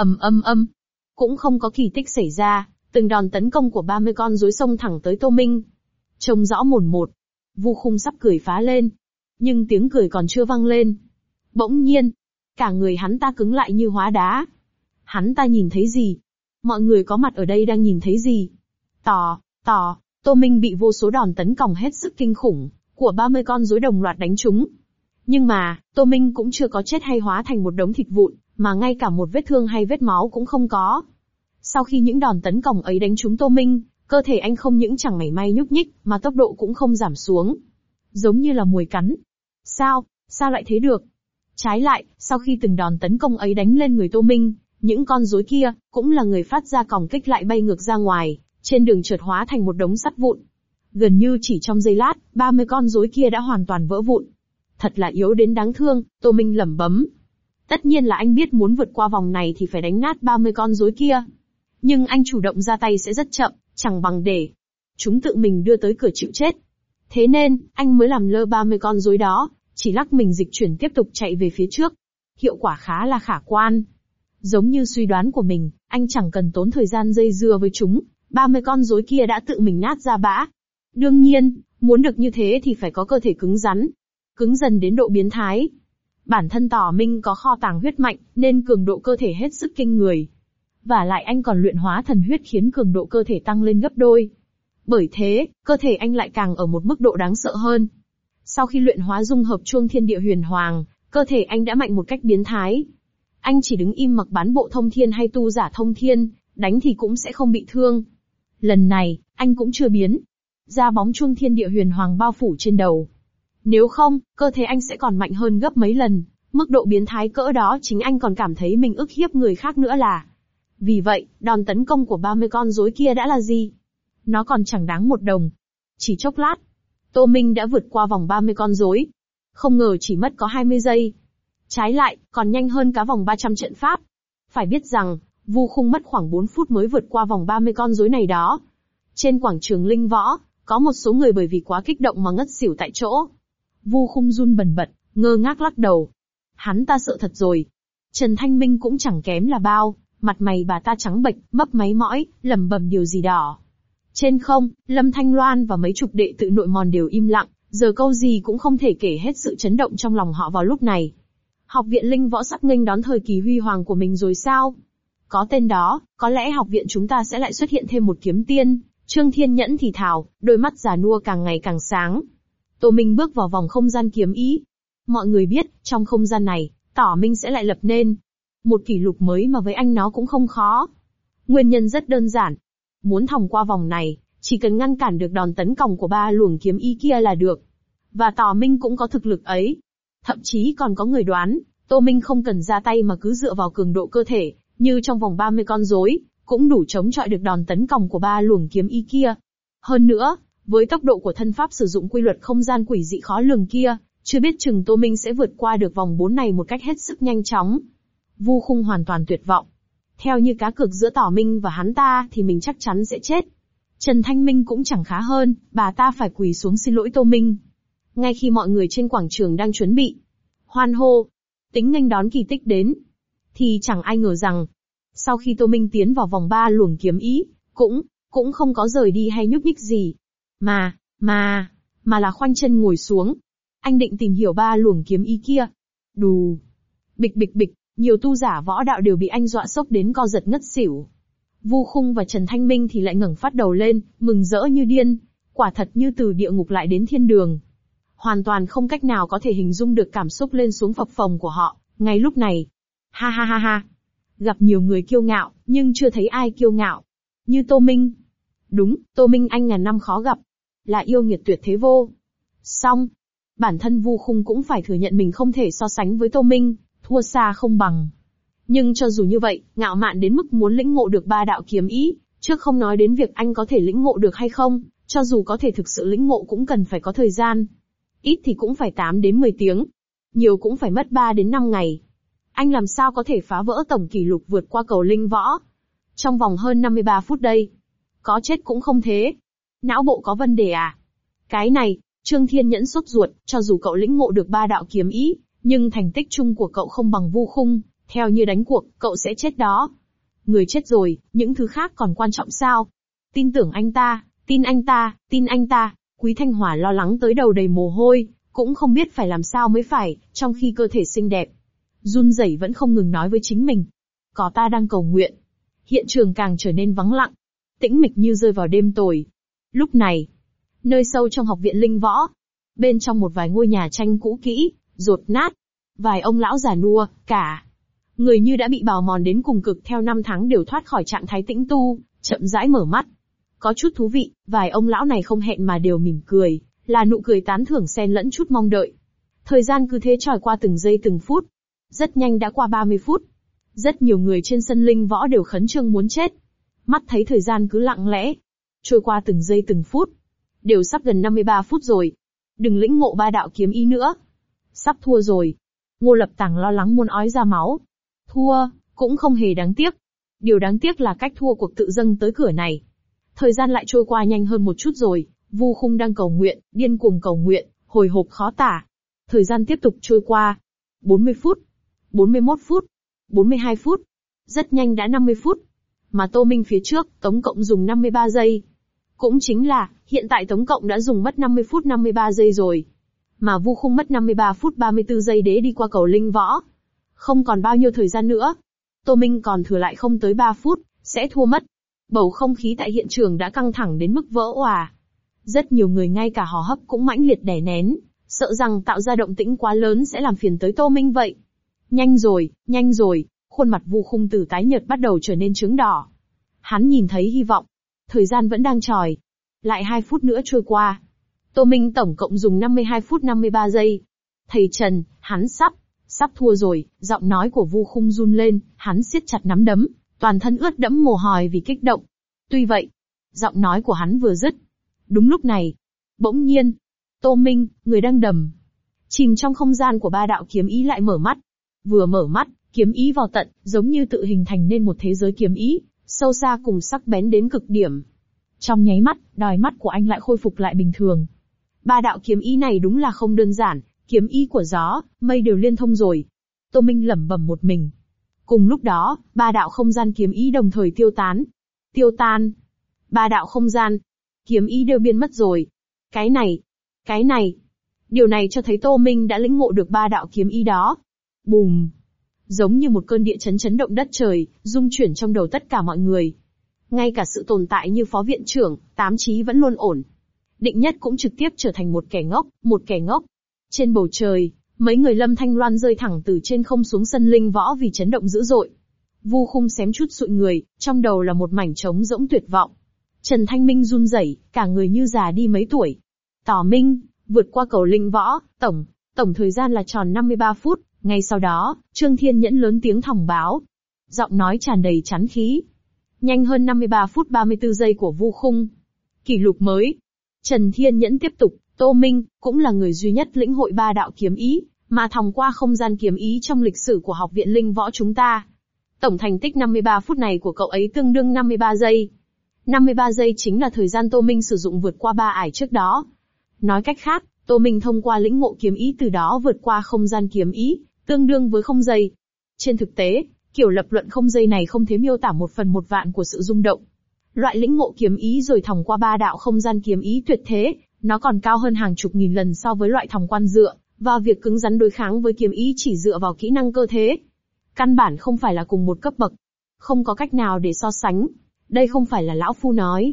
cũng không có kỳ tích xảy ra, từng đòn tấn công của 30 con rối xông thẳng tới Tô Minh. Trông rõ mồn một. Vu Khung sắp cười phá lên. Nhưng tiếng cười còn chưa vang lên. Bỗng nhiên, cả người hắn ta cứng lại như hóa đá. Hắn ta nhìn thấy gì? Mọi người có mặt ở đây đang nhìn thấy gì? Tô Minh bị vô số đòn tấn công hết sức kinh khủng của 30 con rối đồng loạt đánh trúng. Nhưng mà, Tô Minh cũng chưa có chết hay hóa thành một đống thịt vụn, mà ngay cả một vết thương hay vết máu cũng không có. Sau khi những đòn tấn công ấy đánh trúng Tô Minh, cơ thể anh không những chẳng mảy may nhúc nhích, mà tốc độ cũng không giảm xuống. Giống như là muỗi cắn. Sao lại thế được? Trái lại, sau khi từng đòn tấn công ấy đánh lên người Tô Minh, những con rối kia, cũng là người phát ra còng kích lại bay ngược ra ngoài, trên đường chợt hóa thành một đống sắt vụn. Gần như chỉ trong giây lát, 30 con rối kia đã hoàn toàn vỡ vụn. Thật là yếu đến đáng thương, Tô Minh lẩm bẩm. Tất nhiên là anh biết muốn vượt qua vòng này thì phải đánh nát 30 con rối kia. Nhưng anh chủ động ra tay sẽ rất chậm, chẳng bằng để chúng tự mình đưa tới cửa chịu chết. Thế nên, anh mới làm lơ 30 con rối đó, chỉ lắc mình dịch chuyển tiếp tục chạy về phía trước. Hiệu quả khá là khả quan. Giống như suy đoán của mình, anh chẳng cần tốn thời gian dây dưa với chúng, 30 con rối kia đã tự mình nát ra bã. Đương nhiên, muốn được như thế thì phải có cơ thể cứng rắn. Cứng dần đến độ biến thái. Bản thân Tỏ Minh có kho tàng huyết mạnh, nên cường độ cơ thể hết sức kinh người. Và lại anh còn luyện hóa thần huyết khiến cường độ cơ thể tăng lên gấp đôi. Bởi thế, cơ thể anh lại càng ở một mức độ đáng sợ hơn. Sau khi luyện hóa dung hợp chuông thiên địa huyền hoàng, cơ thể anh đã mạnh một cách biến thái. Anh chỉ đứng im mặc bán bộ thông thiên hay tu giả thông thiên, đánh thì cũng sẽ không bị thương. Lần này, anh cũng chưa biến. Da bóng chuông thiên địa huyền hoàng bao phủ trên đầu. Nếu không, cơ thể anh sẽ còn mạnh hơn gấp mấy lần. Mức độ biến thái cỡ đó chính anh còn cảm thấy mình ức hiếp người khác nữa là. Vì vậy, đòn tấn công của 30 con rối kia đã là gì? Nó còn chẳng đáng một đồng. Chỉ chốc lát, Tô Minh đã vượt qua vòng 30 con rối. Không ngờ chỉ mất có 20 giây. Trái lại, còn nhanh hơn cả vòng 300 trận pháp. Phải biết rằng, Vu Khung mất khoảng 4 phút mới vượt qua vòng 30 con rối này đó. Trên quảng trường Linh Võ, có một số người bởi vì quá kích động mà ngất xỉu tại chỗ. Vu Khung run bần bật, ngơ ngác lắc đầu. Hắn ta sợ thật rồi. Trần Thanh Minh cũng chẳng kém là bao, mặt mày bà ta trắng bệch, mấp máy mỏi, lẩm bẩm điều gì đó. Trên không, Lâm Thanh Loan và mấy chục đệ tử nội mòn đều im lặng, giờ câu gì cũng không thể kể hết sự chấn động trong lòng họ vào lúc này. Học viện Linh Võ sắp nghênh đón thời kỳ huy hoàng của mình rồi sao? Có tên đó, có lẽ học viện chúng ta sẽ lại xuất hiện thêm một kiếm tiên. Trương Thiên Nhẫn thì thào, đôi mắt già nua càng ngày càng sáng. Tô Minh bước vào vòng không gian kiếm ý. Mọi người biết, trong không gian này, Tỏ Minh sẽ lại lập nên một kỷ lục mới mà với anh nó cũng không khó. Nguyên nhân rất đơn giản. Muốn thòng qua vòng này, chỉ cần ngăn cản được đòn tấn công của 3 luồng kiếm ý kia là được. Và Tỏ Minh cũng có thực lực ấy. Thậm chí còn có người đoán, Tô Minh không cần ra tay mà cứ dựa vào cường độ cơ thể, như trong vòng 30 con rối, cũng đủ chống chọi được đòn tấn công của 3 luồng kiếm ý kia. Hơn nữa, với tốc độ của thân pháp sử dụng quy luật không gian quỷ dị khó lường kia, chưa biết chừng Tô Minh sẽ vượt qua được vòng 4 này một cách hết sức nhanh chóng. Vu Khung hoàn toàn tuyệt vọng. Theo như cá cược giữa Tỏ Minh và hắn ta thì mình chắc chắn sẽ chết. Trần Thanh Minh cũng chẳng khá hơn, bà ta phải quỳ xuống xin lỗi Tô Minh. Ngay khi mọi người trên quảng trường đang chuẩn bị hoan hô, tính nghênh đón kỳ tích đến, thì chẳng ai ngờ rằng, sau khi Tô Minh tiến vào vòng 3 luồng kiếm ý, cũng không có rời đi hay nhúc nhích gì. Mà là khoanh chân ngồi xuống. Anh định tìm hiểu 3 luồng kiếm ý kia. Đù. Bịch bịch bịch, nhiều tu giả võ đạo đều bị anh dọa sốc đến co giật ngất xỉu. Vu Khung và Trần Thanh Minh thì lại ngẩng phát đầu lên, mừng rỡ như điên. Quả thật như từ địa ngục lại đến thiên đường. Hoàn toàn không cách nào có thể hình dung được cảm xúc lên xuống phập phồng của họ, ngay lúc này. Ha ha ha ha. Gặp nhiều người kiêu ngạo, nhưng chưa thấy ai kiêu ngạo như Tô Minh. Đúng, Tô Minh anh ngàn năm khó gặp. Là yêu nghiệt tuyệt thế vô song. Bản thân Vu Khung cũng phải thừa nhận mình không thể so sánh với Tô Minh, thua xa không bằng. Nhưng cho dù như vậy, ngạo mạn đến mức muốn lĩnh ngộ được 3 đạo kiếm ý, trước không nói đến việc anh có thể lĩnh ngộ được hay không, cho dù có thể thực sự lĩnh ngộ cũng cần phải có thời gian. Ít thì cũng phải 8 đến 10 tiếng. Nhiều cũng phải mất 3 đến 5 ngày. Anh làm sao có thể phá vỡ tổng kỷ lục vượt qua cầu Linh Võ trong vòng hơn 53 phút đây? Có chết cũng không thế. Não bộ có vấn đề à? Cái này, Trương Thiên Nhẫn sốt ruột, cho dù cậu lĩnh ngộ được 3 đạo kiếm ý, nhưng thành tích chung của cậu không bằng Vu Khung, theo như đánh cuộc, cậu sẽ chết đó. Người chết rồi, những thứ khác còn quan trọng sao? Tin tưởng anh ta, tin anh ta, tin anh ta. Quý Thanh Hòa lo lắng tới đầu đầy mồ hôi, cũng không biết phải làm sao mới phải, trong khi cơ thể xinh đẹp. Run rẩy vẫn không ngừng nói với chính mình. Có ta đang cầu nguyện. Hiện trường càng trở nên vắng lặng, tĩnh mịch như rơi vào đêm tối. Lúc này, nơi sâu trong học viện Linh Võ, bên trong một vài ngôi nhà tranh cũ kỹ, dột nát, vài ông lão già nua, cả người như đã bị bào mòn đến cùng cực theo 5 tháng đều thoát khỏi trạng thái tĩnh tu, chậm rãi mở mắt. Có chút thú vị, vài ông lão này không hẹn mà đều mỉm cười, là nụ cười tán thưởng xen lẫn chút mong đợi. Thời gian cứ thế trôi qua từng giây từng phút. Rất nhanh đã qua 30 phút. Rất nhiều người trên sân Linh Võ đều khẩn trương muốn chết. Mắt thấy thời gian cứ lặng lẽ trôi qua từng giây từng phút. Đều sắp gần 53 phút rồi. Đừng lĩnh ngộ 3 đạo kiếm ý nữa. Sắp thua rồi. Ngô Lập Tàng lo lắng muốn ói ra máu. Thua, cũng không hề đáng tiếc. Điều đáng tiếc là cách thua cuộc tự dâng tới cửa này. Thời gian lại trôi qua nhanh hơn một chút rồi. Vu Khung đang cầu nguyện, điên cuồng cầu nguyện, hồi hộp khó tả. Thời gian tiếp tục trôi qua. 40 phút. 41 phút. 42 phút. Rất nhanh đã 50 phút. Mà Tô Minh phía trước, tổng cộng dùng 53 giây. Cũng chính là, hiện tại tổng cộng đã dùng mất 50 phút 53 giây rồi. Mà Vu Khung mất 53 phút 34 giây để đi qua cầu Linh Võ. Không còn bao nhiêu thời gian nữa. Tô Minh còn thừa lại không tới 3 phút, sẽ thua mất. Bầu không khí tại hiện trường đã căng thẳng đến mức vỡ òa. Rất nhiều người ngay cả hò hấp cũng mãnh liệt đè nén, sợ rằng tạo ra động tĩnh quá lớn sẽ làm phiền tới Tô Minh vậy. Nhanh rồi, khuôn mặt Vu Khung từ tái nhợt bắt đầu trở nên chướng đỏ. Hắn nhìn thấy hy vọng. Thời gian vẫn đang tròi. Lại 2 phút nữa trôi qua. Tô Minh tổng cộng dùng 52 phút 53 giây. Thầy Trần, hắn sắp thua rồi, giọng nói của Vu Khung run lên, hắn siết chặt nắm đấm, toàn thân ướt đẫm mồ hôi vì kích động. Tuy vậy, giọng nói của hắn vừa dứt. Đúng lúc này, bỗng nhiên, Tô Minh, người đang đầm chìm trong không gian của 3 đạo kiếm ý lại mở mắt. Vừa mở mắt, kiếm ý vào tận, giống như tự hình thành nên một thế giới kiếm ý, sâu xa cùng sắc bén đến cực điểm. Trong nháy mắt, đôi mắt của anh lại khôi phục lại bình thường. 3 đạo kiếm ý này đúng là không đơn giản, kiếm ý của gió, mây đều liên thông rồi. Tô Minh lẩm bẩm một mình. Cùng lúc đó, 3 đạo không gian kiếm ý đồng thời tiêu tan. 3 đạo không gian kiếm ý đều biến mất rồi. Cái này. Điều này cho thấy Tô Minh đã lĩnh ngộ được 3 đạo kiếm ý đó. Bùm. Giống như một cơn địa chấn chấn động đất trời, rung chuyển trong đầu tất cả mọi người. Ngay cả sự tồn tại như phó viện trưởng, Tám Chí vẫn luôn ổn. Định Nhất cũng trực tiếp trở thành một kẻ ngốc. Trên bầu trời, mấy người Lâm Thanh Loan rơi thẳng từ trên không xuống sân linh võ vì chấn động dữ dội. Vu Khung xém chút sụi người, trong đầu là một mảnh trống rỗng tuyệt vọng. Trần Thanh Minh run rẩy, cả người như già đi mấy tuổi. Tỏ Minh, vượt qua cầu linh võ, tổng thời gian là tròn 53 phút, ngay sau đó, Trương Thiên Nhẫn lớn tiếng thông báo. Giọng nói tràn đầy chán khí. Nhanh hơn 53 phút 34 giây của Vu Khung. Kỷ lục mới. Trần Thiên Nhẫn tiếp tục, Tô Minh, cũng là người duy nhất lĩnh hội 3 đạo kiếm ý, mà thòng qua không gian kiếm ý trong lịch sử của học viện linh võ chúng ta. Tổng thành tích 53 phút này của cậu ấy tương đương 53 giây. 53 giây chính là thời gian Tô Minh sử dụng vượt qua 3 ải trước đó. Nói cách khác, Tô Minh thông qua lĩnh ngộ kiếm ý từ đó vượt qua không gian kiếm ý, tương đương với 0 giây. Trên thực tế, kiểu lập luận 0 giây này không thể miêu tả 1/1 của sự rung động. Loại lĩnh ngộ kiếm ý rồi thòng qua 3 đạo không gian kiếm ý tuyệt thế, nó còn cao hơn hàng chục nghìn lần so với loại thòng quan dựa vào việc cứng rắn đối kháng với kiếm ý chỉ dựa vào kỹ năng cơ thế. Căn bản không phải là cùng một cấp bậc. Không có cách nào để so sánh. Đây không phải là lão phu nói,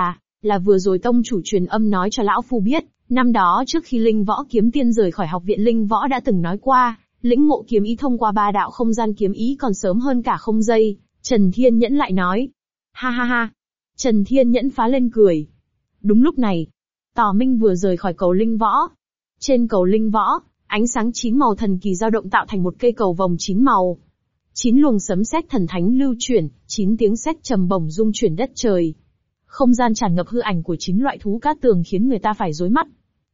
là vừa rồi tông chủ truyền âm nói cho lão phu biết, năm đó trước khi Linh Võ Kiếm Tiên rời khỏi học viện Linh Võ đã từng nói qua, lĩnh ngộ kiếm ý thông qua 3 đạo không gian kiếm ý còn sớm hơn cả 0 giây. Trần Thiên Nhẫn lại nói. Ha ha ha. Trần Thiên Nhẫn phá lên cười. Đúng lúc này, Tỏ Minh vừa rời khỏi cầu Linh Võ. Trên cầu Linh Võ, ánh sáng 9 màu thần kỳ dao động tạo thành một cây cầu vòng 9 màu. 9 luồng sấm sét thần thánh lưu chuyển, 9 tiếng sét trầm bổng rung chuyển đất trời. Không gian tràn ngập hư ảnh của 9 loại thú cát tường khiến người ta phải rối mắt.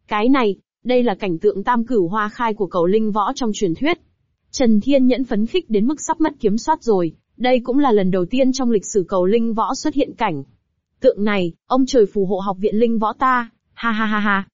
Đây là cảnh tượng tam cửu hoa khai của cầu Linh Võ trong truyền thuyết. Trần Thiên Nhẫn phấn khích đến mức sắp mất kiểm soát rồi, đây cũng là lần đầu tiên trong lịch sử cầu Linh Võ xuất hiện cảnh tượng này, ông trời phù hộ học viện Linh Võ ta, ha ha ha ha.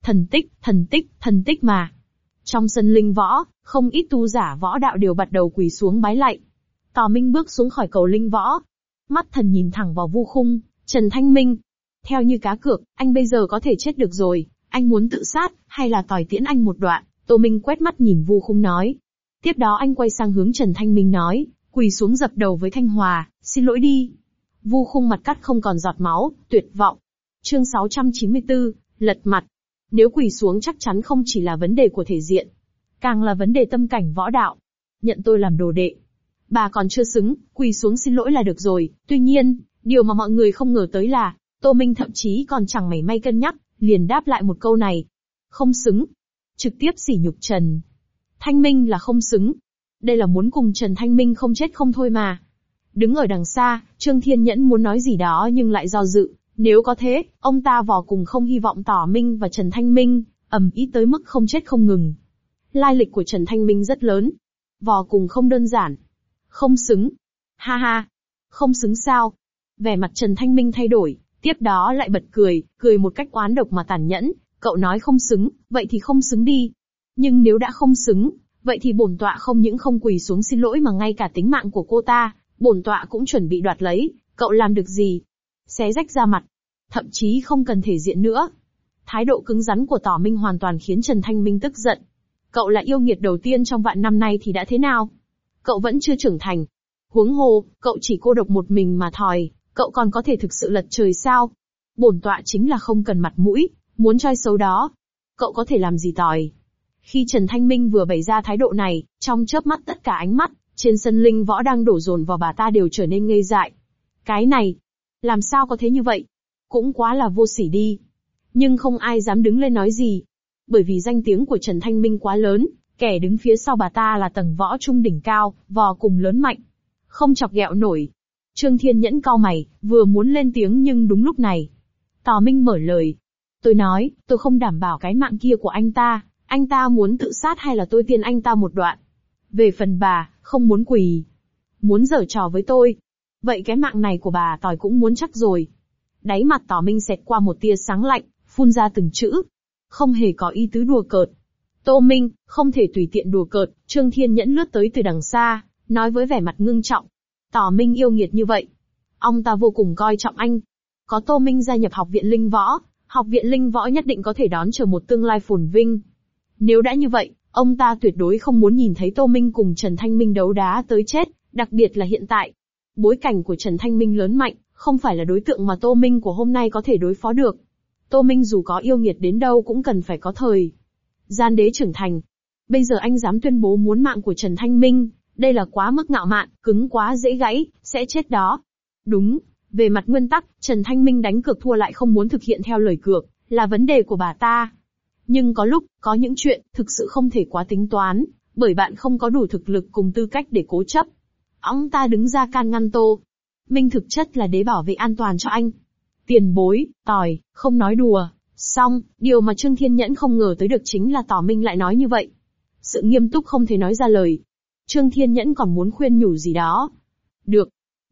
Thần tích mà. Trong sân Linh Võ, không ít tu giả võ đạo đều bắt đầu quỳ xuống bái lạy. Tỏ Minh bước xuống khỏi cầu Linh Võ. Mắt thần nhìn thẳng vào Vu Khung, Trần Thanh Minh. Theo như cá cược, anh bây giờ có thể chết được rồi, anh muốn tự sát, hay là tỏi tiễn anh một đoạn? Tô Minh quét mắt nhìn Vu Khung nói. Tiếp đó anh quay sang hướng Trần Thanh Minh nói, quỳ xuống dập đầu với Thanh Hòa, xin lỗi đi. Vu Khung mặt cắt không còn giọt máu, tuyệt vọng. Chương 694, lật mặt. Nếu quỳ xuống chắc chắn không chỉ là vấn đề của thể diện, càng là vấn đề tâm cảnh võ đạo. Nhận tôi làm đồ đệ. Bà còn chưa xứng, quỳ xuống xin lỗi là được rồi. Tuy nhiên, điều mà mọi người không ngờ tới là, Tô Minh thậm chí còn chẳng mảy may cân nhắc, liền đáp lại một câu này. Không xứng. Trực tiếp sỉ nhục Trần Thanh Minh là không xứng. Đây là muốn cùng Trần Thanh Minh không chết không thôi mà. Đứng ở đằng xa, Trương Thiên Nhẫn muốn nói gì đó nhưng lại do dự. Nếu có thế, ông ta vò cùng không hy vọng Tỏ Minh và Trần Thanh Minh ầm ĩ tới mức không chết không ngừng. Lai lịch của Trần Thanh Minh rất lớn. Vò cùng không đơn giản. Không xứng. Ha ha. Không xứng sao? Vẻ mặt Trần Thanh Minh thay đổi, tiếp đó lại bật cười, cười một cách oán độc mà tàn nhẫn. Cậu nói không xứng, vậy thì không xứng đi. Nhưng nếu đã không xứng, vậy thì bổn tọa không những không quỳ xuống xin lỗi mà ngay cả tính mạng của cô ta, bổn tọa cũng chuẩn bị đoạt lấy. Cậu làm được gì? Xé rách da mặt. Thậm chí không cần thể diện nữa. Thái độ cứng rắn của Tỏ Minh hoàn toàn khiến Trần Thanh Minh tức giận. Cậu là yêu nghiệt đầu tiên trong vạn năm nay thì đã thế nào? Cậu vẫn chưa trưởng thành. Huống hồ, cậu chỉ cô độc một mình mà thòi, cậu còn có thể thực sự lật trời sao? Bổn tọa chính là không cần mặt mũi, muốn choi xấu đó. Cậu có thể làm gì tỏi? Khi Trần Thanh Minh vừa bày ra thái độ này, trong chớp mắt tất cả ánh mắt trên sân linh võ đang đổ dồn vào bà ta đều trở nên ngây dại. Cái này, làm sao có thế như vậy? Cũng quá là vô sỉ đi. Nhưng không ai dám đứng lên nói gì. Bởi vì danh tiếng của Trần Thanh Minh quá lớn, kẻ đứng phía sau bà ta là tầng võ trung đỉnh cao, vò cùng lớn mạnh. Không chọc ghẹo nổi. Trương Thiên Nhẫn cau mày, vừa muốn lên tiếng nhưng đúng lúc này. Tào Minh mở lời. Tôi nói, tôi không đảm bảo cái mạng kia của anh ta muốn tự sát hay là tôi tiên anh ta một đoạn. Về phần bà, không muốn quỳ. Muốn giở trò với tôi. Vậy cái mạng này của bà tỏi cũng muốn chắc rồi. Đáy mặt Tào Minh xẹt qua một tia sáng lạnh, phun ra từng chữ. Không hề có ý tứ đùa cợt. Tô Minh, không thể tùy tiện đùa cợt. Trương Thiên Nhẫn lướt tới từ đằng xa, nói với vẻ mặt ngưng trọng. Tào Minh yêu nghiệt như vậy. Ông ta vô cùng coi trọng anh. Có Tô Minh gia nhập học viện linh võ, học viện linh võ nhất định có thể đón chờ một tương lai phồn vinh. Nếu đã như vậy, ông ta tuyệt đối không muốn nhìn thấy Tô Minh cùng Trần Thanh Minh đấu đá tới chết, đặc biệt là hiện tại. Bối cảnh của Trần Thanh Minh lớn mạnh, không phải là đối tượng mà Tô Minh của hôm nay có thể đối phó được. Tô Minh dù có yêu nghiệt đến đâu cũng cần phải có thời gian đế trưởng thành. Bây giờ anh dám tuyên bố muốn mạng của Trần Thanh Minh, đây là quá mức ngạo mạn, cứng quá dễ gãy, sẽ chết đó. Đúng, về mặt nguyên tắc, Trần Thanh Minh đánh cược thua lại không muốn thực hiện theo lời cược, là vấn đề của bà ta. Nhưng có lúc, có những chuyện, thực sự không thể quá tính toán, bởi bạn không có đủ thực lực cùng tư cách để cố chấp. Ông ta đứng ra can ngăn Tô Minh thực chất là để bảo vệ an toàn cho anh. Tiền bối, tỏi, không nói đùa. Xong, điều mà Trương Thiên Nhẫn không ngờ tới được chính là Tào Minh lại nói như vậy. Sự nghiêm túc không thể nói ra lời. Trương Thiên Nhẫn còn muốn khuyên nhủ gì đó. Được.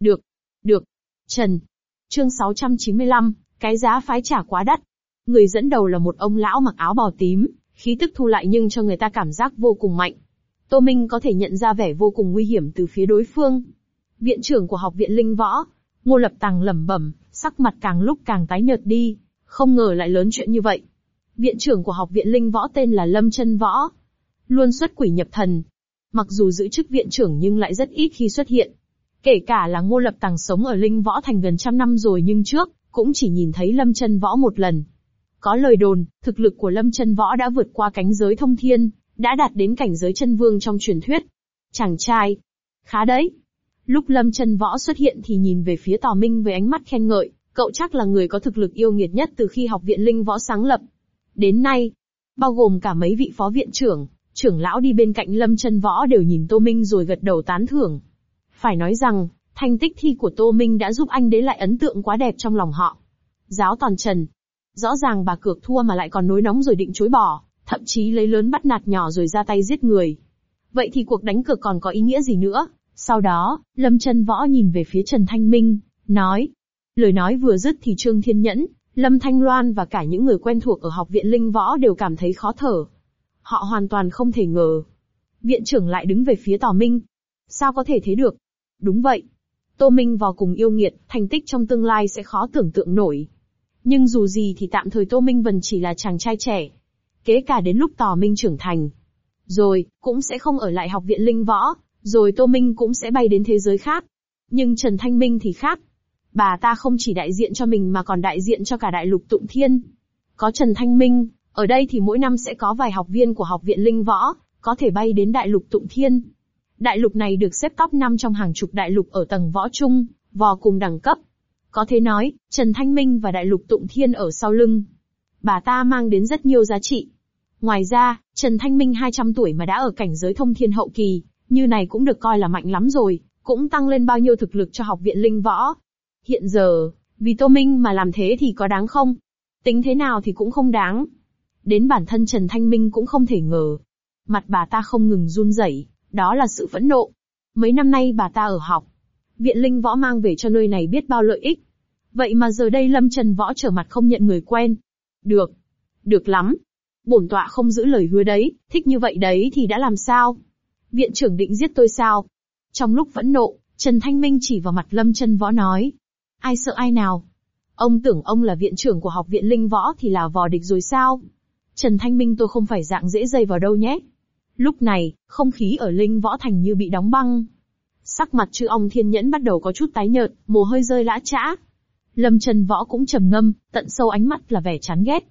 Trần. Chương 695, cái giá phái trả quá đắt. Người dẫn đầu là một ông lão mặc áo bào tím, khí tức thu lại nhưng cho người ta cảm giác vô cùng mạnh. Tô Minh có thể nhận ra vẻ vô cùng nguy hiểm từ phía đối phương. Viện trưởng của học viện linh võ, Ngô Lập Tằng lẩm bẩm, sắc mặt càng lúc càng tái nhợt đi, không ngờ lại lớn chuyện như vậy. Viện trưởng của học viện linh võ tên là Lâm Chân Võ, luôn xuất quỷ nhập thần. Mặc dù giữ chức viện trưởng nhưng lại rất ít khi xuất hiện. Kể cả là Ngô Lập Tằng sống ở linh võ thành gần 100 năm rồi nhưng trước, cũng chỉ nhìn thấy Lâm Chân Võ một lần. Có lời đồn, thực lực của Lâm Chân Võ đã vượt qua cánh giới thông thiên, đã đạt đến cảnh giới chân vương trong truyền thuyết. Chàng trai, khá đấy. Lúc Lâm Chân Võ xuất hiện thì nhìn về phía Tào Minh với ánh mắt khen ngợi, cậu chắc là người có thực lực yêu nghiệt nhất từ khi học viện linh võ sáng lập đến nay. Bao gồm cả mấy vị phó viện trưởng, trưởng lão đi bên cạnh Lâm Chân Võ đều nhìn Tô Minh rồi gật đầu tán thưởng. Phải nói rằng, thành tích thi của Tô Minh đã giúp anh để lại ấn tượng quá đẹp trong lòng họ. Giáo toàn Trần. Rõ ràng bà cược thua mà lại còn nối nóng rồi định chối bỏ, thậm chí lấy lớn bắt nạt nhỏ rồi ra tay giết người. Vậy thì cuộc đánh cược còn có ý nghĩa gì nữa? Sau đó, Lâm Chân Võ nhìn về phía Trần Thanh Minh, nói. Lời nói vừa dứt thì Trương Thiên Nhẫn, Lâm Thanh Loan và cả những người quen thuộc ở học viện linh võ đều cảm thấy khó thở. Họ hoàn toàn không thể ngờ. Viện trưởng lại đứng về phía Tào Minh. Sao có thể thế được? Đúng vậy. Tô Minh vào cùng yêu nghiệt, thành tích trong tương lai sẽ khó tưởng tượng nổi. Nhưng dù gì thì tạm thời Tô Minh vẫn chỉ là chàng trai trẻ. Kế cả đến lúc Tào Minh trưởng thành. Rồi, cũng sẽ không ở lại học viện linh võ, rồi Tô Minh cũng sẽ bay đến thế giới khác. Nhưng Trần Thanh Minh thì khác. Bà ta không chỉ đại diện cho mình mà còn đại diện cho cả đại lục Tụng Thiên. Có Trần Thanh Minh, ở đây thì mỗi năm sẽ có vài học viên của học viện linh võ, có thể bay đến đại lục Tụng Thiên. Đại lục này được xếp top 5 trong hàng chục đại lục ở tầng võ trung, vò cùng đẳng cấp. Có thể nói, Trần Thanh Minh và đại lục Tụng Thiên ở sau lưng. Bà ta mang đến rất nhiều giá trị. Ngoài ra, Trần Thanh Minh 200 tuổi mà đã ở cảnh giới thông thiên hậu kỳ, như này cũng được coi là mạnh lắm rồi, cũng tăng lên bao nhiêu thực lực cho học viện linh võ. Hiện giờ, vì Tô Minh mà làm thế thì có đáng không? Tính thế nào thì cũng không đáng. Đến bản thân Trần Thanh Minh cũng không thể ngờ. Mặt bà ta không ngừng run rẩy, đó là sự phẫn nộ. Mấy năm nay bà ta ở học viện linh võ mang về cho nơi này biết bao lợi ích. Vậy mà giờ đây Lâm Trần Võ trở mặt không nhận người quen. Được lắm. Bổn tọa không giữ lời hứa đấy, thích như vậy đấy thì đã làm sao? Viện trưởng định giết tôi sao? Trong lúc phẫn nộ, Trần Thanh Minh chỉ vào mặt Lâm Trần Võ nói. Ai sợ ai nào? Ông tưởng ông là viện trưởng của học viện linh võ thì là vò địch rồi sao? Trần Thanh Minh tôi không phải dạng dễ dây vào đâu nhé. Lúc này, không khí ở linh võ thành như bị đóng băng. Sắc mặt chư ông Thiên Nhẫn bắt đầu có chút tái nhợt, mồ hôi rơi lã chã. Lâm Trần Võ cũng trầm ngâm, tận sâu ánh mắt là vẻ chán ghét.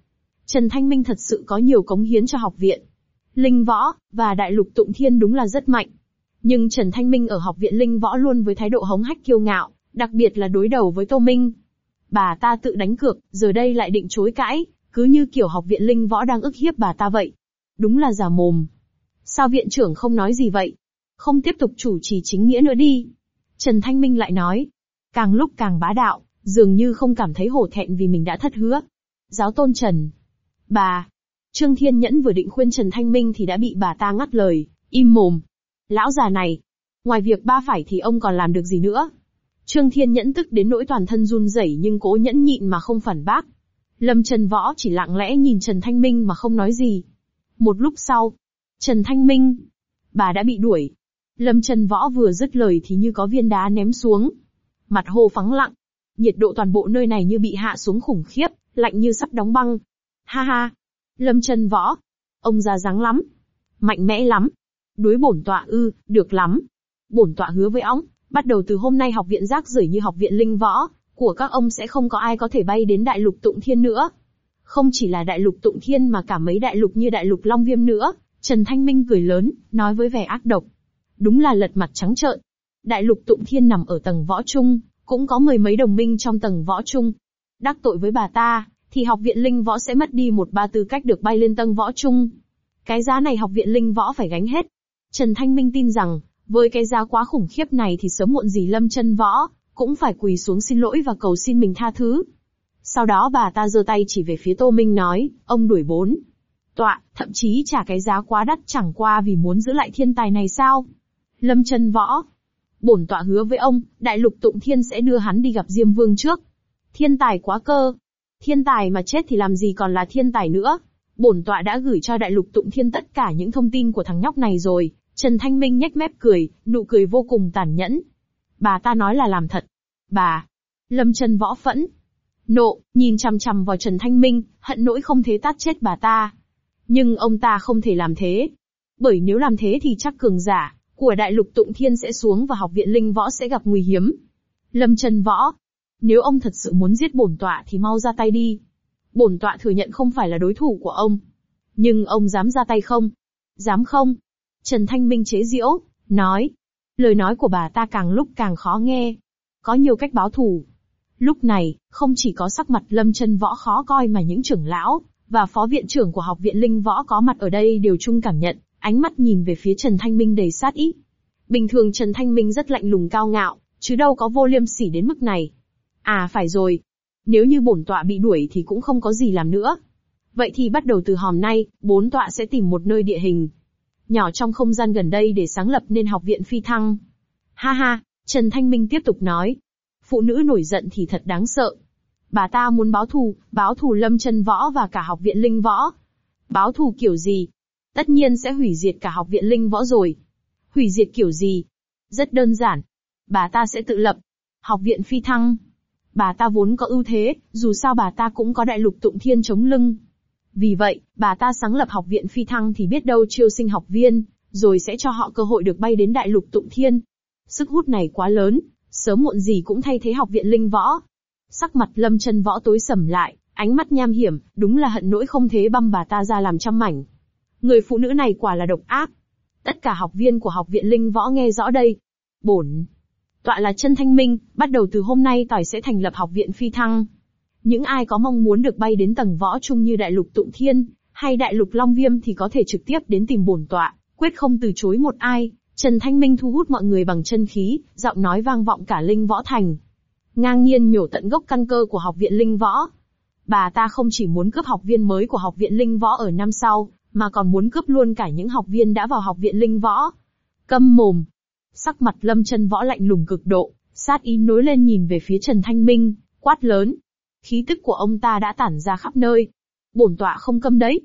Trần Thanh Minh thật sự có nhiều cống hiến cho học viện Linh Võ, và Đại Lục Tụng Thiên đúng là rất mạnh. Nhưng Trần Thanh Minh ở học viện Linh Võ luôn với thái độ hống hách kiêu ngạo, đặc biệt là đối đầu với Tô Minh. Bà ta tự đánh cược, giờ đây lại định chối cãi, cứ như kiểu học viện Linh Võ đang ức hiếp bà ta vậy. Đúng là già mồm. Sao viện trưởng không nói gì vậy? Không tiếp tục chủ trì chính nghĩa nữa đi. Trần Thanh Minh lại nói. Càng lúc càng bá đạo, dường như không cảm thấy hổ thẹn vì mình đã thất hứa. Giáo tôn Trần. Bà. Trương Thiên Nhẫn vừa định khuyên Trần Thanh Minh thì đã bị bà ta ngắt lời, im mồm. Lão già này. Ngoài việc ba phải thì ông còn làm được gì nữa? Trương Thiên Nhẫn tức đến nỗi toàn thân run rẩy nhưng cố nhẫn nhịn mà không phản bác. Lâm Trần Võ chỉ lặng lẽ nhìn Trần Thanh Minh mà không nói gì. Một lúc sau, Trần Thanh Minh, bà đã bị đuổi. Lâm Trần Võ vừa dứt lời thì như có viên đá ném xuống. Mặt hồ phẳng lặng. Nhiệt độ toàn bộ nơi này như bị hạ xuống khủng khiếp, lạnh như sắp đóng băng. Ha ha. Lâm Trần Võ. Ông già dáng lắm. Mạnh mẽ lắm. Đối bổn tọa được lắm. Bổn tọa hứa với ông, bắt đầu từ hôm nay học viện rác rưởi như học viện Linh Võ của các ông sẽ không có ai có thể bay đến Đại Lục Tụng Thiên nữa. Không chỉ là Đại Lục Tụng Thiên mà cả mấy đại lục như Đại Lục Long Viêm nữa. Trần Thanh Minh cười lớn, nói với vẻ ác độc. Đúng là lật mặt trắng trợn. Đại Lục Tụng Thiên nằm ở tầng võ trung, cũng có mười mấy đồng minh trong tầng võ trung. Đắc tội với bà ta, thì học viện Linh Võ sẽ mất đi 1/3 tư cách được bay lên tầng võ trung. Cái giá này học viện Linh Võ phải gánh hết. Trần Thanh Minh tin rằng, với cái giá quá khủng khiếp này thì sớm muộn gì Lâm Trần Võ cũng phải quỳ xuống xin lỗi và cầu xin mình tha thứ. Sau đó bà ta giơ tay chỉ về phía Tô Minh nói, ông đuổi bổn tọa, thậm chí trả cái giá quá đắt chẳng qua vì muốn giữ lại thiên tài này sao? Lâm Trần Võ, bổn tọa hứa với ông, Đại Lục Tụng Thiên sẽ đưa hắn đi gặp Diêm Vương trước. Thiên tài quá cơ. Thiên tài mà chết thì làm gì còn là thiên tài nữa. Bổn tọa đã gửi cho Đại Lục Tụng Thiên tất cả những thông tin của thằng nhóc này rồi. Trần Thanh Minh nhếch mép cười, nụ cười vô cùng tàn nhẫn. Bà ta nói là làm thật. Bà. Lâm Trần Võ phẫn nộ, nhìn chằm chằm vào Trần Thanh Minh, hận nỗi không thể tát chết bà ta. Nhưng ông ta không thể làm thế. Bởi nếu làm thế thì chắc cường giả của Đại Lục Tụng Thiên sẽ xuống và học viện Linh Võ sẽ gặp nguy hiểm. Lâm Trần Võ. Nếu ông thật sự muốn giết bổn tọa thì mau ra tay đi. Bổn tọa thừa nhận không phải là đối thủ của ông. Nhưng ông dám ra tay không? Dám không? Trần Thanh Minh chế giễu, nói. Lời nói của bà ta càng lúc càng khó nghe. Có nhiều cách báo thù. Lúc này, không chỉ có sắc mặt Lâm Trần Võ khó coi mà những trưởng lão và phó viện trưởng của học viện Linh Võ có mặt ở đây đều chung cảm nhận, ánh mắt nhìn về phía Trần Thanh Minh đầy sát ý. Bình thường Trần Thanh Minh rất lạnh lùng cao ngạo, chứ đâu có vô liêm sỉ đến mức này. À phải rồi. Nếu như bổn tọa bị đuổi thì cũng không có gì làm nữa. Vậy thì bắt đầu từ hôm nay, bổn tọa sẽ tìm một nơi địa hình nhỏ trong không gian gần đây để sáng lập nên học viện phi thăng. Ha ha, Trần Thanh Minh tiếp tục nói. Phụ nữ nổi giận thì thật đáng sợ. Bà ta muốn báo thù Lâm Trần Võ và cả học viện Linh Võ. Báo thù kiểu gì? Tất nhiên sẽ hủy diệt cả học viện Linh Võ rồi. Hủy diệt kiểu gì? Rất đơn giản. Bà ta sẽ tự lập học viện phi thăng. Bà ta vốn có ưu thế, dù sao bà ta cũng có Đại Lục Tụng Thiên chống lưng. Vì vậy, bà ta sáng lập học viện phi thăng thì biết đâu chiêu sinh học viên, rồi sẽ cho họ cơ hội được bay đến Đại Lục Tụng Thiên. Sức hút này quá lớn, sớm muộn gì cũng thay thế học viện Linh Võ. Sắc mặt Lâm Trần Võ tối sầm lại, ánh mắt nham hiểm, đúng là hận nỗi không thế băm bà ta ra làm trăm mảnh. Người phụ nữ này quả là độc ác. Tất cả học viên của học viện Linh Võ nghe rõ đây. Bổn tọa là Trần Thanh Minh, bắt đầu từ hôm nay tỏi sẽ thành lập học viện phi thăng. Những ai có mong muốn được bay đến tầng võ trung như Đại Lục Tụng Thiên, hay Đại Lục Long Viêm thì có thể trực tiếp đến tìm bổn tọa, quyết không từ chối một ai. Trần Thanh Minh thu hút mọi người bằng chân khí, giọng nói vang vọng cả Linh Võ Thành. Ngang nhiên nhổ tận gốc căn cơ của học viện Linh Võ. Bà ta không chỉ muốn cướp học viên mới của học viện Linh Võ ở năm sau, mà còn muốn cướp luôn cả những học viên đã vào học viện Linh Võ. Câm mồm. Sắc mặt Lâm Trần Võ lạnh lùng cực độ, sát ý nối lên nhìn về phía Trần Thanh Minh, quát lớn. Khí tức của ông ta đã tản ra khắp nơi. Bổn tọa không câm đấy,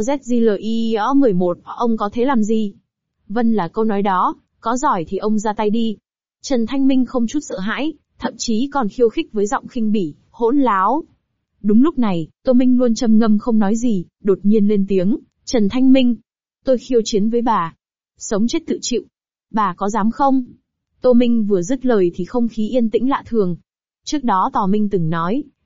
OZGLIO 11, ông có thế làm gì? Vân là câu nói đó, có giỏi thì ông ra tay đi. Trần Thanh Minh không chút sợ hãi, thậm chí còn khiêu khích với giọng khinh bỉ, hỗn láo. Đúng lúc này, Tô Minh luôn trầm ngâm không nói gì, đột nhiên lên tiếng, Trần Thanh Minh, tôi khiêu chiến với bà. Sống chết tự chịu. Bà có dám không? Tô Minh vừa dứt lời thì không khí yên tĩnh lạ thường. Trước đó Tò Minh từng nói,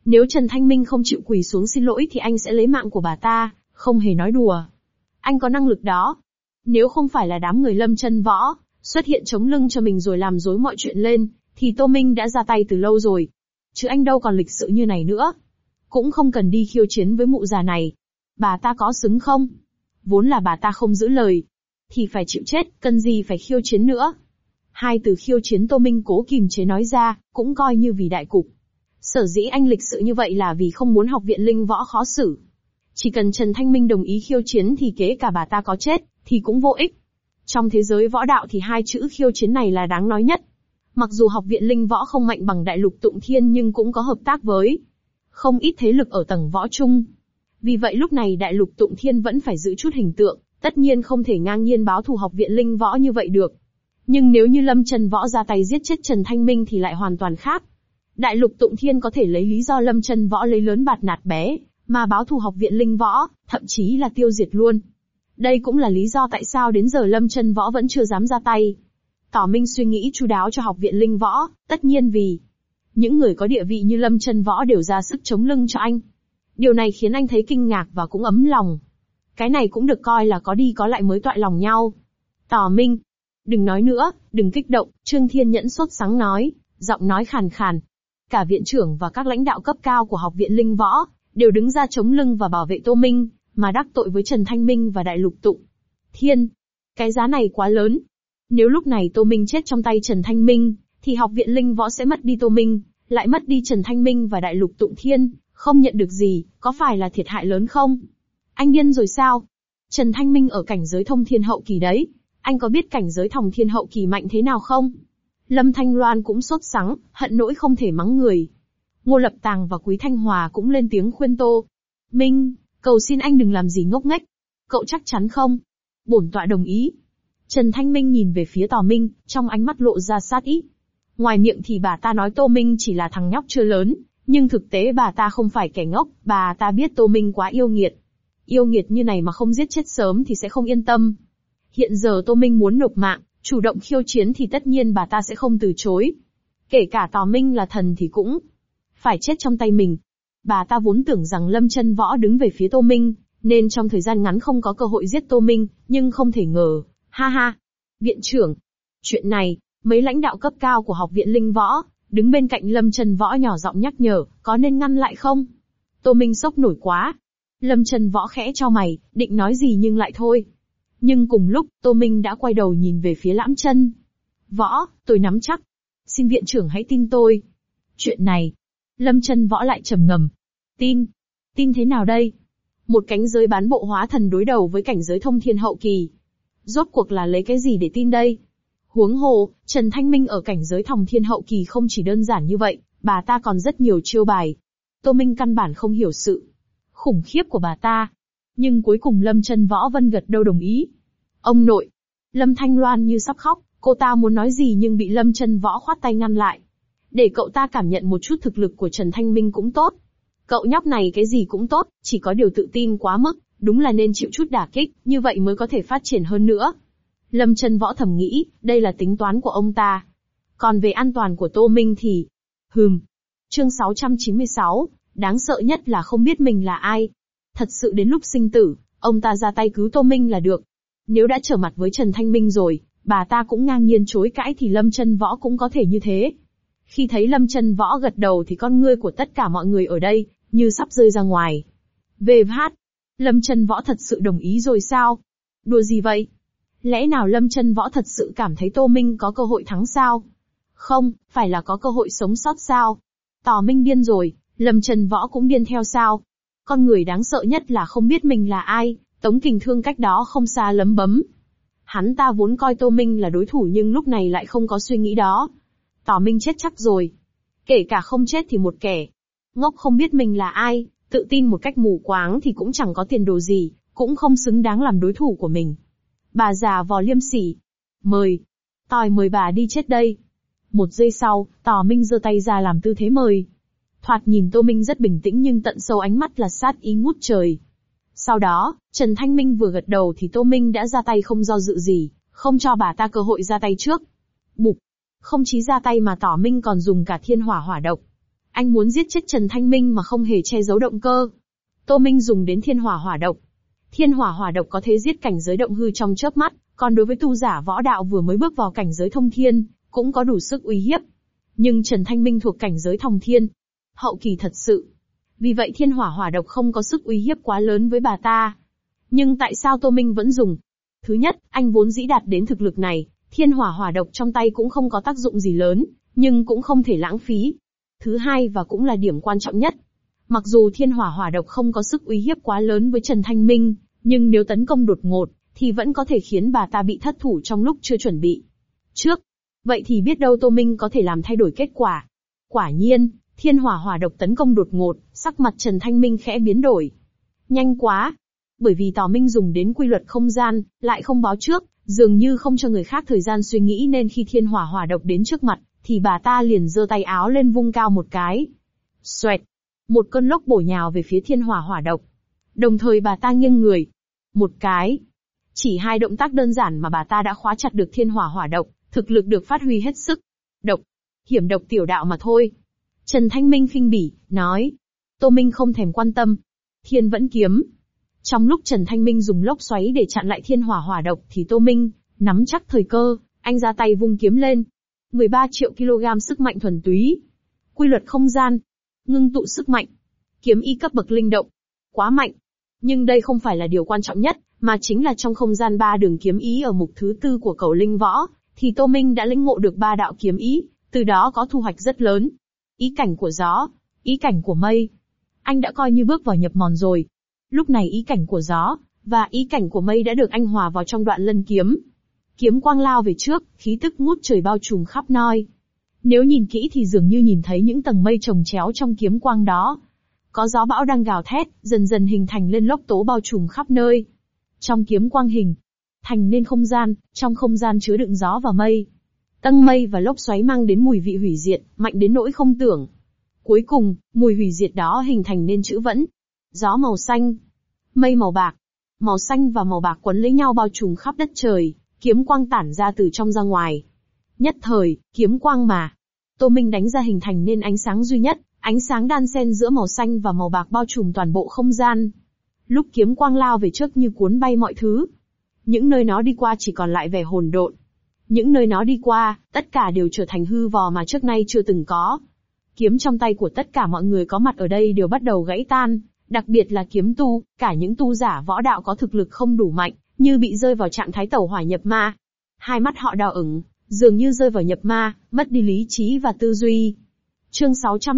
Nếu Trần Thanh Minh không chịu quỳ xuống xin lỗi thì anh sẽ lấy mạng của bà ta, không hề nói đùa. Anh có năng lực đó. Nếu không phải là đám người Lâm Chân Võ xuất hiện chống lưng cho mình rồi làm rối mọi chuyện lên, thì Tô Minh đã ra tay từ lâu rồi. Chứ anh đâu còn lịch sự như này nữa. Cũng không cần đi khiêu chiến với mụ già này. Bà ta có xứng không? Vốn là bà ta không giữ lời, thì phải chịu chết, cần gì phải khiêu chiến nữa. Hai từ khiêu chiến Tô Minh cố kìm chế nói ra, cũng coi như vì đại cục. Sở dĩ anh lịch sự như vậy là vì không muốn học viện linh võ khó xử. Chỉ cần Trần Thanh Minh đồng ý khiêu chiến thì kể cả bà ta có chết, thì cũng vô ích. Trong thế giới võ đạo thì hai chữ khiêu chiến này là đáng nói nhất. Mặc dù học viện linh võ không mạnh bằng đại lục Tụng Thiên nhưng cũng có hợp tác với không ít thế lực ở tầng võ chung. Vì vậy lúc này đại lục Tụng Thiên vẫn phải giữ chút hình tượng, tất nhiên không thể ngang nhiên báo thù học viện linh võ như vậy được. Nhưng nếu như Lâm Chân Võ ra tay giết chết Trần Thanh Minh thì lại hoàn toàn khác. Đại lục Tụng Thiên có thể lấy lý do Lâm Chân Võ lấy lớn bạt nạt bé, mà báo thù học viện linh võ, thậm chí là tiêu diệt luôn. Đây cũng là lý do tại sao đến giờ Lâm Chân Võ vẫn chưa dám ra tay. Tỏ Minh suy nghĩ chu đáo cho học viện linh võ, tất nhiên vì những người có địa vị như Lâm Chân Võ đều ra sức chống lưng cho anh. Điều này khiến anh thấy kinh ngạc và cũng ấm lòng. Cái này cũng được coi là có đi có lại mới toại lòng nhau. Tỏ Minh, đừng nói nữa, đừng kích động, Trương Thiên Nhẫn sốt sắng nói, giọng nói khàn khàn. Cả viện trưởng và các lãnh đạo cấp cao của học viện linh võ đều đứng ra chống lưng và bảo vệ Tô Minh, mà đắc tội với Trần Thanh Minh và Đại Lục Tụng Thiên. Cái giá này quá lớn. Nếu lúc này Tô Minh chết trong tay Trần Thanh Minh, thì học viện linh võ sẽ mất đi Tô Minh, lại mất đi Trần Thanh Minh và Đại Lục Tụng Thiên, không nhận được gì, có phải là thiệt hại lớn không? Anh điên rồi sao? Trần Thanh Minh ở cảnh giới thông thiên hậu kỳ đấy, anh có biết cảnh giới thông thiên hậu kỳ mạnh thế nào không? Lâm Thanh Loan cũng sốt sắng, hận nỗi không thể mắng người. Ngô Lập Tàng và Quý Thanh Hòa cũng lên tiếng khuyên Tô Minh, cầu xin anh đừng làm gì ngốc nghếch. Cậu chắc chắn không? Bổn tọa đồng ý. Trần Thanh Minh nhìn về phía Tò Minh, trong ánh mắt lộ ra sát ý. Ngoài miệng thì bà ta nói Tô Minh chỉ là thằng nhóc chưa lớn, nhưng thực tế bà ta không phải kẻ ngốc, bà ta biết Tô Minh quá yêu nghiệt. Yêu nghiệt như này mà không giết chết sớm thì sẽ không yên tâm. Hiện giờ Tô Minh muốn nộp mạng, chủ động khiêu chiến thì tất nhiên bà ta sẽ không từ chối. Kể cả Tò Minh là thần thì cũng phải chết trong tay mình. Bà ta vốn tưởng rằng Lâm Chân Võ đứng về phía Tô Minh, nên trong thời gian ngắn không có cơ hội giết Tô Minh, nhưng không thể ngờ. Ha ha! Viện trưởng! Chuyện này, mấy lãnh đạo cấp cao của học viện linh võ, đứng bên cạnh Lâm Chân Võ nhỏ giọng nhắc nhở, có nên ngăn lại không? Tô Minh sốc nổi quá. Lâm Chân Võ khẽ chau mày, định nói gì nhưng lại thôi. Nhưng cùng lúc, Tô Minh đã quay đầu nhìn về phía Lãm Chân Võ, tôi nắm chắc. Xin viện trưởng hãy tin tôi. Chuyện này, Lâm Chân Võ lại trầm ngâm. Tin? Tin thế nào đây? Một cảnh giới bán bộ hóa thần đối đầu với cảnh giới thông thiên hậu kỳ. Rốt cuộc là lấy cái gì để tin đây? Huống hồ, Trần Thanh Minh ở cảnh giới thông thiên hậu kỳ không chỉ đơn giản như vậy, bà ta còn rất nhiều chiêu bài. Tô Minh căn bản không hiểu sự khủng khiếp của bà ta. Nhưng cuối cùng Lâm Chân Võ Vân gật đầu đồng ý. Ông nội. Lâm Thanh Loan như sắp khóc, cô ta muốn nói gì nhưng bị Lâm Chân Võ khoát tay ngăn lại. Để cậu ta cảm nhận một chút thực lực của Trần Thanh Minh cũng tốt. Cậu nhóc này cái gì cũng tốt, chỉ có điều tự tin quá mức, đúng là nên chịu chút đả kích, như vậy mới có thể phát triển hơn nữa. Lâm Chân Võ thầm nghĩ, đây là tính toán của ông ta. Còn về an toàn của Tô Minh thì... Chương 696, đáng sợ nhất là không biết mình là ai. Thật sự đến lúc sinh tử, ông ta ra tay cứu Tô Minh là được. Nếu đã trở mặt với Trần Thanh Minh rồi, bà ta cũng ngang nhiên chối cãi thì Lâm Chân Võ cũng có thể như thế. Khi thấy Lâm Chân Võ gật đầu thì con ngươi của tất cả mọi người ở đây, như sắp rơi ra ngoài. Lâm Chân Võ thật sự đồng ý rồi sao? Đùa gì vậy? Lẽ nào Lâm Chân Võ thật sự cảm thấy Tô Minh có cơ hội thắng sao? Không, phải là có cơ hội sống sót sao? Tỏ Minh điên rồi, Lâm Chân Võ cũng điên theo sao? Con người đáng sợ nhất là không biết mình là ai, Tống Kình Thương cách đó không xa lấm bấm. Hắn ta vốn coi Tô Minh là đối thủ nhưng lúc này lại không có suy nghĩ đó. Tỏ Minh chết chắc rồi. Kể cả không chết thì một kẻ ngốc không biết mình là ai, tự tin một cách mù quáng thì cũng chẳng có tiền đồ gì, cũng không xứng đáng làm đối thủ của mình. Bà già Vò Liêm Sỉ. Mời bà đi chết đây. Một giây sau, Tỏ Minh giơ tay ra làm tư thế mời. Thoạt nhìn Tô Minh rất bình tĩnh nhưng tận sâu ánh mắt là sát ý ngút trời. Sau đó, Trần Thanh Minh vừa gật đầu thì Tô Minh đã ra tay không do dự gì, không cho bà ta cơ hội ra tay trước. Bụp! Không chỉ ra tay mà Tỏ Minh còn dùng cả thiên hỏa hỏa độc. Anh muốn giết chết Trần Thanh Minh mà không hề che giấu động cơ. Tô Minh dùng đến thiên hỏa hỏa độc. Thiên hỏa hỏa độc có thể giết cảnh giới động hư trong chớp mắt, còn đối với tu giả võ đạo vừa mới bước vào cảnh giới thông thiên, cũng có đủ sức uy hiếp. Nhưng Trần Thanh Minh thuộc cảnh giới thông thiên, hậu kỳ thật sự. Vì vậy thiên hỏa hỏa độc không có sức uy hiếp quá lớn với bà ta. Nhưng tại sao Tô Minh vẫn dùng? Thứ nhất, anh vốn dĩ đạt đến thực lực này, thiên hỏa hỏa độc trong tay cũng không có tác dụng gì lớn, nhưng cũng không thể lãng phí. Thứ hai và cũng là điểm quan trọng nhất. Mặc dù thiên hỏa hỏa độc không có sức uy hiếp quá lớn với Trần Thanh Minh, nhưng nếu tấn công đột ngột, thì vẫn có thể khiến bà ta bị thất thủ trong lúc chưa chuẩn bị trước. Vậy thì biết đâu Tô Minh có thể làm thay đổi kết quả. Quả nhiên, thiên hỏa hỏa độc tấn công đột ngột, sắc mặt Trần Thanh Minh khẽ biến đổi. Nhanh quá! Bởi vì Tào Minh dùng đến quy luật không gian, lại không báo trước, dường như không cho người khác thời gian suy nghĩ nên khi thiên hỏa hỏa độc đến trước mặt, thì bà ta liền giơ tay áo lên vung cao một cái. Xoẹt! Một cơn lốc bổ nhào về phía thiên hỏa hỏa độc. Đồng thời bà ta nghiêng người. Một cái. Chỉ hai động tác đơn giản mà bà ta đã khóa chặt được thiên hỏa hỏa độc, thực lực được phát huy hết sức. Độc. Hiểm độc tiểu đạo mà thôi. Trần Thanh Minh khinh bỉ, nói. Tô Minh không thèm quan tâm. Thiên vẫn kiếm. Trong lúc Trần Thanh Minh dùng lốc xoáy để chặn lại thiên hỏa hỏa độc thì Tô Minh nắm chắc thời cơ, anh ra tay vung kiếm lên. 13 triệu kg sức mạnh thuần túy. Quy luật không gian. Ngưng tụ sức mạnh. Kiếm ý cấp bậc linh động. Quá mạnh. Nhưng đây không phải là điều quan trọng nhất, mà chính là trong không gian 3 đường kiếm ý ở mục thứ 4 của Cẩu Linh Võ, thì Tô Minh đã lĩnh ngộ được 3 đạo kiếm ý, từ đó có thu hoạch rất lớn. Ý cảnh của gió, ý cảnh của mây. Anh đã coi như bước vào nhập mòn rồi. Lúc này ý cảnh của gió, và ý cảnh của mây đã được anh hòa vào trong đoạn lân kiếm. Kiếm quang lao về trước, khí tức ngút trời bao trùm khắp nơi. Nếu nhìn kỹ thì dường như nhìn thấy những tầng mây chồng chéo trong kiếm quang đó. Có gió bão đang gào thét, dần dần hình thành lên lốc tố bao trùm khắp nơi. Trong kiếm quang hình thành nên không gian, trong không gian chứa đựng gió và mây. Tầng mây và lốc xoáy mang đến mùi vị hủy diệt, mạnh đến nỗi không tưởng. Cuối cùng, mùi hủy diệt đó hình thành nên chữ vẫn. Gió màu xanh, mây màu bạc. Màu xanh và màu bạc quấn lấy nhau bao trùm khắp đất trời, kiếm quang tản ra từ trong ra ngoài. Nhất thời, kiếm quang mà Tô Minh đánh ra hình thành nên ánh sáng duy nhất, ánh sáng đan xen giữa màu xanh và màu bạc bao trùm toàn bộ không gian. Lúc kiếm quang lao về trước như cuốn bay mọi thứ. Những nơi nó đi qua chỉ còn lại vẻ hỗn độn. Những nơi nó đi qua, tất cả đều trở thành hư vò mà trước nay chưa từng có. Kiếm trong tay của tất cả mọi người có mặt ở đây đều bắt đầu gãy tan, đặc biệt là kiếm tu, cả những tu giả võ đạo có thực lực không đủ mạnh, như bị rơi vào trạng thái tẩu hỏa nhập ma. Hai mắt họ đỏ ửng, dường như rơi vào nhập ma, mất đi lý trí và tư duy. Chương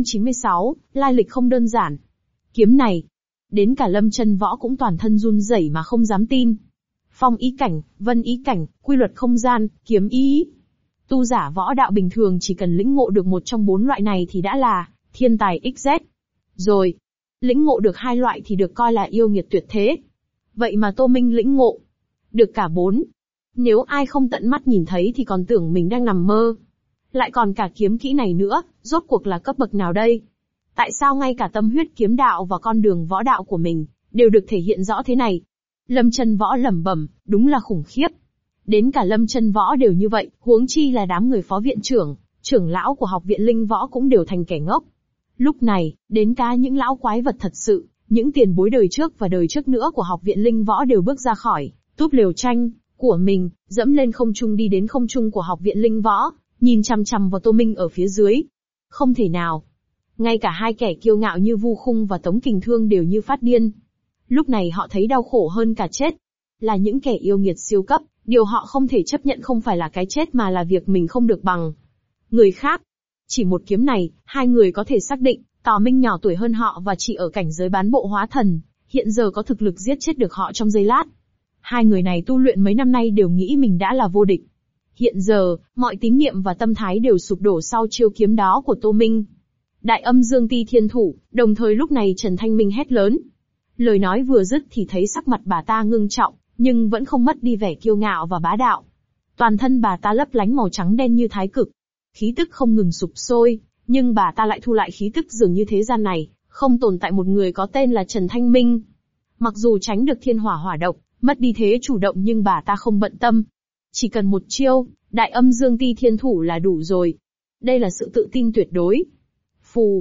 696, lai lịch không đơn giản. Kiếm này, đến cả Lâm Chân Võ cũng toàn thân run rẩy mà không dám tin. Phong ý cảnh, vân ý cảnh, quy luật không gian, kiếm ý. Tu giả võ đạo bình thường chỉ cần lĩnh ngộ được một trong 4 loại này thì đã là thiên tài XZ. Rồi, lĩnh ngộ được 2 loại thì được coi là yêu nghiệt tuyệt thế. Vậy mà Tô Minh lĩnh ngộ được cả 4. Nếu ai không tận mắt nhìn thấy thì còn tưởng mình đang nằm mơ. Lại còn cả kiếm kỹ này nữa, rốt cuộc là cấp bậc nào đây? Tại sao ngay cả tâm huyết kiếm đạo và con đường võ đạo của mình đều được thể hiện rõ thế này? Lâm Chân Võ lẩm bẩm, đúng là khủng khiếp. Đến cả Lâm Chân Võ đều như vậy, huống chi là đám người phó viện trưởng, trưởng lão của học viện Linh Võ cũng đều thành kẻ ngốc. Lúc này, đến cả những lão quái vật thật sự, những tiền bối đời trước và đời trước nữa của học viện Linh Võ đều bước ra khỏi túp lều tranh của mình, dẫm lên không trung đi đến không trung của học viện Linh Võ, nhìn chằm chằm vào Tô Minh ở phía dưới. Không thể nào. Ngay cả hai kẻ kiêu ngạo như Vu Khung và Tống Kình Thương đều như phát điên. Lúc này họ thấy đau khổ hơn cả chết. Là những kẻ yêu nghiệt siêu cấp, điều họ không thể chấp nhận không phải là cái chết mà là việc mình không được bằng người khác. Chỉ một kiếm này, hai người có thể xác định, Tào Minh nhỏ tuổi hơn họ và chỉ ở cảnh giới bán bộ hóa thần, hiện giờ có thực lực giết chết được họ trong giây lát. Hai người này tu luyện mấy năm nay đều nghĩ mình đã là vô địch. Hiện giờ, mọi tín niệm và tâm thái đều sụp đổ sau chiêu kiếm đó của Tô Minh. Đại Âm Dương Ti Thiên Thủ, đồng thời lúc này Trần Thanh Minh hét lớn. Lời nói vừa dứt thì thấy sắc mặt bà ta ngưng trọng, nhưng vẫn không mất đi vẻ kiêu ngạo và bá đạo. Toàn thân bà ta lấp lánh màu trắng đen như thái cực. Khí tức không ngừng sục sôi, nhưng bà ta lại thu lại khí tức dường như thế gian này, không tồn tại một người có tên là Trần Thanh Minh. Mặc dù tránh được thiên hỏa hỏa độc, mất đi thế chủ động nhưng bà ta không bận tâm. Chỉ cần một chiêu, Đại Âm Dương Ti Thiên Thủ là đủ rồi. Đây là sự tự tin tuyệt đối. Phù.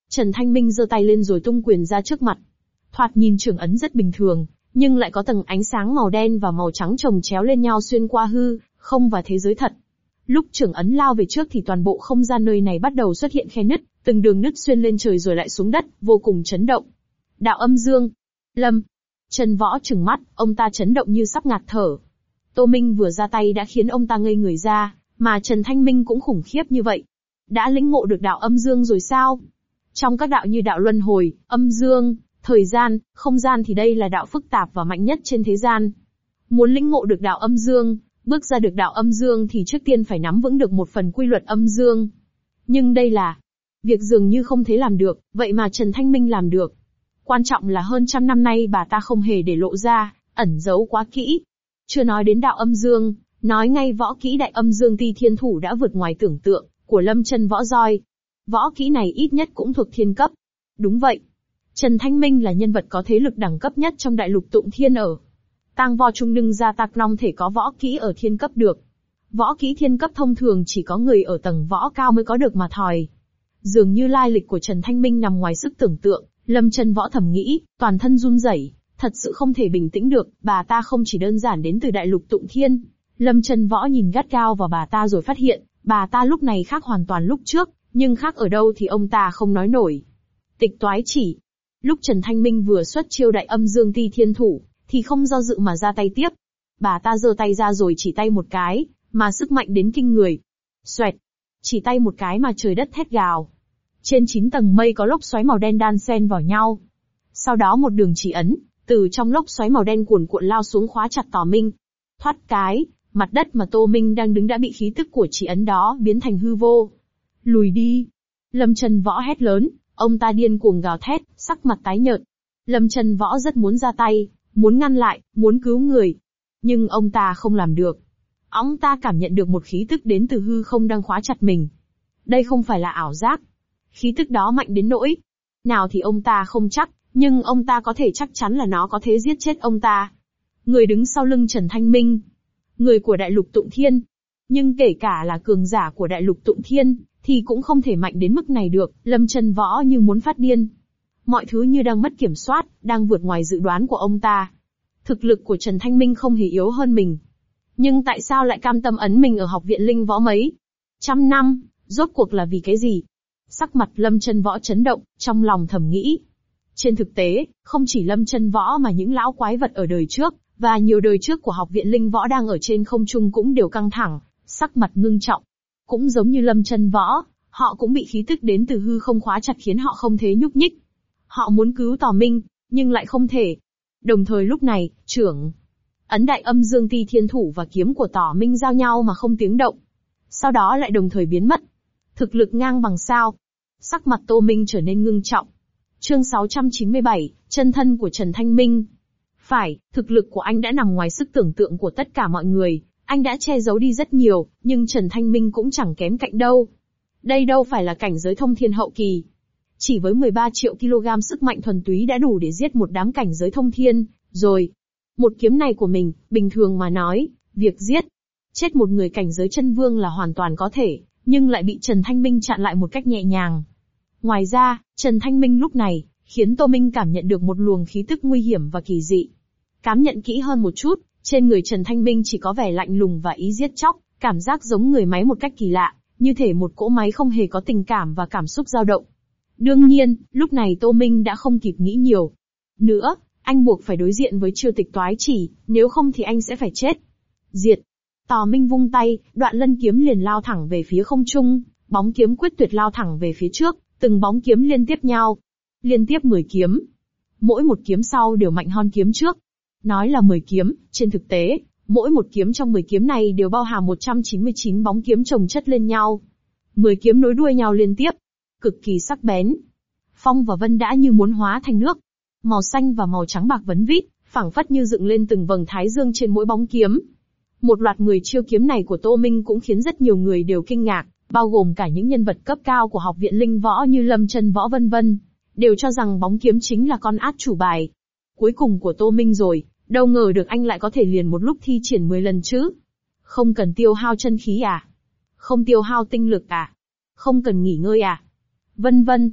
Trần Thanh Minh giơ tay lên rồi tung quyền ra trước mặt. Thoạt nhìn trường ấn rất bình thường, nhưng lại có tầng ánh sáng màu đen và màu trắng chồng chéo lên nhau xuyên qua hư không và thế giới thật. Lúc trường ấn lao về trước thì toàn bộ không gian nơi này bắt đầu xuất hiện khe nứt, từng đường nứt xuyên lên trời rồi lại xuống đất, vô cùng chấn động. Đạo âm dương. Lâm. Trần Võ trừng mắt, ông ta chấn động như sắp ngạt thở. Tô Minh vừa ra tay đã khiến ông ta ngây người ra, mà Trần Thanh Minh cũng khủng khiếp như vậy. Đã lĩnh ngộ được đạo âm dương rồi sao? Trong các đạo như đạo luân hồi, âm dương, thời gian, không gian thì đây là đạo phức tạp và mạnh nhất trên thế gian. Muốn lĩnh ngộ được đạo âm dương, bước ra được đạo âm dương thì trước tiên phải nắm vững được một phần quy luật âm dương. Nhưng đây là việc dường như không thể làm được, vậy mà Trần Thanh Minh làm được. Quan trọng là hơn 100 năm nay bà ta không hề để lộ ra, ẩn giấu quá kỹ. Chưa nói đến đạo âm dương, nói ngay võ kỹ đại âm dương ti thiên thủ đã vượt ngoài tưởng tượng của Lâm Chân Võ Roi. Võ kỹ này ít nhất cũng thuộc thiên cấp. Đúng vậy. Trần Thanh Minh là nhân vật có thế lực đẳng cấp nhất trong đại lục Tụng Thiên ở. Tang Vo Trung Nưng Gia Tạc Long thể có võ kỹ ở thiên cấp được. Võ kỹ thiên cấp thông thường chỉ có người ở tầng võ cao mới có được mà thòi. Dường như lai lịch của Trần Thanh Minh nằm ngoài sức tưởng tượng, Lâm Chân Võ thầm nghĩ, toàn thân run rẩy, thật sự không thể bình tĩnh được, bà ta không chỉ đơn giản đến từ đại lục Tụng Thiên. Lâm Chân Võ nhìn gắt gao vào bà ta rồi phát hiện, bà ta lúc này khác hoàn toàn lúc trước, nhưng khác ở đâu thì ông ta không nói nổi. Tịch toái chỉ. Lúc Trần Thanh Minh vừa xuất chiêu đại âm dương ti thiên thủ, thì không do dự mà ra tay tiếp. Bà ta giơ tay ra rồi chỉ tay một cái, mà sức mạnh đến kinh người. Xoẹt. Chỉ tay một cái mà trời đất thét gào. Trên 9 tầng mây có lốc xoáy màu đen đan xen vào nhau. Sau đó một đường chỉ ấn, từ trong lốc xoáy màu đen cuồn cuộn lao xuống khóa chặt Tỏ Minh. Thoát cái, mặt đất mà Tô Minh đang đứng đã bị khí tức của chỉ ấn đó biến thành hư vô. Lùi đi. Lâm Chân Võ hét lớn, ông ta điên cuồng gào thét, sắc mặt tái nhợt. Lâm Chân Võ rất muốn ra tay, muốn ngăn lại, muốn cứu người. Nhưng ông ta không làm được. Ông ta cảm nhận được một khí tức đến từ hư không đang khóa chặt mình. Đây không phải là ảo giác. Khí tức đó mạnh đến nỗi nào thì ông ta không chắc, nhưng ông ta có thể chắc chắn là nó có thể giết chết ông ta. Người đứng sau lưng Trần Thanh Minh, người của đại lục Tụng Thiên. Nhưng kể cả là cường giả của đại lục Tụng Thiên, thì cũng không thể mạnh đến mức này được. Lâm Chân Võ như muốn phát điên. Mọi thứ như đang mất kiểm soát, đang vượt ngoài dự đoán của ông ta. Thực lực của Trần Thanh Minh không hề yếu hơn mình. Nhưng tại sao lại cam tâm ấn mình ở học viện linh võ mấy 100 năm, rốt cuộc là vì cái gì? Sắc mặt Lâm Chân Võ chấn động, trong lòng thầm nghĩ. Trên thực tế, không chỉ Lâm Chân Võ mà những lão quái vật ở đời trước, và nhiều đời trước của học viện linh võ đang ở trên không trung cũng đều căng thẳng, sắc mặt ngưng trọng. Cũng giống như Lâm Chân Võ, họ cũng bị khí tức đến từ hư không khóa chặt khiến họ không thể nhúc nhích. Họ muốn cứu Tỏ Minh, nhưng lại không thể. Đồng thời lúc này, trưởng ấn đại âm dương ti thiên thủ và kiếm của Tỏ Minh giao nhau mà không tiếng động. Sau đó lại đồng thời biến mất. Thực lực ngang bằng sao? Sắc mặt Tô Minh trở nên ngưng trọng. Chương 697, chân thân của Trần Thanh Minh. Phải, thực lực của anh đã nằm ngoài sức tưởng tượng của tất cả mọi người. Anh đã che giấu đi rất nhiều, nhưng Trần Thanh Minh cũng chẳng kém cạnh đâu. Đây đâu phải là cảnh giới thông thiên hậu kỳ. Chỉ với 13 triệu kg sức mạnh thuần túy đã đủ để giết một đám cảnh giới thông thiên, rồi. Một kiếm này của mình, bình thường mà nói, việc giết, chết một người cảnh giới chân vương là hoàn toàn có thể, nhưng lại bị Trần Thanh Minh chặn lại một cách nhẹ nhàng. Ngoài ra, Trần Thanh Minh lúc này, khiến Tô Minh cảm nhận được một luồng khí tức nguy hiểm và kỳ dị. Cảm nhận kỹ hơn một chút, trên người Trần Thanh Minh chỉ có vẻ lạnh lùng và ý giết chóc, cảm giác giống người máy một cách kỳ lạ, như thể một cỗ máy không hề có tình cảm và cảm xúc dao động. Đương nhiên, lúc này Tô Minh đã không kịp nghĩ nhiều nữa, anh buộc phải đối diện với chiêu tịch toái chỉ, nếu không thì anh sẽ phải chết. Diệt. Tò Minh vung tay, đoạn lân kiếm liền lao thẳng về phía không trung, bóng kiếm quyết tuyệt lao thẳng về phía trước, từng bóng kiếm liên tiếp nhau. Liên tiếp 10 kiếm. Mỗi một kiếm sau đều mạnh hơn kiếm trước. Nói là 10 kiếm, trên thực tế, mỗi một kiếm trong 10 kiếm này đều bao hàm 199 bóng kiếm chồng chất lên nhau. 10 kiếm nối đuôi nhau liên tiếp. Cực kỳ sắc bén. Phong và vân đã như muốn hóa thành nước. Màu xanh và màu trắng bạc vấn vít, phảng phất như dựng lên từng vầng thái dương trên mỗi bóng kiếm. Một loạt 10 chiêu kiếm này của Tô Minh cũng khiến rất nhiều người đều kinh ngạc, bao gồm cả những nhân vật cấp cao của học viện linh võ như Lâm Chân Võ vân vân, đều cho rằng bóng kiếm chính là con át chủ bài. Cuối cùng của Tô Minh rồi, đâu ngờ được anh lại có thể liền một lúc thi triển 10 lần chứ. Không cần tiêu hao chân khí à? Không tiêu hao tinh lực à? Không cần nghỉ ngơi à? Vân vân.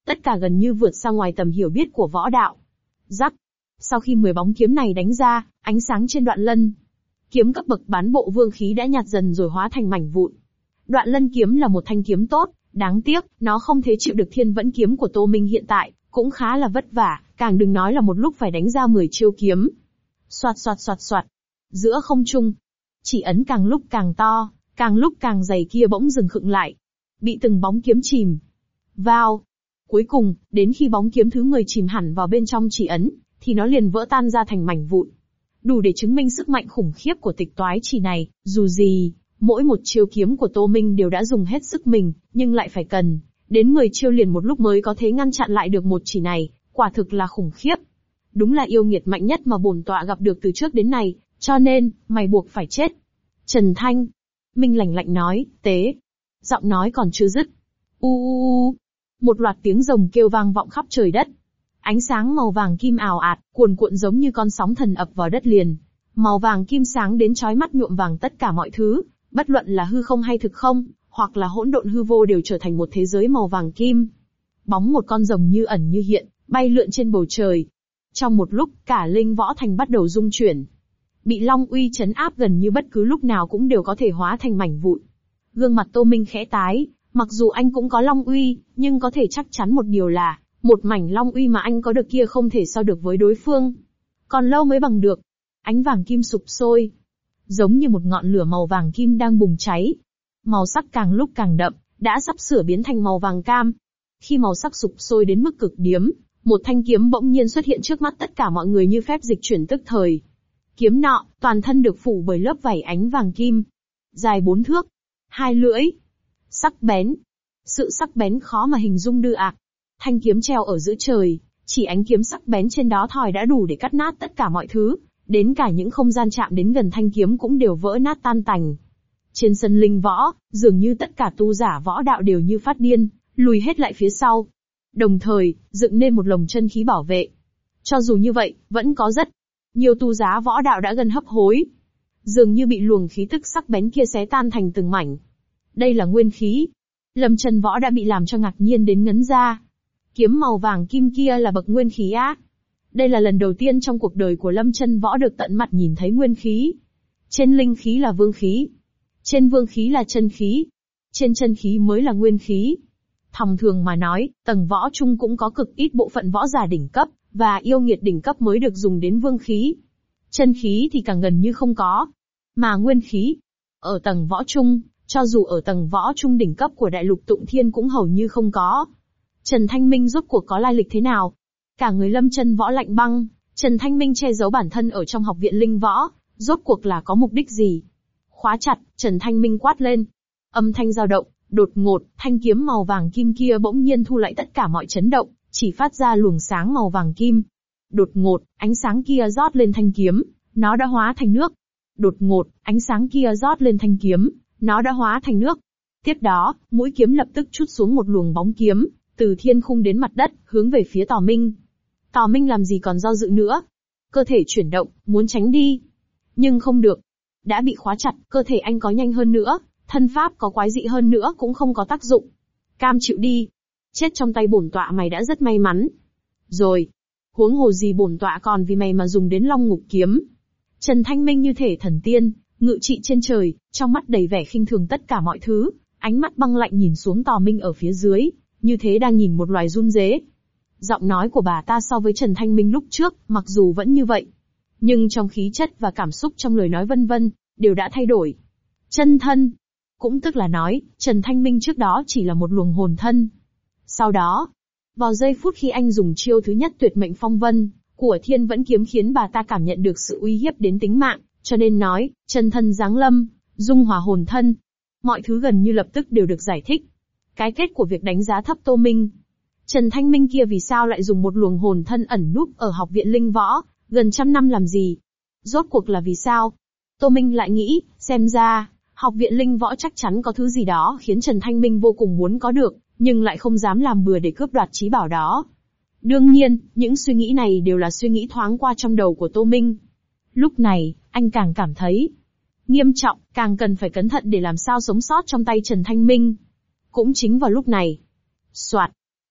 tất cả gần như vượt ra ngoài tầm hiểu biết của võ đạo. Rắc. Sau khi 10 bóng kiếm này đánh ra, ánh sáng trên đoạn lân kiếm cấp bậc bán bộ vương khí đã nhạt dần rồi hóa thành mảnh vụn. Đoạn lân kiếm là một thanh kiếm tốt, đáng tiếc, nó không thể chịu được thiên vẫn kiếm của Tô Minh hiện tại, cũng khá là vất vả, càng đừng nói là một lúc phải đánh ra 10 chiêu kiếm. Soạt soạt soạt soạt. Giữa không trung, chỉ ấn càng lúc càng to, càng lúc càng dày kia bỗng dừng khựng lại, bị từng bóng kiếm chìm vào. Cuối cùng, đến khi bóng kiếm thứ 10 chìm hẳn vào bên trong chỉ ấn, thì nó liền vỡ tan ra thành mảnh vụn. Đủ để chứng minh sức mạnh khủng khiếp của tịch toái chỉ này, dù gì, mỗi một chiêu kiếm của Tô Minh đều đã dùng hết sức mình, nhưng lại phải cần đến 10 chiêu liền một lúc mới có thể ngăn chặn lại được một chỉ này, quả thực là khủng khiếp. Đúng là yêu nghiệt mạnh nhất mà bổn tọa gặp được từ trước đến nay, cho nên, mày buộc phải chết. Trần Thanh Minh lạnh lạnh nói, tế. Giọng nói còn chưa dứt. Một loạt tiếng rồng kêu vang vọng khắp trời đất. Ánh sáng màu vàng kim ào ạt, cuồn cuộn giống như con sóng thần ập vào đất liền. Màu vàng kim sáng đến chói mắt nhuộm vàng tất cả mọi thứ, bất luận là hư không hay thực không, hoặc là hỗn độn hư vô đều trở thành một thế giới màu vàng kim. Bóng một con rồng như ẩn như hiện, bay lượn trên bầu trời. Trong một lúc, cả Linh Võ Thành bắt đầu rung chuyển. Bị Long uy trấn áp gần như bất cứ lúc nào cũng đều có thể hóa thành mảnh vụn. Gương mặt Tô Minh khẽ tái, mặc dù anh cũng có Long uy, nhưng có thể chắc chắn một điều là, một mảnh Long uy mà anh có được kia không thể so được với đối phương. Còn lâu mới bằng được. Ánh vàng kim sụp sôi, giống như một ngọn lửa màu vàng kim đang bùng cháy. Màu sắc càng lúc càng đậm, đã sắp sửa biến thành màu vàng cam. Khi màu sắc sụp sôi đến mức cực điếm, một thanh kiếm bỗng nhiên xuất hiện trước mắt tất cả mọi người như phép dịch chuyển tức thời. Kiếm nọ, toàn thân được phủ bởi lớp vảy ánh vàng kim. Dài 4 thước, 2 lưỡi. Sắc bén. Sự sắc bén khó mà hình dung đưa ạc. Thanh kiếm treo ở giữa trời, chỉ ánh kiếm sắc bén trên đó thỏi đã đủ để cắt nát tất cả mọi thứ, đến cả những không gian chạm đến gần thanh kiếm cũng đều vỡ nát tan tành. Trên sân linh võ, dường như tất cả tu giả võ đạo đều như phát điên, lùi hết lại phía sau. Đồng thời, dựng nên một lồng chân khí bảo vệ. Cho dù như vậy, vẫn có rất nhiều tu giả võ đạo đã gần hấp hối. Dường như bị luồng khí tức sắc bén kia xé tan thành từng mảnh. Đây là nguyên khí. Lâm Chân Võ đã bị làm cho ngạc nhiên đến ngấn ra. Kiếm màu vàng kim kia là bậc nguyên khí á? Đây là lần đầu tiên trong cuộc đời của Lâm Chân Võ được tận mặt nhìn thấy nguyên khí. Trên linh khí là vương khí. Trên vương khí là chân khí. Trên chân khí mới là nguyên khí. Thông thường mà nói, tầng võ chung cũng có cực ít bộ phận võ giả đỉnh cấp, và yêu nghiệt đỉnh cấp mới được dùng đến vương khí. Chân khí thì càng gần như không có. Mà nguyên khí, ở tầng võ chung, cho dù ở tầng võ trung đỉnh cấp của đại lục Tụng Thiên cũng hầu như không có. Trần Thanh Minh rốt cuộc có lai lịch thế nào? Cả người Lâm Chân Võ lạnh băng, Trần Thanh Minh che giấu bản thân ở trong học viện linh võ, rốt cuộc là có mục đích gì? Khóa chặt, Trần Thanh Minh quát lên. Âm thanh dao động, đột ngột, thanh kiếm màu vàng kim kia bỗng nhiên thu lại tất cả mọi chấn động, chỉ phát ra luồng sáng màu vàng kim. Đột ngột, ánh sáng kia rót lên thanh kiếm, nó đã hóa thành nước. Đột ngột, ánh sáng kia rót lên thanh kiếm, nó đã hóa thành nước. Tiếp đó, mũi kiếm lập tức trút xuống một luồng bóng kiếm, từ thiên khung đến mặt đất, hướng về phía Tào Minh. Tào Minh làm gì còn do dự nữa. Cơ thể chuyển động, muốn tránh đi. Nhưng không được. Đã bị khóa chặt, cơ thể anh có nhanh hơn nữa, thân pháp có quái dị hơn nữa cũng không có tác dụng. Cam chịu đi. Chết trong tay bổn tọa mày đã rất may mắn. Rồi. Huống hồ gì bổn tọa còn vì mày mà dùng đến Long Ngục kiếm. Trần Thanh Minh như thể thần tiên, ngự trị trên trời, trong mắt đầy vẻ khinh thường tất cả mọi thứ, ánh mắt băng lạnh nhìn xuống Tào Minh ở phía dưới, như thế đang nhìn một loài run rế. Giọng nói của bà ta so với Trần Thanh Minh lúc trước, mặc dù vẫn như vậy, nhưng trong khí chất và cảm xúc trong lời nói vân vân, đều đã thay đổi. Chân thân. Cũng tức là nói, Trần Thanh Minh trước đó chỉ là một luồng hồn thân. Sau đó, vào giây phút khi anh dùng chiêu thứ nhất tuyệt mệnh phong vân, của Thiên Vẫn Kiếm khiến bà ta cảm nhận được sự uy hiếp đến tính mạng, cho nên nói, chân thân giáng lâm, dung hòa hồn thân. Mọi thứ gần như lập tức đều được giải thích. Cái kết của việc đánh giá thấp Tô Minh. Trần Thanh Minh kia vì sao lại dùng một luồng hồn thân ẩn núp ở học viện linh võ, gần 100 năm làm gì? Rốt cuộc là vì sao? Tô Minh lại nghĩ, xem ra, học viện linh võ chắc chắn có thứ gì đó khiến Trần Thanh Minh vô cùng muốn có được, nhưng lại không dám làm bừa để cướp đoạt trí bảo đó. Đương nhiên, những suy nghĩ này đều là suy nghĩ thoáng qua trong đầu của Tô Minh. Lúc này, anh càng cảm thấy nghiêm trọng, càng cần phải cẩn thận để làm sao sống sót trong tay Trần Thanh Minh. Cũng chính vào lúc này, soạt,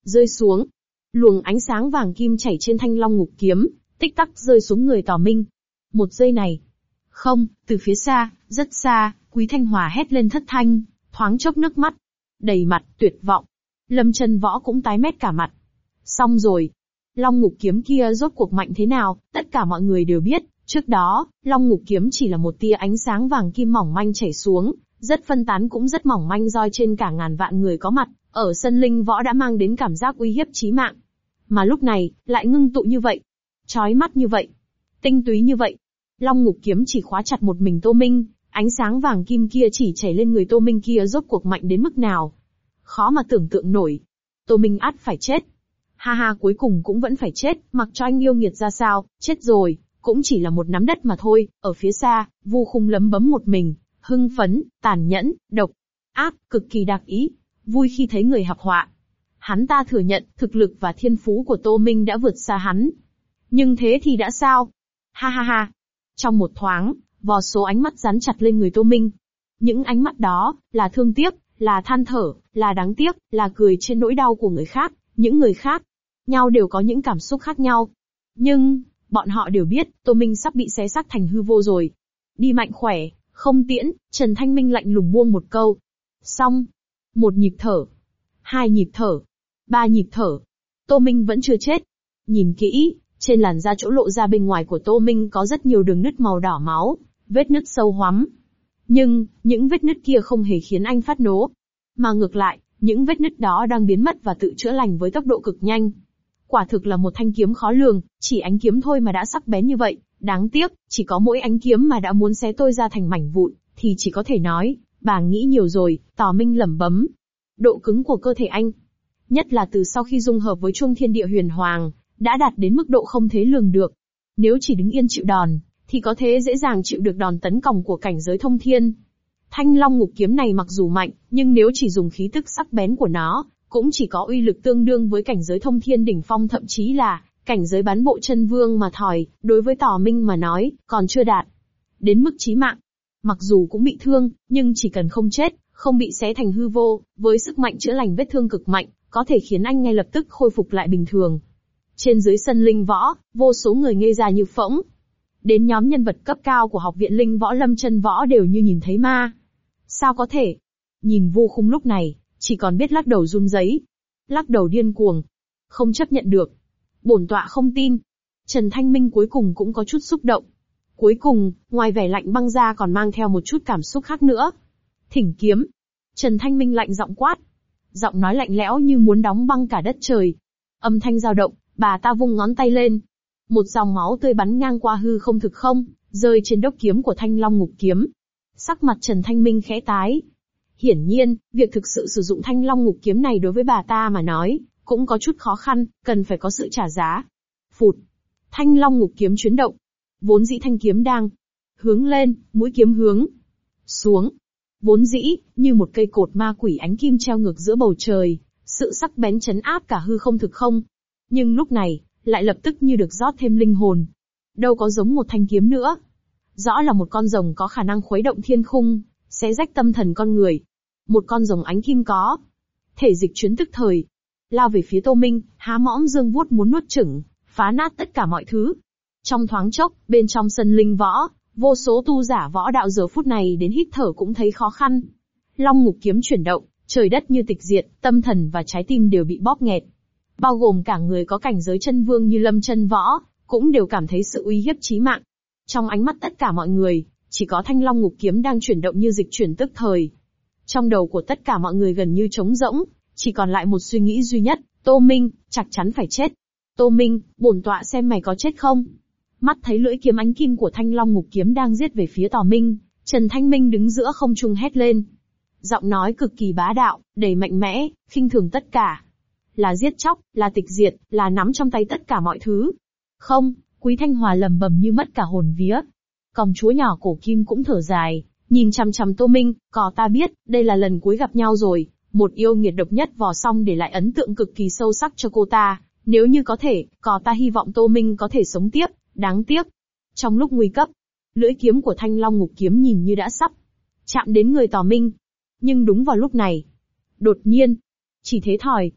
rơi xuống. Luồng ánh sáng vàng kim chảy trên thanh long ngục kiếm, tích tắc rơi xuống người Tào Minh. Một giây này. Không, từ phía xa, rất xa, Quý Thanh Hòa hét lên thất thanh, thoáng chốc nước mắt. Đầy mặt, tuyệt vọng. Lâm Chân Võ cũng tái mét cả mặt. Xong rồi. Long ngục kiếm kia rốt cuộc mạnh thế nào, tất cả mọi người đều biết. Trước đó, Long ngục kiếm chỉ là một tia ánh sáng vàng kim mỏng manh chảy xuống, rất phân tán cũng rất mỏng manh roi trên cả ngàn vạn người có mặt, ở sân linh võ đã mang đến cảm giác uy hiếp chí mạng. Mà lúc này, lại ngưng tụ như vậy, chói mắt như vậy, tinh túy như vậy. Long ngục kiếm chỉ khóa chặt một mình Tô Minh, ánh sáng vàng kim kia chỉ chảy lên người Tô Minh kia rốt cuộc mạnh đến mức nào. Khó mà tưởng tượng nổi. Tô Minh ắt phải chết. Ha ha, cuối cùng cũng vẫn phải chết, mặc cho anh yêu nghiệt ra sao, chết rồi, cũng chỉ là một nắm đất mà thôi. Ở phía xa, Vu Khung lấm bấm một mình, hưng phấn, tàn nhẫn, độc ác, cực kỳ đắc ý, vui khi thấy người học họa. Hắn ta thừa nhận, thực lực và thiên phú của Tô Minh đã vượt xa hắn. Nhưng thế thì đã sao? Ha ha ha. Trong một thoáng, vô số ánh mắt dán chặt lên người Tô Minh. Những ánh mắt đó, là thương tiếc, là than thở, là đáng tiếc, là cười trên nỗi đau của người khác. Những người khác, nhau đều có những cảm xúc khác nhau. Nhưng, bọn họ đều biết, Tô Minh sắp bị xé xác thành hư vô rồi. Đi mạnh khỏe, không tiễn, Trần Thanh Minh lạnh lùng buông một câu. Xong. Một nhịp thở. Hai nhịp thở. Ba nhịp thở. Tô Minh vẫn chưa chết. Nhìn kỹ, trên làn da chỗ lộ ra bên ngoài của Tô Minh có rất nhiều đường nứt màu đỏ máu, vết nứt sâu hoắm. Nhưng, những vết nứt kia không hề khiến anh phát nố. Mà ngược lại, những vết nứt đó đang biến mất và tự chữa lành với tốc độ cực nhanh. Quả thực là một thanh kiếm khó lường, chỉ ánh kiếm thôi mà đã sắc bén như vậy. Đáng tiếc, chỉ có mỗi ánh kiếm mà đã muốn xé tôi ra thành mảnh vụn, thì chỉ có thể nói, bà nghĩ nhiều rồi. Tào Minh lẩm bẩm. Độ cứng của cơ thể anh, nhất là từ sau khi dung hợp với chuông thiên địa huyền hoàng, đã đạt đến mức độ không thể lường được. Nếu chỉ đứng yên chịu đòn, thì có thể dễ dàng chịu được đòn tấn công của cảnh giới thông thiên. Thanh Long ngục kiếm này mặc dù mạnh, nhưng nếu chỉ dùng khí tức sắc bén của nó, cũng chỉ có uy lực tương đương với cảnh giới thông thiên đỉnh phong, thậm chí là cảnh giới bán bộ chân vương mà thòi. Đối với Tào Minh mà nói, còn chưa đạt đến mức chí mạng. Mặc dù cũng bị thương, nhưng chỉ cần không chết, không bị xé thành hư vô, với sức mạnh chữa lành vết thương cực mạnh, có thể khiến anh ngay lập tức khôi phục lại bình thường. Trên dưới sân linh võ, vô số người ngây ra như phỗng. Đến nhóm nhân vật cấp cao của học viện linh võ Lâm Chân Võ đều như nhìn thấy ma. Sao có thể? Nhìn Vu Khung lúc này, chỉ còn biết lắc đầu run rẩy, lắc đầu điên cuồng. Không chấp nhận được. Bổn tọa không tin. Trần Thanh Minh cuối cùng cũng có chút xúc động. Cuối cùng, ngoài vẻ lạnh băng ra còn mang theo một chút cảm xúc khác nữa. Thỉnh kiếm. Trần Thanh Minh lạnh giọng quát. Giọng nói lạnh lẽo như muốn đóng băng cả đất trời. Âm thanh dao động, bà ta vung ngón tay lên. Một dòng máu tươi bắn ngang qua hư không thực không, rơi trên đốc kiếm của Thanh Long ngục kiếm. Sắc mặt Trần Thanh Minh khẽ tái. Hiển nhiên, việc thực sự sử dụng Thanh Long ngục kiếm này đối với bà ta mà nói, cũng có chút khó khăn, cần phải có sự trả giá. Phụt. Thanh Long ngục kiếm chuyển động. Vốn dĩ thanh kiếm đang hướng lên, mũi kiếm hướng xuống. Vốn dĩ, như một cây cột ma quỷ ánh kim treo ngược giữa bầu trời, sự sắc bén chấn áp cả hư không thực không. Nhưng lúc này, lại lập tức như được rót thêm linh hồn. Đâu có giống một thanh kiếm nữa. Rõ là một con rồng có khả năng khuấy động thiên khung, xé rách tâm thần con người. Một con rồng ánh kim có thể dịch chuyển tức thời, lao về phía Tô Minh, há mõm dương vuốt muốn nuốt chửng, phá nát tất cả mọi thứ. Trong thoáng chốc, bên trong sân linh võ, vô số tu giả võ đạo giờ phút này đến hít thở cũng thấy khó khăn. Long ngục kiếm chuyển động, trời đất như tịch diệt, tâm thần và trái tim đều bị bóp nghẹt. Bao gồm cả người có cảnh giới chân vương như Lâm Chân Võ, cũng đều cảm thấy sự uy hiếp chí mạng. Trong ánh mắt tất cả mọi người, chỉ có Thanh Long ngục kiếm đang chuyển động như dịch chuyển tức thời. Trong đầu của tất cả mọi người gần như trống rỗng, chỉ còn lại một suy nghĩ duy nhất, Tô Minh, chắc chắn phải chết. Tô Minh, bổn tọa xem mày có chết không? Mắt thấy lưỡi kiếm ánh kim của Thanh Long ngục kiếm đang giết về phía Tào Minh, Trần Thanh Minh đứng giữa không trung hét lên. Giọng nói cực kỳ bá đạo, đầy mạnh mẽ, khinh thường tất cả. Là giết chóc, là tịch diệt, là nắm trong tay tất cả mọi thứ. Không, Quý Thanh Hòa lầm bầm như mất cả hồn vía. Công chúa nhỏ cổ kim cũng thở dài, nhìn chằm chằm Tô Minh, cò ta biết, đây là lần cuối gặp nhau rồi. Một yêu nghiệt độc nhất vò song để lại ấn tượng cực kỳ sâu sắc cho cô ta. Nếu như có thể, cò ta hy vọng Tô Minh có thể sống tiếp, đáng tiếc. Trong lúc nguy cấp, lưỡi kiếm của Thanh Long ngục kiếm nhìn như đã sắp chạm đến người Tào Minh. Nhưng đúng vào lúc này, đột nhiên, chỉ thế thòi,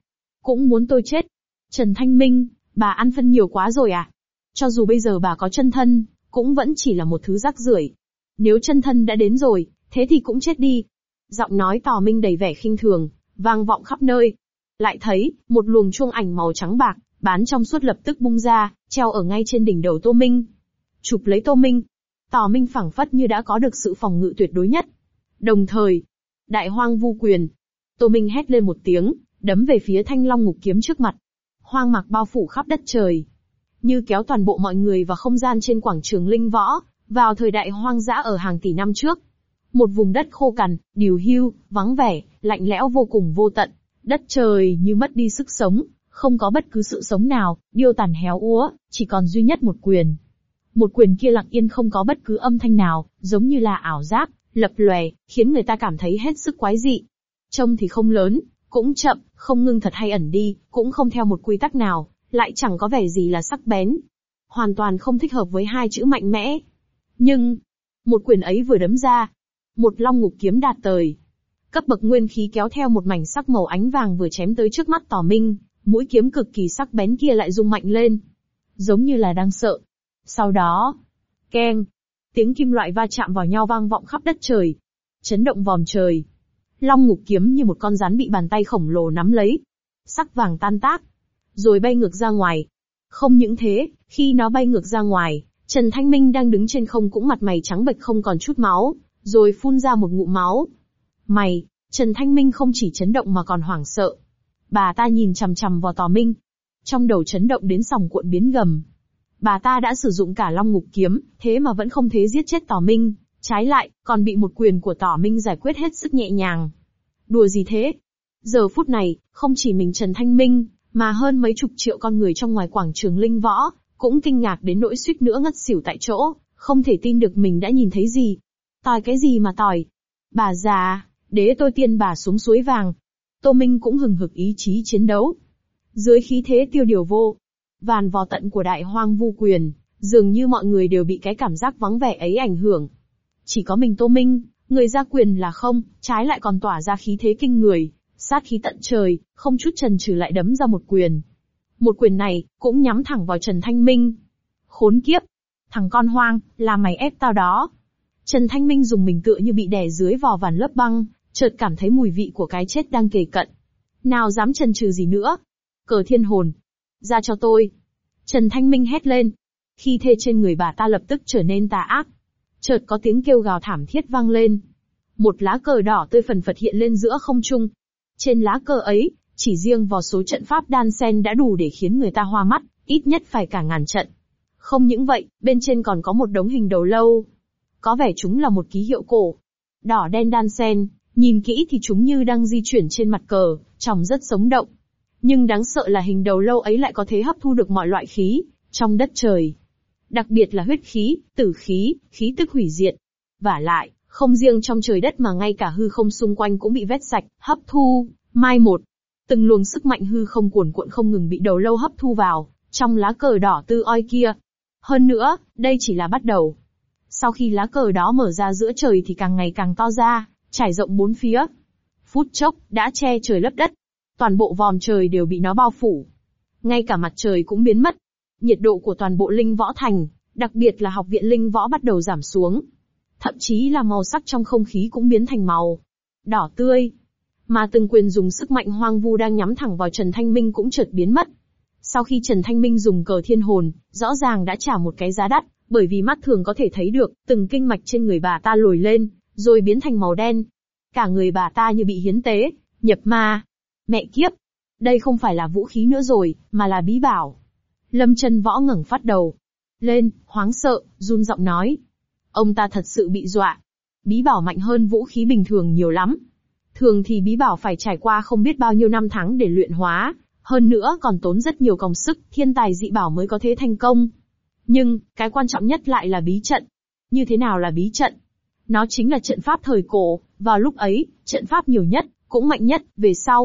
cũng muốn tôi chết. Trần Thanh Minh, bà ăn phân nhiều quá rồi à? Cho dù bây giờ bà có chân thân, cũng vẫn chỉ là một thứ rác rưởi. Nếu chân thân đã đến rồi, thế thì cũng chết đi. Giọng nói Tò Minh đầy vẻ khinh thường, vang vọng khắp nơi. Lại thấy, một luồng chuông ảnh màu trắng bạc, bán trong suốt lập tức bung ra, treo ở ngay trên đỉnh đầu Tô Minh. Chụp lấy Tô Minh. Tò Minh phảng phất như đã có được sự phòng ngự tuyệt đối nhất. Đồng thời, Đại Hoang Vu Quyền. Tô Minh hét lên một tiếng, đấm về phía Thanh Long Ngục Kiếm trước mặt. Hoang mạc bao phủ khắp đất trời, như kéo toàn bộ mọi người vào không gian trên quảng trường Linh Võ, vào thời đại hoang dã ở hàng tỷ năm trước. Một vùng đất khô cằn, điều hưu, vắng vẻ, lạnh lẽo vô cùng vô tận. Đất trời như mất đi sức sống, không có bất cứ sự sống nào, điêu tàn héo úa, chỉ còn duy nhất một quyền. Một quyền kia lặng yên không có bất cứ âm thanh nào, giống như là ảo giác, lập lòe, khiến người ta cảm thấy hết sức quái dị. Trông thì không lớn, cũng chậm, không ngưng thật hay ẩn đi, cũng không theo một quy tắc nào, lại chẳng có vẻ gì là sắc bén. Hoàn toàn không thích hợp với hai chữ mạnh mẽ. Nhưng, một quyền ấy vừa đấm ra, một long ngục kiếm đạt tới. Cấp bậc nguyên khí kéo theo một mảnh sắc màu ánh vàng vừa chém tới trước mắt Tò Minh, mũi kiếm cực kỳ sắc bén kia lại rung mạnh lên. Giống như là đang sợ. Sau đó, keng, tiếng kim loại va chạm vào nhau vang vọng khắp đất trời. Chấn động vòm trời. Long ngục kiếm như một con rắn bị bàn tay khổng lồ nắm lấy. Sắc vàng tan tác, rồi bay ngược ra ngoài. Không những thế, khi nó bay ngược ra ngoài, Trần Thanh Minh đang đứng trên không cũng mặt mày trắng bệch không còn chút máu, rồi phun ra một ngụm máu. Mày, Trần Thanh Minh không chỉ chấn động mà còn hoảng sợ. Bà ta nhìn chằm chằm vào Tò Minh. Trong đầu chấn động đến sòng cuộn biến gầm. Bà ta đã sử dụng cả Long Ngục Kiếm, thế mà vẫn không thể giết chết Tò Minh. Trái lại, còn bị một quyền của Tò Minh giải quyết hết sức nhẹ nhàng. Đùa gì thế? Giờ phút này, không chỉ mình Trần Thanh Minh, mà hơn mấy chục triệu con người trong ngoài quảng trường Linh Võ, cũng kinh ngạc đến nỗi suýt nữa ngất xỉu tại chỗ, không thể tin được mình đã nhìn thấy gì. Tòi cái gì mà tòi? Bà già, đế tôi tiên bà xuống suối vàng. Tô Minh cũng hừng hực ý chí chiến đấu. Dưới khí thế tiêu điều vô vàn vò tận của Đại Hoang Vu Quyền, dường như mọi người đều bị cái cảm giác vắng vẻ ấy ảnh hưởng. Chỉ có mình Tô Minh, người ra quyền là không, trái lại còn tỏa ra khí thế kinh người, sát khí tận trời, không chút chần chừ lại đấm ra một quyền. Một quyền này, cũng nhắm thẳng vào Trần Thanh Minh. Khốn kiếp! Thằng con hoang, là mày ép tao đó. Trần Thanh Minh dùng mình tựa như bị đè dưới vò vàn lớp băng, chợt cảm thấy mùi vị của cái chết đang kề cận. Nào dám chần chừ gì nữa? Cờ thiên hồn! Ra cho tôi! Trần Thanh Minh hét lên. Khi thê trên người bà ta lập tức trở nên tà ác. Chợt có tiếng kêu gào thảm thiết vang lên. Một lá cờ đỏ tươi phần phật hiện lên giữa không trung. Trên lá cờ ấy, chỉ riêng vào số trận pháp đan xen đã đủ để khiến người ta hoa mắt, ít nhất phải cả ngàn trận. Không những vậy, bên trên còn có một đống hình đầu lâu. Có vẻ chúng là một ký hiệu cổ. Đỏ đen đan xen, nhìn kỹ thì chúng như đang di chuyển trên mặt cờ, trông rất sống động. Nhưng đáng sợ là hình đầu lâu ấy lại có thể hấp thu được mọi loại khí trong đất trời. Đặc biệt là huyết khí, tử khí, khí tức hủy diệt. Vả lại, không riêng trong trời đất mà ngay cả hư không xung quanh cũng bị vét sạch, hấp thu, mai một. Từng luồng sức mạnh hư không cuồn cuộn không ngừng bị đầu lâu hấp thu vào, trong lá cờ đỏ tươi oi kia. Hơn nữa, đây chỉ là bắt đầu. Sau khi lá cờ đó mở ra giữa trời thì càng ngày càng to ra, trải rộng bốn phía. Phút chốc, đã che trời lấp đất. Toàn bộ vòm trời đều bị nó bao phủ. Ngay cả mặt trời cũng biến mất. Nhiệt độ của toàn bộ Linh Võ Thành, đặc biệt là học viện Linh Võ bắt đầu giảm xuống. Thậm chí là màu sắc trong không khí cũng biến thành màu đỏ tươi. Mà từng quyền dùng sức mạnh hoang vu đang nhắm thẳng vào Trần Thanh Minh cũng chợt biến mất. Sau khi Trần Thanh Minh dùng cờ thiên hồn, rõ ràng đã trả một cái giá đắt, bởi vì mắt thường có thể thấy được, từng kinh mạch trên người bà ta lồi lên, rồi biến thành màu đen. Cả người bà ta như bị hiến tế, nhập ma. Mẹ kiếp! Đây không phải là vũ khí nữa rồi, mà là bí bảo. Lâm Chân Võ ngẩng phát đầu lên, hoáng sợ, run giọng nói. Ông ta thật sự bị dọa. Bí bảo mạnh hơn vũ khí bình thường nhiều lắm. Thường thì bí bảo phải trải qua không biết bao nhiêu năm tháng để luyện hóa, hơn nữa còn tốn rất nhiều công sức, thiên tài dị bảo mới có thể thành công. Nhưng, cái quan trọng nhất lại là bí trận. Như thế nào là bí trận? Nó chính là trận pháp thời cổ, vào lúc ấy, trận pháp nhiều nhất, cũng mạnh nhất, về sau,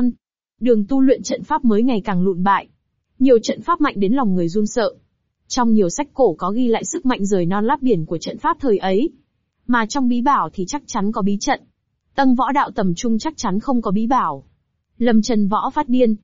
đường tu luyện trận pháp mới ngày càng lụn bại. Nhiều trận pháp mạnh đến lòng người run sợ. Trong nhiều sách cổ có ghi lại sức mạnh rời non lấp biển của trận pháp thời ấy. Mà trong bí bảo thì chắc chắn có bí trận. Tầng võ đạo tầm trung chắc chắn không có bí bảo. Lâm Chân Võ phát điên.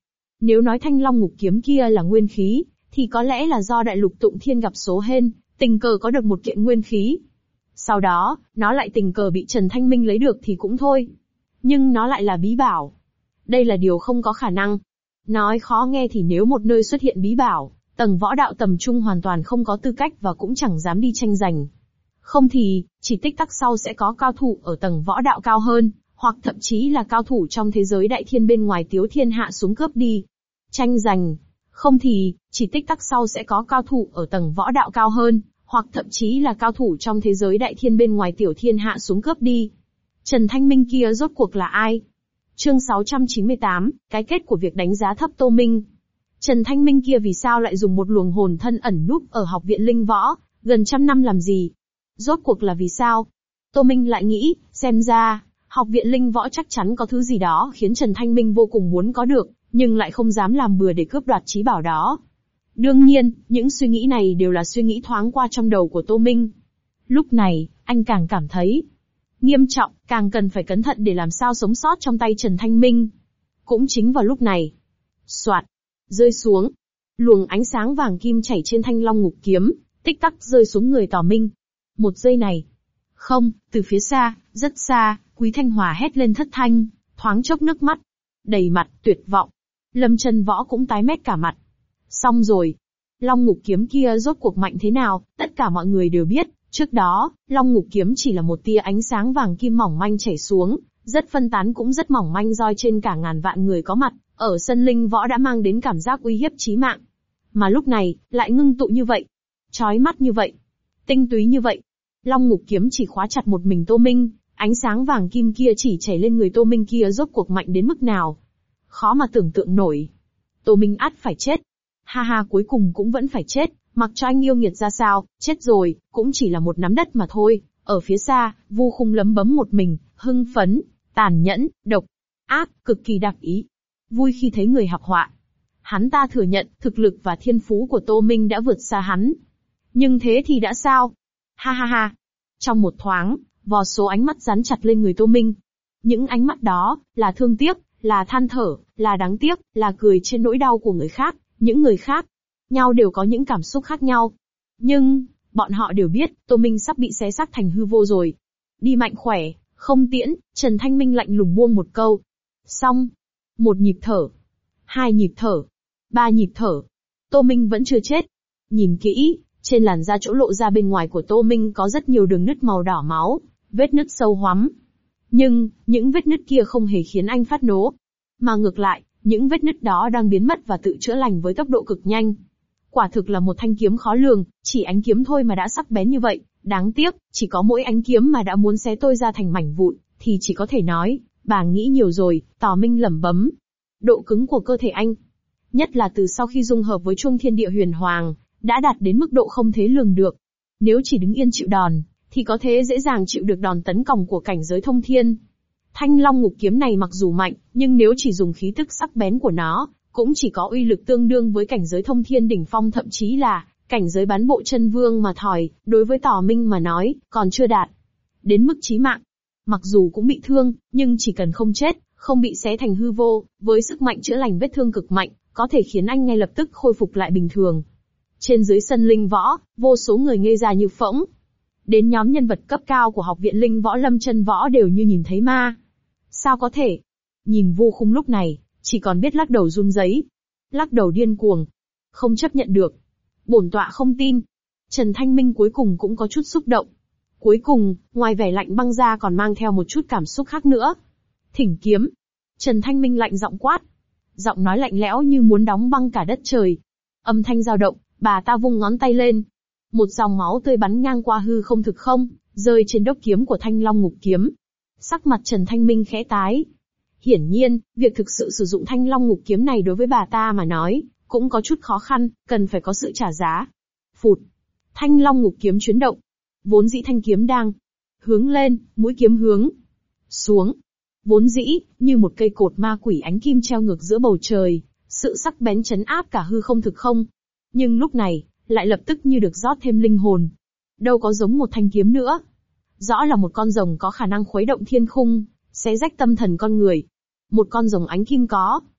Nếu nói Thanh Long Ngục Kiếm kia là nguyên khí, thì có lẽ là do Đại Lục Tụng Thiên gặp số hên, tình cờ có được một kiện nguyên khí. Sau đó, nó lại tình cờ bị Trần Thanh Minh lấy được thì cũng thôi. Nhưng nó lại là bí bảo. Đây là điều không có khả năng. Nói khó nghe thì nếu một nơi xuất hiện bí bảo, tầng võ đạo tầm trung hoàn toàn không có tư cách và cũng chẳng dám đi tranh giành. Không thì, chỉ tích tắc sau sẽ có cao thủ ở tầng võ đạo cao hơn, hoặc thậm chí là cao thủ trong thế giới đại thiên bên ngoài Tiếu Thiên hạ xuống cướp đi. Tranh giành. Không thì, chỉ tích tắc sau sẽ có cao thủ ở tầng võ đạo cao hơn, hoặc thậm chí là cao thủ trong thế giới đại thiên bên ngoài Tiểu Thiên hạ xuống cướp đi. Trần Thanh Minh kia rốt cuộc là ai? Chương 698, cái kết của việc đánh giá thấp Tô Minh. Trần Thanh Minh kia vì sao lại dùng một luồng hồn thân ẩn núp ở học viện Linh Võ, gần trăm năm làm gì? Rốt cuộc là vì sao? Tô Minh lại nghĩ, xem ra, học viện Linh Võ chắc chắn có thứ gì đó khiến Trần Thanh Minh vô cùng muốn có được, nhưng lại không dám làm bừa để cướp đoạt trí bảo đó. Đương nhiên, những suy nghĩ này đều là suy nghĩ thoáng qua trong đầu của Tô Minh. Lúc này, anh càng cảm thấy nghiêm trọng, càng cần phải cẩn thận để làm sao sống sót trong tay Trần Thanh Minh. Cũng chính vào lúc này, soạt, rơi xuống. Luồng ánh sáng vàng kim chảy trên Thanh Long Ngục Kiếm, tích tắc rơi xuống người Tào Minh. Một giây này. Không, từ phía xa, rất xa, Quý Thanh Hòa hét lên thất thanh, thoáng chốc nước mắt. Đầy mặt, tuyệt vọng. Lâm Chân Võ cũng tái mét cả mặt. Xong rồi. Long Ngục Kiếm kia rốt cuộc mạnh thế nào, tất cả mọi người đều biết. Trước đó, Long Ngục Kiếm chỉ là một tia ánh sáng vàng kim mỏng manh chảy xuống, rất phân tán cũng rất mỏng manh roi trên cả ngàn vạn người có mặt, ở sân Linh Võ đã mang đến cảm giác uy hiếp chí mạng. Mà lúc này, lại ngưng tụ như vậy. Chói mắt như vậy. Tinh túy như vậy. Long Ngục Kiếm chỉ khóa chặt một mình Tô Minh, ánh sáng vàng kim kia chỉ chảy lên người Tô Minh kia rốt cuộc mạnh đến mức nào. Khó mà tưởng tượng nổi. Tô Minh ắt phải chết. Ha ha, cuối cùng cũng vẫn phải chết. Mặc cho anh yêu nghiệt ra sao, chết rồi, cũng chỉ là một nắm đất mà thôi. Ở phía xa, Vu Khung lấm bấm một mình, hưng phấn, tàn nhẫn, độc ác, cực kỳ đắc ý. Vui khi thấy người học họa. Hắn ta thừa nhận, thực lực và thiên phú của Tô Minh đã vượt xa hắn. Nhưng thế thì đã sao? Ha ha ha. Trong một thoáng, vô số ánh mắt dán chặt lên người Tô Minh. Những ánh mắt đó, là thương tiếc, là than thở, là đáng tiếc, là cười trên nỗi đau của người khác. Những người khác, nhau đều có những cảm xúc khác nhau. Nhưng, bọn họ đều biết, Tô Minh sắp bị xé xác thành hư vô rồi. Đi mạnh khỏe, không tiễn, Trần Thanh Minh lạnh lùng buông một câu. Xong. Một nhịp thở. Hai nhịp thở. Ba nhịp thở. Tô Minh vẫn chưa chết. Nhìn kỹ, trên làn da chỗ lộ ra bên ngoài của Tô Minh có rất nhiều đường nứt màu đỏ máu, vết nứt sâu hoắm. Nhưng, những vết nứt kia không hề khiến anh phát nố. Mà ngược lại, những vết nứt đó đang biến mất và tự chữa lành với tốc độ cực nhanh. Quả thực là một thanh kiếm khó lường, chỉ ánh kiếm thôi mà đã sắc bén như vậy, đáng tiếc, chỉ có mỗi ánh kiếm mà đã muốn xé tôi ra thành mảnh vụn, thì chỉ có thể nói, bà nghĩ nhiều rồi, Tào Minh lẩm bẩm. Độ cứng của cơ thể anh, nhất là từ sau khi dung hợp với Chuông Thiên Địa Huyền Hoàng, đã đạt đến mức độ không thể lường được. Nếu chỉ đứng yên chịu đòn, thì có thể dễ dàng chịu được đòn tấn công của cảnh giới thông thiên. Thanh Long Ngục Kiếm này mặc dù mạnh, nhưng nếu chỉ dùng khí tức sắc bén của nó, cũng chỉ có uy lực tương đương với cảnh giới thông thiên đỉnh phong, thậm chí là cảnh giới bán bộ chân vương mà thòi, đối với Tào Minh mà nói, còn chưa đạt đến mức chí mạng. Mặc dù cũng bị thương, nhưng chỉ cần không chết, không bị xé thành hư vô, với sức mạnh chữa lành vết thương cực mạnh, có thể khiến anh ngay lập tức khôi phục lại bình thường. Trên dưới sân Linh Võ, vô số người ngây ra như phỗng. Đến nhóm nhân vật cấp cao của học viện Linh Võ Lâm Chân Võ đều như nhìn thấy ma. Sao có thể? Nhìn Vu Khung lúc này, chỉ còn biết lắc đầu run rẩy, lắc đầu điên cuồng. Không chấp nhận được. Bổn tọa không tin. Trần Thanh Minh cuối cùng cũng có chút xúc động. Cuối cùng, ngoài vẻ lạnh băng ra còn mang theo một chút cảm xúc khác nữa. Thỉnh kiếm. Trần Thanh Minh lạnh giọng quát. Giọng nói lạnh lẽo như muốn đóng băng cả đất trời. Âm thanh dao động, bà ta vung ngón tay lên. Một dòng máu tươi bắn ngang qua hư không thực không, rơi trên đốc kiếm của Thanh Long Ngục Kiếm. Sắc mặt Trần Thanh Minh khẽ tái. Hiển nhiên, việc thực sự sử dụng Thanh Long Ngục Kiếm này đối với bà ta mà nói, cũng có chút khó khăn, cần phải có sự trả giá. Phụt. Thanh Long Ngục Kiếm chuyển động. Vốn dĩ thanh kiếm đang hướng lên, mũi kiếm hướng xuống. Vốn dĩ, như một cây cột ma quỷ ánh kim treo ngược giữa bầu trời, sự sắc bén chấn áp cả hư không thực không. Nhưng lúc này, lại lập tức như được rót thêm linh hồn. Đâu có giống một thanh kiếm nữa. Rõ là một con rồng có khả năng khuấy động thiên khung, xé rách tâm thần con người. Một con rồng ánh kim có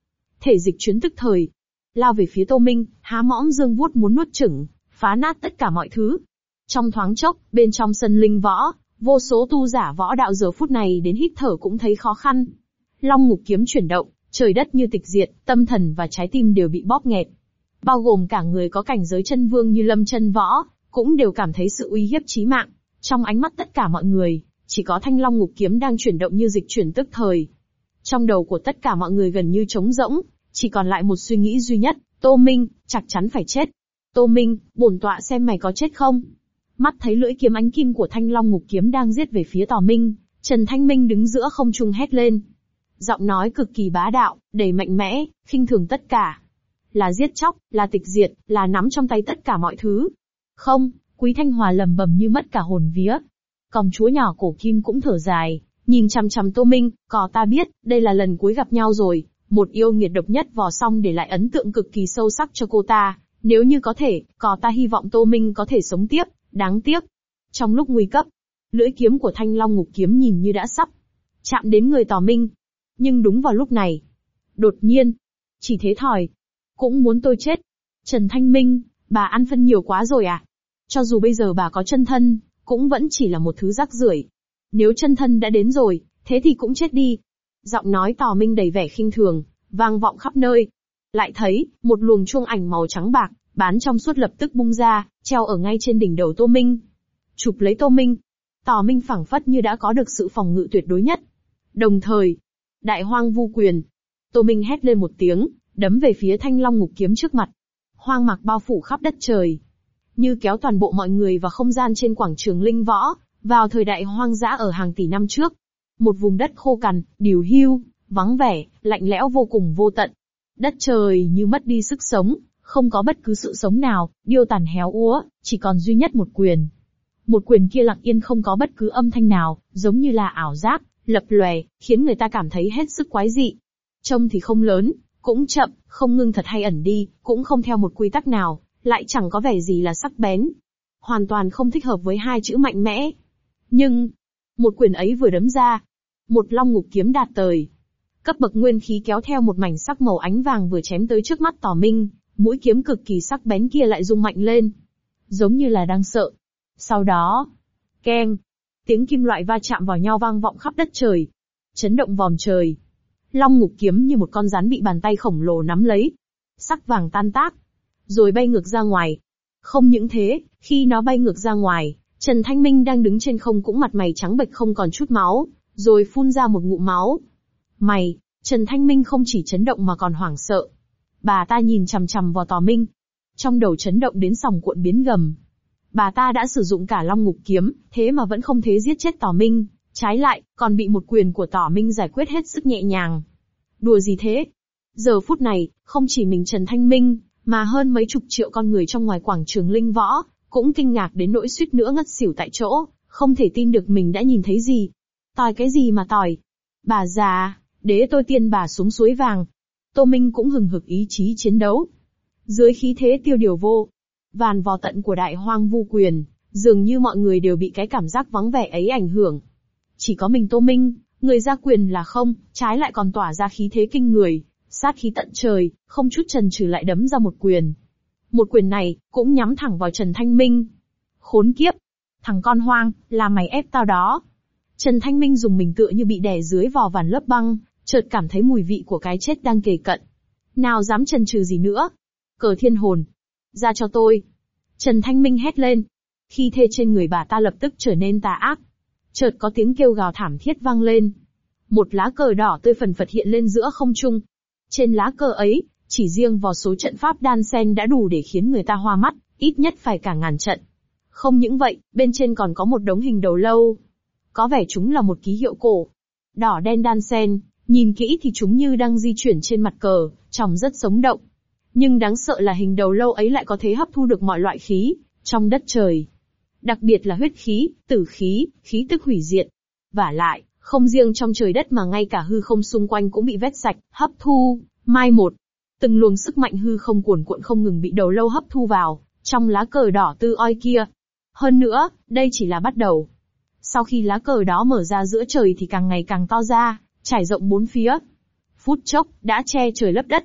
thể dịch chuyến tức thời, lao về phía Tô Minh, há mõm dương vuốt muốn nuốt chửng, phá nát tất cả mọi thứ. Trong thoáng chốc, bên trong sân linh võ, vô số tu giả võ đạo giờ phút này đến hít thở cũng thấy khó khăn. Long ngục kiếm chuyển động, trời đất như tịch diệt, tâm thần và trái tim đều bị bóp nghẹt. Bao gồm cả người có cảnh giới chân vương như Lâm Chân Võ, cũng đều cảm thấy sự uy hiếp chí mạng. Trong ánh mắt tất cả mọi người, chỉ có thanh long ngục kiếm đang chuyển động như dịch chuyển tức thời. Trong đầu của tất cả mọi người gần như trống rỗng, chỉ còn lại một suy nghĩ duy nhất, Tô Minh, chắc chắn phải chết. Tô Minh, bổn tọa xem mày có chết không? Mắt thấy lưỡi kiếm ánh kim của thanh long ngục kiếm đang giết về phía Tào Minh, Trần Thanh Minh đứng giữa không trung hét lên. Giọng nói cực kỳ bá đạo, đầy mạnh mẽ, khinh thường tất cả. Là giết chóc, là tịch diệt, là nắm trong tay tất cả mọi thứ. Không, Quý Thanh Hòa lầm bầm như mất cả hồn vía. Công chúa nhỏ cổ kim cũng thở dài, nhìn chằm chằm Tô Minh, cò ta biết, đây là lần cuối gặp nhau rồi, một yêu nghiệt độc nhất vò xong để lại ấn tượng cực kỳ sâu sắc cho cô ta, nếu như có thể, cò ta hy vọng Tô Minh có thể sống tiếp, đáng tiếc. Trong lúc nguy cấp, lưỡi kiếm của thanh long ngục kiếm nhìn như đã sắp chạm đến người Tào Minh. Nhưng đúng vào lúc này, đột nhiên, chỉ thế thòi, cũng muốn tôi chết. Trần Thanh Minh, bà ăn phân nhiều quá rồi à? Cho dù bây giờ bà có chân thân, cũng vẫn chỉ là một thứ rác rưởi. Nếu chân thân đã đến rồi, thế thì cũng chết đi. Giọng nói Tào Minh đầy vẻ khinh thường, vang vọng khắp nơi. Lại thấy, một luồng chuông ảnh màu trắng bạc, bán trong suốt lập tức bung ra, treo ở ngay trên đỉnh đầu Tô Minh. Chụp lấy Tô Minh. Tào Minh phảng phất như đã có được sự phòng ngự tuyệt đối nhất. Đồng thời, đại hoang vu quyền. Tô Minh hét lên một tiếng, đấm về phía thanh long ngục kiếm trước mặt. Hoang mạc bao phủ khắp đất trời, như kéo toàn bộ mọi người vào không gian trên quảng trường linh võ, vào thời đại hoang dã ở hàng tỷ năm trước. Một vùng đất khô cằn, điều hưu, vắng vẻ, lạnh lẽo vô cùng vô tận. Đất trời như mất đi sức sống, không có bất cứ sự sống nào, điêu tàn héo úa, chỉ còn duy nhất một quyền. Một quyền kia lặng yên không có bất cứ âm thanh nào, giống như là ảo giác, lập lòe, khiến người ta cảm thấy hết sức quái dị. Trông thì không lớn, cũng chậm, không ngưng thật hay ẩn đi, cũng không theo một quy tắc nào, lại chẳng có vẻ gì là sắc bén. Hoàn toàn không thích hợp với hai chữ mạnh mẽ. Nhưng, một quyền ấy vừa đấm ra, một long ngục kiếm đạt tới. Cấp bậc nguyên khí kéo theo một mảnh sắc màu ánh vàng vừa chém tới trước mắt Tào Minh, mũi kiếm cực kỳ sắc bén kia lại rung mạnh lên. Giống như là đang sợ. Sau đó, keng, tiếng kim loại va chạm vào nhau vang vọng khắp đất trời. Chấn động vòm trời. Long ngục kiếm như một con rắn bị bàn tay khổng lồ nắm lấy. Sắc vàng tan tác, rồi bay ngược ra ngoài. Không những thế, khi nó bay ngược ra ngoài, Trần Thanh Minh đang đứng trên không cũng mặt mày trắng bệch không còn chút máu, rồi phun ra một ngụm máu. Mày, Trần Thanh Minh không chỉ chấn động mà còn hoảng sợ. Bà ta nhìn chằm chằm vào Tào Minh. Trong đầu chấn động đến sòng cuộn biến gầm. Bà ta đã sử dụng cả long ngục kiếm, thế mà vẫn không thể giết chết Tào Minh. Trái lại, còn bị một quyền của Tào Minh giải quyết hết sức nhẹ nhàng. Đùa gì thế? Giờ phút này, không chỉ mình Trần Thanh Minh, mà hơn mấy chục triệu con người trong ngoài quảng trường linh võ, cũng kinh ngạc đến nỗi suýt nữa ngất xỉu tại chỗ, không thể tin được mình đã nhìn thấy gì. Tòi cái gì mà tòi? Bà già, đế tôi tiên bà xuống suối vàng. Tô Minh cũng hừng hực ý chí chiến đấu. Dưới khí thế tiêu điều vô vàn vò tận của đại hoang vu quyền, dường như mọi người đều bị cái cảm giác vắng vẻ ấy ảnh hưởng. Chỉ có mình Tô Minh, người ra quyền là không, trái lại còn tỏa ra khí thế kinh người, sát khí tận trời, không chút chần chừ lại đấm ra một quyền. Một quyền này, cũng nhắm thẳng vào Trần Thanh Minh. Khốn kiếp! Thằng con hoang, là mày ép tao đó. Trần Thanh Minh dùng mình tựa như bị đè dưới vò vàn lớp băng, chợt cảm thấy mùi vị của cái chết đang kề cận. Nào dám chần chừ gì nữa? Cờ thiên hồn! Ra cho tôi! Trần Thanh Minh hét lên. Khi thê trên người bà ta lập tức trở nên tà ác. Chợt có tiếng kêu gào thảm thiết vang lên. Một lá cờ đỏ tươi phần phật hiện lên giữa không trung. Trên lá cờ ấy, chỉ riêng vào số trận pháp đan xen đã đủ để khiến người ta hoa mắt, ít nhất phải cả ngàn trận. Không những vậy, bên trên còn có một đống hình đầu lâu. Có vẻ chúng là một ký hiệu cổ. Đỏ đen đan xen, nhìn kỹ thì chúng như đang di chuyển trên mặt cờ, trông rất sống động. Nhưng đáng sợ là hình đầu lâu ấy lại có thể hấp thu được mọi loại khí trong đất trời. Đặc biệt là huyết khí, tử khí, khí tức hủy diệt. Vả lại, không riêng trong trời đất mà ngay cả hư không xung quanh cũng bị vét sạch, hấp thu, mai một. Từng luồng sức mạnh hư không cuồn cuộn không ngừng bị đầu lâu hấp thu vào, trong lá cờ đỏ tươi oi kia. Hơn nữa, đây chỉ là bắt đầu. Sau khi lá cờ đó mở ra giữa trời thì càng ngày càng to ra, trải rộng bốn phía. Phút chốc, đã che trời lấp đất.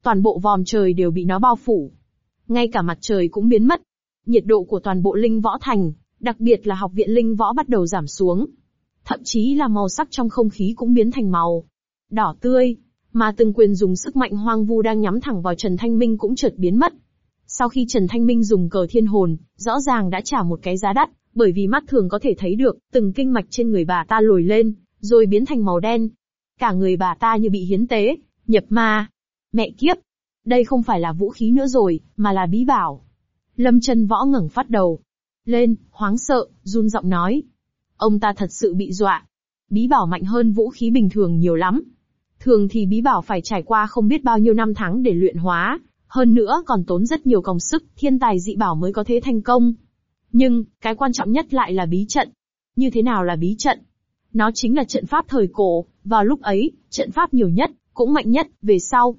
Toàn bộ vòm trời đều bị nó bao phủ. Ngay cả mặt trời cũng biến mất. Nhiệt độ của toàn bộ Linh Võ Thành, đặc biệt là học viện Linh Võ bắt đầu giảm xuống. Thậm chí là màu sắc trong không khí cũng biến thành màu đỏ tươi, mà từng quyền dùng sức mạnh hoang vu đang nhắm thẳng vào Trần Thanh Minh cũng chợt biến mất. Sau khi Trần Thanh Minh dùng cờ thiên hồn, rõ ràng đã trả một cái giá đắt, bởi vì mắt thường có thể thấy được, từng kinh mạch trên người bà ta lồi lên, rồi biến thành màu đen. Cả người bà ta như bị hiến tế, nhập ma. Mẹ kiếp! Đây không phải là vũ khí nữa rồi, mà là bí bảo. Lâm Chân Võ ngẩng phát đầu lên, hoáng sợ, run giọng nói. Ông ta thật sự bị dọa. Bí bảo mạnh hơn vũ khí bình thường nhiều lắm. Thường thì bí bảo phải trải qua không biết bao nhiêu năm tháng để luyện hóa, hơn nữa còn tốn rất nhiều công sức, thiên tài dị bảo mới có thể thành công. Nhưng, cái quan trọng nhất lại là bí trận. Như thế nào là bí trận? Nó chính là trận pháp thời cổ, vào lúc ấy, trận pháp nhiều nhất, cũng mạnh nhất, về sau,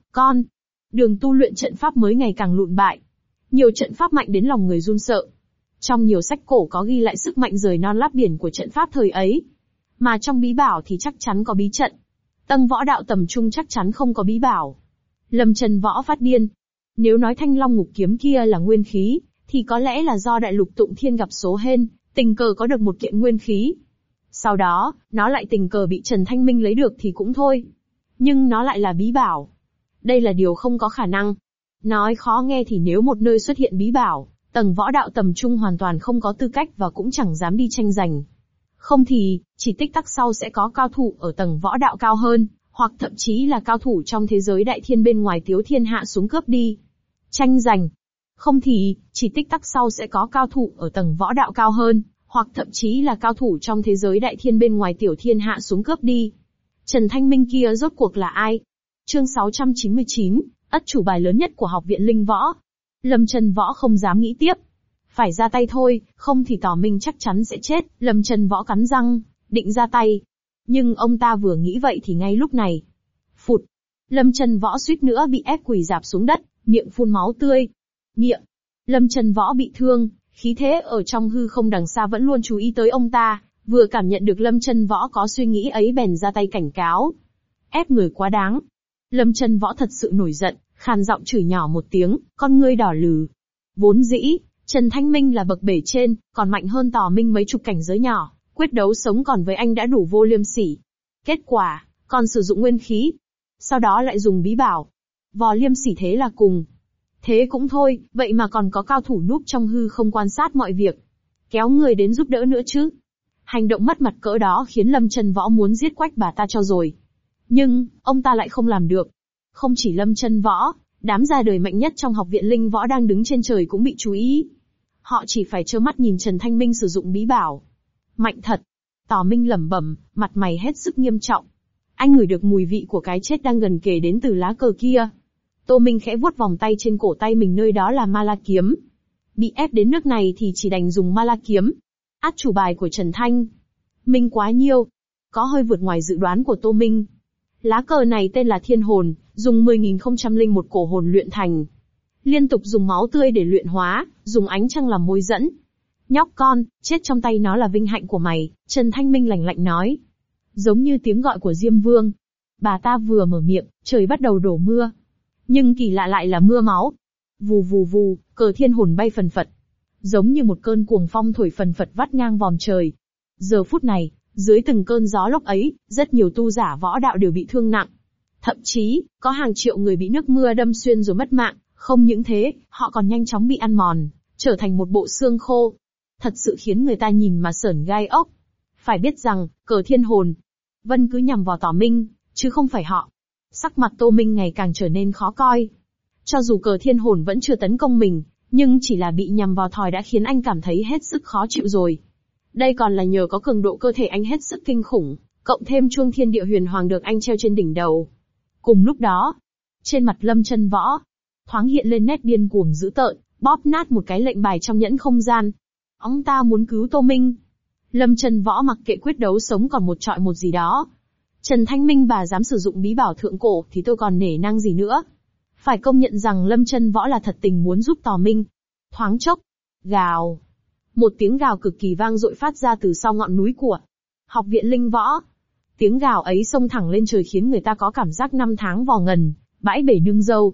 đường tu luyện trận pháp mới ngày càng lụn bại. Nhiều trận pháp mạnh đến lòng người run sợ. Trong nhiều sách cổ có ghi lại sức mạnh rời non lấp biển của trận pháp thời ấy. Mà trong bí bảo thì chắc chắn có bí trận. Tầng võ đạo tầm trung chắc chắn không có bí bảo. Lâm Chân Võ phát điên. Nếu nói Thanh Long Ngục Kiếm kia là nguyên khí, thì có lẽ là do Đại Lục Tụng Thiên gặp số hên, tình cờ có được một kiện nguyên khí. Sau đó, nó lại tình cờ bị Trần Thanh Minh lấy được thì cũng thôi. Nhưng nó lại là bí bảo. Đây là điều không có khả năng. Nói khó nghe thì nếu một nơi xuất hiện bí bảo, tầng võ đạo tầm trung hoàn toàn không có tư cách và cũng chẳng dám đi tranh giành. Không thì, chỉ tích tắc sau sẽ có cao thủ ở tầng võ đạo cao hơn, hoặc thậm chí là cao thủ trong thế giới đại thiên bên ngoài Tiếu Thiên hạ xuống cướp đi. Tranh giành. Không thì, chỉ tích tắc sau sẽ có cao thủ ở tầng võ đạo cao hơn, hoặc thậm chí là cao thủ trong thế giới đại thiên bên ngoài Tiểu Thiên hạ xuống cướp đi. Trần Thanh Minh kia rốt cuộc là ai? Chương 699, ất chủ bài lớn nhất của học viện Linh Võ. Lâm Chân Võ không dám nghĩ tiếp. Phải ra tay thôi, không thì Tỏ Minh chắc chắn sẽ chết. Lâm Chân Võ cắn răng, định ra tay. Nhưng ông ta vừa nghĩ vậy thì ngay lúc này. Phụt! Lâm Chân Võ suýt nữa bị ép quỳ rạp xuống đất, miệng phun máu tươi. Miệng! Lâm Chân Võ bị thương, khí thế ở trong hư không đằng xa vẫn luôn chú ý tới ông ta, vừa cảm nhận được Lâm Chân Võ có suy nghĩ ấy bèn ra tay cảnh cáo. Ép người quá đáng. Lâm Chân Võ thật sự nổi giận, khàn giọng chửi nhỏ một tiếng, con ngươi đỏ lừ. Vốn dĩ, Trần Thanh Minh là bậc bể trên, còn mạnh hơn Tỏ Minh mấy chục cảnh giới nhỏ, quyết đấu sống còn với anh đã đủ vô liêm sỉ. Kết quả, còn sử dụng nguyên khí. Sau đó lại dùng bí bảo. Vò liêm sỉ thế là cùng. Thế cũng thôi, vậy mà còn có cao thủ núp trong hư không quan sát mọi việc. Kéo người đến giúp đỡ nữa chứ. Hành động mất mặt cỡ đó khiến Lâm Chân Võ muốn giết quách bà ta cho rồi. Nhưng, ông ta lại không làm được. Không chỉ Lâm Chân Võ, đám ra đời mạnh nhất trong học viện Linh Võ đang đứng trên trời cũng bị chú ý. Họ chỉ phải trơ mắt nhìn Trần Thanh Minh sử dụng bí bảo. Mạnh thật. Tỏ Minh lẩm bẩm, mặt mày hết sức nghiêm trọng. Anh ngửi được mùi vị của cái chết đang gần kề đến từ lá cờ kia. Tô Minh khẽ vuốt vòng tay trên cổ tay mình nơi đó là Ma La Kiếm. Bị ép đến nước này thì chỉ đành dùng Ma La Kiếm. Át chủ bài của Trần Thanh Minh quá nhiều. Có hơi vượt ngoài dự đoán của Tô Minh. Lá cờ này tên là Thiên Hồn, dùng 10.001 cổ hồn luyện thành. Liên tục dùng máu tươi để luyện hóa, dùng ánh trăng làm môi dẫn. Nhóc con, chết trong tay nó là vinh hạnh của mày, Trần Thanh Minh lạnh lạnh nói. Giống như tiếng gọi của Diêm Vương. Bà ta vừa mở miệng, trời bắt đầu đổ mưa. Nhưng kỳ lạ lại là mưa máu. Vù vù vù, cờ thiên hồn bay phần phật. Giống như một cơn cuồng phong thổi phần phật vắt ngang vòm trời. Giờ phút này, dưới từng cơn gió lốc ấy, rất nhiều tu giả võ đạo đều bị thương nặng. Thậm chí, có hàng triệu người bị nước mưa đâm xuyên rồi mất mạng. Không những thế, họ còn nhanh chóng bị ăn mòn, trở thành một bộ xương khô. Thật sự khiến người ta nhìn mà sởn gai ốc. Phải biết rằng, cờ thiên hồn, Vân cứ nhằm vào Tỏ Minh, chứ không phải họ. Sắc mặt Tô Minh ngày càng trở nên khó coi. Cho dù cờ thiên hồn vẫn chưa tấn công mình, nhưng chỉ là bị nhằm vào thòi đã khiến anh cảm thấy hết sức khó chịu rồi. Đây còn là nhờ có cường độ cơ thể anh hết sức kinh khủng, cộng thêm chuông thiên địa huyền hoàng được anh treo trên đỉnh đầu. Cùng lúc đó, trên mặt Lâm Chân Võ, thoáng hiện lên nét điên cuồng dữ tợn, bóp nát một cái lệnh bài trong nhẫn không gian. Ông ta muốn cứu Tô Minh. Lâm Chân Võ mặc kệ quyết đấu sống còn một trọi một gì đó. Trần Thanh Minh bà dám sử dụng bí bảo thượng cổ thì tôi còn nể nang gì nữa. Phải công nhận rằng Lâm Chân Võ là thật tình muốn giúp Tỏ Minh. Thoáng chốc, gào. Một tiếng gào cực kỳ vang dội phát ra từ sau ngọn núi của học viện Linh Võ. Tiếng gào ấy xông thẳng lên trời khiến người ta có cảm giác năm tháng vò ngần, bãi bể nương dâu.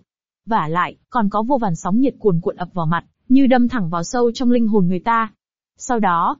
Vả lại, còn có vô vàn sóng nhiệt cuồn cuộn ập vào mặt, như đâm thẳng vào sâu trong linh hồn người ta. Sau đó,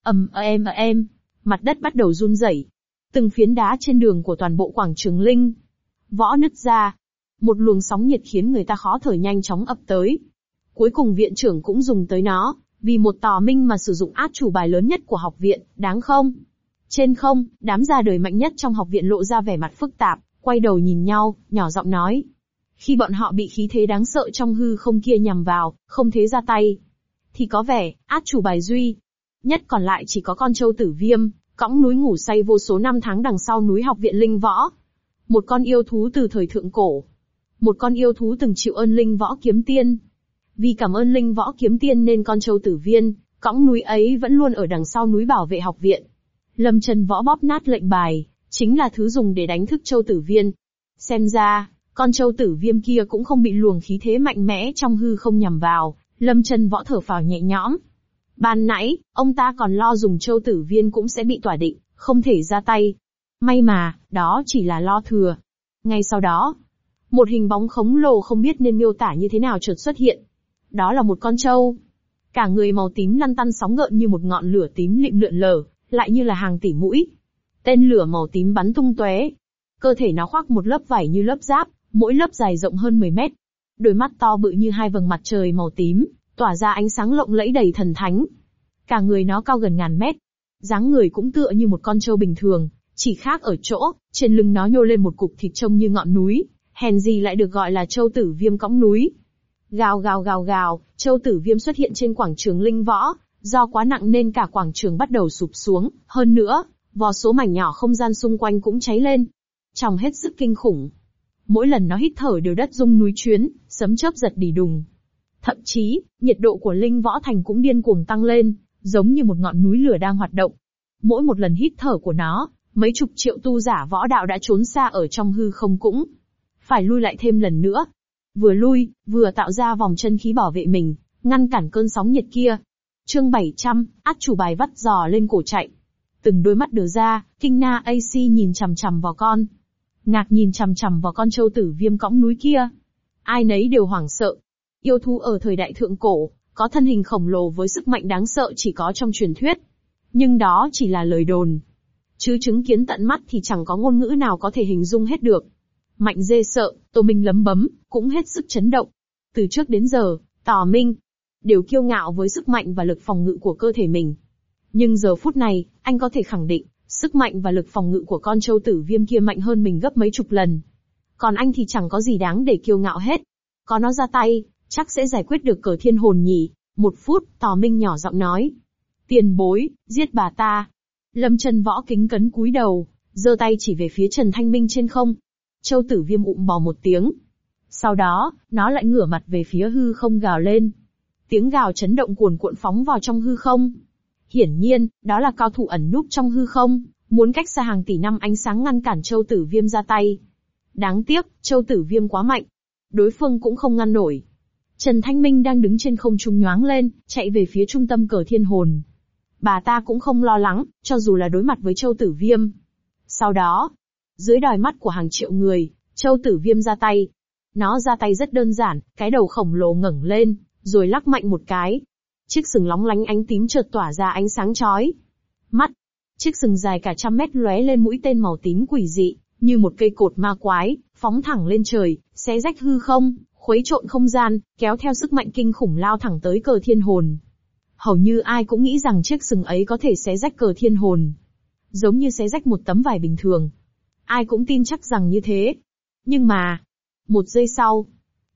mặt đất bắt đầu run rẩy. Từng phiến đá trên đường của toàn bộ quảng trường Linh Võ nứt ra. Một luồng sóng nhiệt khiến người ta khó thở nhanh chóng ập tới. Cuối cùng viện trưởng cũng dùng tới nó, vì một tò minh mà sử dụng át chủ bài lớn nhất của học viện, đáng không? Trên không, đám ra đời mạnh nhất trong học viện lộ ra vẻ mặt phức tạp, quay đầu nhìn nhau, nhỏ giọng nói. Khi bọn họ bị khí thế đáng sợ trong hư không kia nhằm vào, không thế ra tay, thì có vẻ, át chủ bài duy nhất còn lại chỉ có con trâu tử viêm, cõng núi ngủ say vô số năm tháng đằng sau núi học viện Linh Võ. Một con yêu thú từ thời thượng cổ. Một con yêu thú từng chịu ơn Linh Võ Kiếm Tiên. Vì cảm ơn Linh Võ Kiếm Tiên nên con trâu tử viên, cõng núi ấy vẫn luôn ở đằng sau núi bảo vệ học viện. Lâm Chân Võ bóp nát lệnh bài, chính là thứ dùng để đánh thức trâu tử viên. Xem ra, con trâu tử viêm kia cũng không bị luồng khí thế mạnh mẽ trong hư không nhằm vào, Lâm Chân Võ thở phào nhẹ nhõm. Ban nãy, ông ta còn lo dùng trâu tử viên cũng sẽ bị tỏa định, không thể ra tay. May mà, đó chỉ là lo thừa. Ngay sau đó, một hình bóng khổng lồ không biết nên miêu tả như thế nào chợt xuất hiện. Đó là một con trâu. Cả người màu tím lăn tăn sóng gợn như một ngọn lửa tím lịm lượn lờ, lại như là hàng tỷ mũi. Tên lửa màu tím bắn tung tóe. Cơ thể nó khoác một lớp vảy như lớp giáp, mỗi lớp dài rộng hơn 10 mét. Đôi mắt to bự như hai vầng mặt trời màu tím, tỏa ra ánh sáng lộng lẫy đầy thần thánh. Cả người nó cao gần ngàn mét. Dáng người cũng tựa như một con trâu bình thường, chỉ khác ở chỗ, trên lưng nó nhô lên một cục thịt trông như ngọn núi, hèn gì lại được gọi là trâu tử viêm cõng núi. Gào gào gào gào, trâu tử viêm xuất hiện trên quảng trường Linh Võ, do quá nặng nên cả quảng trường bắt đầu sụp xuống, hơn nữa, vô số mảnh nhỏ không gian xung quanh cũng cháy lên. Trông hết sức kinh khủng. Mỗi lần nó hít thở đều đất rung núi chuyến, sấm chớp giật đì đùng. Thậm chí, nhiệt độ của Linh Võ Thành cũng điên cuồng tăng lên, giống như một ngọn núi lửa đang hoạt động. Mỗi một lần hít thở của nó, mấy chục triệu tu giả võ đạo đã trốn xa ở trong hư không cũng phải lui lại thêm lần nữa. Vừa lui, vừa tạo ra vòng chân khí bảo vệ mình, ngăn cản cơn sóng nhiệt kia. Chương 700, át chủ bài vắt giò lên cổ chạy. Từng đôi mắt đờ ra, Kinh Na AC nhìn chằm chằm vào ngạc nhìn chằm chằm vào con trâu tử viêm cõng núi kia. Ai nấy đều hoảng sợ. Yêu thú ở thời đại thượng cổ, có thân hình khổng lồ với sức mạnh đáng sợ chỉ có trong truyền thuyết. Nhưng đó chỉ là lời đồn. Chứ chứng kiến tận mắt thì chẳng có ngôn ngữ nào có thể hình dung hết được. Mạnh ghê sợ, Tô Minh lấm bấm, cũng hết sức chấn động. Từ trước đến giờ, Tò Minh đều kiêu ngạo với sức mạnh và lực phòng ngự của cơ thể mình. Nhưng giờ phút này, anh có thể khẳng định, sức mạnh và lực phòng ngự của con trâu tử viêm kia mạnh hơn mình gấp mấy chục lần. Còn anh thì chẳng có gì đáng để kiêu ngạo hết. Có nó ra tay, chắc sẽ giải quyết được Cờ Thiên Hồn nhỉ. 1 phút, Tò Minh nhỏ giọng nói. Tiền bối, giết bà ta. Lâm Chân Võ kính cấn cúi đầu, giơ tay chỉ về phía Trần Thanh Minh trên không. Trâu tử viêm bò một tiếng. Sau đó, nó lại ngửa mặt về phía hư không gào lên. Tiếng gào chấn động cuồn cuộn phóng vào trong hư không. Hiển nhiên, đó là cao thủ ẩn núp trong hư không, muốn cách xa hàng tỷ năm ánh sáng ngăn cản Trâu Tử Viêm ra tay. Đáng tiếc, Trâu Tử Viêm quá mạnh. Đối phương cũng không ngăn nổi. Trần Thanh Minh đang đứng trên không trung nhoáng lên, chạy về phía trung tâm Cờ Thiên Hồn. Bà ta cũng không lo lắng, cho dù là đối mặt với Trâu Tử Viêm. Sau đó, dưới đòi mắt của hàng triệu người, Trâu Tử Viêm ra tay. Nó ra tay rất đơn giản, cái đầu khổng lồ ngẩng lên, rồi lắc mạnh một cái. Chiếc sừng lóng lánh ánh tím chợt tỏa ra ánh sáng chói mắt. Chiếc sừng dài cả 100 mét lóe lên mũi tên màu tím quỷ dị, như một cây cột ma quái, phóng thẳng lên trời, xé rách hư không, khuấy trộn không gian, kéo theo sức mạnh kinh khủng lao thẳng tới Cờ Thiên Hồn. Hầu như ai cũng nghĩ rằng chiếc sừng ấy có thể xé rách Cờ Thiên Hồn, giống như xé rách một tấm vải bình thường. Ai cũng tin chắc rằng như thế. Nhưng mà, 1 giây sau,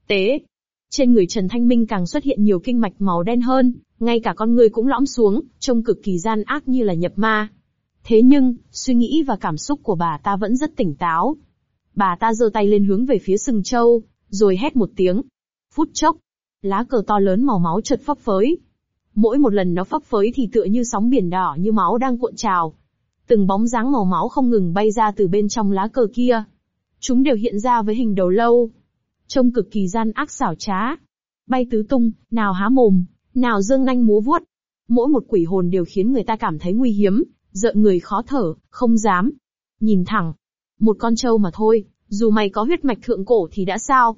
trên người Trần Thanh Minh càng xuất hiện nhiều kinh mạch màu đen hơn, ngay cả con người cũng lõm xuống, trông cực kỳ gian ác như là nhập ma. Thế nhưng, suy nghĩ và cảm xúc của bà ta vẫn rất tỉnh táo. Bà ta giơ tay lên hướng về phía sừng trâu, rồi hét một tiếng. Phút chốc, lá cờ to lớn màu máu chợt phấp phới. Mỗi một lần nó phấp phới thì tựa như sóng biển đỏ như máu đang cuộn trào. Từng bóng dáng màu máu không ngừng bay ra từ bên trong lá cờ kia. Chúng đều hiện ra với hình đầu lâu, trông cực kỳ gian ác xảo trá. Bay tứ tung, nào há mồm, nào giương nanh múa vuốt. Mỗi một quỷ hồn đều khiến người ta cảm thấy nguy hiểm, rợn người khó thở, không dám nhìn thẳng. Một con trâu mà thôi, dù mày có huyết mạch thượng cổ thì đã sao?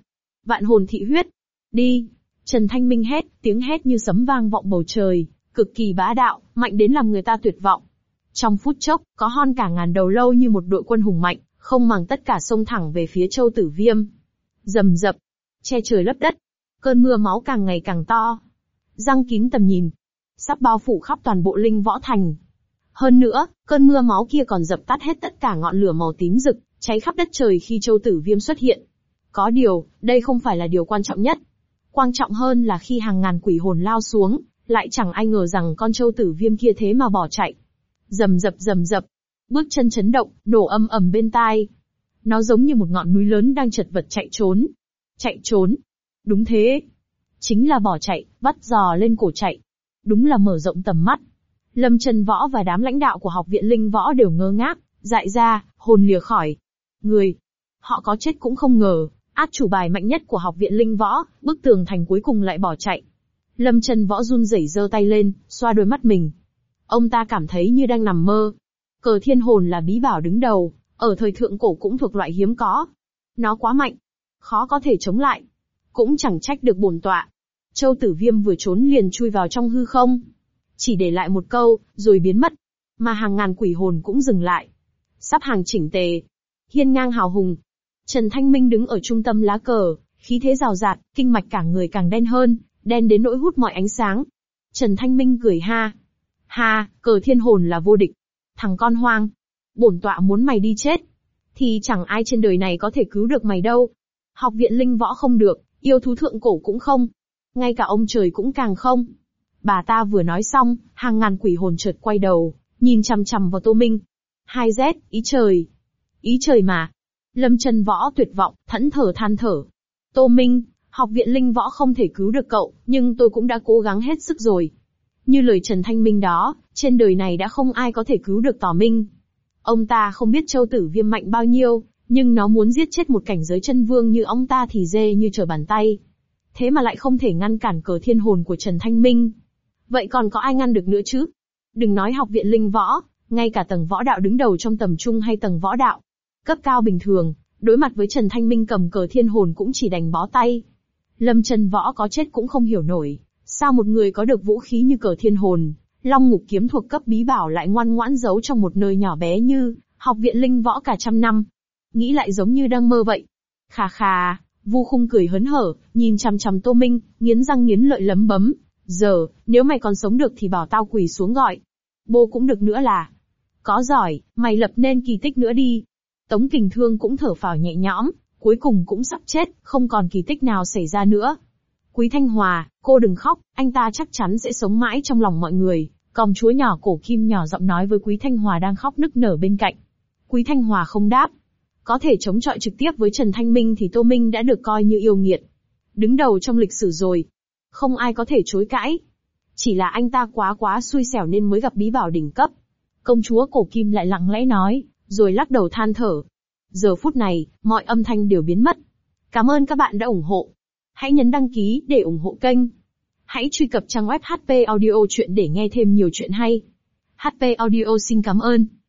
Vạn hồn thị huyết. Đi. Trần Thanh Minh hét, tiếng hét như sấm vang vọng bầu trời, cực kỳ bá đạo, mạnh đến làm người ta tuyệt vọng. Trong phút chốc, có hơn cả ngàn đầu lâu như một đội quân hùng mạnh, không màng tất cả xông thẳng về phía Châu Tử Viêm. Rầm rập, che trời lấp đất. Cơn mưa máu càng ngày càng to, giăng kín tầm nhìn, sắp bao phủ khắp toàn bộ Linh Võ Thành. Hơn nữa, cơn mưa máu kia còn dập tắt hết tất cả ngọn lửa màu tím rực, cháy khắp đất trời khi Châu Tử Viêm xuất hiện. Có điều, đây không phải là điều quan trọng nhất. Quan trọng hơn là khi hàng ngàn quỷ hồn lao xuống, lại chẳng ai ngờ rằng con Châu Tử Viêm kia thế mà bỏ chạy. Rầm rập, bước chân chấn động, nổ ầm ầm bên tai. Nó giống như một ngọn núi lớn đang chật vật chạy trốn. Chạy trốn. Đúng thế. Chính là bỏ chạy, vắt giò lên cổ chạy. Đúng là mở rộng tầm mắt. Lâm Chân Võ và đám lãnh đạo của học viện Linh Võ đều ngơ ngác, dại ra, hồn lìa khỏi người. Họ có chết cũng không ngờ, át chủ bài mạnh nhất của học viện Linh Võ, bức tường thành cuối cùng lại bỏ chạy. Lâm Chân Võ run rẩy giơ tay lên, xoa đôi mắt mình. Ông ta cảm thấy như đang nằm mơ. Cờ Thiên Hồn là bí bảo đứng đầu, ở thời thượng cổ cũng thuộc loại hiếm có. Nó quá mạnh, khó có thể chống lại. Cũng chẳng trách được bổn tọa. Châu Tử Viêm vừa trốn liền chui vào trong hư không. Chỉ để lại một câu, rồi biến mất. Mà hàng ngàn quỷ hồn cũng dừng lại. Sắp hàng chỉnh tề. Hiên ngang hào hùng. Trần Thanh Minh đứng ở trung tâm lá cờ, khí thế rào rạt, kinh mạch cả người càng đen hơn, đen đến nỗi hút mọi ánh sáng. Trần Thanh Minh cười ha. Ha, Cờ Thiên Hồn là vô địch. Thằng con hoang. Bổn tọa muốn mày đi chết. Thì chẳng ai trên đời này có thể cứu được mày đâu. Học viện Linh Võ không được, yêu thú thượng cổ cũng không. Ngay cả ông trời cũng càng không. Bà ta vừa nói xong, hàng ngàn quỷ hồn chợt quay đầu, nhìn chằm chằm vào Tô Minh. 2Z, ý trời. Ý trời mà. Lâm Chân Võ tuyệt vọng, thẫn thờ than thở. Tô Minh, học viện Linh Võ không thể cứu được cậu, nhưng tôi cũng đã cố gắng hết sức rồi. Như lời Trần Thanh Minh đó, trên đời này đã không ai có thể cứu được Tỏ Minh. Ông ta không biết Châu Tử Viêm mạnh bao nhiêu, nhưng nó muốn giết chết một cảnh giới chân vương như ông ta thì dễ như trở bàn tay. Thế mà lại không thể ngăn cản Cờ Thiên Hồn của Trần Thanh Minh. Vậy còn có ai ngăn được nữa chứ? Đừng nói học viện Linh Võ, ngay cả tầng võ đạo đứng đầu trong tầm trung hay tầng võ đạo cấp cao bình thường, đối mặt với Trần Thanh Minh cầm Cờ Thiên Hồn cũng chỉ đành bó tay. Lâm Chân Võ có chết cũng không hiểu nổi, sao một người có được vũ khí như Cờ Thiên Hồn, Long Ngục kiếm thuộc cấp bí bảo lại ngoan ngoãn giấu trong một nơi nhỏ bé như học viện Linh Võ cả trăm năm. Nghĩ lại giống như đang mơ vậy. Khà khà, Vu Khung cười hớn hở, nhìn chằm chằm Tô Minh, nghiến răng nghiến lợi lấm bấm. Giờ, nếu mày còn sống được thì bảo tao quỳ xuống gọi. Bô cũng được nữa là. Có giỏi, mày lập nên kỳ tích nữa đi. Tống Kình Thương cũng thở phào nhẹ nhõm, cuối cùng cũng sắp chết, không còn kỳ tích nào xảy ra nữa. Quý Thanh Hòa, cô đừng khóc, anh ta chắc chắn sẽ sống mãi trong lòng mọi người. Công chúa nhỏ Cổ Kim nhỏ giọng nói với Quý Thanh Hòa đang khóc nức nở bên cạnh. Quý Thanh Hòa không đáp. Có thể chống chọi trực tiếp với Trần Thanh Minh thì Tô Minh đã được coi như yêu nghiệt. Đứng đầu trong lịch sử rồi. Không ai có thể chối cãi. Chỉ là anh ta quá xui xẻo nên mới gặp bí bảo đỉnh cấp. Công chúa Cổ Kim lại lặng lẽ nói, rồi lắc đầu than thở. Giờ phút này, mọi âm thanh đều biến mất. Cảm ơn các bạn đã ủng hộ. Hãy nhấn đăng ký để ủng hộ kênh. Hãy truy cập trang web HP Audio Chuyện để nghe thêm nhiều chuyện hay. HP Audio xin cảm ơn.